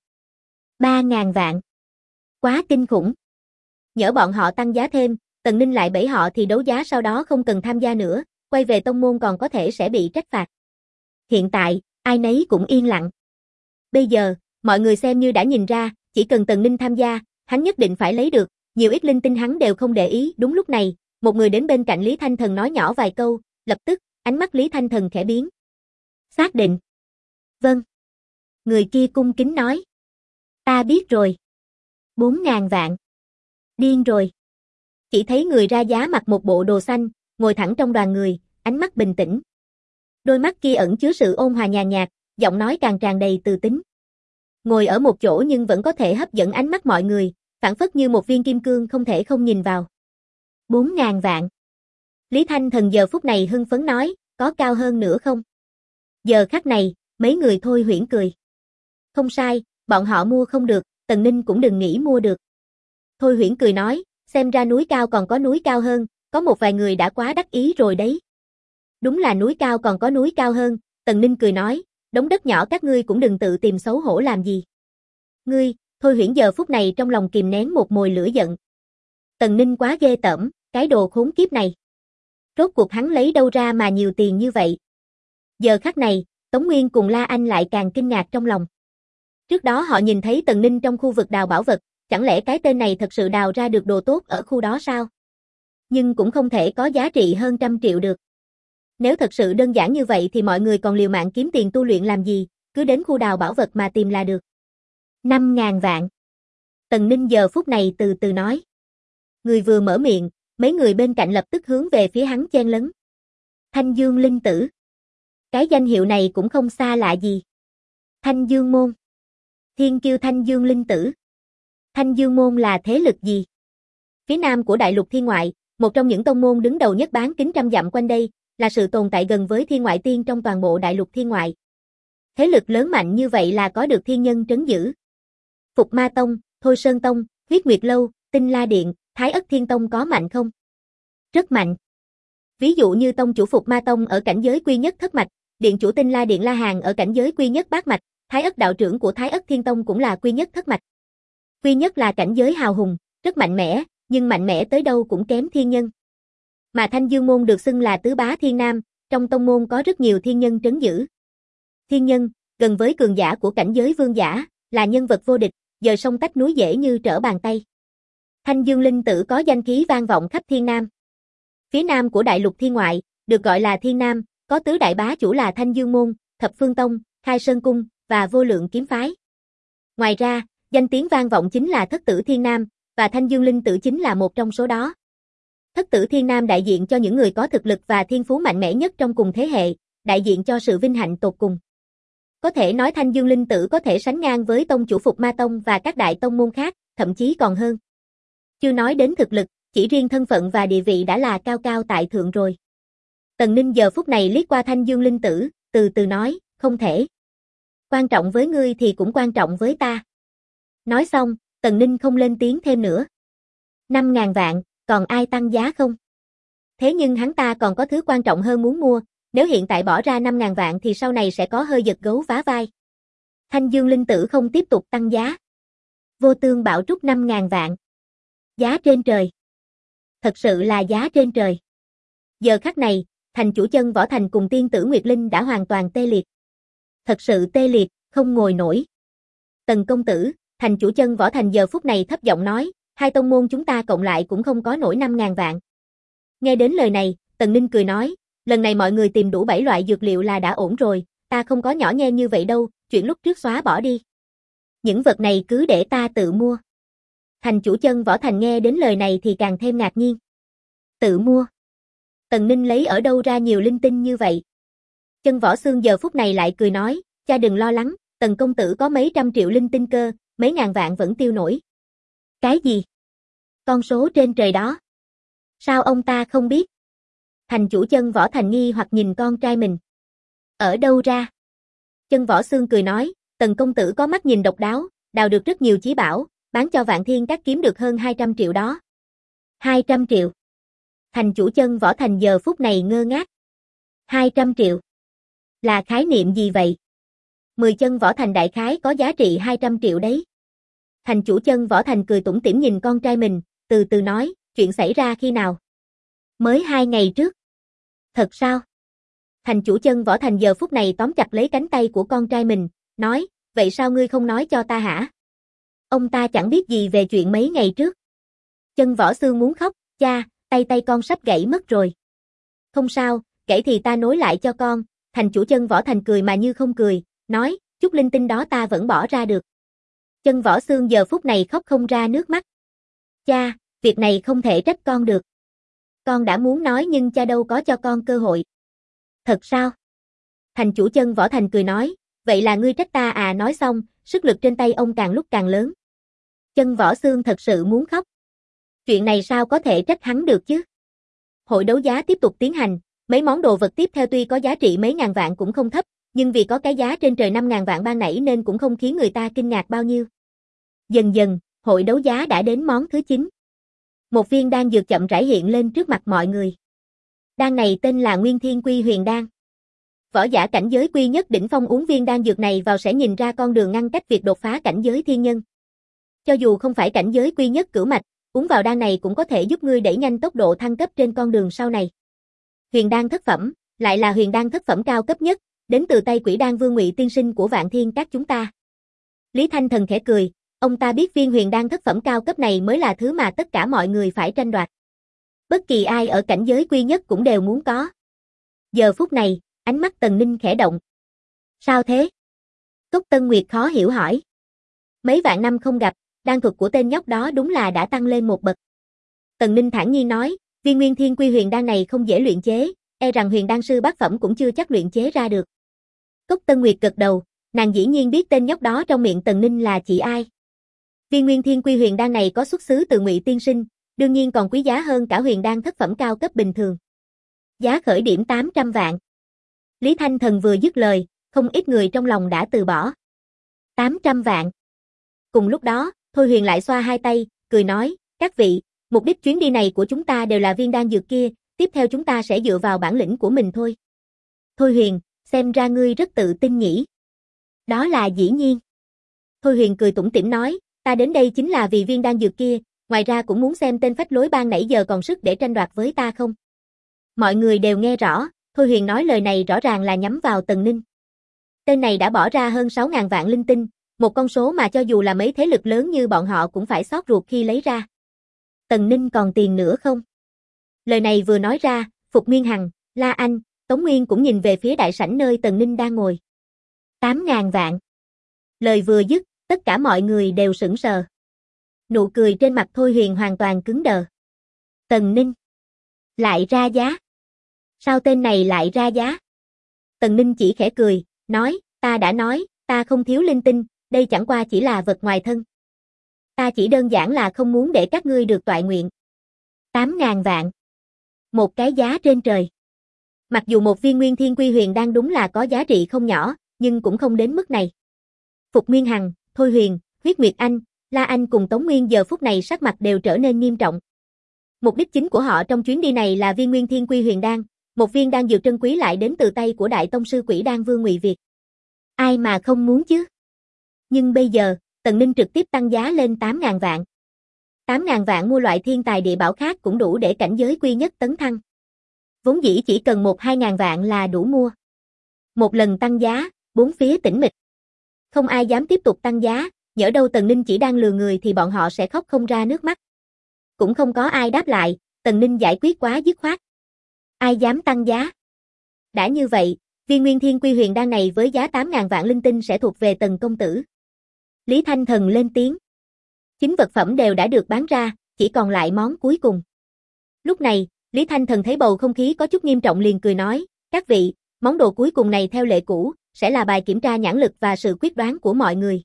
3.000 vạn. Quá kinh khủng. Nhỡ bọn họ tăng giá thêm, Tần Ninh lại bẫy họ thì đấu giá sau đó không cần tham gia nữa, quay về tông môn còn có thể sẽ bị trách phạt. Hiện tại, ai nấy cũng yên lặng. Bây giờ, mọi người xem như đã nhìn ra, chỉ cần Tần Ninh tham gia, hắn nhất định phải lấy được, nhiều ít linh tinh hắn đều không để ý. Đúng lúc này, một người đến bên cạnh Lý Thanh Thần nói nhỏ vài câu, lập tức, ánh mắt Lý Thanh Thần khẽ biến. Xác định. Vâng. Người kia cung kính nói. Ta biết rồi. 4.000 vạn. Điên rồi. Chỉ thấy người ra giá mặc một bộ đồ xanh, ngồi thẳng trong đoàn người, ánh mắt bình tĩnh. Đôi mắt kia ẩn chứa sự ôn hòa nhàn nhạt, giọng nói càng tràn đầy từ tính. Ngồi ở một chỗ nhưng vẫn có thể hấp dẫn ánh mắt mọi người, phảng phất như một viên kim cương không thể không nhìn vào. 4.000 vạn. Lý Thanh Thần giờ phút này hưng phấn nói, có cao hơn nữa không? Giờ khắc này, mấy người Thôi Huyễn cười. Không sai, bọn họ mua không được, Tần Ninh cũng đừng nghĩ mua được. Thôi Huyễn cười nói, xem ra núi cao còn có núi cao hơn, có một vài người đã quá đắc ý rồi đấy. Đúng là núi cao còn có núi cao hơn, Tần Ninh cười nói, đống đất nhỏ các ngươi cũng đừng tự tìm xấu hổ làm gì. Ngươi, Thôi Huyễn giờ phút này trong lòng kìm nén một mồi lửa giận. Tần Ninh quá ghê tởm, cái đồ khốn kiếp này. Rốt cuộc hắn lấy đâu ra mà nhiều tiền như vậy? Giờ khắc này, Tống Nguyên cùng La Anh lại càng kinh ngạc trong lòng. Trước đó họ nhìn thấy Tần Ninh trong khu vực đào bảo vật, chẳng lẽ cái tên này thật sự đào ra được đồ tốt ở khu đó sao? Nhưng cũng không thể có giá trị hơn 100 triệu được. Nếu thật sự đơn giản như vậy thì mọi người còn liều mạng kiếm tiền tu luyện làm gì, cứ đến khu đào bảo vật mà tìm là được. 5.000 vạn. Tần Ninh giờ phút này từ từ nói. Người vừa mở miệng, mấy người bên cạnh lập tức hướng về phía hắn chen lấn. Thanh Dương Linh Tử. Cái danh hiệu này cũng không xa lạ gì. Thanh Dương Môn. Thiên kiêu Thanh Dương Linh Tử. Thanh Dương Môn là thế lực gì? Phía nam của đại lục thiên ngoại, một trong những tông môn đứng đầu nhất bán kính trăm dặm quanh đây, là sự tồn tại gần với thiên ngoại tiên trong toàn bộ đại lục thiên ngoại. Thế lực lớn mạnh như vậy là có được thiên nhân trấn giữ. Phục Ma Tông, Thôi Sơn Tông, Huyết Nguyệt Lâu, Tinh La Điện, Thái Ất Thiên Tông có mạnh không? Rất mạnh. Ví dụ như tông chủ Phục Ma Tông ở cảnh giới quy nhất thất mạch, điện chủ Tinh La Điện La Hàn ở cảnh giới quy nhất bát mạch, Thái Ất đạo trưởng của Thái Ất Thiên Tông cũng là quy nhất thất mạch. Quy nhất là cảnh giới hào hùng, rất mạnh mẽ, nhưng mạnh mẽ tới đâu cũng kém thiên nhân. Mà Thanh Dương Môn được xưng là tứ bá thiên nam, trong tông môn có rất nhiều thiên nhân trấn giữ. Thiên nhân, gần với cường giả của cảnh giới vương giả, là nhân vật vô địch, dời sông tách núi dễ như trở bàn tay. Thanh Dương linh tử có danh khí vang vọng khắp Thiên Nam. Phía nam của đại lục thiên ngoại, được gọi là Thiên Nam, có tứ đại bá chủ là Thanh Dương môn, Thập Phương tông, Khai Sơn cung và Vô Lượng kiếm phái. Ngoài ra, danh tiếng vang vọng chính là Thất tử Thiên Nam, và Thanh Dương linh tử chính là một trong số đó. Thất tử Thiên Nam đại diện cho những người có thực lực và thiên phú mạnh mẽ nhất trong cùng thế hệ, đại diện cho sự vinh hạnh tột cùng. Có thể nói Thanh Dương linh tử có thể sánh ngang với tông chủ Phục Ma tông và các đại tông môn khác, thậm chí còn hơn. Chưa nói đến thực lực, chỉ riêng thân phận và địa vị đã là cao cao tại thượng rồi. Tần Ninh giờ phút này liếc qua Thanh Dương linh tử, từ từ nói, không thể. Quan trọng với ngươi thì cũng quan trọng với ta. Nói xong, Tần Ninh không lên tiếng thêm nữa. 5.000 vạn, còn ai tăng giá không? Thế nhưng hắn ta còn có thứ quan trọng hơn muốn mua, nếu hiện tại bỏ ra 5.000 vạn thì sau này sẽ có hơi giật gấu vá vai. Thanh Dương linh tử không tiếp tục tăng giá. Vô Tương Bảo Trúc 5.000 vạn. Giá trên trời. Thật sự là giá trên trời. Giờ khắc này, thành chủ Chân Võ Thành cùng tiên tử Nguyệt Linh đã hoàn toàn tê liệt. Thật sự tê liệt, không ngồi nổi. Tần công tử, thành chủ Chân Võ Thành giờ phút này thấp giọng nói, hai tông môn chúng ta cộng lại cũng không có nổi 5.000 vạn. Nghe đến lời này, Tần Ninh cười nói, lần này mọi người tìm đủ 7 loại dược liệu là đã ổn rồi, ta không có nhỏ nhen như vậy đâu, chuyện lúc trước xóa bỏ đi. Những vật này cứ để ta tự mua. Thành chủ Chân Võ Thành nghe đến lời này thì càng thêm ngạc nhiên. Tự mua? Tần Ninh lấy ở đâu ra nhiều linh tinh như vậy? Chân Võ Xương giờ phút này lại cười nói, cha đừng lo lắng, Tần công tử có mấy trăm triệu linh tinh cơ, mấy ngàn vạn vẫn tiêu nổi. Cái gì? Con số trên trời đó. Sao ông ta không biết? Thành chủ Chân Võ Thành nghi hoặc nhìn con trai mình. Ở đâu ra? Chân Võ Xương cười nói, Tần công tử có mắt nhìn độc đáo, đào được rất nhiều chí bảo, bán cho Vạn Thiên Các kiếm được hơn 200 triệu đó. 200 triệu. Thành chủ Chân Võ Thành giờ phút này ngơ ngác. 200 triệu. Là khái niệm gì vậy? 10 chân Võ Thành đại khái có giá trị 200 triệu đấy. Thành chủ Chân Võ Thành cười tủm tỉm nhìn con trai mình, từ từ nói, chuyện xảy ra khi nào? Mới 2 ngày trước. Thật sao? Thành chủ Chân Võ Thành giờ phút này tóm chặt lấy cánh tay của con trai mình, nói, vậy sao ngươi không nói cho ta hả? Ông ta chẳng biết gì về chuyện mấy ngày trước. Chân Võ Xương muốn khóc, cha, tay con sắp gãy mất rồi. Không sao, kể thì ta nối lại cho con. Thành chủ Chân Võ Thành cười mà như không cười, nói, chút linh tinh đó ta vẫn bỏ ra được. Chân Võ Xương giờ phút này khóc không ra nước mắt. Cha, việc này không thể trách con được. Con đã muốn nói nhưng cha đâu có cho con cơ hội. Thật sao? Thành chủ Chân Võ Thành cười nói, vậy là ngươi trách ta à? Nói xong, sức lực trên tay ông càng lúc càng lớn. Chân Võ Xương thật sự muốn khóc. Chuyện này sao có thể trách hắn được chứ? Hội đấu giá tiếp tục tiến hành, mấy món đồ vật tiếp theo tuy có giá trị mấy ngàn vạn cũng không thấp, nhưng vì có cái giá trên trời 5.000 vạn ban nãy nên cũng không khiến người ta kinh ngạc bao nhiêu. Dần dần, hội đấu giá đã đến món thứ 9. Một viên đan dược chậm rãi hiện lên trước mặt mọi người. Đan này tên là Nguyên Thiên Quy Huyền Đan. Võ giả cảnh giới quy nhất đỉnh phong uống viên đan dược này vào sẽ nhìn ra con đường ngăn cách việc đột phá cảnh giới thiên nhân. Cho dù không phải cảnh giới quy nhất cửu mạch, uống vào đan này cũng có thể giúp ngươi đẩy nhanh tốc độ thăng cấp trên con đường sau này. Huyền đan thất phẩm, lại là huyền đan thất phẩm cao cấp nhất, đến từ tay Quỷ Đan Vương Ngụy tiên sinh của Vạn Thiên Các chúng ta. Lý Thanh Thần khẽ cười, ông ta biết viên huyền đan thất phẩm cao cấp này mới là thứ mà tất cả mọi người phải tranh đoạt. Bất kỳ ai ở cảnh giới quy nhất cũng đều muốn có. Giờ phút này, ánh mắt Tần Ninh khẽ động. Sao thế? Cốc Tân Nguyệt khó hiểu hỏi. Mấy vạn năm không gặp, đan thuật của tên nhóc đó đúng là đã tăng lên một bậc. Tần Ninh thản nhiên nói, viên Nguyên Thiên Quy huyền đan này không dễ luyện chế, e rằng huyền đan sư bát phẩm cũng chưa chắc luyện chế ra được. Cốc Tân Nguyệt gật đầu, nàng dĩ nhiên biết tên nhóc đó trong miệng Tần Ninh là chị ai. Viên Nguyên Thiên Quy huyền đan này có xuất xứ từ Ngụy tiên sinh, đương nhiên còn quý giá hơn cả huyền đan thất phẩm cao cấp bình thường. Giá khởi điểm 800 vạn. Lý Thanh Thần vừa dứt lời, không ít người trong lòng đã từ bỏ. 800 vạn. Cùng lúc đó, Thôi Huyền lại xoa hai tay, cười nói, các vị, mục đích chuyến đi này của chúng ta đều là viên đan dược kia, tiếp theo chúng ta sẽ dựa vào bản lĩnh của mình thôi. Thôi Huyền, xem ra ngươi rất tự tin nhỉ. Đó là dĩ nhiên. Thôi Huyền cười tủm tỉm nói, ta đến đây chính là vì viên đan dược kia, ngoài ra cũng muốn xem tên phách lối ban nãy giờ còn sức để tranh đoạt với ta không. Mọi người đều nghe rõ, Thôi Huyền nói lời này rõ ràng là nhắm vào Tần Ninh. Tên này đã bỏ ra hơn 6.000 vạn linh tinh, một con số mà cho dù là mấy thế lực lớn như bọn họ cũng phải xót ruột khi lấy ra. Tần Ninh còn tiền nữa không? Lời này vừa nói ra, Phục Nguyên Hằng, La Anh, Tống Nguyên cũng nhìn về phía đại sảnh nơi Tần Ninh đang ngồi. 8.000 vạn. Lời vừa dứt, tất cả mọi người đều sững sờ. Nụ cười trên mặt Thôi Huyền hoàn toàn cứng đờ. Tần Ninh. Lại ra giá. Sao tên này lại ra giá? Tần Ninh chỉ khẽ cười, nói, ta đã nói, ta không thiếu linh tinh, đây chẳng qua chỉ là vật ngoài thân. Ta chỉ đơn giản là không muốn để các ngươi được toại nguyện. 8.000 vạn. Một cái giá trên trời. Mặc dù một viên Nguyên Thiên Quy Huyền đan đúng là có giá trị không nhỏ, nhưng cũng không đến mức này. Phục Nguyên Hằng, Thôi Huyền, Huyết Nguyệt Anh, La Anh cùng Tống Nguyên giờ phút này sắc mặt đều trở nên nghiêm trọng. Mục đích chính của họ trong chuyến đi này là viên Nguyên Thiên Quy Huyền đan, một viên đan dược trân quý lại đến từ tay của Đại Tông sư Quỷ Đan Vương Ngụy Việt. Ai mà không muốn chứ? Nhưng bây giờ, Tần Ninh trực tiếp tăng giá lên 8.000 vạn. 8.000 vạn mua loại thiên tài địa bảo khác cũng đủ để cảnh giới quy nhất tấn thăng. Vốn dĩ chỉ cần 1-2 ngàn vạn là đủ mua. Một lần tăng giá, bốn phía tĩnh mịch. Không ai dám tiếp tục tăng giá, nhỡ đâu Tần Ninh chỉ đang lừa người thì bọn họ sẽ khóc không ra nước mắt. Cũng không có ai đáp lại, Tần Ninh giải quyết quá dứt khoát. Ai dám tăng giá? Đã như vậy, viên Nguyên Thiên Quy Huyền đan này với giá 8.000 vạn linh tinh sẽ thuộc về Tần công tử. Lý Thanh Thần lên tiếng. Chính vật phẩm đều đã được bán ra, chỉ còn lại món cuối cùng. Lúc này, Lý Thanh Thần thấy bầu không khí có chút nghiêm trọng liền cười nói, các vị, món đồ cuối cùng này theo lệ cũ, sẽ là bài kiểm tra nhãn lực và sự quyết đoán của mọi người.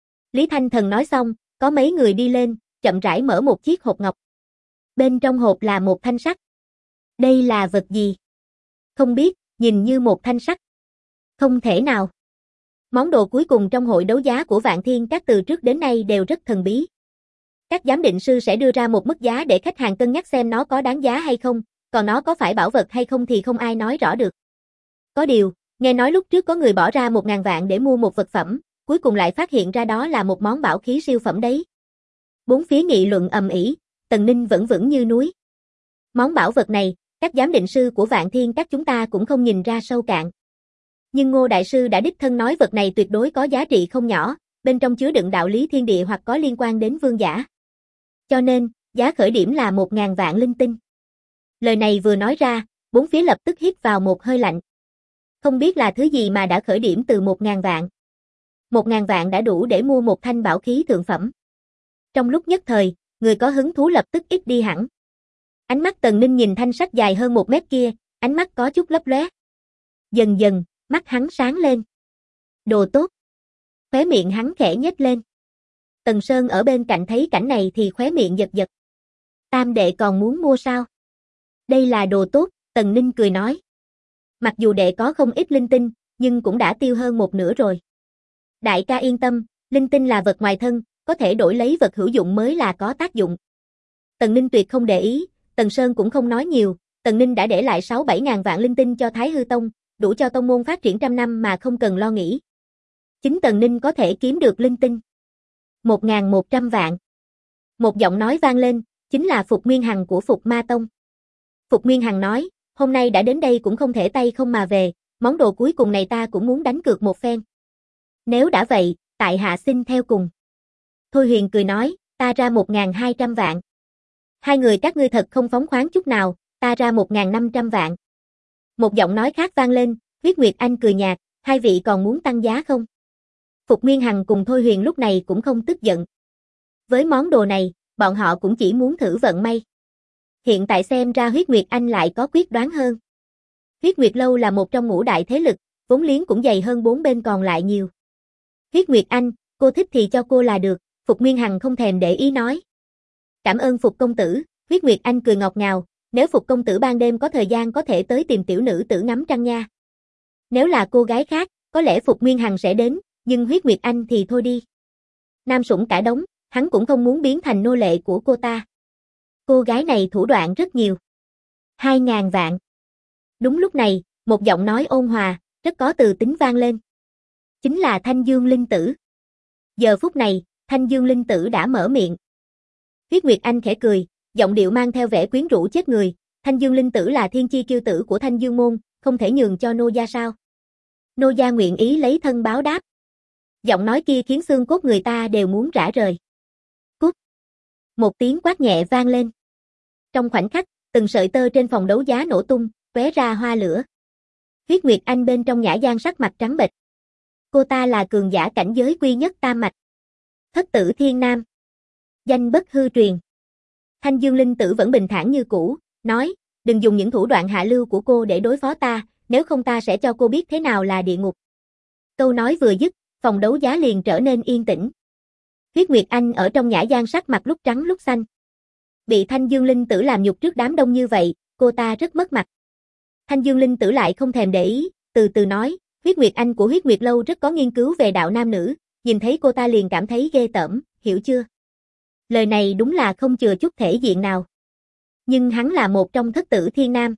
Lý Thanh Thần nói xong, có mấy người đi lên, chậm rãi mở một chiếc hộp ngọc. Bên trong hộp là một thanh sắt. Đây là vật gì? Không biết, nhìn như một thanh sắt. Không thể nào. Món đồ cuối cùng trong hội đấu giá của Vạn Thiên Các từ trước đến nay đều rất thần bí. Các giám định sư sẽ đưa ra một mức giá để khách hàng cân nhắc xem nó có đáng giá hay không, còn nó có phải bảo vật hay không thì không ai nói rõ được. Có điều, nghe nói lúc trước có người bỏ ra 1.000 vạn để mua một vật phẩm, cuối cùng lại phát hiện ra đó là một món bảo khí siêu phẩm đấy. Bốn phía nghị luận ầm ĩ, Tần Ninh vẫn vững như núi. Món bảo vật này, các giám định sư của Vạn Thiên Các chúng ta cũng không nhìn ra sâu cạn. Nhưng Ngô Đại Sư đã đích thân nói vật này tuyệt đối có giá trị không nhỏ, bên trong chứa đựng đạo lý thiên địa hoặc có liên quan đến vương giả. Cho nên, giá khởi điểm là 1.000 vạn linh tinh. Lời này vừa nói ra, bốn phía lập tức hít vào một hơi lạnh. Không biết là thứ gì mà đã khởi điểm từ 1.000 vạn. 1.000 vạn đã đủ để mua một thanh bảo khí thượng phẩm. Trong lúc nhất thời, người có hứng thú lập tức ít đi hẳn. Ánh mắt Tần Ninh nhìn thanh sắt dài hơn 1 mét kia, ánh mắt có chút lấp lóe. Dần dần, mắt hắn sáng lên. Đồ tốt. Khóe miệng hắn khẽ nhếch lên. Tần Sơn ở bên cạnh thấy cảnh này thì khóe miệng giật giật. Tam đệ còn muốn mua sao? Đây là đồ tốt, Tần Ninh cười nói. Mặc dù đệ có không ít linh tinh, nhưng cũng đã tiêu hơn một nửa rồi. Đại ca yên tâm, linh tinh là vật ngoài thân, có thể đổi lấy vật hữu dụng mới là có tác dụng. Tần Ninh tuyệt không để ý, Tần Sơn cũng không nói nhiều, Tần Ninh đã để lại 6-7 ngàn vạn linh tinh cho Thái Hư Tông, đủ cho tông môn phát triển trăm năm mà không cần lo nghĩ. Chính Tần Ninh có thể kiếm được linh tinh. 1.100 vạn. Một giọng nói vang lên, chính là Phục Nguyên Hằng của Phục Ma Tông. Phục Nguyên Hằng nói, hôm nay đã đến đây cũng không thể tay không mà về, món đồ cuối cùng này ta cũng muốn đánh cược một phen. Nếu đã vậy, tại hạ xin theo cùng. Thôi Huyền cười nói, ta ra 1.200 vạn. Hai người các ngươi thật không phóng khoáng chút nào, ta ra 1.500 vạn. Một giọng nói khác vang lên, Huyết Nguyệt Anh cười nhạt, hai vị còn muốn tăng giá không? Phục Nguyên Hằng cùng Thôi Huyền lúc này cũng không tức giận. Với món đồ này, bọn họ cũng chỉ muốn thử vận may. Hiện tại xem ra Huyết Nguyệt Anh lại có quyết đoán hơn. Huyết Nguyệt Lâu là một trong ngũ đại thế lực, vốn liếng cũng dày hơn 4 bên còn lại nhiều. Huyết Nguyệt Anh, cô thích thì cho cô là được, Phục Nguyên Hằng không thèm để ý nói. Cảm ơn Phục công tử, Huyết Nguyệt Anh cười ngọt ngào, nếu Phục công tử ban đêm có thời gian có thể tới tìm tiểu nữ tử ngắm trăng nha. Nếu là cô gái khác, có lẽ Phục Nguyên Hằng sẽ đến, nhưng Huyết Nguyệt Anh thì thôi đi. Nam sủng cả đống, hắn cũng không muốn biến thành nô lệ của cô ta. Cô gái này thủ đoạn rất nhiều. 2.000 vạn. Đúng lúc này, một giọng nói ôn hòa, rất có từ tính vang lên. Chính là Thanh Dương Linh Tử. Giờ phút này, Thanh Dương Linh Tử đã mở miệng. Huyết Nguyệt Anh khẽ cười, giọng điệu mang theo vẻ quyến rũ chết người. Thanh Dương Linh Tử là thiên chi kiêu tử của Thanh Dương môn, không thể nhường cho nô gia sao? Nô gia nguyện ý lấy thân báo đáp. Giọng nói kia khiến xương cốt người ta đều muốn rã rời. Cút. Một tiếng quát nhẹ vang lên. Trong khoảnh khắc, từng sợi tơ trên phòng đấu giá nổ tung, tóe ra hoa lửa. Huyết Nguyệt Anh bên trong nhã gian sắc mặt trắng bệch. Cô ta là cường giả cảnh giới quy nhất tam mạch. Thất tử thiên nam. Danh bất hư truyền. Thanh Dương Linh Tử vẫn bình thản như cũ, nói, đừng dùng những thủ đoạn hạ lưu của cô để đối phó ta, nếu không ta sẽ cho cô biết thế nào là địa ngục. Câu nói vừa dứt, phòng đấu giá liền trở nên yên tĩnh. Huyết Nguyệt Anh ở trong nhã gian sắc mặt lúc trắng lúc xanh. Bị Thanh Dương Linh Tử làm nhục trước đám đông như vậy, cô ta rất mất mặt. Thanh Dương Linh Tử lại không thèm để ý, từ từ nói, Huyết Nguyệt Anh của Huyết Nguyệt Lâu rất có nghiên cứu về đạo nam nữ, nhìn thấy cô ta liền cảm thấy ghê tởm, hiểu chưa? Lời này đúng là không chừa chút thể diện nào. Nhưng hắn là một trong thất tử thiên nam.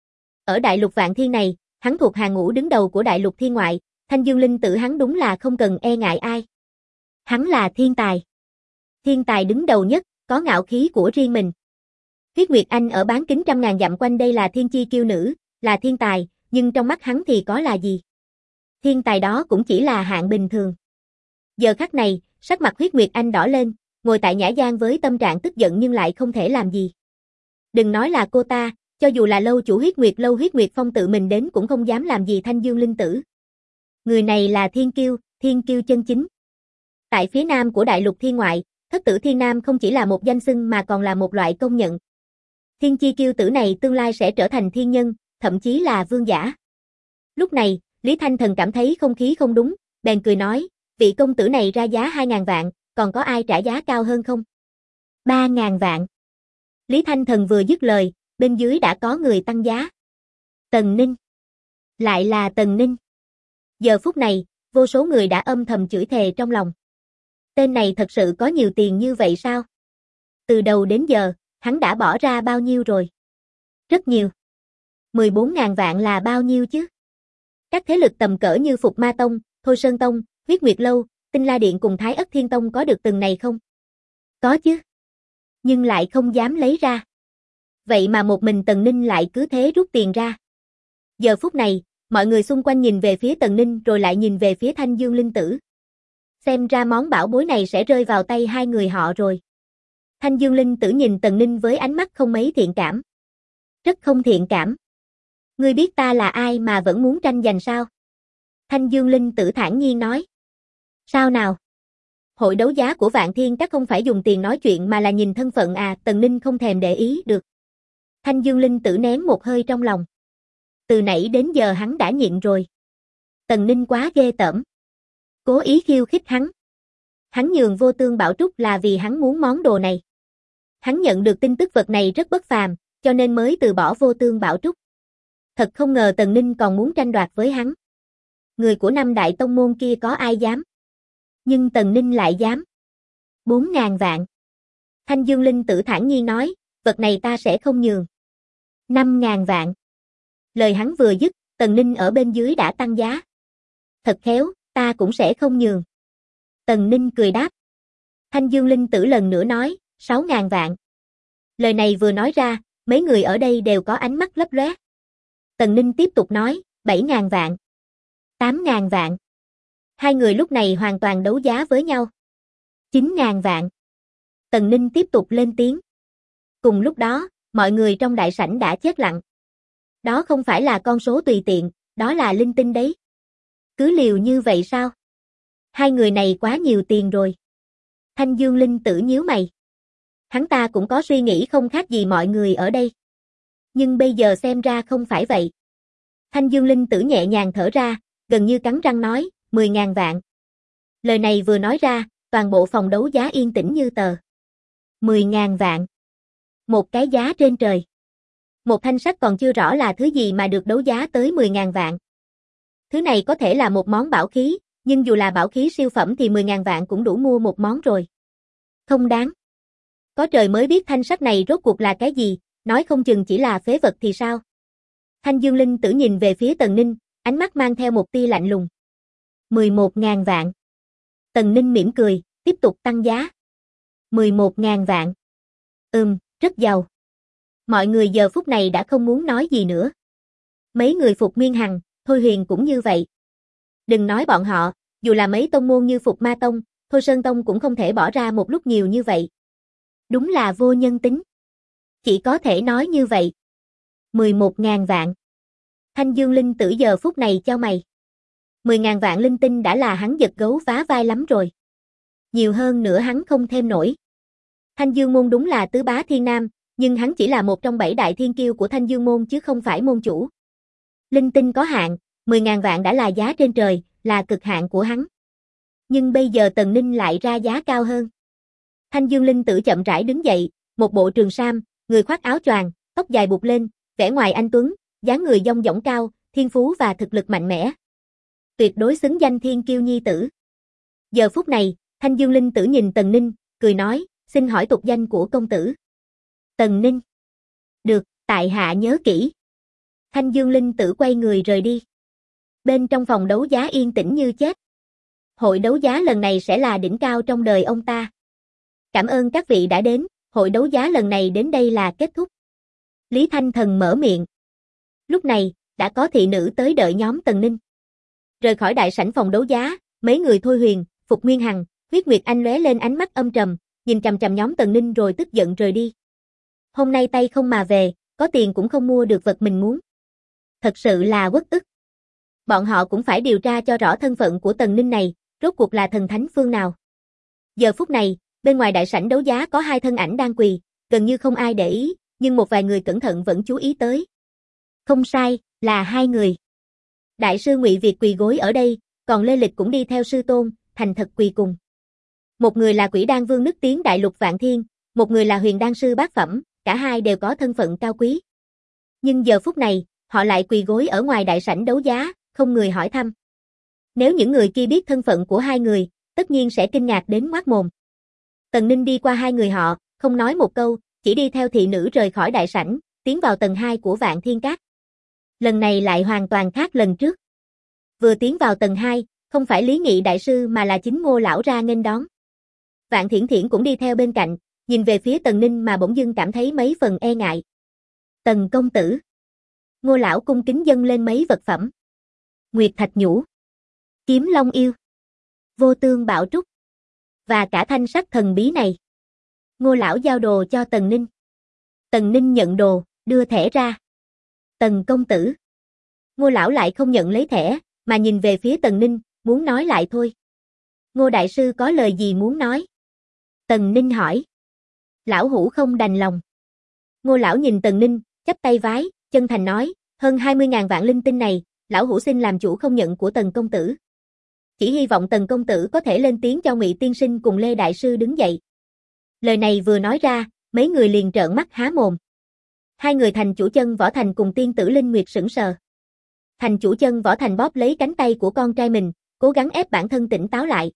Ở đại lục vạn thiên này, hắn thuộc hàng ngũ đứng đầu của đại lục thiên ngoại, Thanh Dương Linh Tử hắn đúng là không cần e ngại ai. Hắn là thiên tài. Thiên tài đứng đầu nhất, có ngạo khí của riêng mình. Huyết Nguyệt Anh ở bán kính trăm ngàn dặm quanh đây là thiên chi kiêu nữ, là thiên tài, nhưng trong mắt hắn thì có là gì? Thiên tài đó cũng chỉ là hạng bình thường. Giờ khắc này, sắc mặt Huyết Nguyệt Anh đỏ lên, ngồi tại nhã gian với tâm trạng tức giận nhưng lại không thể làm gì. Đừng nói là cô ta, cho dù là lâu chủ Huyết Nguyệt Lâu Huyết Nguyệt Phong tự mình đến cũng không dám làm gì Thanh Dương Linh Tử. Người này là thiên kiêu chân chính. Tại phía nam của đại lục thiên ngoại, thất tử thiên nam không chỉ là một danh xưng mà còn là một loại công nhận. Thiên chi kiêu tử này tương lai sẽ trở thành thiên nhân, thậm chí là vương giả. Lúc này, Lý Thanh Thần cảm thấy không khí không đúng, bèn cười nói, vị công tử này ra giá 2.000 vạn, còn có ai trả giá cao hơn không? 3.000 vạn. Lý Thanh Thần vừa dứt lời, bên dưới đã có người tăng giá. Tần Ninh. Lại là Tần Ninh. Giờ phút này, vô số người đã âm thầm chửi thề trong lòng. Tên này thật sự có nhiều tiền như vậy sao? Từ đầu đến giờ, hắn đã bỏ ra bao nhiêu rồi? Rất nhiều. 14.000 vạn là bao nhiêu chứ? Các thế lực tầm cỡ như Phục Ma Tông, Thôi Sơn Tông, Huyết Nguyệt Lâu, Tinh La Điện cùng Thái Ất Thiên Tông có được từng này không? Có chứ. Nhưng lại không dám lấy ra. Vậy mà một mình Tần Ninh lại cứ thế rút tiền ra. Giờ phút này, mọi người xung quanh nhìn về phía Tần Ninh rồi lại nhìn về phía Thanh Dương Linh Tử. Xem ra món bảo bối này sẽ rơi vào tay hai người họ rồi. Thanh Dương Linh Tử nhìn Tần Ninh với ánh mắt không mấy thiện cảm. Rất không thiện cảm. Ngươi biết ta là ai mà vẫn muốn tranh giành sao? Thanh Dương Linh Tử thản nhiên nói. Sao nào? Hội đấu giá của Vạn Thiên Các không phải dùng tiền nói chuyện mà là nhìn thân phận à? Tần Ninh không thèm để ý được. Thanh Dương Linh Tử nén một hơi trong lòng. Từ nãy đến giờ hắn đã nhịn rồi. Tần Ninh quá ghê tởm. Cố ý khiêu khích hắn. Hắn nhường Vô Tương Bảo Trúc là vì hắn muốn món đồ này. Hắn nhận được tin tức vật này rất bất phàm, cho nên mới từ bỏ Vô Tương Bảo Trúc. Thật không ngờ Tần Ninh còn muốn tranh đoạt với hắn. Người của năm đại tông môn kia có ai dám? Nhưng Tần Ninh lại dám. 4.000 vạn. Thanh Dương Linh Tử thản nhiên nói, vật này ta sẽ không nhường. 5.000 vạn. Lời hắn vừa dứt, Tần Ninh ở bên dưới đã tăng giá. Thật khéo, ta cũng sẽ không nhường. Tần Ninh cười đáp. Thanh Dương Linh Tử lần nữa nói, 6.000 vạn. Lời này vừa nói ra, mấy người ở đây đều có ánh mắt lấp lóe. Tần Ninh tiếp tục nói, 7.000 vạn. 8.000 vạn. Hai người lúc này hoàn toàn đấu giá với nhau. 9.000 vạn. Tần Ninh tiếp tục lên tiếng. Cùng lúc đó, mọi người trong đại sảnh đã chết lặng. Đó không phải là con số tùy tiện, đó là linh tinh đấy. Cứ liều như vậy sao? Hai người này quá nhiều tiền rồi. Thanh Dương Linh Tử nhíu mày. Hắn ta cũng có suy nghĩ không khác gì mọi người ở đây. Nhưng bây giờ xem ra không phải vậy. Thanh Dương Linh Tử nhẹ nhàng thở ra, gần như cắn răng nói, 10.000 vạn. Lời này vừa nói ra, toàn bộ phòng đấu giá yên tĩnh như tờ. 10.000 vạn. Một cái giá trên trời. Một thanh sách còn chưa rõ là thứ gì mà được đấu giá tới 10.000 vạn. Thứ này có thể là một món bảo khí, nhưng dù là bảo khí siêu phẩm thì 10.000 vạn cũng đủ mua một món rồi. Không đáng. Có trời mới biết thanh sách này rốt cuộc là cái gì, nói không chừng chỉ là phế vật thì sao. Thanh Dương Linh Tử nhìn về phía Tần Ninh, ánh mắt mang theo một tia lạnh lùng. 11.000 vạn. Tần Ninh mỉm cười, tiếp tục tăng giá. 11.000 vạn. Rất giàu. Mọi người giờ phút này đã không muốn nói gì nữa. Mấy người Phục Nguyên Hằng, Thôi Huyền cũng như vậy. Đừng nói bọn họ, dù là mấy tông môn như Phục Ma Tông, Thôi Sơn Tông cũng không thể bỏ ra một lúc nhiều như vậy. Đúng là vô nhân tính. Chỉ có thể nói như vậy. 11.000 vạn. Thanh Dương Linh Tử giờ phút này chau mày. 10.000 vạn linh tinh đã là hắn giật gấu vá vai lắm rồi. Nhiều hơn nữa hắn không thêm nổi. Thanh Dương môn đúng là tứ bá thiên nam, nhưng hắn chỉ là một trong 7 đại thiên kiêu của Thanh Dương môn chứ không phải môn chủ. Linh tinh có hạn, 10.000 vạn đã là giá trên trời, là cực hạn của hắn. Nhưng bây giờ Tần Ninh lại ra giá cao hơn. Thanh Dương Linh Tử chậm rãi đứng dậy, một bộ trường sam, người khoác áo choàng, tóc dài buộc lên, vẻ ngoài anh tuấn, dáng người dong dỏng cao, thiên phú và thực lực mạnh mẽ. Tuyệt đối xứng danh thiên kiêu nhi tử. Giờ phút này, Thanh Dương Linh Tử nhìn Tần Ninh, cười nói, xin hỏi tục danh của công tử. Tần Ninh. Được, tại hạ nhớ kỹ. Thanh Dương Linh Tử quay người rời đi. Bên trong phòng đấu giá yên tĩnh như chết. Hội đấu giá lần này sẽ là đỉnh cao trong đời ông ta. Cảm ơn các vị đã đến, hội đấu giá lần này đến đây là kết thúc. Lý Thanh Thần mở miệng. Lúc này, đã có thị nữ tới đợi nhóm Tần Ninh. Rời khỏi đại sảnh phòng đấu giá, mấy người Thôi Huyền, Phục Nguyên Hằng, Huyết Nguyệt Anh lóe lên ánh mắt âm trầm, nhìn chằm chằm nhóm Tần Ninh rồi tức giận rời đi. Hôm nay tay không mà về, có tiền cũng không mua được vật mình muốn. Thật sự là uất ức. Bọn họ cũng phải điều tra cho rõ thân phận của Tần Ninh này, rốt cuộc là thần thánh phương nào. Giờ phút này, bên ngoài đại sảnh đấu giá có 2 thân ảnh đang quỳ, gần như không ai để ý, nhưng một vài người cẩn thận vẫn chú ý tới. Không sai, là 2 người. Đại sư Ngụy Việt quỳ gối ở đây, còn Lê Lịch cũng đi theo sư tôn, thành thật quỳ cùng. Một người là Quỷ Đan Vương nức tiếng đại lục vạn thiên, một người là Huyền Đan sư bát phẩm, cả hai đều có thân phận cao quý. Nhưng giờ phút này, họ lại quỳ gối ở ngoài đại sảnh đấu giá, không người hỏi thăm. Nếu những người kia biết thân phận của 2 người, tất nhiên sẽ kinh ngạc đến ngoác mồm. Tần Ninh đi qua 2 người họ, không nói một câu, chỉ đi theo thị nữ rời khỏi đại sảnh, tiến vào tầng 2 của Vạn Thiên Các. Lần này lại hoàn toàn khác lần trước. Vừa tiến vào tầng 2, không phải Lý Nghị đại sư mà là chính Ngô lão ra nghênh đón. Vạn Thiển Thiển cũng đi theo bên cạnh, nhìn về phía Tần Ninh mà bỗng dưng cảm thấy mấy phần e ngại. Tần công tử. Ngô lão cung kính dâng lên mấy vật phẩm. Nguyệt thạch nhũ, Kiếm Long yêu, Vô Tương Bảo Trúc và cả thanh sắc thần bí này. Ngô lão giao đồ cho Tần Ninh. Tần Ninh nhận đồ, đưa thẻ ra. Tần công tử. Ngô lão lại không nhận lấy thẻ, mà nhìn về phía Tần Ninh, muốn nói lại thôi. Ngô đại sư có lời gì muốn nói? Tần Ninh hỏi. Lão hủ không đành lòng. Ngô lão nhìn Tần Ninh, chắp tay vái, chân thành nói, hơn 20.000 vạn linh tinh này, lão hủ xin làm chủ không nhận của Tần công tử. Chỉ hy vọng Tần công tử có thể lên tiếng cho Ngụy tiên sinh cùng Lê đại sư đứng dậy. Lời này vừa nói ra, mấy người liền trợn mắt há mồm. 2 người Thành chủ chân Võ Thành cùng tiên tử Linh Nguyệt sững sờ. Thành chủ chân Võ Thành bóp lấy cánh tay của con trai mình, cố gắng ép bản thân tỉnh táo lại.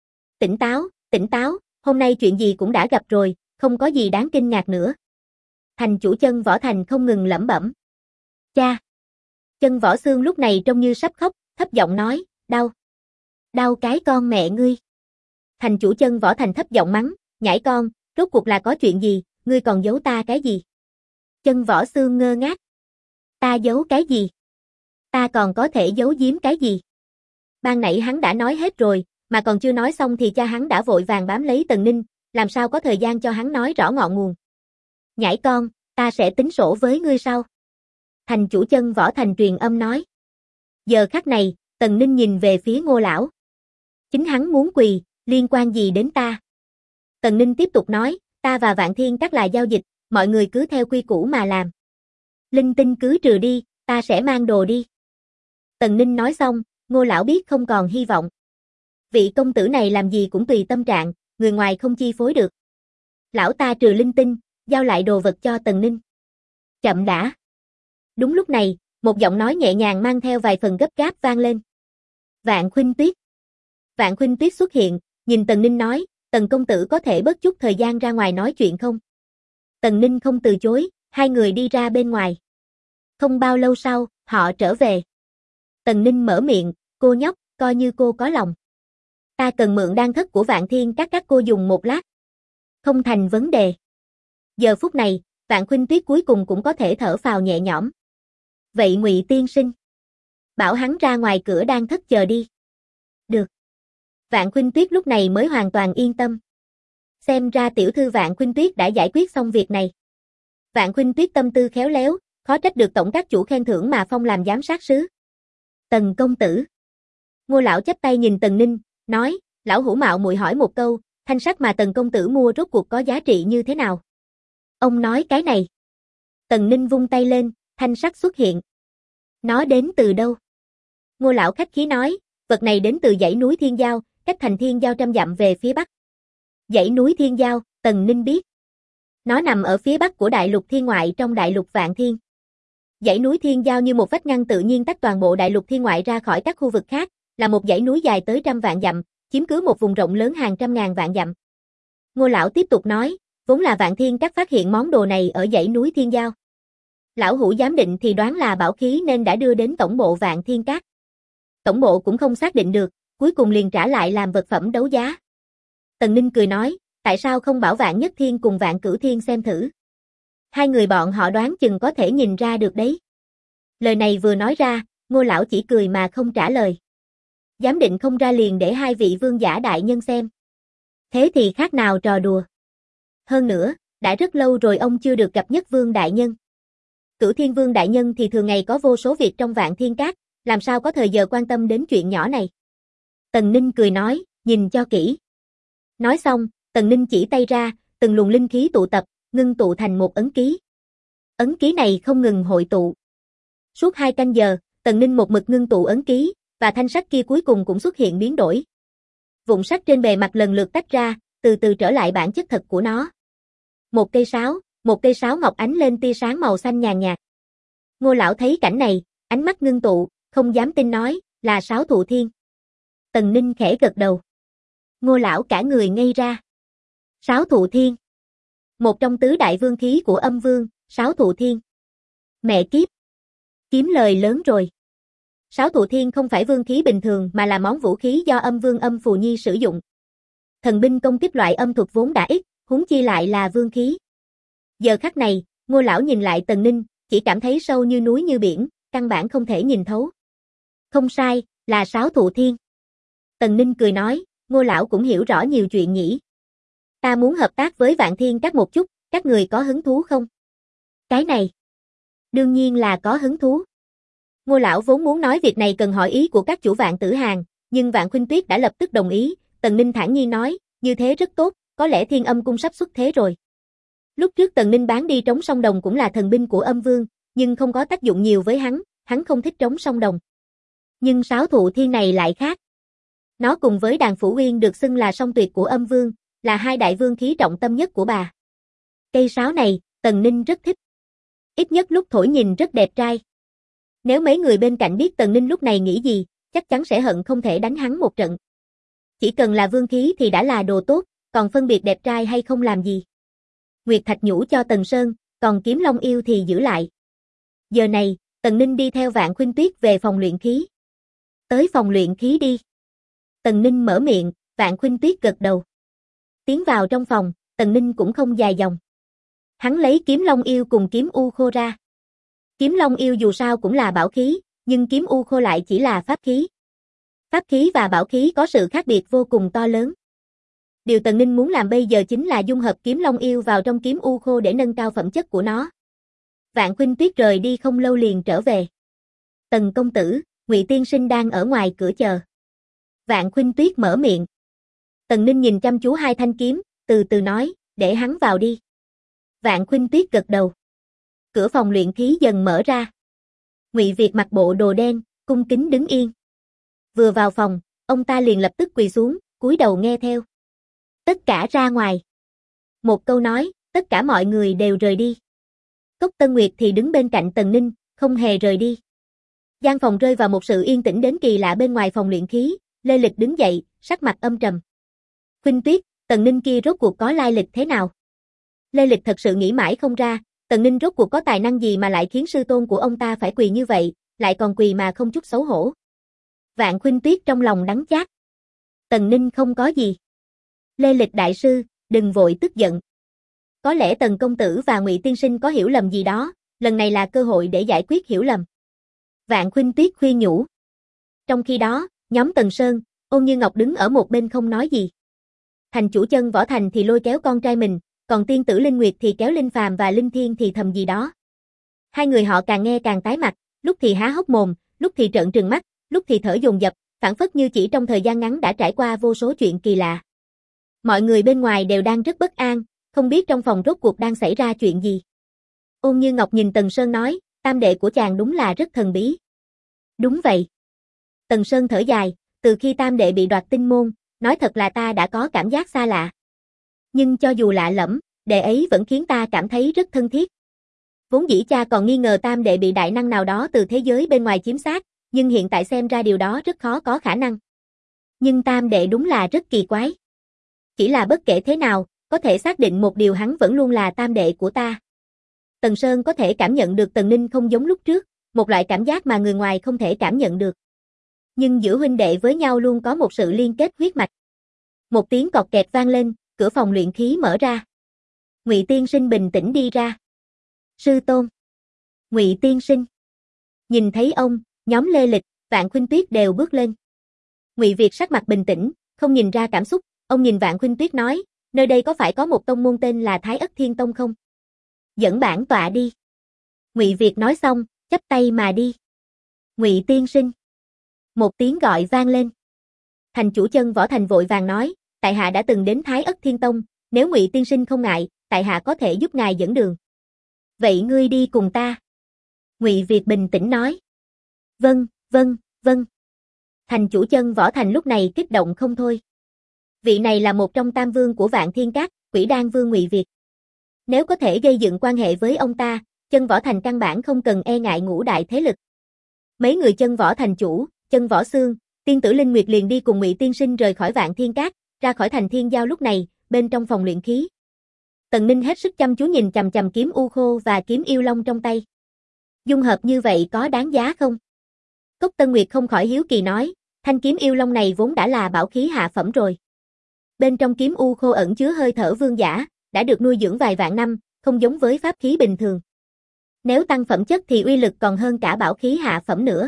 Tỉnh táo, hôm nay chuyện gì cũng đã gặp rồi, không có gì đáng kinh ngạc nữa. Thành chủ chân Võ Thành không ngừng lẩm bẩm. Cha! Chân Võ Xương lúc này trông như sắp khóc, thấp giọng nói, đau. Đau cái con mẹ ngươi. Thành chủ chân Võ Thành thấp giọng mắng, nhãi con, rốt cuộc là có chuyện gì, ngươi còn giấu ta cái gì? Chân Võ Xương ngơ ngác. Ta giấu cái gì? Ta còn có thể giấu giếm cái gì? Ban nãy hắn đã nói hết rồi, mà còn chưa nói xong thì cha hắn đã vội vàng bám lấy Tần Ninh, làm sao có thời gian cho hắn nói rõ ngọn nguồn. Nhãi con, ta sẽ tính sổ với ngươi sau. Thành chủ chân Võ Thành truyền âm nói. Giờ khắc này, Tần Ninh nhìn về phía Ngô lão. Chính hắn muốn quỳ, liên quan gì đến ta? Tần Ninh tiếp tục nói, ta và Vạn Thiên Các là giao dịch, mọi người cứ theo quy củ mà làm. Linh tinh cứ trừ đi, ta sẽ mang đồ đi. Tần Ninh nói xong, Ngô lão biết không còn hy vọng. Vị công tử này làm gì cũng tùy tâm trạng, người ngoài không chi phối được. Lão ta trừ linh tinh, giao lại đồ vật cho Tần Ninh. Chậm đã. Đúng lúc này, một giọng nói nhẹ nhàng mang theo vài phần gấp gáp vang lên. Vạn Khuynh Tuyết. Vạn Khuynh Tuyết xuất hiện, nhìn Tần Ninh nói, Tần công tử có thể bớt chút thời gian ra ngoài nói chuyện không? Tần Ninh không từ chối, 2 người đi ra bên ngoài. Không bao lâu sau, họ trở về. Tần Ninh mở miệng, cô nhóc, coi như cô có lòng. Ta cần mượn đan thất của Vạn Thiên các cô dùng một lát. Không thành vấn đề. Giờ phút này, Vạn Khuynh Tuyết cuối cùng cũng có thể thở phào nhẹ nhõm. Vậy Ngụy tiên sinh, bảo hắn ra ngoài cửa đan thất chờ đi. Được. Vạn Khuynh Tuyết lúc này mới hoàn toàn yên tâm. xem ra tiểu thư Vạn Khuynh Tuyết đã giải quyết xong việc này. Vạn Khuynh Tuyết tâm tư khéo léo, khó trách được tổng các chủ khen thưởng mà phong làm giám sát sứ. Tần công tử. Ngô lão chắp tay nhìn Tần Ninh, nói, lão hủ mạo muội hỏi một câu, thanh sắt mà Tần công tử mua rốt cuộc có giá trị như thế nào? Ông nói cái này. Tần Ninh vung tay lên, thanh sắt xuất hiện. Nó đến từ đâu? Ngô lão khách khí nói, vật này đến từ dãy núi Thiên Giao, cách thành Thiên Giao 100 dặm về phía bắc. Dãy núi Thiên Giao, Tần Ninh biết. Nó nằm ở phía bắc của đại lục thiên ngoại trong đại lục Vạn Thiên. Dãy núi Thiên Giao như một vách ngăn tự nhiên tách toàn bộ đại lục thiên ngoại ra khỏi các khu vực khác, là một dãy núi dài tới 100 vạn dặm, chiếm cứ một vùng rộng lớn hàng trăm ngàn vạn dặm. Ngô lão tiếp tục nói, vốn là Vạn Thiên các phát hiện món đồ này ở dãy núi Thiên Giao. Lão hủ giám định thì đoán là bảo khí nên đã đưa đến tổng bộ Vạn Thiên các. Tổng bộ cũng không xác định được, cuối cùng liền trả lại làm vật phẩm đấu giá. Tần Ninh cười nói, tại sao không bảo Vạn Nhất Thiên cùng Vạn Cửu Thiên xem thử? Hai người bọn họ đoán chừng có thể nhìn ra được đấy. Lời này vừa nói ra, Ngô lão chỉ cười mà không trả lời. Giám định không ra liền để hai vị vương giả đại nhân xem. Thế thì khác nào trò đùa. Hơn nữa, đã rất lâu rồi ông chưa được gặp Nhất Vương đại nhân. Cửu Thiên Vương đại nhân thì thường ngày có vô số việc trong Vạn Thiên các, làm sao có thời giờ quan tâm đến chuyện nhỏ này. Tần Ninh cười nói, nhìn cho kỹ. Nói xong, Tần Ninh chỉ tay ra, từng luồng linh khí tụ tập, ngưng tụ thành một ấn ký. Ấn ký này không ngừng hội tụ. Suốt 2 canh giờ, Tần Ninh một mực ngưng tụ ấn ký, và thanh sắt kia cuối cùng cũng xuất hiện biến đổi. Vụn sắt trên bề mặt lần lượt tách ra, từ từ trở lại bản chất thật của nó. Một cây sáo ngọc ánh lên tia sáng màu xanh nhàn nhạt. Ngô lão thấy cảnh này, ánh mắt ngưng tụ, không dám tin nói, là sáo thụ thiên. Tần Ninh khẽ gật đầu. Ngô lão cả người ngây ra. Sáo thụ thiên. Một trong tứ đại vương khí của âm vương, sáo thụ thiên. Mẹ kiếp. Kiếm lời lớn rồi. Sáo thụ thiên không phải vương khí bình thường mà là món vũ khí do âm vương Âm Phù Nhi sử dụng. Thần binh công kích loại âm thuật vốn đã ít, huống chi lại là vương khí. Giờ khắc này, Ngô lão nhìn lại Tần Ninh, chỉ cảm thấy sâu như núi như biển, căn bản không thể nhìn thấu. Không sai, là sáo thụ thiên. Tần Ninh cười nói, Ngô lão cũng hiểu rõ nhiều chuyện nhỉ. Ta muốn hợp tác với Vạn Thiên các một chút, các người có hứng thú không? Cái này. Đương nhiên là có hứng thú. Ngô lão vốn muốn nói việc này cần hỏi ý của các chủ Vạn Tử Hàn, nhưng Vạn Khuynh Tuyết đã lập tức đồng ý. Tần Ninh thản nhiên nói, như thế rất tốt, có lẽ Thiên Âm cung sắp xuất thế rồi. Lúc trước Tần Ninh bán đi trống song đồng cũng là thần binh của âm vương, nhưng không có tác dụng nhiều với hắn không thích trống song đồng. Nhưng sáo thụ thiên này lại khác. Nó cùng với đàn phủ uyên được xưng là song tuyệt của âm vương, là hai đại vương khí trọng tâm nhất của bà. Cây sáo này, Tần Ninh rất thích. Ít nhất lúc thổi nhìn rất đẹp trai. Nếu mấy người bên cạnh biết Tần Ninh lúc này nghĩ gì, chắc chắn sẽ hận không thể đánh hắn một trận. Chỉ cần là vương khí thì đã là đồ tốt, còn phân biệt đẹp trai hay không làm gì. Nguyệt Thạch nhũ cho Tần Sơn, còn kiếm Long Yêu thì giữ lại. Giờ này, Tần Ninh đi theo Vạn Khuynh Tuyết về phòng luyện khí. Tới phòng luyện khí đi. Tần Ninh mở miệng, Vạn Khuynh Tuyết gật đầu. Tiến vào trong phòng, Tần Ninh cũng không dài dòng. Hắn lấy kiếm Long Yêu cùng kiếm U Khô ra. Kiếm Long Yêu dù sao cũng là bảo khí, nhưng kiếm U Khô lại chỉ là pháp khí. Pháp khí và bảo khí có sự khác biệt vô cùng to lớn. Điều Tần Ninh muốn làm bây giờ chính là dung hợp kiếm Long Yêu vào trong kiếm U Khô để nâng cao phẩm chất của nó. Vạn Khuynh Tuyết rời đi không lâu liền trở về. Tần công tử, Ngụy tiên sinh đang ở ngoài cửa chờ. Vạn Khuynh Tuyết mở miệng. Tần Ninh nhìn chăm chú hai thanh kiếm, từ từ nói, để hắn vào đi. Vạn Khuynh Tuyết gật đầu. Cửa phòng luyện khí dần mở ra. Ngụy Việt mặc bộ đồ đen, cung kính đứng yên. Vừa vào phòng, ông ta liền lập tức quỳ xuống, cúi đầu nghe theo. Tất cả ra ngoài. Một câu nói, tất cả mọi người đều rời đi. Cốc Tân Nguyệt thì đứng bên cạnh Tần Ninh, không hề rời đi. Gian phòng rơi vào một sự yên tĩnh đến kỳ lạ bên ngoài phòng luyện khí, Lê Lịch đứng dậy, sắc mặt âm trầm. Khuynh Tuyết, Tần Ninh kia rốt cuộc có lai lịch thế nào? Lê Lịch thật sự nghĩ mãi không ra, Tần Ninh rốt cuộc có tài năng gì mà lại khiến sư tôn của ông ta phải quỳ như vậy, lại còn quỳ mà không chút xấu hổ. Vạn Khuynh Tuyết trong lòng đắng chát. Tần Ninh không có gì. Lê Lịch đại sư, đừng vội tức giận. Có lẽ Tần công tử và Ngụy tiên sinh có hiểu lầm gì đó, lần này là cơ hội để giải quyết hiểu lầm. Vạn Khuynh Tuyết khuyên nhủ. Trong khi đó, nhóm Tần Sơn, Ôn Như Ngọc đứng ở một bên không nói gì. Thành chủ Chân Võ Thành thì lôi kéo con trai mình, còn tiên tử Linh Nguyệt thì kéo Linh Phàm và Linh Thiên thì thầm gì đó. Hai người họ càng nghe càng tái mặt, lúc thì há hốc mồm, lúc thì trợn trừng mắt, lúc thì thở dồn dập, phảng phất như chỉ trong thời gian ngắn đã trải qua vô số chuyện kỳ lạ. Mọi người bên ngoài đều đang rất bất an, không biết trong phòng rốt cuộc đang xảy ra chuyện gì. Ôn Như Ngọc nhìn Tần Sơn nói, tam đệ của chàng đúng là rất thần bí. Đúng vậy. Tần Sơn thở dài, từ khi tam đệ bị đoạt tinh môn, nói thật là ta đã có cảm giác xa lạ. Nhưng cho dù lạ lẫm, đệ ấy vẫn khiến ta cảm thấy rất thân thiết. Vốn dĩ cha còn nghi ngờ tam đệ bị đại năng nào đó từ thế giới bên ngoài chiếm xác, nhưng hiện tại xem ra điều đó rất khó có khả năng. Nhưng tam đệ đúng là rất kỳ quái. Chỉ là bất kể thế nào, có thể xác định một điều, hắn vẫn luôn là tam đệ của ta. Tần Sơn có thể cảm nhận được Tần Ninh không giống lúc trước, một loại cảm giác mà người ngoài không thể cảm nhận được. Nhưng giữa huynh đệ với nhau luôn có một sự liên kết huyết mạch. Một tiếng cọt kẹt vang lên, cửa phòng luyện khí mở ra. Ngụy Tiên Sinh bình tĩnh đi ra. Sư tôn. Ngụy Tiên Sinh. Nhìn thấy ông, nhóm Lê Lịch, Vạn Khuynh Tuyết đều bước lên. Ngụy Việt sắc mặt bình tĩnh, không nhìn ra cảm xúc, ông nhìn Vạn Khuynh Tuyết nói, nơi đây có phải có một tông môn tên là Thái Ất Thiên Tông không? Dẫn bản tọa đi. Ngụy Việt nói xong, chắp tay mà đi. Ngụy Tiên Sinh. Một tiếng gọi vang lên. Thành chủ Chân Võ Thành vội vàng nói, tại hạ đã từng đến Thái Ất Thiên Tông, nếu Ngụy Tiên Sinh không ngại, tại hạ có thể giúp ngài dẫn đường. Vậy ngươi đi cùng ta. Ngụy Việt bình tĩnh nói. Vâng, vâng, vâng. Thành chủ Chân Võ Thành lúc này kích động không thôi. Vị này là một trong tam vương của Vạn Thiên Các, Quỷ Đan Vương Ngụy Việt. Nếu có thể gây dựng quan hệ với ông ta, Chân Võ Thành căn bản không cần e ngại ngũ đại thế lực. Mấy người Chân Võ Thành chủ, Chân Võ Xương, tiên tử Linh Nguyệt liền đi cùng Ngụy Tiên Sinh rời khỏi Vạn Thiên Các, ra khỏi thành Thiên Giao. Lúc này, bên trong phòng luyện khí, Tần Ninh hết sức chăm chú nhìn chằm chằm kiếm u khô và kiếm yêu long trong tay. Dung hợp như vậy có đáng giá không? Cốc Tân Nguyệt không khỏi hiếu kỳ nói, thanh kiếm yêu long này vốn đã là bảo khí hạ phẩm rồi. Bên trong kiếm u khô ẩn chứa hơi thở vương giả, đã được nuôi dưỡng vài vạn năm, không giống với pháp khí bình thường. Nếu tăng phẩm chất thì uy lực còn hơn cả bảo khí hạ phẩm nữa.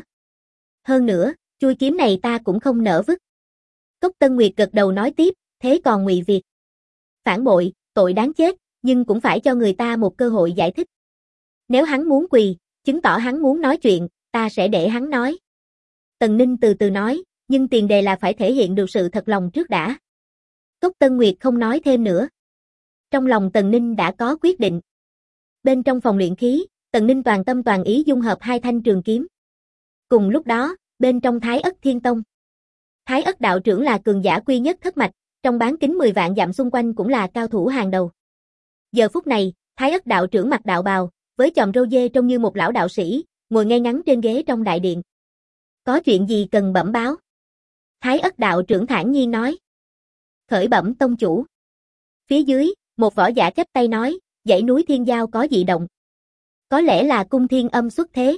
Hơn nữa, chuôi kiếm này ta cũng không nỡ vứt. Cốc Tân Nguyệt gật đầu nói tiếp, thế còn Ngụy Việt? Phản bội, tội đáng chết, nhưng cũng phải cho người ta một cơ hội giải thích. Nếu hắn muốn quỳ, chứng tỏ hắn muốn nói chuyện, ta sẽ để hắn nói. Tần Ninh từ từ nói, nhưng tiền đề là phải thể hiện được sự thật lòng trước đã. Cốc Tân Nguyệt không nói thêm nữa. Trong lòng Tần Ninh đã có quyết định. Bên trong phòng luyện khí, Tần Ninh toàn tâm toàn ý dung hợp hai thanh trường kiếm. Cùng lúc đó, bên trong Thái Ất Thiên Tông, Thái Ất đạo trưởng là cường giả quy nhất thất mạch, trong bán kính 10 vạn dặm xung quanh cũng là cao thủ hàng đầu. Giờ phút này, Thái Ất đạo trưởng mặc đạo bào, với chòm râu dê trông như một lão đạo sĩ, ngồi ngay ngắn trên ghế trong đại điện. Có chuyện gì cần bẩm báo? Thái Ất đạo trưởng thản nhiên nói. Khởi bẩm tông chủ. Phía dưới, một võ giả chắp tay nói, dãy núi Thiên Giao có dị động. Có lẽ là cung thiên âm xuất thế.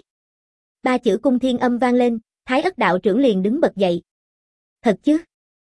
Ba chữ cung thiên âm vang lên, Thái Ất đạo trưởng liền đứng bật dậy. Thật chứ?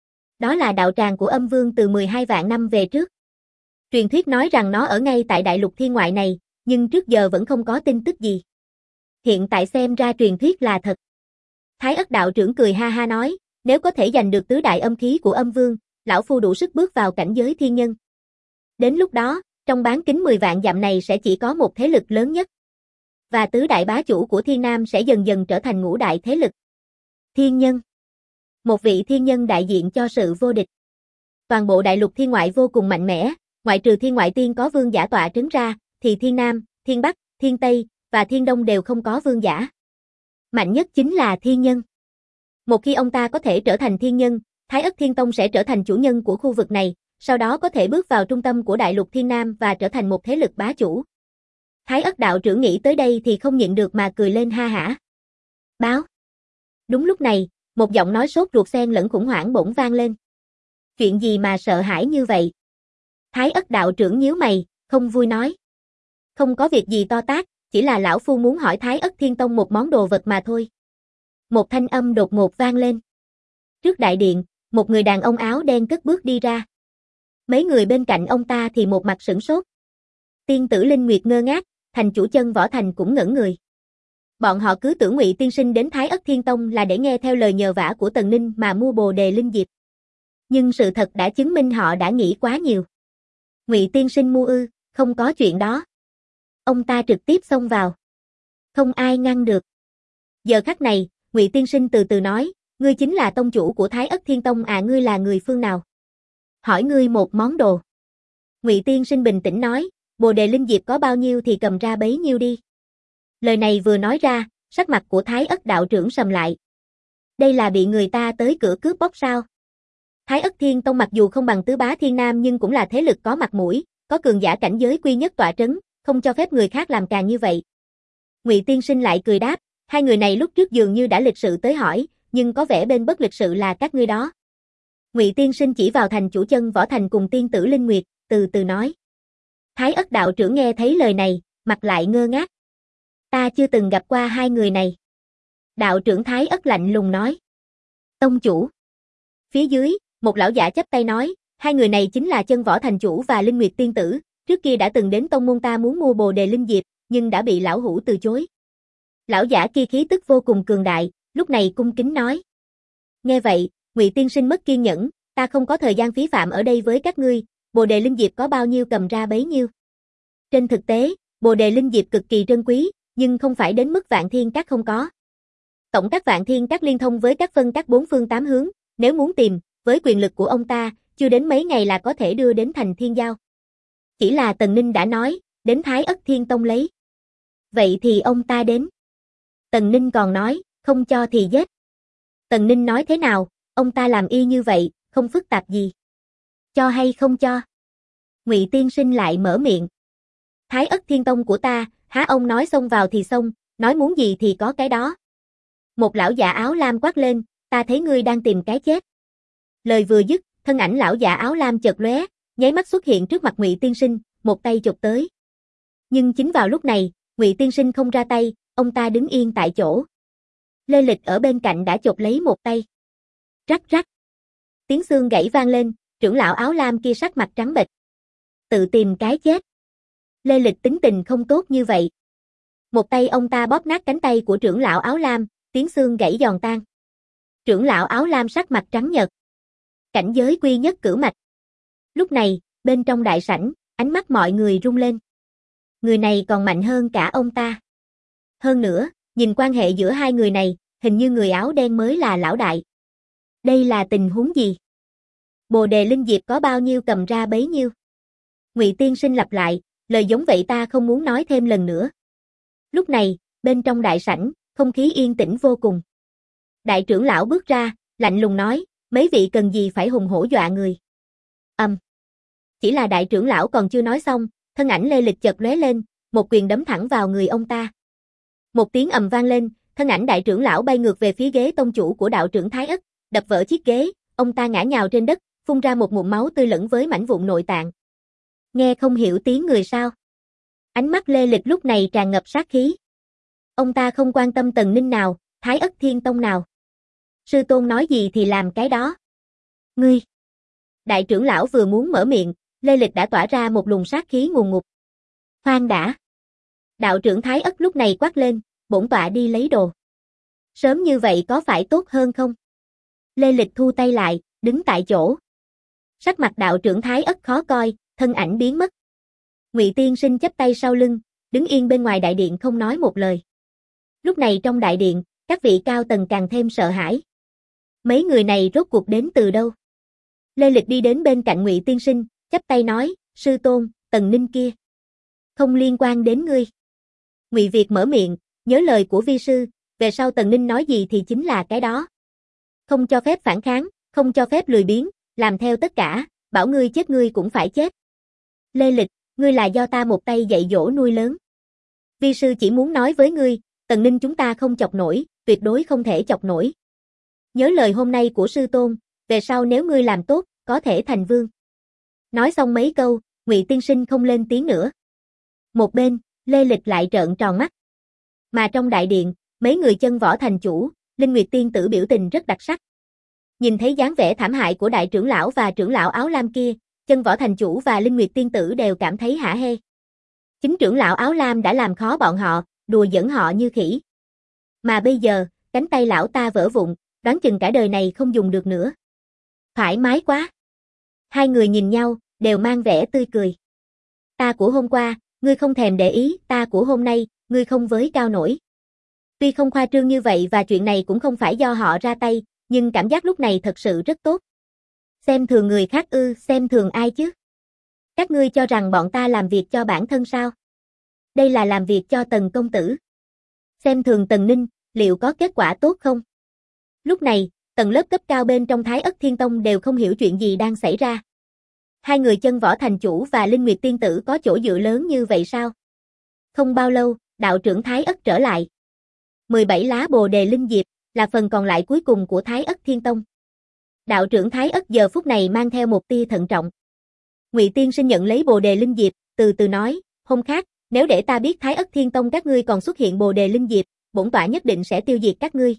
Đó là đạo tràng của âm vương từ 12 vạn năm về trước. Truyền thuyết nói rằng nó ở ngay tại đại lục thiên ngoại này, nhưng trước giờ vẫn không có tin tức gì. Hiện tại xem ra truyền thuyết là thật. Thái Ất đạo trưởng cười ha ha nói, nếu có thể giành được tứ đại âm khí của âm vương, lão phu đủ sức bước vào cảnh giới thiên nhân. Đến lúc đó, trong bán kính 10 vạn dặm này sẽ chỉ có một thế lực lớn nhất. Và tứ đại bá chủ của Thiên Nam sẽ dần dần trở thành ngũ đại thế lực. Thiên nhân. Một vị thiên nhân đại diện cho sự vô địch. Toàn bộ đại lục thiên ngoại vô cùng mạnh mẽ, ngoại trừ thiên ngoại tiên có vương giả tọa trấn ra, thì thiên Nam, thiên Bắc, thiên Tây và thiên Đông đều không có vương giả. Mạnh nhất chính là thiên nhân. Một khi ông ta có thể trở thành thiên nhân, Thái Ất Thiên Tông sẽ trở thành chủ nhân của khu vực này, sau đó có thể bước vào trung tâm của đại lục thiên Nam và trở thành một thế lực bá chủ. Thái Ất đạo trưởng nghĩ tới đây thì không nhịn được mà cười lên ha hả. Báo. Đúng lúc này, một giọng nói sốt ruột xen lẫn khủng hoảng bỗng vang lên. Chuyện gì mà sợ hãi như vậy? Thái Ất đạo trưởng nhíu mày, không vui nói. Không có việc gì to tát, chỉ là lão phu muốn hỏi Thái Ất Thiên Tông một món đồ vật mà thôi. Một thanh âm đột ngột vang lên. Trước đại điện, một người đàn ông áo đen cất bước đi ra. Mấy người bên cạnh ông ta thì một mặt sửng sốt. Tiên tử Linh Nguyệt ngơ ngác, thành chủ Chân Võ Thành cũng ngẩn người. Bọn họ cứ tưởng Ngụy tiên sinh đến Thái Ất Thiên Tông là để nghe theo lời nhờ vả của Tần Ninh mà mua Bồ Đề Linh Diệp. Nhưng sự thật đã chứng minh họ đã nghĩ quá nhiều. Ngụy tiên sinh mu ư, không có chuyện đó. Ông ta trực tiếp xông vào. Không ai ngăn được. Giờ khắc này, Ngụy tiên sinh từ từ nói, ngươi chính là tông chủ của Thái Ất Thiên Tông à, ngươi là người phương nào? Hỏi ngươi một món đồ. Ngụy tiên sinh bình tĩnh nói, Bồ Đề Linh Diệp có bao nhiêu thì cầm ra bấy nhiêu đi. Lời này vừa nói ra, sắc mặt của Thái Ất đạo trưởng sầm lại. Đây là bị người ta tới cửa cướp bóc sao? Thái Ất Thiên Tông mặc dù không bằng Tứ Bá Thiên Nam nhưng cũng là thế lực có mặt mũi, có cường giả cảnh giới quy nhất tọa trấn, không cho phép người khác làm càng như vậy. Ngụy tiên sinh lại cười đáp, hai người này lúc trước dường như đã lịch sự tới hỏi, nhưng có vẻ bên bất lịch sự là các ngươi đó. Ngụy tiên sinh chỉ vào thành chủ Chân Võ Thành cùng tiên tử Linh Nguyệt, từ từ nói. Thái Ất đạo trưởng nghe thấy lời này, mặt lại ngơ ngác. Ta chưa từng gặp qua hai người này. Đạo trưởng Thái Ất lạnh lùng nói. Tông chủ. Phía dưới, một lão giả chắp tay nói, hai người này chính là Chân Võ Thành chủ và Linh Nguyệt tiên tử, trước kia đã từng đến tông môn ta muốn mua Bồ Đề Linh Diệp, nhưng đã bị lão hủ từ chối. Lão giả kia khí tức vô cùng cường đại, lúc này cung kính nói. Nghe vậy, Ngụy tiên sinh mất kiên nhẫn, ta không có thời gian phí phạm ở đây với các ngươi, Bồ Đề Linh Diệp có bao nhiêu cầm ra bấy nhiêu. Trên thực tế, Bồ Đề Linh Diệp cực kỳ trân quý, nhưng không phải đến mức Vạn Thiên Các không có. Tổng các Vạn Thiên Các liên thông với các phân các bốn phương tám hướng, nếu muốn tìm, với quyền lực của ông ta, chưa đến mấy ngày là có thể đưa đến thành Thiên Giao. Chỉ là Tần Ninh đã nói, đến Thái Ất Thiên Tông lấy. Vậy thì ông ta đến. Tần Ninh còn nói, không cho thì giết. Tần Ninh nói thế nào, ông ta làm y như vậy, không phức tạp gì. Cho hay không cho? Ngụy tiên sinh lại mở miệng. Thái Ất Thiên Tông của ta, há ông nói xông vào thì xông, nói muốn gì thì có cái đó. Một lão giả áo lam quát lên, ta thấy ngươi đang tìm cái chết. Lời vừa dứt, thân ảnh lão giả áo lam chợt lóe, nháy mắt xuất hiện trước mặt Ngụy tiên sinh, một tay chụp tới. Nhưng chính vào lúc này, Ngụy tiên sinh không ra tay, ông ta đứng yên tại chỗ. Lê Lịch ở bên cạnh đã chộp lấy một tay. Rắc rắc. Tiếng xương gãy vang lên, trưởng lão áo lam kia sắc mặt trắng bệch. Tự tìm cái chết. Lê Lịch tính tình không tốt như vậy. Một tay ông ta bóp nát cánh tay của trưởng lão áo lam, tiếng xương gãy giòn tan. Trưởng lão áo lam sắc mặt trắng nhợt. Cảnh giới quy nhất cửu mạch. Lúc này, bên trong đại sảnh, ánh mắt mọi người rung lên. Người này còn mạnh hơn cả ông ta. Hơn nữa, nhìn quan hệ giữa hai người này, hình như người áo đen mới là lão đại. Đây là tình huống gì? Bồ Đề Linh Diệp có bao nhiêu cầm ra bấy nhiêu? Ngụy tiên sinh lặp lại, lời giống vậy ta không muốn nói thêm lần nữa. Lúc này, bên trong đại sảnh, không khí yên tĩnh vô cùng. Đại trưởng lão bước ra, lạnh lùng nói, mấy vị cần gì phải hùng hổ dọa người. Chỉ là đại trưởng lão còn chưa nói xong, thân ảnh Lê Lịch chợt lóe lên, một quyền đấm thẳng vào người ông ta. Một tiếng ầm vang lên, thân ảnh đại trưởng lão bay ngược về phía ghế tông chủ của đạo trưởng Thái Ất, đập vỡ chiếc ghế, ông ta ngã nhào trên đất, phun ra một ngụm máu tươi lẫn với mảnh vụn nội tạng. Nghe không hiểu tiếng người sao? Ánh mắt Lê Lịch lúc này tràn ngập sát khí. Ông ta không quan tâm Tần Ninh nào, Thái Ất Thiên Tông nào. Sư tôn nói gì thì làm cái đó. Ngươi! Đại trưởng lão vừa muốn mở miệng, Lê Lịch đã tỏa ra một luồng sát khí ngùn ngụt. Khoan đã! Đạo trưởng Thái Ất lúc này quát lên, bổn tọa đi lấy đồ. Sớm như vậy có phải tốt hơn không? Lê Lịch thu tay lại, đứng tại chỗ. Sắc mặt đạo trưởng Thái Ất khó coi, thân ảnh biến mất. Ngụy tiên sinh chắp tay sau lưng, đứng yên bên ngoài đại điện không nói một lời. Lúc này trong đại điện, các vị cao tầng càng thêm sợ hãi. Mấy người này rốt cuộc đến từ đâu? Lê Lịch đi đến bên cạnh Ngụy tiên sinh, chắp tay nói, sư tôn, Tần Ninh kia. Không liên quan đến ngươi. Ngụy Việt mở miệng, nhớ lời của vi sư, về sau Tần Ninh nói gì thì chính là cái đó. Không cho phép phản kháng, không cho phép lười biếng, làm theo tất cả, bảo ngươi chết ngươi cũng phải chết. Lê Lịch, ngươi là do ta một tay dạy dỗ nuôi lớn. Vi sư chỉ muốn nói với ngươi, Tần Ninh chúng ta không chọc nổi, tuyệt đối không thể chọc nổi. Nhớ lời hôm nay của sư tôn, về sau nếu ngươi làm tốt, có thể thành vương. Nói xong mấy câu, Ngụy tiên sinh không lên tiếng nữa. Một bên, Lê Lịch lại trợn tròn mắt. Mà trong đại điện, mấy người Chân Võ Thành chủ, Linh Nguyệt tiên tử biểu tình rất đặc sắc. Nhìn thấy dáng vẻ thảm hại của đại trưởng lão và trưởng lão áo lam kia, Chân Võ Thành chủ và Linh Nguyệt tiên tử đều cảm thấy hả hê. Chính trưởng lão áo lam đã làm khó bọn họ, đùa giỡn họ như khỉ. Mà bây giờ, cánh tay lão ta vỡ vụn, đoán chừng cả đời này không dùng được nữa. Thoải mái quá. Hai người nhìn nhau, đều mang vẻ tươi cười. Ta của hôm qua, ngươi không thèm để ý, ta của hôm nay, ngươi không với cao nổi. Tuy không khoa trương như vậy và chuyện này cũng không phải do họ ra tay, nhưng cảm giác lúc này thật sự rất tốt. Xem thường người khác ư, xem thường ai chứ? Các ngươi cho rằng bọn ta làm việc cho bản thân sao? Đây là làm việc cho Tần công tử. Xem thường Tần Ninh, liệu có kết quả tốt không? Lúc này, tầng lớp cấp cao bên trong Thái Ất Thiên Tông đều không hiểu chuyện gì đang xảy ra. Hai người Chân Võ thành chủ và Linh Nguyệt tiên tử có chỗ dựa lớn như vậy sao? Không bao lâu, đạo trưởng Thái Ất trở lại. 17 lá Bồ Đề Linh Diệp là phần còn lại cuối cùng của Thái Ất Thiên Tông. Đạo trưởng Thái Ất giờ phút này mang theo một tia thận trọng. Ngụy tiên sinh nhận lấy Bồ Đề Linh Diệp, từ từ nói, hôm khác, nếu để ta biết Thái Ất Thiên Tông các ngươi còn xuất hiện Bồ Đề Linh Diệp, bổn tọa nhất định sẽ tiêu diệt các ngươi.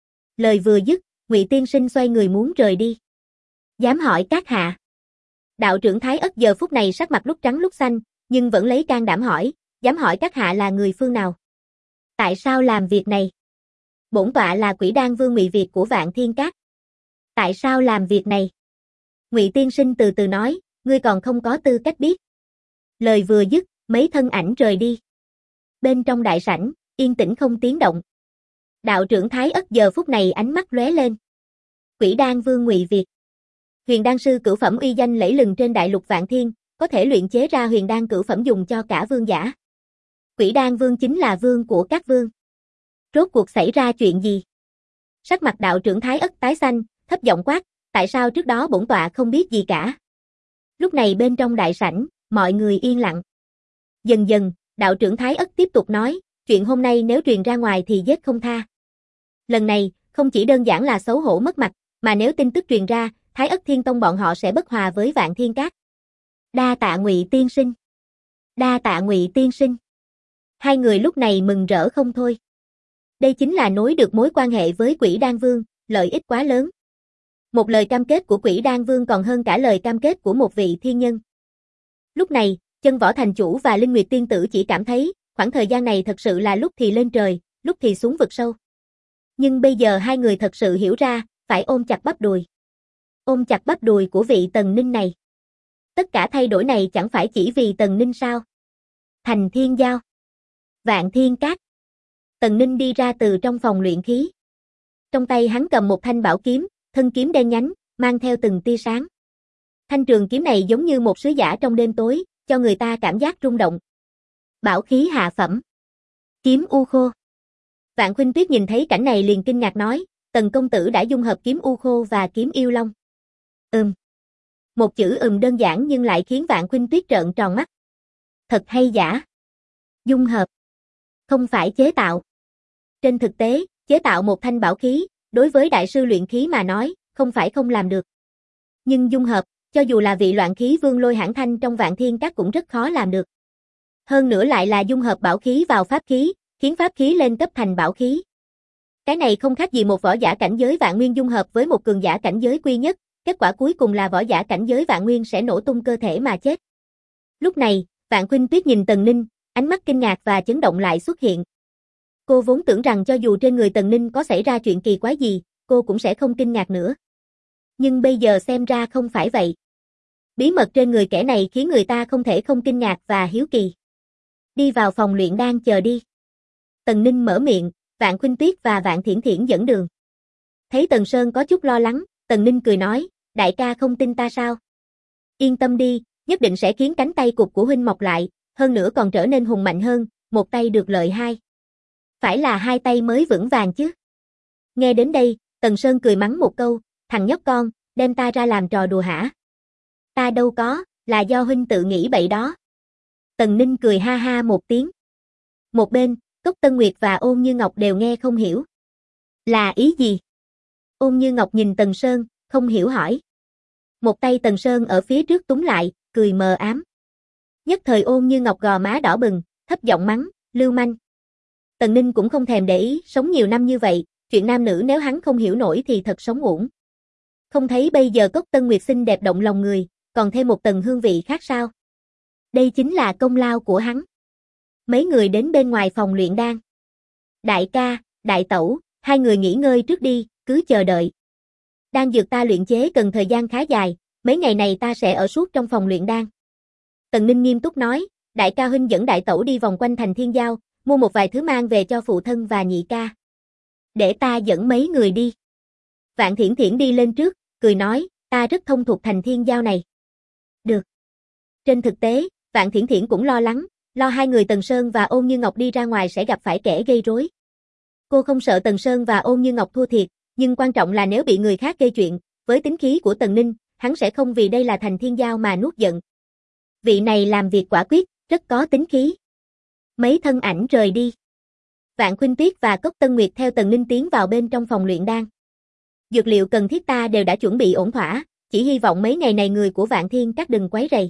Lời vừa dứt, Ngụy tiên sinh xoay người muốn rời đi. Dám hỏi các hạ. Đạo trưởng Thái Ất giờ phút này sắc mặt lúc trắng lúc xanh, nhưng vẫn lấy can đảm hỏi, dám hỏi các hạ là người phương nào? Tại sao làm việc này? Bổn tọa là Quỷ Đan Vương Ngụy Việt của Vạn Thiên Các. Tại sao làm việc này? Ngụy tiên sinh từ từ nói, ngươi còn không có tư cách biết. Lời vừa dứt, mấy thân ảnh rời đi. Bên trong đại sảnh, yên tĩnh không tiếng động. Đạo trưởng Thái Ất giờ phút này ánh mắt lóe lên. Quỷ Đan Vương Ngụy Việt. Huyền đan sư cửu phẩm uy danh lẫy lừng trên đại lục Vạn Thiên, có thể luyện chế ra huyền đan cửu phẩm dùng cho cả vương giả. Quỷ Đan Vương chính là vương của các vương. Rốt cuộc xảy ra chuyện gì? Sắc mặt đạo trưởng Thái Ất tái xanh, thấp giọng quát, tại sao trước đó bổn tọa không biết gì cả? Lúc này bên trong đại sảnh, mọi người yên lặng. Dần dần, đạo trưởng Thái Ất tiếp tục nói, chuyện hôm nay nếu truyền ra ngoài thì giết không tha. Lần này, không chỉ đơn giản là xấu hổ mất mặt, mà nếu tin tức truyền ra, Thái Ất Thiên Tông bọn họ sẽ bất hòa với Vạn Thiên Các. Đa tạ Ngụy tiên sinh. Đa tạ Ngụy tiên sinh. Hai người lúc này mừng rỡ không thôi. Đây chính là nối được mối quan hệ với Quỷ Đan Vương, lợi ích quá lớn. Một lời cam kết của Quỷ Đan Vương còn hơn cả lời cam kết của một vị thiên nhân. Lúc này, Chân Võ thành chủ và Linh Nguyệt tiên tử chỉ cảm thấy, khoảng thời gian này thật sự là lúc thì lên trời, lúc thì xuống vực sâu. Nhưng bây giờ hai người thật sự hiểu ra, phải ôm chặt bắp đùi. Ôm chặt bắp đùi của vị Tần Ninh này. Tất cả thay đổi này chẳng phải chỉ vì Tần Ninh sao? Thành Thiên Giao. Vạn Thiên Các. Tần Ninh đi ra từ trong phòng luyện khí. Trong tay hắn cầm một thanh bảo kiếm, thân kiếm đen nhánh, mang theo từng tia sáng. Thanh trường kiếm này giống như một sứ giả trong đêm tối, cho người ta cảm giác rung động. Bảo khí hạ phẩm. Kiếm U Khô. Vạn Khuynh Tuyết nhìn thấy cảnh này liền kinh ngạc nói, Tần công tử đã dung hợp kiếm U Khô và kiếm Yêu Long. Một chữ đơn giản nhưng lại khiến Vạn Khuynh Tuyết trợn tròn mắt. Thật hay giả? Dung hợp. Không phải chế tạo. Trên thực tế, chế tạo một thanh bảo khí, đối với đại sư luyện khí mà nói, không phải không làm được. Nhưng dung hợp, cho dù là vị loạn khí vương Lôi Hãn Thanh trong Vạn Thiên Các cũng rất khó làm được. Hơn nữa lại là dung hợp bảo khí vào pháp khí, khiến pháp khí lên cấp thành bảo khí. Cái này không khác gì một võ giả cảnh giới vạn nguyên dung hợp với một cường giả cảnh giới quy nhất, kết quả cuối cùng là võ giả cảnh giới vạn nguyên sẽ nổ tung cơ thể mà chết. Lúc này, Vạn Khuynh Tuyết nhìn Tần Ninh, ánh mắt kinh ngạc và chấn động lại xuất hiện. Cô vốn tưởng rằng cho dù trên người Tần Ninh có xảy ra chuyện kỳ quái gì, cô cũng sẽ không kinh ngạc nữa. Nhưng bây giờ xem ra không phải vậy. Bí mật trên người kẻ này khiến người ta không thể không kinh ngạc và hiếu kỳ. Đi vào phòng luyện đan chờ đi. Tần Ninh mở miệng, Vạn Khuynh Tuyết và Vạn Thiển Thiển dẫn đường. Thấy Tần Sơn có chút lo lắng, Tần Ninh cười nói, đại ca không tin ta sao? Yên tâm đi, nhất định sẽ khiến cánh tay cụt của huynh mọc lại, hơn nữa còn trở nên hùng mạnh hơn, một tay được lợi hai. Phải là hai tay mới vững vàng chứ. Nghe đến đây, Tần Sơn cười mắng một câu, thằng nhóc con, đem ta ra làm trò đùa hả? Ta đâu có, là do huynh tự nghĩ bậy đó. Tần Ninh cười ha ha một tiếng. Một bên, Cốc Tân Nguyệt và Ôn Như Ngọc đều nghe không hiểu. Là ý gì? Ôn Như Ngọc nhìn Tần Sơn, không hiểu hỏi. Một tay Tần Sơn ở phía trước túm lại, cười mờ ám. Nhất thời Ôn Như Ngọc gò má đỏ bừng, thấp giọng mắng, lưu manh. Tần Ninh cũng không thèm để ý, sống nhiều năm như vậy, chuyện nam nữ nếu hắn không hiểu nổi thì thật sống uổng. Không thấy bây giờ Cốc Tân Nguyệt xinh đẹp động lòng người, còn thêm một tầng hương vị khác sao? Đây chính là công lao của hắn. Mấy người đến bên ngoài phòng luyện đan. Đại ca, đại tẩu, hai người nghỉ ngơi trước đi, cứ chờ đợi. Đan dược ta luyện chế cần thời gian khá dài, mấy ngày này ta sẽ ở suốt trong phòng luyện đan. Tần Ninh nghiêm túc nói, đại ca huynh dẫn đại tẩu đi vòng quanh thành Thiên Giao, mua một vài thứ mang về cho phụ thân và nhị ca. Để ta dẫn mấy người đi. Vạn Thiển Thiển đi lên trước, cười nói, ta rất thông thuộc thành Thiên Giao này. Được. Trên thực tế, Vạn Thiển Thiển cũng lo lắng, lo hai người Tần Sơn và Ôn Như Ngọc đi ra ngoài sẽ gặp phải kẻ gây rối. Cô không sợ Tần Sơn và Ôn Như Ngọc thua thiệt, nhưng quan trọng là nếu bị người khác gây chuyện, với tính khí của Tần Ninh, hắn sẽ không vì đây là thành Thiên Giao mà nuốt giận. Vị này làm việc quả quyết, rất có tính khí. Mấy thân ảnh rời đi. Vạn Khuynh Tuyết và Cốc Tân Nguyệt theo Tần Ninh tiến vào bên trong phòng luyện đan. Dược liệu cần thiết ta đều đã chuẩn bị ổn thỏa, chỉ hy vọng mấy ngày này người của Vạn Thiên Các đừng quấy rầy.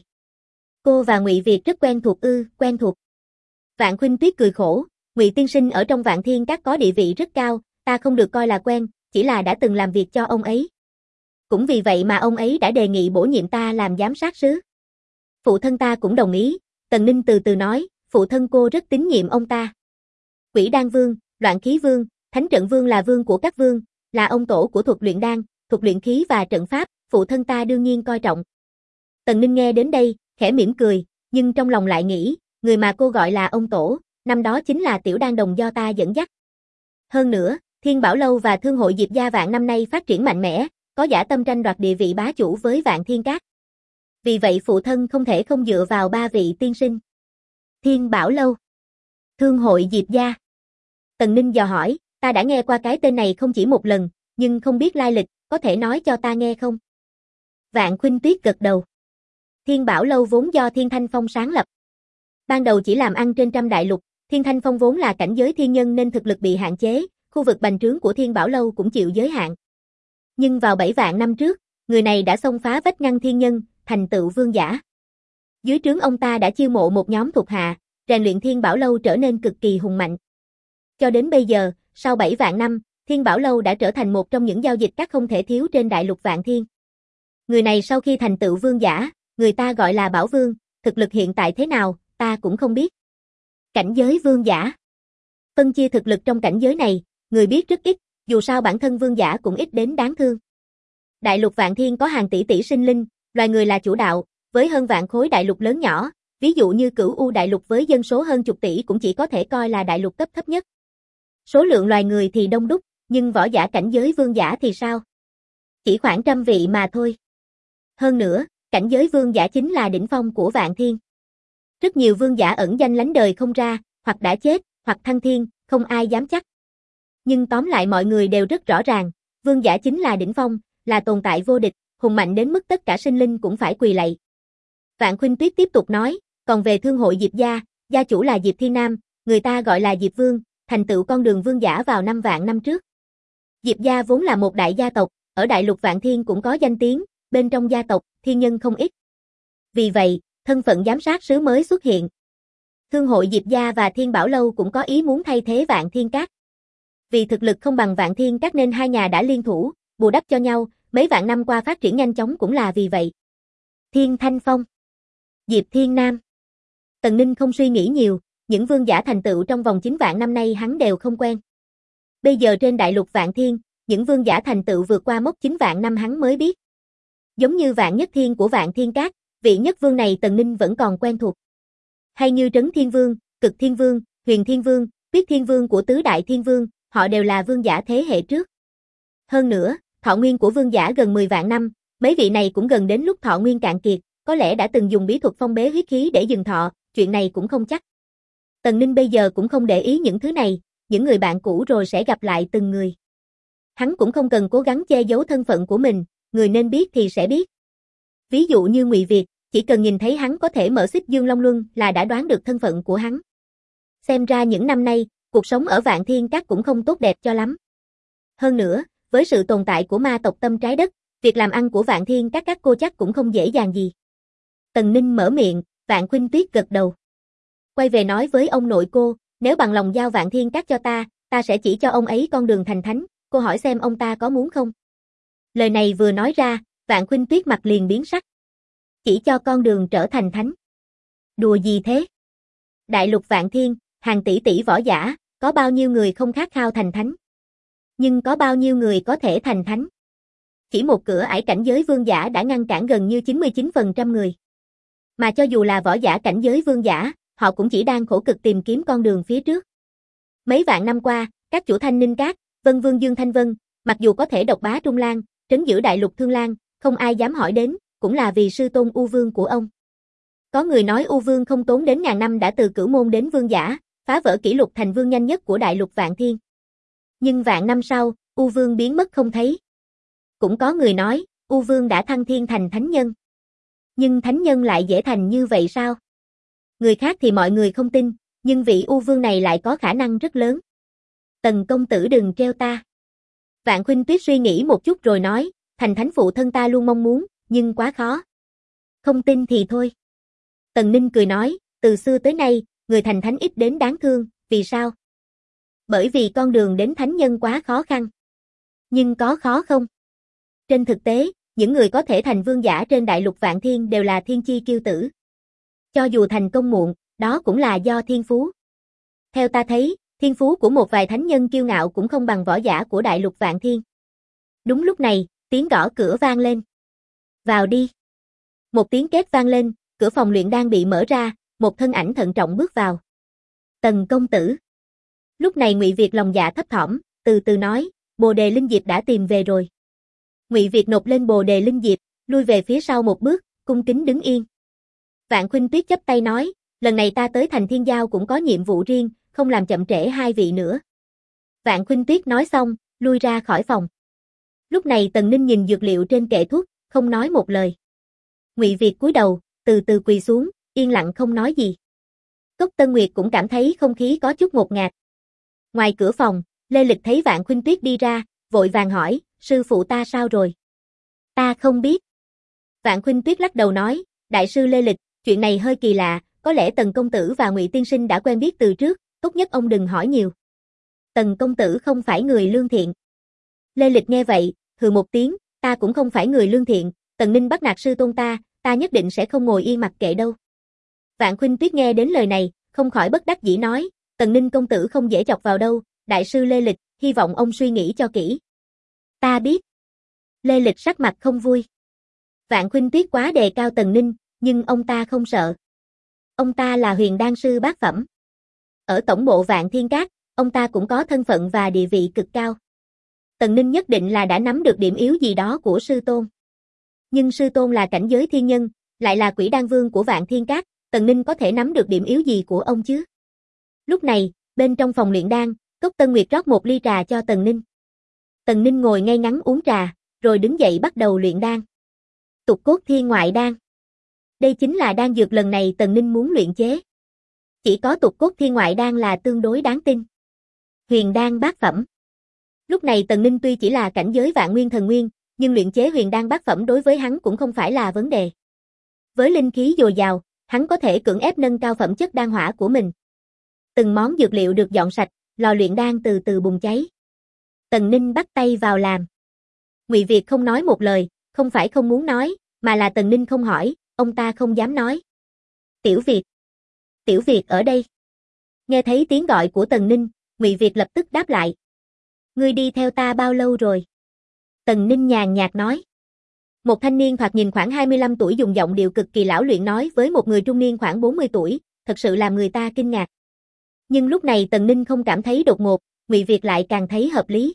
Cô và Ngụy Việt rất quen thuộc quen thuộc. Vạn Khuynh Tuyết cười khổ, Ngụy tiên sinh ở trong Vạn Thiên Các có địa vị rất cao, ta không được coi là quen, chỉ là đã từng làm việc cho ông ấy. Cũng vì vậy mà ông ấy đã đề nghị bổ nhiệm ta làm giám sát sứ. Phụ thân ta cũng đồng ý, Tần Ninh từ từ nói, phụ thân cô rất tín nhiệm ông ta. Quỷ Đan Vương, Loạn Khí Vương, Thánh Trận Vương là vương của các vương, là ông tổ của thuật luyện đan, thuật luyện khí và trận pháp, phụ thân ta đương nhiên coi trọng. Tần Ninh nghe đến đây, khẽ mỉm cười, nhưng trong lòng lại nghĩ, người mà cô gọi là ông tổ, năm đó chính là Tiểu Đan Đồng do ta dẫn dắt. Hơn nữa, Thiên Bảo Lâu và Thương hội Diệp Gia Vạn năm nay phát triển mạnh mẽ, có dã tâm tranh đoạt địa vị bá chủ với Vạn Thiên Các. Vì vậy phụ thân không thể không dựa vào ba vị tiên sinh. Thiên Bảo Lâu, Thương hội Diệp Gia. Tần Ninh dò hỏi, ta đã nghe qua cái tên này không chỉ một lần, nhưng không biết lai lịch, có thể nói cho ta nghe không? Vạn Khuynh Tuyết gật đầu. Thiên Bảo Lâu vốn do Thiên Thanh Phong sáng lập. Ban đầu chỉ làm ăn trên trăm đại lục, Thiên Thanh Phong vốn là cảnh giới thiên nhân nên thực lực bị hạn chế, khu vực bành trướng của Thiên Bảo Lâu cũng chịu giới hạn. Nhưng vào 7 vạn năm trước, người này đã xông phá vách ngăn thiên nhân, thành tựu vương giả. Dưới trướng ông ta đã chiêu mộ một nhóm thuộc hạ, rèn luyện Thiên Bảo Lâu trở nên cực kỳ hùng mạnh. Cho đến bây giờ, sau 7 vạn năm, Thiên Bảo Lâu đã trở thành một trong những giao dịch các không thể thiếu trên đại lục Vạn Thiên. Người này sau khi thành tựu vương giả, người ta gọi là Bảo Vương, thực lực hiện tại thế nào, ta cũng không biết. Cảnh giới vương giả. Phân chia thực lực trong cảnh giới này, người biết rất ít, dù sao bản thân vương giả cũng ít đến đáng thương. Đại lục Vạn Thiên có hàng tỷ tỷ sinh linh, loài người là chủ đạo, với hơn vạn khối đại lục lớn nhỏ, ví dụ như Cửu U đại lục với dân số hơn chục tỷ cũng chỉ có thể coi là đại lục cấp thấp nhất. Số lượng loài người thì đông đúc, nhưng võ giả cảnh giới vương giả thì sao? Chỉ khoảng trăm vị mà thôi. Hơn nữa, cảnh giới vương giả chính là đỉnh phong của Vạn Thiên. Rất nhiều vương giả ẩn danh lánh đời không ra, hoặc đã chết, hoặc thăng thiên, không ai dám chắc. Nhưng tóm lại mọi người đều rất rõ ràng, vương giả chính là đỉnh phong, là tồn tại vô địch, hùng mạnh đến mức tất cả sinh linh cũng phải quỳ lạy. Vạn Khuynh Tuyết tiếp tục nói, còn về thương hội Diệp Gia, gia chủ là Diệp Thiên Nam, người ta gọi là Diệp Vương, thành tựu con đường vương giả vào 5 vạn năm trước. Diệp Gia vốn là một đại gia tộc, ở đại lục Vạn Thiên cũng có danh tiếng, bên trong gia tộc, thiên nhân không ít. Vì vậy, thân phận giám sát sứ mới xuất hiện. Thương hội Diệp Gia và Thiên Bảo Lâu cũng có ý muốn thay thế Vạn Thiên Các. Vì thực lực không bằng Vạn Thiên Các nên hai nhà đã liên thủ, bù đắp cho nhau, mấy vạn năm qua phát triển nhanh chóng cũng là vì vậy. Thiên Thanh Phong, Diệp Thiên Nam. Tần Ninh không suy nghĩ nhiều, những vương giả thành tựu trong vòng 9 vạn năm nay hắn đều không quen. Bây giờ trên đại lục Vạn Thiên, những vương giả thành tựu vượt qua mốc 9 vạn năm hắn mới biết. Giống như Vạn Nhất Thiên của Vạn Thiên Các, vị nhất vương này Tần Ninh vẫn còn quen thuộc. Hay như Trấn Thiên Vương, Cực Thiên Vương, Huyền Thiên Vương, Tuyết Thiên Vương của Tứ Đại Thiên Vương, họ đều là vương giả thế hệ trước. Hơn nữa, thọ nguyên của vương giả gần 10 vạn năm, mấy vị này cũng gần đến lúc thọ nguyên cạn kiệt, có lẽ đã từng dùng bí thuật phong bế huyết khí để dừng thọ, chuyện này cũng không chắc. Tần Ninh bây giờ cũng không để ý những thứ này, những người bạn cũ rồi sẽ gặp lại từng người. Hắn cũng không cần cố gắng che giấu thân phận của mình, người nên biết thì sẽ biết. Ví dụ như Ngụy Việt, chỉ cần nhìn thấy hắn có thể mở Xích Dương Long Luân là đã đoán được thân phận của hắn. Xem ra những năm nay, cuộc sống ở Vạn Thiên Các cũng không tốt đẹp cho lắm. Hơn nữa, với sự tồn tại của ma tộc Tâm Trái Đất, việc làm ăn của Vạn Thiên các cô chắc cũng không dễ dàng gì. Tần Ninh mở miệng, Vạn Khuynh Tuyết gật đầu. Quay về nói với ông nội cô, nếu bằng lòng giao Vạn Thiên Các cho ta sẽ chỉ cho ông ấy con đường thành thánh, cô hỏi xem ông ta có muốn không? Lời này vừa nói ra, Vạn Khuynh Tuyết mặt liền biến sắc. Chỉ cho con đường trở thành thánh. Đùa gì thế? Đại lục Vạn Thiên, hàng tỷ tỷ võ giả, có bao nhiêu người không khát khao thành thánh? Nhưng có bao nhiêu người có thể thành thánh? Chỉ một cửa ải cảnh giới vương giả đã ngăn cản gần như 99% người. Mà cho dù là võ giả cảnh giới vương giả, họ cũng chỉ đang khổ cực tìm kiếm con đường phía trước. Mấy vạn năm qua, các chủ Thanh Ninh Các, Vân Vương Dương Thanh Vân, mặc dù có thể độc bá Trung Lan, trấn giữ đại lục Thương Lan, không ai dám hỏi đến, cũng là vì sư tôn U Vương của ông. Có người nói U Vương không tốn đến ngàn năm đã từ cửu môn đến vương giả, phá vỡ kỷ lục thành vương nhanh nhất của đại lục Vạn Thiên. Nhưng vạn năm sau, U Vương biến mất không thấy. Cũng có người nói, U Vương đã thăng thiên thành thánh nhân. Nhưng thánh nhân lại dễ thành như vậy sao? Người khác thì mọi người không tin, nhưng vị U Vương này lại có khả năng rất lớn. Tần công tử đừng treo ta. Vạn Khuynh Tuyết suy nghĩ một chút rồi nói, thành thánh phụ thân ta luôn mong muốn, nhưng quá khó. Không tin thì thôi. Tần Ninh cười nói, từ xưa tới nay, người thành thánh ít đến đáng thương, vì sao? Bởi vì con đường đến thánh nhân quá khó khăn. Nhưng có khó không? Trên thực tế, những người có thể thành vương giả trên đại lục Vạn Thiên đều là thiên chi kiêu tử. Cho dù thành công muộn, đó cũng là do thiên phú. Theo ta thấy, thiên phú của một vài thánh nhân kiêu ngạo cũng không bằng võ giả của đại lục Vạn Thiên. Đúng lúc này, tiếng gõ cửa vang lên. Vào đi. Một tiếng két vang lên, cửa phòng luyện đan bị mở ra, một thân ảnh thận trọng bước vào. Tần công tử. Lúc này Ngụy Việt lòng dạ thấp thỏm, từ từ nói, Bồ Đề Linh Diệp đã tìm về rồi. Ngụy Việt nộp lên Bồ Đề Linh Diệp, lui về phía sau một bước, cung kính đứng yên. Vạn Khuynh Tuyết chắp tay nói, lần này ta tới thành Thiên Giao cũng có nhiệm vụ riêng, không làm chậm trễ hai vị nữa. Vạn Khuynh Tuyết nói xong, lui ra khỏi phòng. Lúc này Tần Ninh nhìn dược liệu trên kệ thuốc, không nói một lời. Ngụy Việt cúi đầu, từ từ quỳ xuống, yên lặng không nói gì. Cốc Tân Nguyệt cũng cảm thấy không khí có chút ngột ngạt. Ngoài cửa phòng, Lê Lịch thấy Vạn Khuynh Tuyết đi ra, vội vàng hỏi, sư phụ ta sao rồi? Ta không biết. Vạn Khuynh Tuyết lắc đầu nói, đại sư Lê Lịch, chuyện này hơi kỳ lạ, có lẽ Tần công tử và Ngụy tiên sinh đã quen biết từ trước, tốt nhất ông đừng hỏi nhiều. Tần công tử không phải người lương thiện. Lê Lịch nghe vậy, hừ một tiếng, ta cũng không phải người lương thiện, Tần Ninh bắt nạt sư tôn ta nhất định sẽ không ngồi yên mặc kệ đâu. Vạn Khuynh Tuyết nghe đến lời này, không khỏi bất đắc dĩ nói, Tần Ninh công tử không dễ chọc vào đâu, đại sư Lê Lịch, hy vọng ông suy nghĩ cho kỹ. Ta biết. Lê Lịch sắc mặt không vui. Vạn Khuynh Tuyết quá đề cao Tần Ninh, nhưng ông ta không sợ. Ông ta là huyền đan sư bát phẩm. Ở tổng bộ Vạn Thiên Các, ông ta cũng có thân phận và địa vị cực cao. Tần Ninh nhất định là đã nắm được điểm yếu gì đó của sư tôn. Nhưng sư tôn là cảnh giới thiên nhân, lại là Quỷ Đan Vương của Vạn Thiên Các, Tần Ninh có thể nắm được điểm yếu gì của ông chứ? Lúc này, bên trong phòng luyện đan, Cốc Tân Nguyệt rót một ly trà cho Tần Ninh. Tần Ninh ngồi ngay ngắn uống trà, rồi đứng dậy bắt đầu luyện đan. Tục cốt thiên ngoại đan. Đây chính là đan dược lần này Tần Ninh muốn luyện chế. Chỉ có tục cốt thiên ngoại đan là tương đối đáng tin. Huyền đan bát phẩm. Lúc này Tần Ninh tuy chỉ là cảnh giới Vạn Nguyên Thần Nguyên, nhưng luyện chế huyền đan bát phẩm đối với hắn cũng không phải là vấn đề. Với linh khí dồi dào, hắn có thể cưỡng ép nâng cao phẩm chất đan hỏa của mình. Từng món dược liệu được dọn sạch, lò luyện đan từ từ bùng cháy. Tần Ninh bắt tay vào làm. Ngụy Việt không nói một lời, không phải không muốn nói, mà là Tần Ninh không hỏi, ông ta không dám nói. Tiểu Việt. Tiểu Việt ở đây. Nghe thấy tiếng gọi của Tần Ninh, Ngụy Việt lập tức đáp lại. Ngươi đi theo ta bao lâu rồi? Tần Ninh nhàn nhạt nói. Một thanh niên thoạt nhìn khoảng 25 tuổi dùng giọng điệu cực kỳ lão luyện nói với một người trung niên khoảng 40 tuổi, thật sự làm người ta kinh ngạc. Nhưng lúc này Tần Ninh không cảm thấy đột ngột, Ngụy Việt lại càng thấy hợp lý.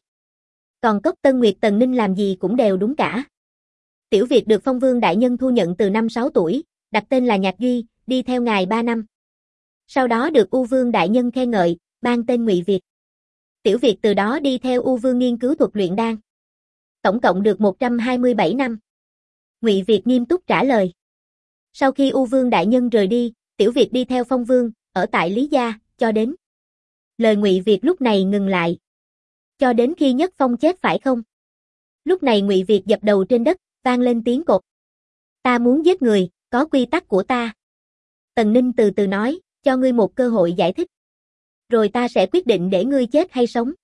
Còn Cốc Tân Nguyệt Tần Ninh làm gì cũng đều đúng cả. Tiểu Việt được Phong Vương đại nhân thu nhận từ năm 6 tuổi, đặt tên là Nhạc Duy, đi theo ngài 3 năm. Sau đó được U Vương đại nhân khen ngợi, ban tên Ngụy Việt. Tiểu Việt từ đó đi theo U Vương nghiên cứu thuật luyện đan. Tổng cộng được 127 năm. Ngụy Việt nghiêm túc trả lời. Sau khi U Vương đại nhân rời đi, Tiểu Việt đi theo Phong Vương, ở tại Lý Gia, cho đến. Lời Ngụy Việt lúc này ngừng lại. Cho đến khi Nhất Phong chết phải không? Lúc này Ngụy Việt dập đầu trên đất, vang lên tiếng cột. Ta muốn giết người, có quy tắc của ta. Tần Ninh từ từ nói, cho ngươi một cơ hội giải thích. Rồi ta sẽ quyết định để ngươi chết hay sống.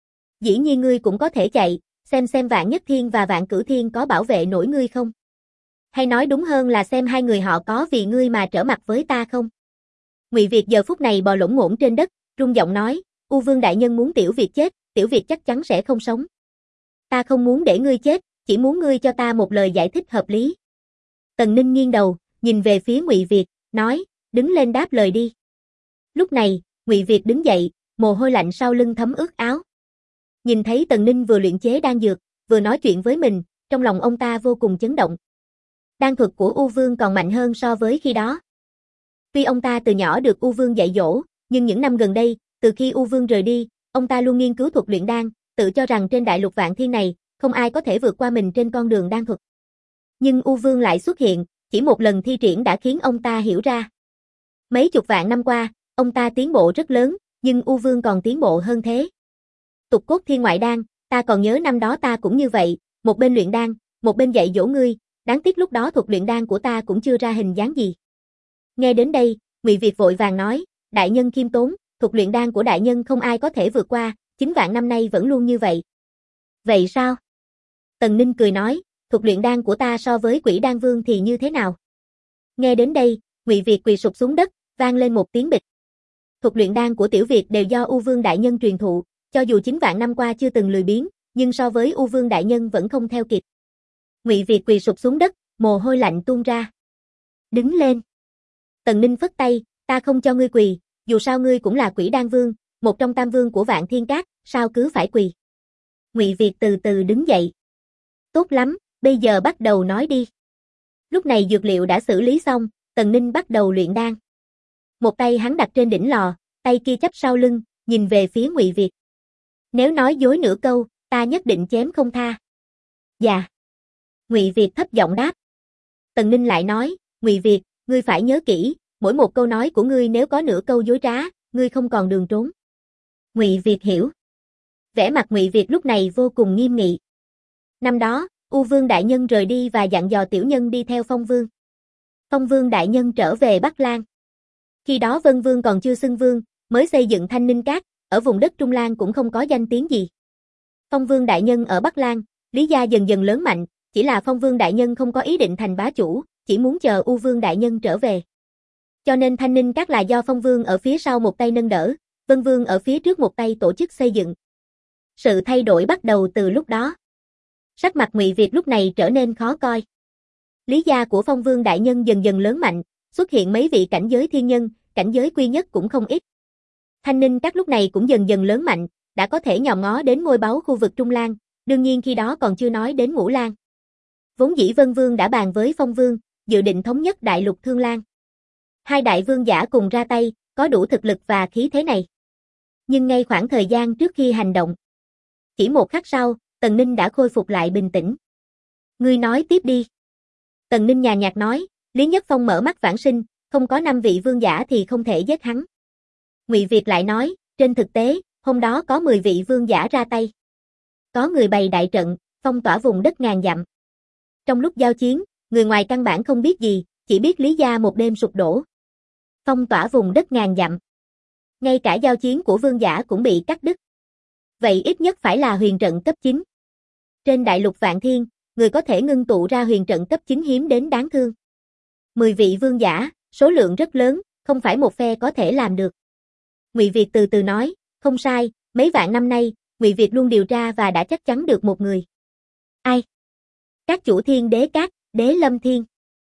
Dĩ nhiên ngươi cũng có thể chạy, xem Vạn Nhất Thiên và Vạn Cửu Thiên có bảo vệ nổi ngươi không? Hay nói đúng hơn là xem hai người họ có vì ngươi mà trở mặt với ta không? Ngụy Việt giờ phút này bò lổn ngổn trên đất, rung giọng nói, U Vương đại nhân muốn Tiểu Việt chết, Tiểu Việt chắc chắn sẽ không sống. Ta không muốn để ngươi chết, Chỉ muốn ngươi cho ta một lời giải thích hợp lý. Tần Ninh nghiêng đầu, nhìn về phía Ngụy Việt, nói, đứng lên đáp lời đi. Lúc này, Ngụy Việt đứng dậy, mồ hôi lạnh sau lưng thấm ướt áo. Nhìn thấy Tần Ninh vừa luyện chế đan dược, vừa nói chuyện với mình, trong lòng ông ta vô cùng chấn động. Đan thuật của U Vương còn mạnh hơn so với khi đó. Tuy ông ta từ nhỏ được U Vương dạy dỗ, nhưng những năm gần đây, từ khi U Vương rời đi, ông ta luôn nghiên cứu thuật luyện đan, tự cho rằng trên đại lục vạn thiên này, không ai có thể vượt qua mình trên con đường đan thuật. Nhưng U Vương lại xuất hiện, chỉ một lần thi triển đã khiến ông ta hiểu ra. Mấy chục vạn năm qua, ông ta tiến bộ rất lớn, nhưng U Vương còn tiến bộ hơn thế. Tục cốt thiên ngoại đan, ta còn nhớ năm đó ta cũng như vậy, một bên luyện đan, một bên dạy dỗ ngươi, đáng tiếc lúc đó thuật luyện đan của ta cũng chưa ra hình dáng gì. Nghe đến đây, Ngụy Việt vội vàng nói, đại nhân khiêm tốn, thuật luyện đan của đại nhân không ai có thể vượt qua, 9 vạn năm nay vẫn luôn như vậy. Vậy sao? Tần Ninh cười nói, thuật luyện đan của ta so với Quỷ Đan Vương thì như thế nào? Nghe đến đây, Ngụy Việt quỳ sụp xuống đất, vang lên một tiếng bịch. Thuật luyện đan của Tiểu Việt đều do U Vương đại nhân truyền thụ, cho dù 9 vạn năm qua chưa từng lười biếng, nhưng so với U Vương đại nhân vẫn không theo kịp. Ngụy Việt quỳ sụp xuống đất, mồ hôi lạnh tuôn ra. Đứng lên. Tần Ninh phất tay, ta không cho ngươi quỳ, dù sao ngươi cũng là Quỷ Đan Vương, một trong tam vương của Vạn Thiên Các, sao cứ phải quỳ. Ngụy Việt từ từ đứng dậy. Tốt lắm, bây giờ bắt đầu nói đi. Lúc này dược liệu đã xử lý xong, Tần Ninh bắt đầu luyện đan. Một tay hắn đặt trên đỉnh lò, tay kia chắp sau lưng, nhìn về phía Ngụy Việt. Nếu nói dối nửa câu, ta nhất định chém không tha. Dạ. Ngụy Việt thấp giọng đáp. Tần Ninh lại nói, Ngụy Việt, ngươi phải nhớ kỹ, mỗi một câu nói của ngươi nếu có nửa câu dối trá, ngươi không còn đường trốn. Ngụy Việt hiểu. Vẻ mặt Ngụy Việt lúc này vô cùng nghiêm nghị. Năm đó, U Vương đại nhân rời đi và dặn dò tiểu nhân đi theo Phong Vương. Phong Vương đại nhân trở về Bắc Lan. Khi đó Vân Vương còn chưa xưng vương, mới xây dựng Thanh Ninh Các, ở vùng đất Trung Lan cũng không có danh tiếng gì. Phong Vương đại nhân ở Bắc Lan, Lý gia dần dần lớn mạnh, chỉ là Phong Vương đại nhân không có ý định thành bá chủ, chỉ muốn chờ U Vương đại nhân trở về. Cho nên Thanh Ninh Các là do Phong Vương ở phía sau một tay nâng đỡ, Vân Vương ở phía trước một tay tổ chức xây dựng. Sự thay đổi bắt đầu từ lúc đó. Sắc mặt Ngụy Việt lúc này trở nên khó coi. Lý gia của Phong Vương đại nhân dần dần lớn mạnh, xuất hiện mấy vị cảnh giới thiên nhân, cảnh giới quy nhất cũng không ít. Thanh Ninh Các lúc này cũng dần dần lớn mạnh, đã có thể nhòm ngó đến ngôi báu khu vực Trung Lan, đương nhiên khi đó còn chưa nói đến Ngũ Lan. Vốn dĩ Vân Vương đã bàn với Phong Vương, dự định thống nhất đại lục Thương Lan. Hai đại vương giả cùng ra tay, có đủ thực lực và khí thế này. Nhưng ngay khoảng thời gian trước khi hành động, chỉ một khắc sau, Tần Ninh đã khôi phục lại bình tĩnh. Ngươi nói tiếp đi. Tần Ninh nhàn nhạt nói, Lý Nhất Phong mở mắt vãng sinh, không có 5 vị vương giả thì không thể giết hắn. Ngụy Việt lại nói, trên thực tế, hôm đó có 10 vị vương giả ra tay. Có người bày đại trận, phong tỏa vùng đất ngàn dặm. Trong lúc giao chiến, người ngoài căn bản không biết gì, chỉ biết Lý gia một đêm sụp đổ. Phong tỏa vùng đất ngàn dặm. Ngay cả giao chiến của vương giả cũng bị cắt đứt. Vậy ít nhất phải là huyền trận cấp 9. Trên đại lục Vạn Thiên, người có thể ngưng tụ ra huyền trận cấp 9 hiếm đến đáng thương. 10 vị vương giả, số lượng rất lớn, không phải một phe có thể làm được. Ngụy Việt từ từ nói, không sai, mấy vạn năm nay, Ngụy Việt luôn điều tra và đã chắc chắn được một người. Ai? Các chủ Thiên Đế Các, Đế Lâm Thiên.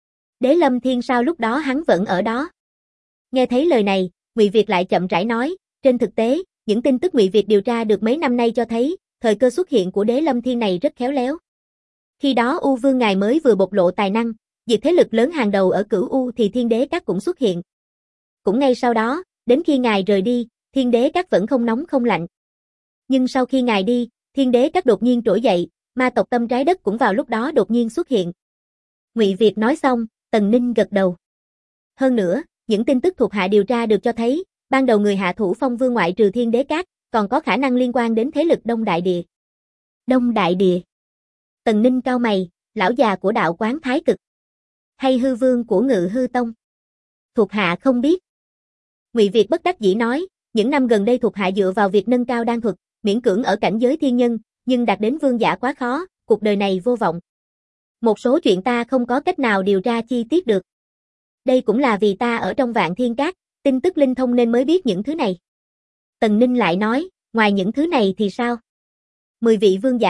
Đế Lâm Thiên sao lúc đó hắn vẫn ở đó? Nghe thấy lời này, Ngụy Việt lại chậm rãi nói, trên thực tế, những tin tức Ngụy Việt điều tra được mấy năm nay cho thấy, thời cơ xuất hiện của Đế Lâm Thiên này rất khéo léo. Khi đó U Vương ngài mới vừa bộc lộ tài năng, diệt thế lực lớn hàng đầu ở Cửu U thì Thiên Đế Các cũng xuất hiện. Cũng ngay sau đó, đến khi ngài rời đi, Thiên Đế Các vẫn không nóng không lạnh. Nhưng sau khi ngài đi, Thiên Đế Các đột nhiên trỗi dậy, ma tộc Tâm Trái Đất cũng vào lúc đó đột nhiên xuất hiện. Ngụy Việt nói xong, Tần Ninh gật đầu. Hơn nữa, những tin tức thuộc hạ điều tra được cho thấy, ban đầu người hạ thủ Phong Vương ngoại trừ Thiên Đế Các, còn có khả năng liên quan đến thế lực Đông Đại Địa. Đông Đại Địa. Tần Ninh cau mày, lão già của đạo quán Thái Cực. Hay hư vương của Ngự Hư Tông. Thuộc hạ không biết. Ngụy Việt bất đắc dĩ nói, những năm gần đây thuộc hạ dựa vào việc nâng cao đan thuật, miễn cưỡng ở cảnh giới thiên nhân, nhưng đạt đến vương giả quá khó, cuộc đời này vô vọng. Một số chuyện ta không có cách nào điều tra chi tiết được. Đây cũng là vì ta ở trong Vạn Thiên Các, tin tức linh thông nên mới biết những thứ này. Tần Ninh lại nói, ngoài những thứ này thì sao? 10 vị vương giả,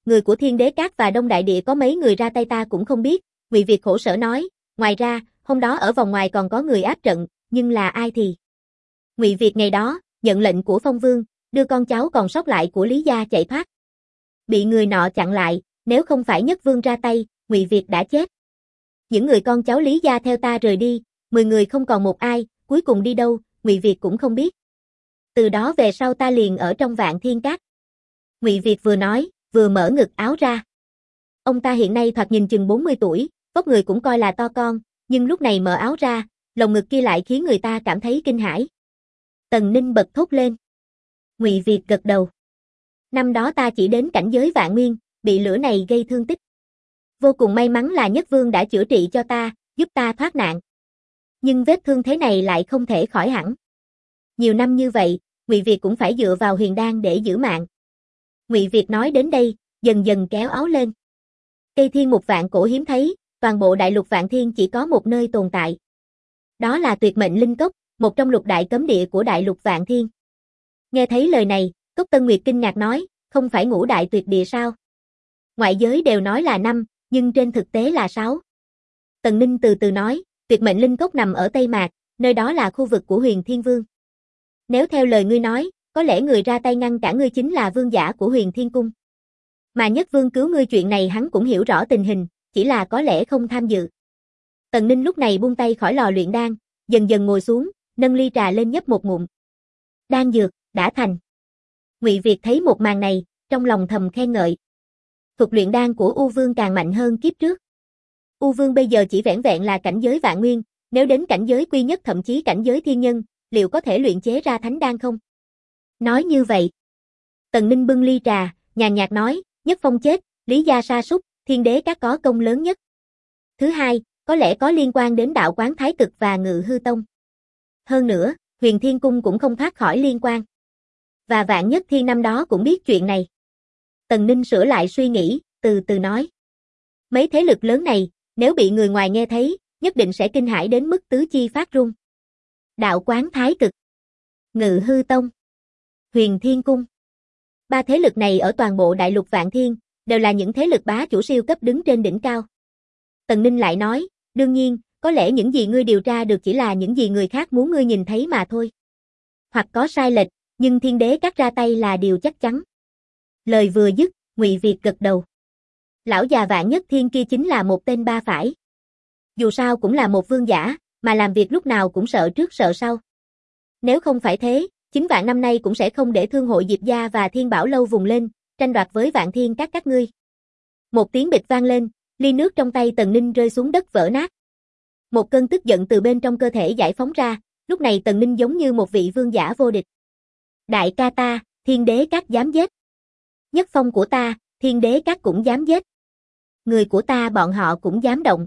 người của Thiên Đế Các và Đông Đại Địa có mấy người ra tay ta cũng không biết, Ngụy Việt khổ sở nói, ngoài ra, hôm đó ở vòng ngoài còn có người áp trận, nhưng là ai thì? Ngụy Việt ngày đó, nhận lệnh của Phong Vương, đưa con cháu còn sót lại của Lý gia chạy thoát. Bị người nọ chặn lại, nếu không phải Nhất Vương ra tay, Ngụy Việt đã chết. Những người con cháu Lý gia theo ta rời đi, 10 người không còn một ai, cuối cùng đi đâu, Ngụy Việt cũng không biết. Từ đó về sau ta liền ở trong Vạn Thiên Các. Ngụy Việt vừa nói, vừa mở ngực áo ra. Ông ta hiện nay thoạt nhìn chừng 40 tuổi, vóc người cũng coi là to con, nhưng lúc này mở áo ra, lồng ngực kia lại khiến người ta cảm thấy kinh hãi. Tần Ninh bật thốt lên. Ngụy Việt gật đầu. Năm đó ta chỉ đến cảnh giới Vạn Nguyên, bị lửa này gây thương tích. Vô cùng may mắn là Nhất Vương đã chữa trị cho ta, giúp ta thoát nạn. Nhưng vết thương thế này lại không thể khỏi hẳn. Nhiều năm như vậy, Ngụy Việt cũng phải dựa vào huyền đan để giữ mạng. Ngụy Việt nói đến đây, dần dần kéo áo lên. Cây thiên mục vạn cổ hiếm thấy, toàn bộ đại lục Vạn Thiên chỉ có một nơi tồn tại. Đó là Tuyệt Mệnh Linh Cốc, một trong lục đại cấm địa của đại lục Vạn Thiên. Nghe thấy lời này, Cốc Tân Nguyệt kinh ngạc nói, không phải ngũ đại tuyệt địa sao? Ngoại giới đều nói là 5, nhưng trên thực tế là 6. Tần Ninh từ từ nói, Tuyệt Mệnh Linh Cốc nằm ở Tây Mạc, nơi đó là khu vực của Huyền Thiên Vương. Nếu theo lời ngươi nói, có lẽ người ra tay ngăn cản ngươi chính là vương giả của Huyền Thiên Cung. Mà Nhất Vương cứu ngươi chuyện này hắn cũng hiểu rõ tình hình, chỉ là có lẽ không tham dự. Tần Ninh lúc này buông tay khỏi lò luyện đan, dần dần ngồi xuống, nâng ly trà lên nhấp một ngụm. Đan dược, đã thành. Ngụy Việt thấy một màn này, trong lòng thầm khen ngợi. Thuật luyện đan của U Vương càng mạnh hơn kiếp trước. U Vương bây giờ chỉ vẻn vẹn là cảnh giới Vạn Nguyên, nếu đến cảnh giới Quy Nhất thậm chí cảnh giới Thiên Nhân, liệu có thể luyện chế ra thánh đan không? Nói như vậy. Tần Ninh bưng ly trà, nhàn nhạt nói, Nhất Phong chết, Lý gia sa sút, Thiên Đế Các có công lớn nhất. Thứ hai, có lẽ có liên quan đến đạo quán Thái Cực và Ngự Hư Tông. Hơn nữa, Huyền Thiên Cung cũng không thoát khỏi liên quan. Và Vạn Nhất Thiên năm đó cũng biết chuyện này. Tần Ninh sửa lại suy nghĩ, từ từ nói. Mấy thế lực lớn này, nếu bị người ngoài nghe thấy, nhất định sẽ kinh hãi đến mức tứ chi phát run. Đạo quán Thái Cực, Ngự Hư Tông, Huyền Thiên Cung. 3 thế lực này ở toàn bộ đại lục Vạn Thiên, đều là những thế lực bá chủ siêu cấp đứng trên đỉnh cao. Tần Ninh lại nói, đương nhiên, có lẽ những gì ngươi điều tra được chỉ là những gì người khác muốn ngươi nhìn thấy mà thôi. Hoặc có sai lệch, nhưng Thiên Đế Các ra tay là điều chắc chắn. Lời vừa dứt, Ngụy Việt gật đầu. Lão già Vạn Nhất Thiên kia chính là một tên ba phải. Dù sao cũng là một vương giả, mà làm việc lúc nào cũng sợ trước sợ sau. Nếu không phải thế, 9 vạn năm nay cũng sẽ không để Thương hội Diệp gia và Thiên Bảo lâu vùng lên, tranh đoạt với Vạn Thiên các ngươi. Một tiếng bịch vang lên, ly nước trong tay Tần Ninh rơi xuống đất vỡ nát. Một cơn tức giận từ bên trong cơ thể giải phóng ra, lúc này Tần Ninh giống như một vị vương giả vô địch. Đại ca ta, Thiên Đế Các dám giết. Nhất Phong của ta, Thiên Đế Các cũng dám giết. Người của ta bọn họ cũng dám động.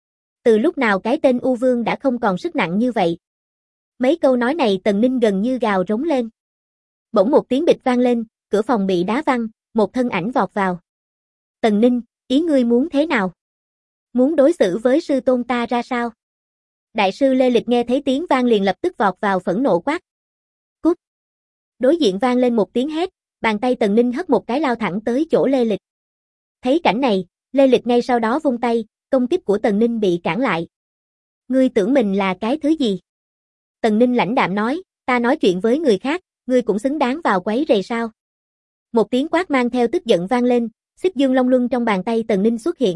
Từ lúc nào cái tên U Vương đã không còn sức nặng như vậy? Mấy câu nói này Tần Ninh gần như gào rống lên. Bỗng một tiếng bịch vang lên, cửa phòng bị đá văng, một thân ảnh vọt vào. Tần Ninh, ý ngươi muốn thế nào? Muốn đối xử với sư tôn ta ra sao? Đại sư Lê Lịch nghe thấy tiếng vang liền lập tức vọt vào phẫn nộ quát. Cút! Đối diện vang lên một tiếng hét, bàn tay Tần Ninh hất một cái lao thẳng tới chỗ Lê Lịch. Thấy cảnh này, Lê Lịch ngay sau đó vung tay, công kích của Tần Ninh bị cản lại. Ngươi tưởng mình là cái thứ gì? Tần Ninh lãnh đạm nói, ta nói chuyện với người khác, ngươi cũng xứng đáng vào quấy rầy sao? Một tiếng quát mang theo tức giận vang lên, xích dương long luân trong bàn tay Tần Ninh xuất hiện.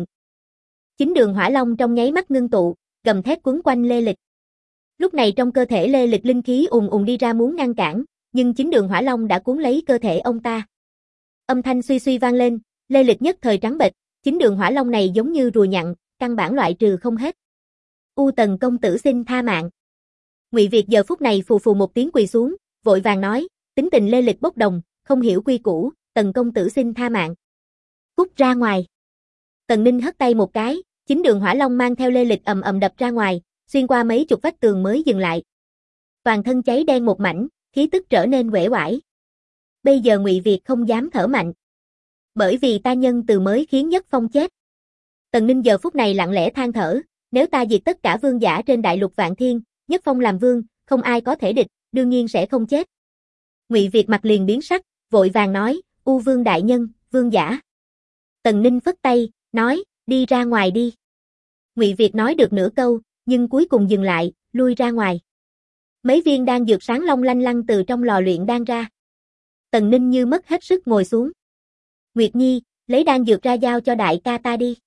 9 đường hỏa long trong nháy mắt ngưng tụ, gầm thét quấn quanh Lê Lịch. Lúc này trong cơ thể Lê Lịch linh khí ùn ùn đi ra muốn ngăn cản, nhưng 9 đường hỏa long đã cuốn lấy cơ thể ông ta. Âm thanh suy suy vang lên, Lê Lịch nhất thời trắng bệch, 9 đường hỏa long này giống như rùa nhặn, căn bản loại trừ không hết. U Tần công tử xin tha mạng. Ngụy Việt giờ phút này phù phù một tiếng quỳ xuống, vội vàng nói, tính tình Lê Lịch bốc đồng, không hiểu quy củ, Tần công tử xin tha mạng. Cút ra ngoài. Tần Ninh hất tay một cái, 9 đường hỏa long mang theo Lê Lịch ầm ầm đập ra ngoài, xuyên qua mấy chục vách tường mới dừng lại. Toàn thân cháy đen một mảnh, khí tức trở nên uể oải. Bây giờ Ngụy Việt không dám thở mạnh. Bởi vì ta nhân từ mới khiến Nhất Phong chết. Tần Ninh giờ phút này lặng lẽ than thở, nếu ta diệt tất cả vương giả trên đại lục Vạn Thiên, Nhất Phong làm vương, không ai có thể địch, đương nhiên sẽ không chết. Ngụy Việt mặt liền biến sắc, vội vàng nói, U Vương đại nhân, vương giả. Tần Ninh phất tay, nói, đi ra ngoài đi. Ngụy Việt nói được nửa câu, nhưng cuối cùng dừng lại, lui ra ngoài. Mấy viên đan dược sáng long lanh lăng từ trong lò luyện đan ra. Tần Ninh như mất hết sức ngồi xuống. Nguyệt Nhi, lấy đan dược ra giao cho đại ca ta đi.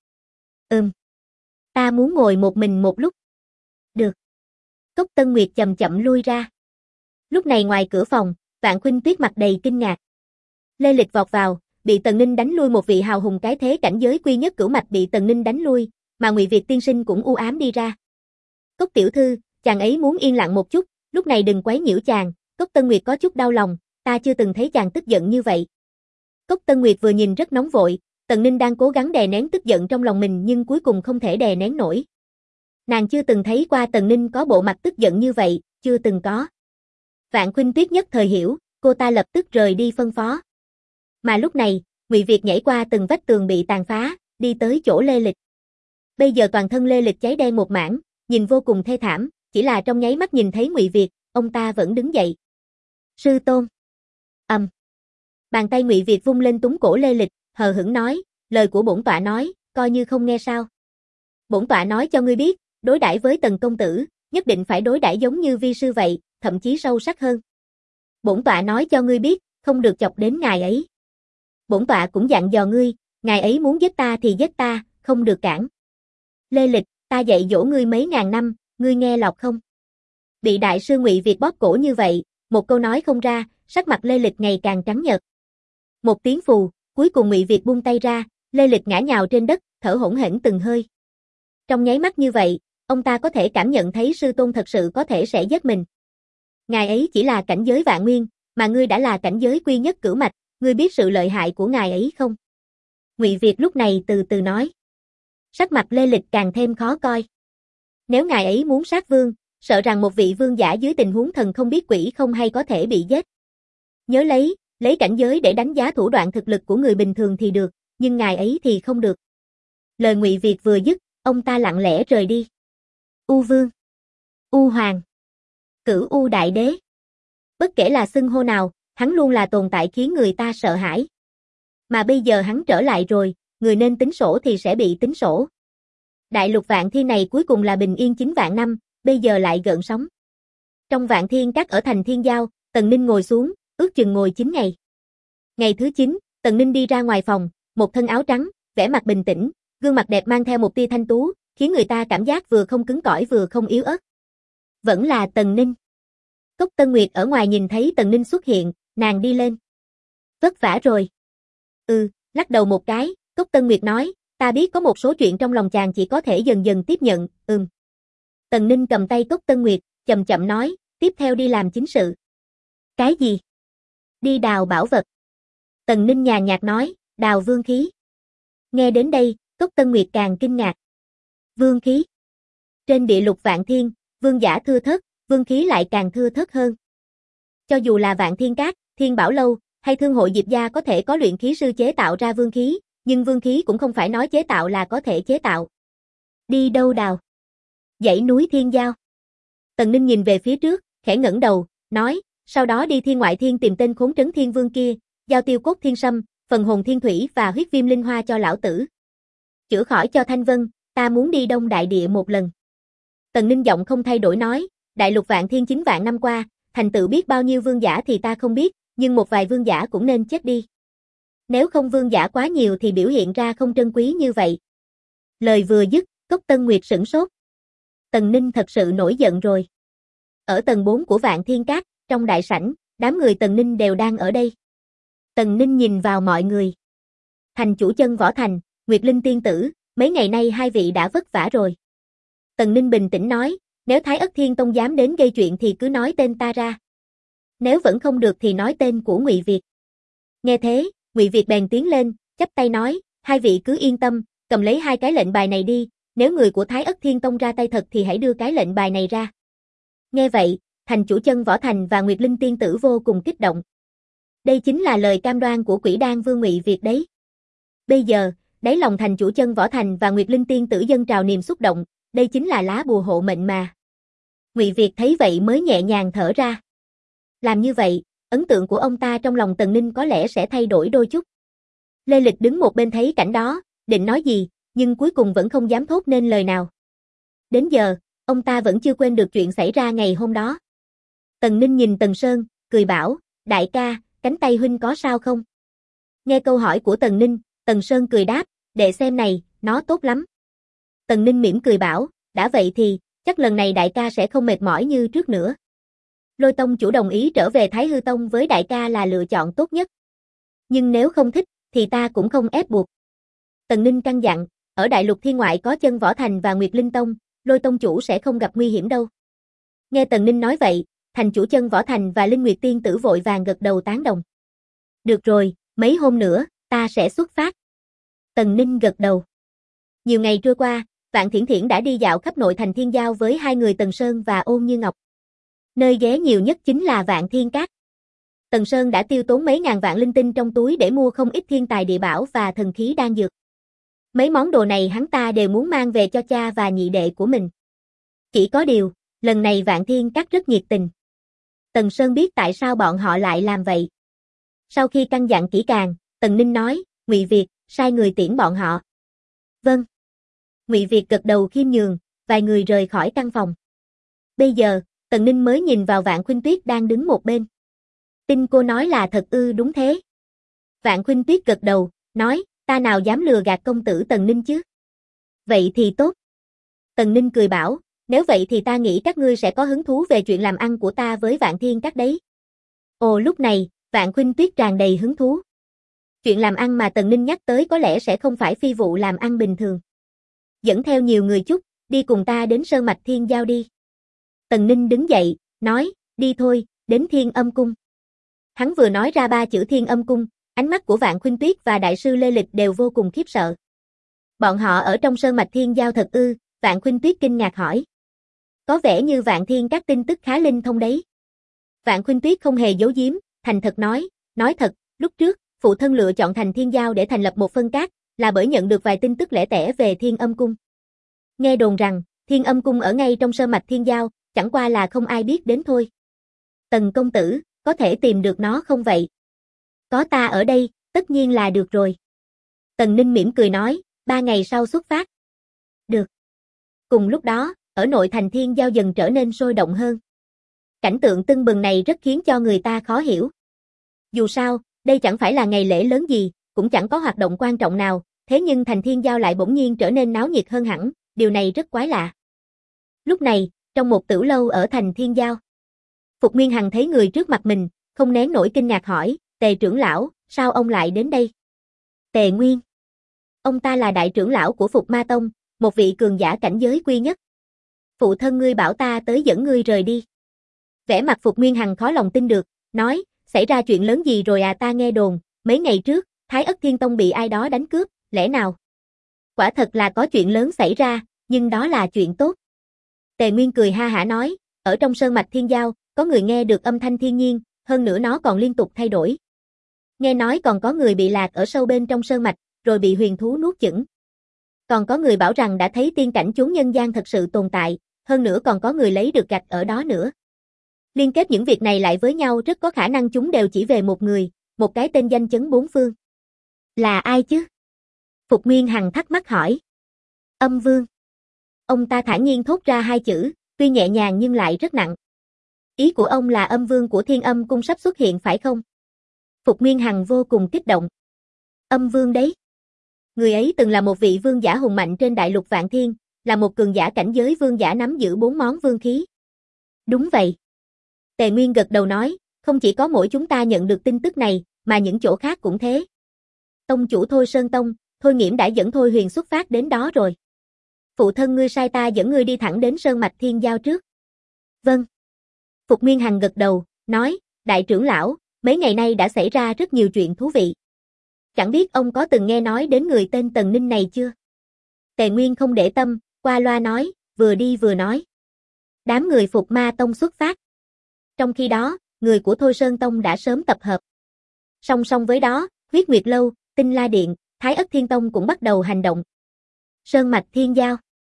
Ta muốn ngồi một mình một lúc. Được. Cốc Tân Nguyệt chậm chậm lui ra. Lúc này ngoài cửa phòng, Vạn Khuynh Tuyết mặt đầy kinh ngạc. Lê Lịch vọt vào, bị Tần Ninh đánh lui, một vị hào hùng cái thế cảnh giới quy nhất cửu mạch bị Tần Ninh đánh lui, mà Ngụy Việt tiên sinh cũng u ám đi ra. Cốc tiểu thư, chàng ấy muốn yên lặng một chút, lúc này đừng quấy nhiễu chàng. Cốc Tân Nguyệt có chút đau lòng, ta chưa từng thấy chàng tức giận như vậy. Cốc Tân Nguyệt vừa nhìn rất nóng vội, Tần Ninh đang cố gắng đè nén tức giận trong lòng mình nhưng cuối cùng không thể đè nén nổi. Nàng chưa từng thấy qua Tần Ninh có bộ mặt tức giận như vậy, chưa từng có. Vạn Khuynh Tuyết nhất thời hiểu, cô ta lập tức rời đi phân phó. Mà lúc này, Ngụy Việt nhảy qua từng vách tường bị tàn phá, đi tới chỗ Lê Lịch. Bây giờ toàn thân Lê Lịch cháy đen một mảng, nhìn vô cùng thê thảm, chỉ là trong nháy mắt nhìn thấy Ngụy Việt, ông ta vẫn đứng dậy. Sư tôn. Bàn tay Ngụy Việt vung lên túm cổ Lê Lịch, hờ hững nói, lời của bổn tọa nói, coi như không nghe sao. Bổn tọa nói cho ngươi biết, đối đãi với Tần công tử, nhất định phải đối đãi giống như vi sư vậy, thậm chí sâu sắc hơn. Bổn tọa nói cho ngươi biết, không được chọc đến ngài ấy. Bổn tọa cũng dặn dò ngươi, ngài ấy muốn giết ta thì giết ta, không được cản. Lê Lịch, ta dạy dỗ ngươi mấy ngàn năm, ngươi nghe lọt không? Bị đại sư Ngụy Việt bóp cổ như vậy, một câu nói không ra, sắc mặt Lê Lịch ngày càng trắng nhợt. Một tiếng phù, cuối cùng Ngụy Việt buông tay ra, Lê Lịch ngã nhào trên đất, thở hổn hển từng hơi. Trong nháy mắt như vậy, ông ta có thể cảm nhận thấy sư tôn thật sự có thể sẽ giết mình. Ngài ấy chỉ là cảnh giới vạn nguyên, mà ngươi đã là cảnh giới quy nhất cửu mạch, ngươi biết sự lợi hại của ngài ấy không? Ngụy Việt lúc này từ từ nói. Sắc mặt Lê Lịch càng thêm khó coi. Nếu ngài ấy muốn sát vương, sợ rằng một vị vương giả dưới tình huống thần không biết quỷ không hay có thể bị giết. Nhớ lấy cảnh giới để đánh giá thủ đoạn thực lực của người bình thường thì được, nhưng ngài ấy thì không được. Lời Ngụy Việt vừa dứt, ông ta lặng lẽ rời đi. U Vương, U Hoàng, Cửu U Đại Đế. Bất kể là xưng hô nào, hắn luôn là tồn tại khiến người ta sợ hãi. Mà bây giờ hắn trở lại rồi, người nên tính sổ thì sẽ bị tính sổ. Đại lục Vạn Thiên này cuối cùng là bình yên 9 vạn năm, bây giờ lại gợn sóng. Trong Vạn Thiên Các ở thành Thiên Giao, Tần Ninh ngồi xuống, ước chừng ngồi 9 ngày. Ngày thứ 9, Tần Ninh đi ra ngoài phòng, một thân áo trắng, vẻ mặt bình tĩnh, gương mặt đẹp mang theo một tia thanh tú, khiến người ta cảm giác vừa không cứng cỏi vừa không yếu ớt. Vẫn là Tần Ninh. Cốc Tân Nguyệt ở ngoài nhìn thấy Tần Ninh xuất hiện, nàng đi lên. Vất vả rồi. Lắc đầu một cái, Cốc Tân Nguyệt nói, ta biết có một số chuyện trong lòng chàng chỉ có thể dần dần tiếp nhận, Tần Ninh cầm tay Cốc Tân Nguyệt, chậm chậm nói, tiếp theo đi làm chính sự. Cái gì? Đi đào bảo vật. Tần Ninh nhàn nhạt nói, đào vương khí. Nghe đến đây, Cốc Tân Nguyệt càng kinh ngạc. Vương khí. Trên địa lục Vạn Thiên, vương giả thưa thớt, vương khí lại càng thưa thớt hơn. Cho dù là Vạn Thiên Các, Thiên Bảo Lâu, hay Thương hội Diệp Gia có thể có luyện khí sư chế tạo ra vương khí, nhưng vương khí cũng không phải nói chế tạo là có thể chế tạo. Đi đâu đào? Dãy núi Thiên Giao. Tần Ninh nhìn về phía trước, khẽ ngẩng đầu, nói, sau đó đi thiên ngoại thiên tìm tên khốn trấn thiên vương kia, giao tiêu cốt thiên sâm, phần hồn thiên thủy và huyết viêm linh hoa cho lão tử. Chữa khỏi cho Thanh Vân, ta muốn đi Đông Đại Địa một lần. Tần Ninh giọng không thay đổi nói, đại lục Vạn Thiên 9 vạn năm qua, thành tựu biết bao nhiêu vương giả thì ta không biết, nhưng một vài vương giả cũng nên chết đi. Nếu không vương giả quá nhiều thì biểu hiện ra không trân quý như vậy. Lời vừa dứt, Cốc Tân Nguyệt sửng sốt. Tần Ninh thật sự nổi giận rồi. Ở tầng 4 của Vạn Thiên Các, trong đại sảnh, đám người Tần Ninh đều đang ở đây. Tần Ninh nhìn vào mọi người. Thành chủ Chân Võ Thành, Nguyệt Linh tiên tử, mấy ngày nay hai vị đã vất vả rồi. Tần Ninh bình tĩnh nói, nếu Thái Ất Thiên Tông dám đến gây chuyện thì cứ nói tên ta ra. Nếu vẫn không được thì nói tên của Ngụy Việt. Nghe thế, Ngụy Việt bèn tiến lên, chắp tay nói, hai vị cứ yên tâm, cầm lấy hai cái lệnh bài này đi, nếu người của Thái Ất Thiên Tông ra tay thật thì hãy đưa cái lệnh bài này ra. Nghe vậy, thành chủ Chân Võ Thành và Nguyệt Linh tiên tử vô cùng kích động. Đây chính là lời cam đoan của Quỷ Đan Vương Ngụy Việt đấy. Bây giờ, đáy lòng thành chủ Chân Võ Thành và Nguyệt Linh tiên tử dâng trào niềm xúc động, đây chính là lá bùa hộ mệnh mà. Ngụy Việt thấy vậy mới nhẹ nhàng thở ra. Làm như vậy, ấn tượng của ông ta trong lòng Tần Ninh có lẽ sẽ thay đổi đôi chút. Lê Lịch đứng một bên thấy cảnh đó, định nói gì, nhưng cuối cùng vẫn không dám thốt nên lời nào. Đến giờ, ông ta vẫn chưa quên được chuyện xảy ra ngày hôm đó. Tần Ninh nhìn Tần Sơn, cười bảo, đại ca, cánh tay huynh có sao không? Nghe câu hỏi của Tần Ninh, Tần Sơn cười đáp, đệ xem này, nó tốt lắm. Tần Ninh mỉm cười bảo, đã vậy thì, chắc lần này đại ca sẽ không mệt mỏi như trước nữa. Lôi Tông chủ đồng ý trở về Thái Hư Tông với đại ca là lựa chọn tốt nhất. Nhưng nếu không thích, thì ta cũng không ép buộc. Tần Ninh căn dặn, ở Đại Lục Thiên Ngoại có Chân Võ Thành và Nguyệt Linh Tông, Lôi Tông chủ sẽ không gặp nguy hiểm đâu. Nghe Tần Ninh nói vậy, thành chủ Chân Võ Thành và Linh Nguyệt Tiên Tử vội vàng gật đầu tán đồng. Được rồi, mấy hôm nữa, ta sẽ xuất phát. Tần Ninh gật đầu. Nhiều ngày trôi qua, Vạn Thiển Thiển đã đi dạo khắp nội thành Thiên Giao với hai người Tần Sơn và Ôn Như Ngọc. Nơi ghé nhiều nhất chính là Vạn Thiên Các. Tần Sơn đã tiêu tốn mấy ngàn vạn linh tinh trong túi để mua không ít thiên tài địa bảo và thần khí đan dược. Mấy món đồ này hắn ta đều muốn mang về cho cha và nhị đệ của mình. Chỉ có điều, lần này Vạn Thiên Các rất nhiệt tình. Tần Sơn biết tại sao bọn họ lại làm vậy. Sau khi căn dặn kỹ càng, Tần Ninh nói, Ngụy Việt, sai người tiễn bọn họ. Vâng. Ngụy Việt gật đầu khiêm nhường, vài người rời khỏi căn phòng. Bây giờ, Tần Ninh mới nhìn vào Vạn Khuynh Tuyết đang đứng một bên. Tin cô nói là thật ư? Đúng thế. Vạn Khuynh Tuyết gật đầu, nói, ta nào dám lừa gạt công tử Tần Ninh chứ. Vậy thì tốt. Tần Ninh cười bảo, nếu vậy thì ta nghĩ các ngươi sẽ có hứng thú về chuyện làm ăn của ta với Vạn Thiên Các đấy. Ồ, lúc này, Vạn Khuynh Tuyết tràn đầy hứng thú. Chuyện làm ăn mà Tần Ninh nhắc tới có lẽ sẽ không phải phi vụ làm ăn bình thường. Dẫn theo nhiều người chút, đi cùng ta đến Sơn Mạch Thiên Giao đi. Tần Ninh đứng dậy, nói, đi thôi, đến Thiên Âm Cung. Hắn vừa nói ra ba chữ Thiên Âm Cung, ánh mắt của Vạn Khuynh Tuyết và đại sư Lê Lịch đều vô cùng khiếp sợ. Bọn họ ở trong Sơn Mạch Thiên Giao thật ư? Vạn Khuynh Tuyết kinh ngạc hỏi. Có vẻ như Vạn Thiên Các tin tức khá linh thông đấy. Vạn Khuynh Tuyết không hề giấu giếm, thành thật nói thật, lúc trước, phụ thân lựa chọn thành Thiên Giao để thành lập một phân các, là bởi nhận được vài tin tức lẻ tẻ về Thiên Âm Cung. Nghe đồn rằng, Thiên Âm Cung ở ngay trong Sơn Mạch Thiên Giao, chẳng qua là không ai biết đến thôi. Tần công tử, có thể tìm được nó không vậy? Có ta ở đây, tất nhiên là được rồi. Tần Ninh mỉm cười nói, 3 ngày sau xuất phát. Được. Cùng lúc đó, ở nội thành Thiên Giao dần trở nên sôi động hơn. Cảnh tượng tưng bừng này rất khiến cho người ta khó hiểu. Dù sao, đây chẳng phải là ngày lễ lớn gì, cũng chẳng có hoạt động quan trọng nào, thế nhưng thành Thiên Giao lại bỗng nhiên trở nên náo nhiệt hơn hẳn, điều này rất quái lạ. Lúc này, trong một tửu lâu ở thành Thiên Giao, Phục Nguyên Hằng thấy người trước mặt mình, không nén nổi kinh ngạc hỏi, Tề trưởng lão, sao ông lại đến đây? Tề Nguyên. Ông ta là đại trưởng lão của Phục Ma Tông, một vị cường giả cảnh giới quy nhất. Phụ thân ngươi bảo ta tới dẫn ngươi rời đi. Vẻ mặt Phục Nguyên Hằng khó lòng tin được, nói, xảy ra chuyện lớn gì rồi à? Ta nghe đồn, mấy ngày trước, Thái Ất Thiên Tông bị ai đó đánh cướp, lẽ nào? Quả thật là có chuyện lớn xảy ra, nhưng đó là chuyện tốt. Tề Nguyên cười ha hả nói, ở trong Sơn Mạch Thiên Giao, có người nghe được âm thanh thiên nhiên, hơn nữa nó còn liên tục thay đổi. Nghe nói còn có người bị lạc ở sâu bên trong sơn mạch, rồi bị huyền thú nuốt chửng. Còn có người bảo rằng đã thấy tiên cảnh chốn nhân gian thật sự tồn tại, hơn nữa còn có người lấy được gạch ở đó nữa. Liên kết những việc này lại với nhau rất có khả năng chúng đều chỉ về một người, một cái tên danh chấn bốn phương. Là ai chứ? Phục Nguyên Hằng thắc mắc hỏi. Âm Vương. Ông ta thản nhiên thốt ra hai chữ, tuy nhẹ nhàng nhưng lại rất nặng. Ý của ông là Âm Vương của Thiên Âm Cung sắp xuất hiện phải không? Phục Nguyên Hằng vô cùng kích động. Âm Vương đấy. Người ấy từng là một vị vương giả hùng mạnh trên đại lục Vạn Thiên, là một cường giả cảnh giới vương giả nắm giữ 4 món vương khí. Đúng vậy. Tề Nguyên gật đầu nói, không chỉ có mỗi chúng ta nhận được tin tức này, mà những chỗ khác cũng thế. Tông chủ Thôi Sơn Tông, Thôi Nghiễm đã dẫn Thôi Huyền xuất phát đến đó rồi. Phụ thân ngươi sai ta dẫn ngươi đi thẳng đến Sơn Mạch Thiên Giao trước. Vâng. Phục Nguyên Hằng gật đầu, nói, đại trưởng lão, mấy ngày nay đã xảy ra rất nhiều chuyện thú vị. Chẳng biết ông có từng nghe nói đến người tên Tần Ninh này chưa? Tề Nguyên không để tâm, qua loa nói, vừa đi vừa nói. Đám người Phục Ma Tông xuất phát. Trong khi đó, người của Thôi Sơn Tông đã sớm tập hợp. Song song với đó, Huyết Nguyệt Lâu, Tinh La Điện, Thái Ất Thiên Tông cũng bắt đầu hành động. Sơn Mạch Thiên Giao.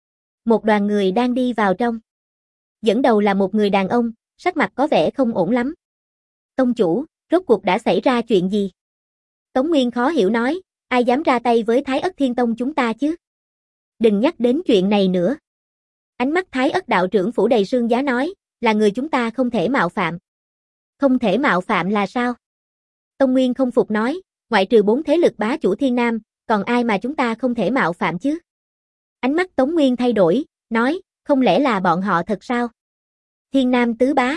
Một đoàn người đang đi vào trong. Dẫn đầu là một người đàn ông, sắc mặt có vẻ không ổn lắm. Tông chủ, rốt cuộc đã xảy ra chuyện gì? Tống Nguyên khó hiểu nói, Ai dám ra tay với Thái Ất Thiên Tông chúng ta chứ? Đừng nhắc đến chuyện này nữa. Ánh mắt Thái Ất đạo trưởng phủ đầy sương giá nói, là người chúng ta không thể mạo phạm. Không thể mạo phạm là sao? Tông Nguyên không phục nói, ngoại trừ 4 thế lực bá chủ Thiên Nam, còn ai mà chúng ta không thể mạo phạm chứ? Ánh mắt Tống Nguyên thay đổi, nói, không lẽ là bọn họ thật sao? Thiên Nam tứ bá.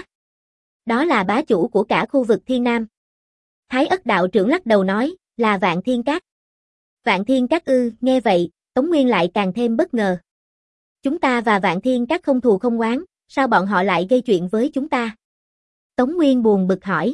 Đó là bá chủ của cả khu vực Thiên Nam. Thái Ất đạo trưởng lắc đầu nói, là Vạn Thiên Các. Vạn Thiên Các ư, nghe vậy, Tống Nguyên lại càng thêm bất ngờ. Chúng ta và Vạn Thiên Các không thù không oán, sao bọn họ lại gây chuyện với chúng ta? Tống Nguyên buồn bực hỏi.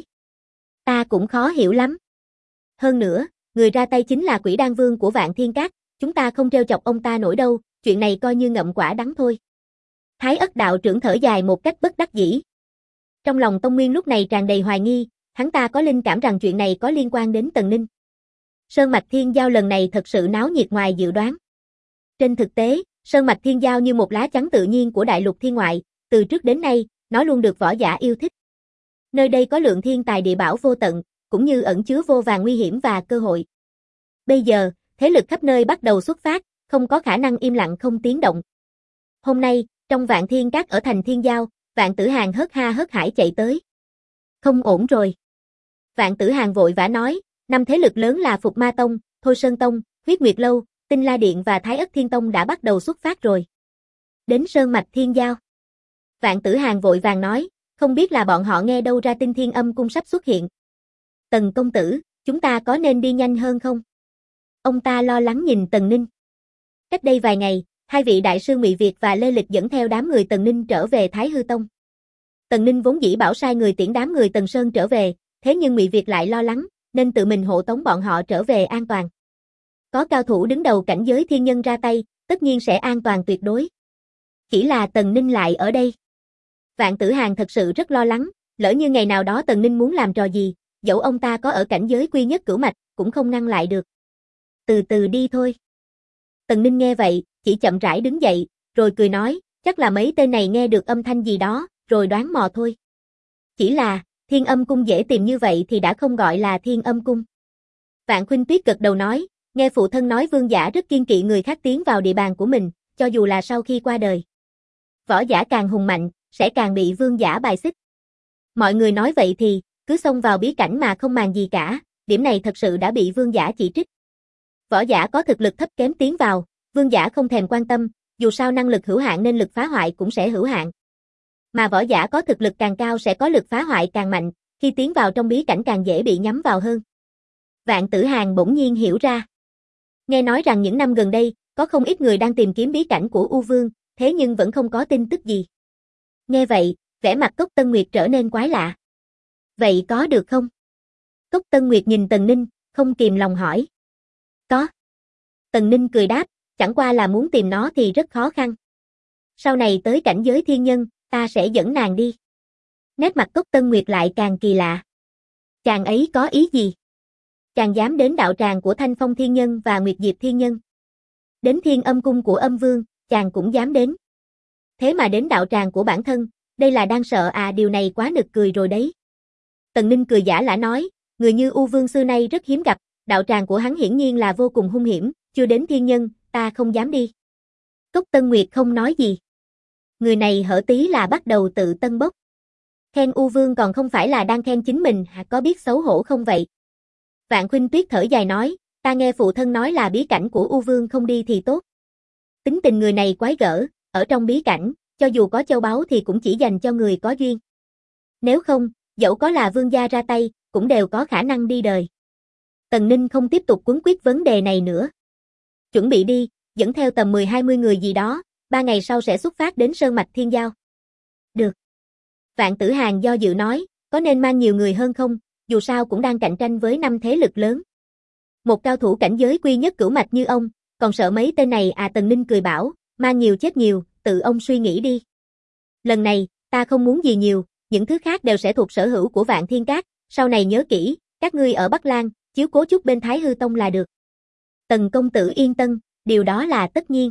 Ta cũng khó hiểu lắm. Hơn nữa, người ra tay chính là Quỷ Đan Vương của Vạn Thiên Các, chúng ta không trêu chọc ông ta nổi đâu, chuyện này coi như ngậm quả đắng thôi. Thái Ất đạo trưởng thở dài một cách bất đắc dĩ. Trong lòng Tông Nguyên lúc này tràn đầy hoài nghi, hắn ta có linh cảm rằng chuyện này có liên quan đến Tần Ninh. Sơn Mạch Thiên Giao lần này thật sự náo nhiệt ngoài dự đoán. Trên thực tế, Sơn Mạch Thiên Giao như một lá chắn tự nhiên của đại lục thiên ngoại, từ trước đến nay, nó luôn được võ giả yêu thích. Nơi đây có lượng thiên tài địa bảo vô tận, cũng như ẩn chứa vô vàn nguy hiểm và cơ hội. Bây giờ, thế lực khắp nơi bắt đầu xuất phát, không có khả năng im lặng không tiếng động. Hôm nay, trong Vạn Thiên Các ở thành Thiên Giao, Vạn Tử Hàn hớt ha hớt hải chạy tới. Không ổn rồi. Vạn Tử Hàn vội vã nói, 5 thế lực lớn là Phục Ma Tông, Thôi Sơn Tông, Huyết Nguyệt Lâu, Tinh La Điện và Thái Ất Thiên Tông đã bắt đầu xuất phát rồi. Đến Sơn Mạch Thiên Giao. Vạn Tử Hàn vội vàng nói, không biết là bọn họ nghe đâu ra tin Thiên Âm Cung sắp xuất hiện. Tần công tử, chúng ta có nên đi nhanh hơn không? Ông ta lo lắng nhìn Tần Ninh. Cách đây vài ngày, hai vị đại sư Ngụy Việt và Lê Lịch dẫn theo đám người Tần Ninh trở về Thái Hư Tông. Tần Ninh vốn dĩ bảo sai người tiễn đám người Tần Sơn trở về, thế nhưng Ngụy Việt lại lo lắng, nên tự mình hộ tống bọn họ trở về an toàn. Có cao thủ đứng đầu cảnh giới thiên nhân ra tay, tất nhiên sẽ an toàn tuyệt đối. Chỉ là Tần Ninh lại ở đây. Vạn Tử Hàn thật sự rất lo lắng, lỡ như ngày nào đó Tần Ninh muốn làm trò gì, dẫu ông ta có ở cảnh giới quy nhất cửu mạch, cũng không ngăn lại được. Từ từ đi thôi. Tần Ninh nghe vậy, chỉ chậm rãi đứng dậy, rồi cười nói, chắc là mấy tên này nghe được âm thanh gì đó, rồi đoán mò thôi. Chỉ là, Thiên Âm Cung dễ tìm như vậy thì đã không gọi là Thiên Âm Cung. Vạn Khuynh Tuyết gật đầu nói, nghe phụ thân nói vương giả rất kiêng kỵ người khác tiến vào địa bàn của mình, cho dù là sau khi qua đời. Võ giả càng hùng mạnh, sẽ càng bị vương giả bài xích. Mọi người nói vậy thì, cứ xông vào bí cảnh mà không màng gì cả, điểm này thật sự đã bị vương giả chỉ trích. Võ giả có thực lực thấp kém tiến vào, vương giả không thèm quan tâm, dù sao năng lực hữu hạn nên lực phá hoại cũng sẽ hữu hạn. Mà võ giả có thực lực càng cao sẽ có lực phá hoại càng mạnh, khi tiến vào trong bí cảnh càng dễ bị nhắm vào hơn. Vạn Tử Hàn bỗng nhiên hiểu ra. Nghe nói rằng những năm gần đây, có không ít người đang tìm kiếm bí cảnh của U Vương, thế nhưng vẫn không có tin tức gì. Nghe vậy, vẻ mặt Cốc Tân Nguyệt trở nên quái lạ. Vậy có được không? Cốc Tân Nguyệt nhìn Tần Ninh, không kìm lòng hỏi. Có. Tần Ninh cười đáp, chẳng qua là muốn tìm nó thì rất khó khăn. Sau này tới cảnh giới thiên nhân, ta sẽ dẫn nàng đi. Nét mặt Cốc Tân Nguyệt lại càng kỳ lạ. Chàng ấy có ý gì? Chàng dám đến đạo tràng của Thanh Phong Thiên Nhân và Nguyệt Diệp Thiên Nhân. Đến Thiên Âm Cung của Âm Vương, chàng cũng dám đến. Thế mà đến đạo tràng của bản thân, đây là đang sợ à, điều này quá nực cười rồi đấy. Tần Ninh cười giả lả nói, người như U Vương xưa nay rất hiếm gặp, đạo tràng của hắn hiển nhiên là vô cùng hung hiểm, chưa đến thiên nhân, ta không dám đi. Cốc Tân Nguyệt không nói gì. Người này hở tí là bắt đầu tự tân bốc. Khen U Vương còn không phải là đang khen chính mình, có biết xấu hổ không vậy? Vạn Khuynh Tuyết thở dài nói, ta nghe phụ thân nói là bí cảnh của U Vương không đi thì tốt. Tính tình người này quái gở, ở trong bí cảnh, cho dù có châu báu thì cũng chỉ dành cho người có duyên. Nếu không, dẫu có là vương gia ra tay, cũng đều có khả năng đi đời. Tần Ninh không tiếp tục quấn quýt vấn đề này nữa. Chuẩn bị đi, dẫn theo tầm 10-20 người gì đó, 3 ngày sau sẽ xuất phát đến Sơn Mạch Thiên Giao. Được. Vạn Tử Hàn do dự nói, có nên mang nhiều người hơn không, dù sao cũng đang cạnh tranh với 5 thế lực lớn. Một cao thủ cảnh giới quy nhất cửu mạch như ông, còn sợ mấy tên này à? Tần Ninh cười bảo, mang nhiều chết nhiều, tự ông suy nghĩ đi. Lần này, ta không muốn gì nhiều, những thứ khác đều sẽ thuộc sở hữu của Vạn Thiên Các, sau này nhớ kỹ, các ngươi ở Bắc Lang, chiếu cố chút bên Thái Hư Tông là được. Tần công tử yên tâm, điều đó là tất nhiên.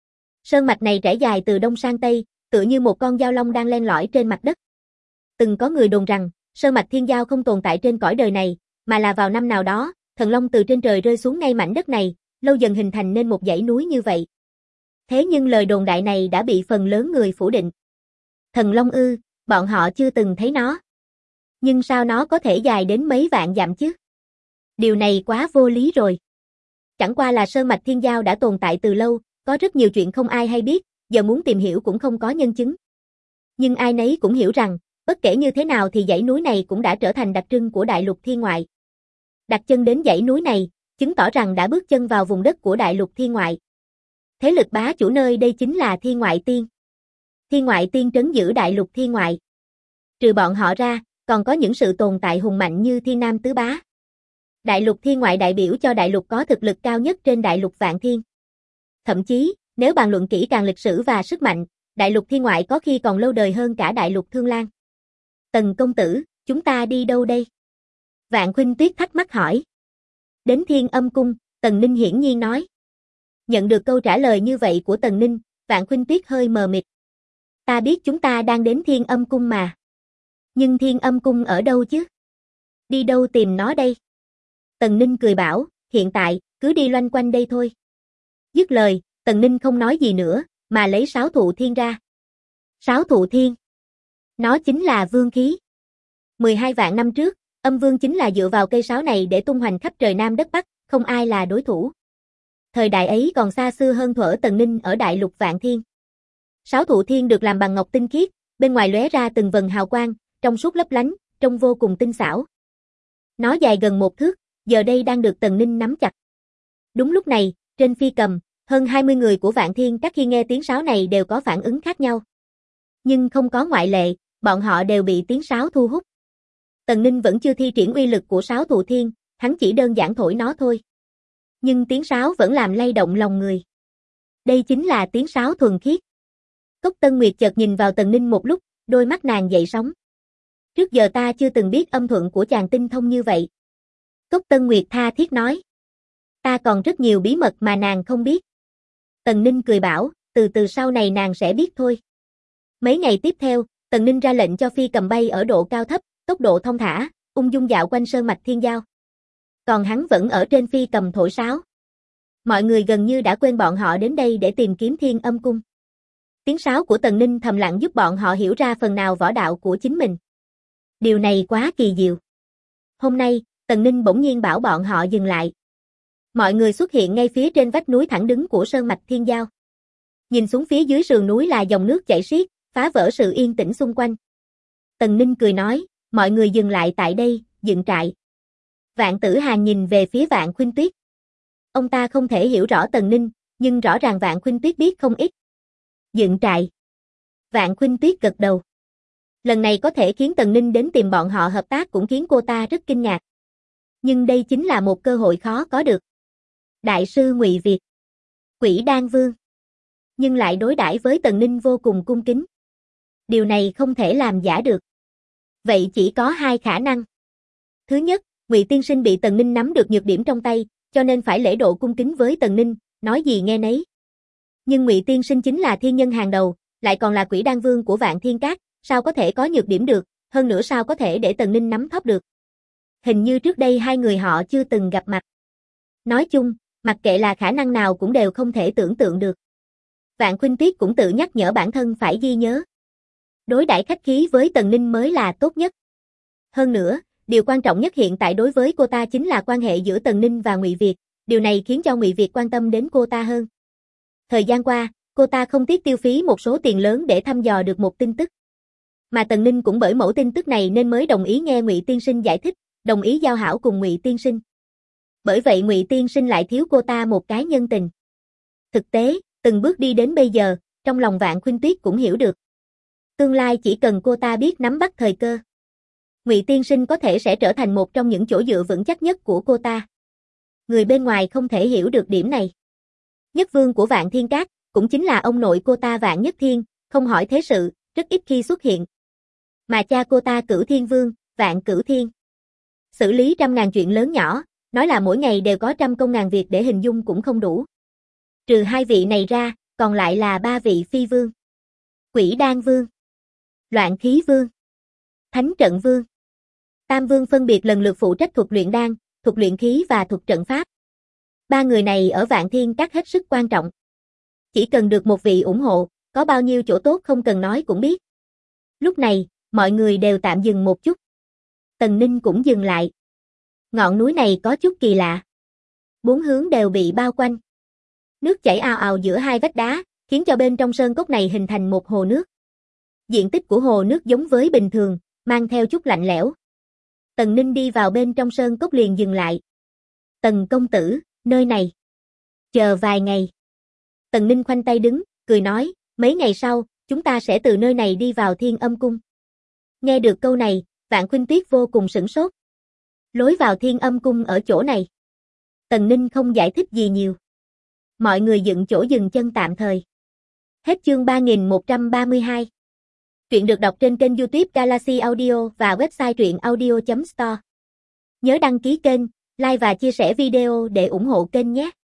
Sơn mạch này trải dài từ đông sang tây, tựa như một con dao long đang len lỏi trên mặt đất. Từng có người đồn rằng, Sơn mạch Thiên Giao không tồn tại trên cõi đời này, mà là vào năm nào đó, thần long từ trên trời rơi xuống ngay mảnh đất này, lâu dần hình thành nên một dãy núi như vậy. Thế nhưng lời đồn đại này đã bị phần lớn người phủ định. Thần long ư, bọn họ chưa từng thấy nó. Nhưng sao nó có thể dài đến mấy vạn dặm chứ? Điều này quá vô lý rồi. Chẳng qua là sơn mạch thiên giao đã tồn tại từ lâu, có rất nhiều chuyện không ai hay biết, giờ muốn tìm hiểu cũng không có nhân chứng. Nhưng ai nấy cũng hiểu rằng, bất kể như thế nào thì dãy núi này cũng đã trở thành đặc trưng của đại lục thiên ngoại. Đặt chân đến dãy núi này, chứng tỏ rằng đã bước chân vào vùng đất của đại lục thiên ngoại. Thế lực bá chủ nơi đây chính là Thiên Ngoại Tiên. Thiên Ngoại Tiên trấn giữ đại lục thiên ngoại. Trừ bọn họ ra, còn có những sự tồn tại hùng mạnh như Thiên Nam Tứ Bá. Đại lục thiên ngoại đại biểu cho đại lục có thực lực cao nhất trên đại lục Vạn Thiên. Thậm chí, nếu bàn luận kỹ càng lịch sử và sức mạnh, đại lục thiên ngoại có khi còn lâu đời hơn cả đại lục Thương Lan. Tần công tử, chúng ta đi đâu đây? Vạn Khuynh Tuyết thắc mắc hỏi. Đến Thiên Âm Cung, Tần Ninh hiển nhiên nói. Nhận được câu trả lời như vậy của Tần Ninh, Vạn Khuynh Tuyết hơi mờ mịt. Ta biết chúng ta đang đến Thiên Âm Cung mà. Nhưng Thiên Âm Cung ở đâu chứ? Đi đâu tìm nó đây? Tần Ninh cười bảo, hiện tại, cứ đi loanh quanh đây thôi. Dứt lời, Tần Ninh không nói gì nữa, mà lấy Sáo Thụ Thiên ra. Sáo Thụ Thiên. Nó chính là vương khí. 12 vạn năm trước, Âm Vương chính là dựa vào cây sáo này để tung hoành khắp trời Nam đất Bắc, không ai là đối thủ. Thời đại ấy còn xa xưa hơn thuở Tần Ninh ở đại lục Vạn Thiên. Sáo Thụ Thiên được làm bằng ngọc tinh khiết, bên ngoài lóe ra từng vần hào quang, trong suốt lấp lánh, trông vô cùng tinh xảo. Nó dài gần 1 thước, giờ đây đang được Tần Ninh nắm chặt. Đúng lúc này, trên phi cầm, hơn 20 người của Vạn Thiên Các khi nghe tiếng sáo này đều có phản ứng khác nhau. Nhưng không có ngoại lệ, bọn họ đều bị tiếng sáo thu hút. Tần Ninh vẫn chưa thi triển uy lực của Sáo Thụ Thiên, hắn chỉ đơn giản thổi nó thôi. Nhưng tiếng sáo vẫn làm lay động lòng người. Đây chính là tiếng sáo thuần khiết. Cốc Tân Nguyệt chợt nhìn vào Tần Ninh một lúc, đôi mắt nàng dậy sóng. Trước giờ ta chưa từng biết âm thuận của chàng tinh thông như vậy. Cốc Tân Nguyệt tha thiết nói. Ta còn rất nhiều bí mật mà nàng không biết. Tần Ninh cười bảo, từ từ sau này nàng sẽ biết thôi. Mấy ngày tiếp theo, Tần Ninh ra lệnh cho phi cầm bay ở độ cao thấp, tốc độ thông thả, ung dung dạo quanh sơn mạch thiên giao. Còn hắn vẫn ở trên phi cầm thổi sáo. Mọi người gần như đã quên bọn họ đến đây để tìm kiếm Thiên Âm Cung. Tiếng sáo của Tần Ninh thầm lặng giúp bọn họ hiểu ra phần nào võ đạo của chính mình. Điều này quá kỳ diệu. Hôm nay, Tần Ninh bỗng nhiên bảo bọn họ dừng lại. Mọi người xuất hiện ngay phía trên vách núi thẳng đứng của sơn mạch thiên giao. Nhìn xuống phía dưới sườn núi là dòng nước chảy xiết, phá vỡ sự yên tĩnh xung quanh. Tần Ninh cười nói, mọi người dừng lại tại đây, dựng trại. Vạn Tử Hàn nhìn về phía Vạn Khuynh Tuyết. Ông ta không thể hiểu rõ Tần Ninh, nhưng rõ ràng Vạn Khuynh Tuyết biết không ít. Dựng trại. Vạn Khuynh Tuyết gật đầu. Lần này có thể khiến Tần Ninh đến tìm bọn họ hợp tác cũng khiến cô ta rất kinh ngạc. Nhưng đây chính là một cơ hội khó có được. Đại sư Ngụy Việt, Quỷ Đan Vương, nhưng lại đối đãi với Tần Ninh vô cùng cung kính. Điều này không thể làm giả được. Vậy chỉ có 2 khả năng. Thứ nhất, Ngụy tiên sinh bị Tần Ninh nắm được nhược điểm trong tay, cho nên phải lễ độ cung kính với Tần Ninh, nói gì nghe nấy. Nhưng Ngụy tiên sinh chính là thiên nhân hàng đầu, lại còn là Quỷ Đan Vương của Vạn Thiên Các, sao có thể có nhược điểm được, hơn nữa sao có thể để Tần Ninh nắm thóp được. Hình như trước đây hai người họ chưa từng gặp mặt. Nói chung, mặc kệ là khả năng nào cũng đều không thể tưởng tượng được. Vạn Khuynh Tuyết cũng tự nhắc nhở bản thân phải ghi nhớ. Đối đãi khách khí với Tần Ninh mới là tốt nhất. Hơn nữa, điều quan trọng nhất hiện tại đối với cô ta chính là quan hệ giữa Tần Ninh và Ngụy Việt, điều này khiến cho Ngụy Việt quan tâm đến cô ta hơn. Thời gian qua, cô ta không tiếc tiêu phí một số tiền lớn để thăm dò được một tin tức. Mà Tần Ninh cũng bởi mẫu tin tức này nên mới đồng ý nghe Ngụy tiên sinh giải thích, đồng ý giao hảo cùng Ngụy tiên sinh. Bởi vậy Ngụy tiên sinh lại thiếu cô ta một cái nhân tình. Thực tế, từng bước đi đến bây giờ, trong lòng Vạn Khuynh Tuyết cũng hiểu được. Tương lai chỉ cần cô ta biết nắm bắt thời cơ, Ngụy tiên sinh có thể sẽ trở thành một trong những chỗ dựa vững chắc nhất của cô ta. Người bên ngoài không thể hiểu được điểm này. Nhất vương của Vạn Thiên Các, cũng chính là ông nội cô ta Vạn Nhất Thiên, không hỏi thế sự, rất ít khi xuất hiện. Mà cha cô ta Cửu Thiên Vương, Vạn Cửu Thiên, xử lý trăm ngàn chuyện lớn nhỏ, nói là mỗi ngày đều có trăm công ngàn việc để hình dung cũng không đủ. Trừ 2 vị này ra, còn lại là 3 vị phi vương. Quỷ Đan Vương, Loạn Khí Vương, Thánh Trận Vương. Tam vương phân biệt lần lượt phụ trách thuật luyện đan, thuật luyện khí và thuật trận pháp. Ba người này ở Vạn Thiên Các hết sức quan trọng. Chỉ cần được một vị ủng hộ, có bao nhiêu chỗ tốt không cần nói cũng biết. Lúc này, mọi người đều tạm dừng một chút. Tần Ninh cũng dừng lại. Ngọn núi này có chút kỳ lạ. Bốn hướng đều bị bao quanh. Nước chảy ào ào giữa hai vách đá, khiến cho bên trong sơn cốc này hình thành một hồ nước. Diện tích của hồ nước giống với bình thường, mang theo chút lạnh lẽo. Tần Ninh đi vào bên trong sơn cốc liền dừng lại. Tần công tử, nơi này. Chờ vài ngày. Tần Ninh khoanh tay đứng, cười nói, mấy ngày sau, chúng ta sẽ từ nơi này đi vào Thiên Âm Cung. Nghe được câu này, Vạn Khuynh Tuyết vô cùng sửng sốt. Lối vào Thiên Âm Cung ở chỗ này. Tần Ninh không giải thích gì nhiều. Mọi người dựng chỗ dừng chân tạm thời. Hết chương 3132. Truyện được đọc trên kênh YouTube Galaxy Audio và website truyệnaudio.store. Nhớ đăng ký kênh, like và chia sẻ video để ủng hộ kênh nhé.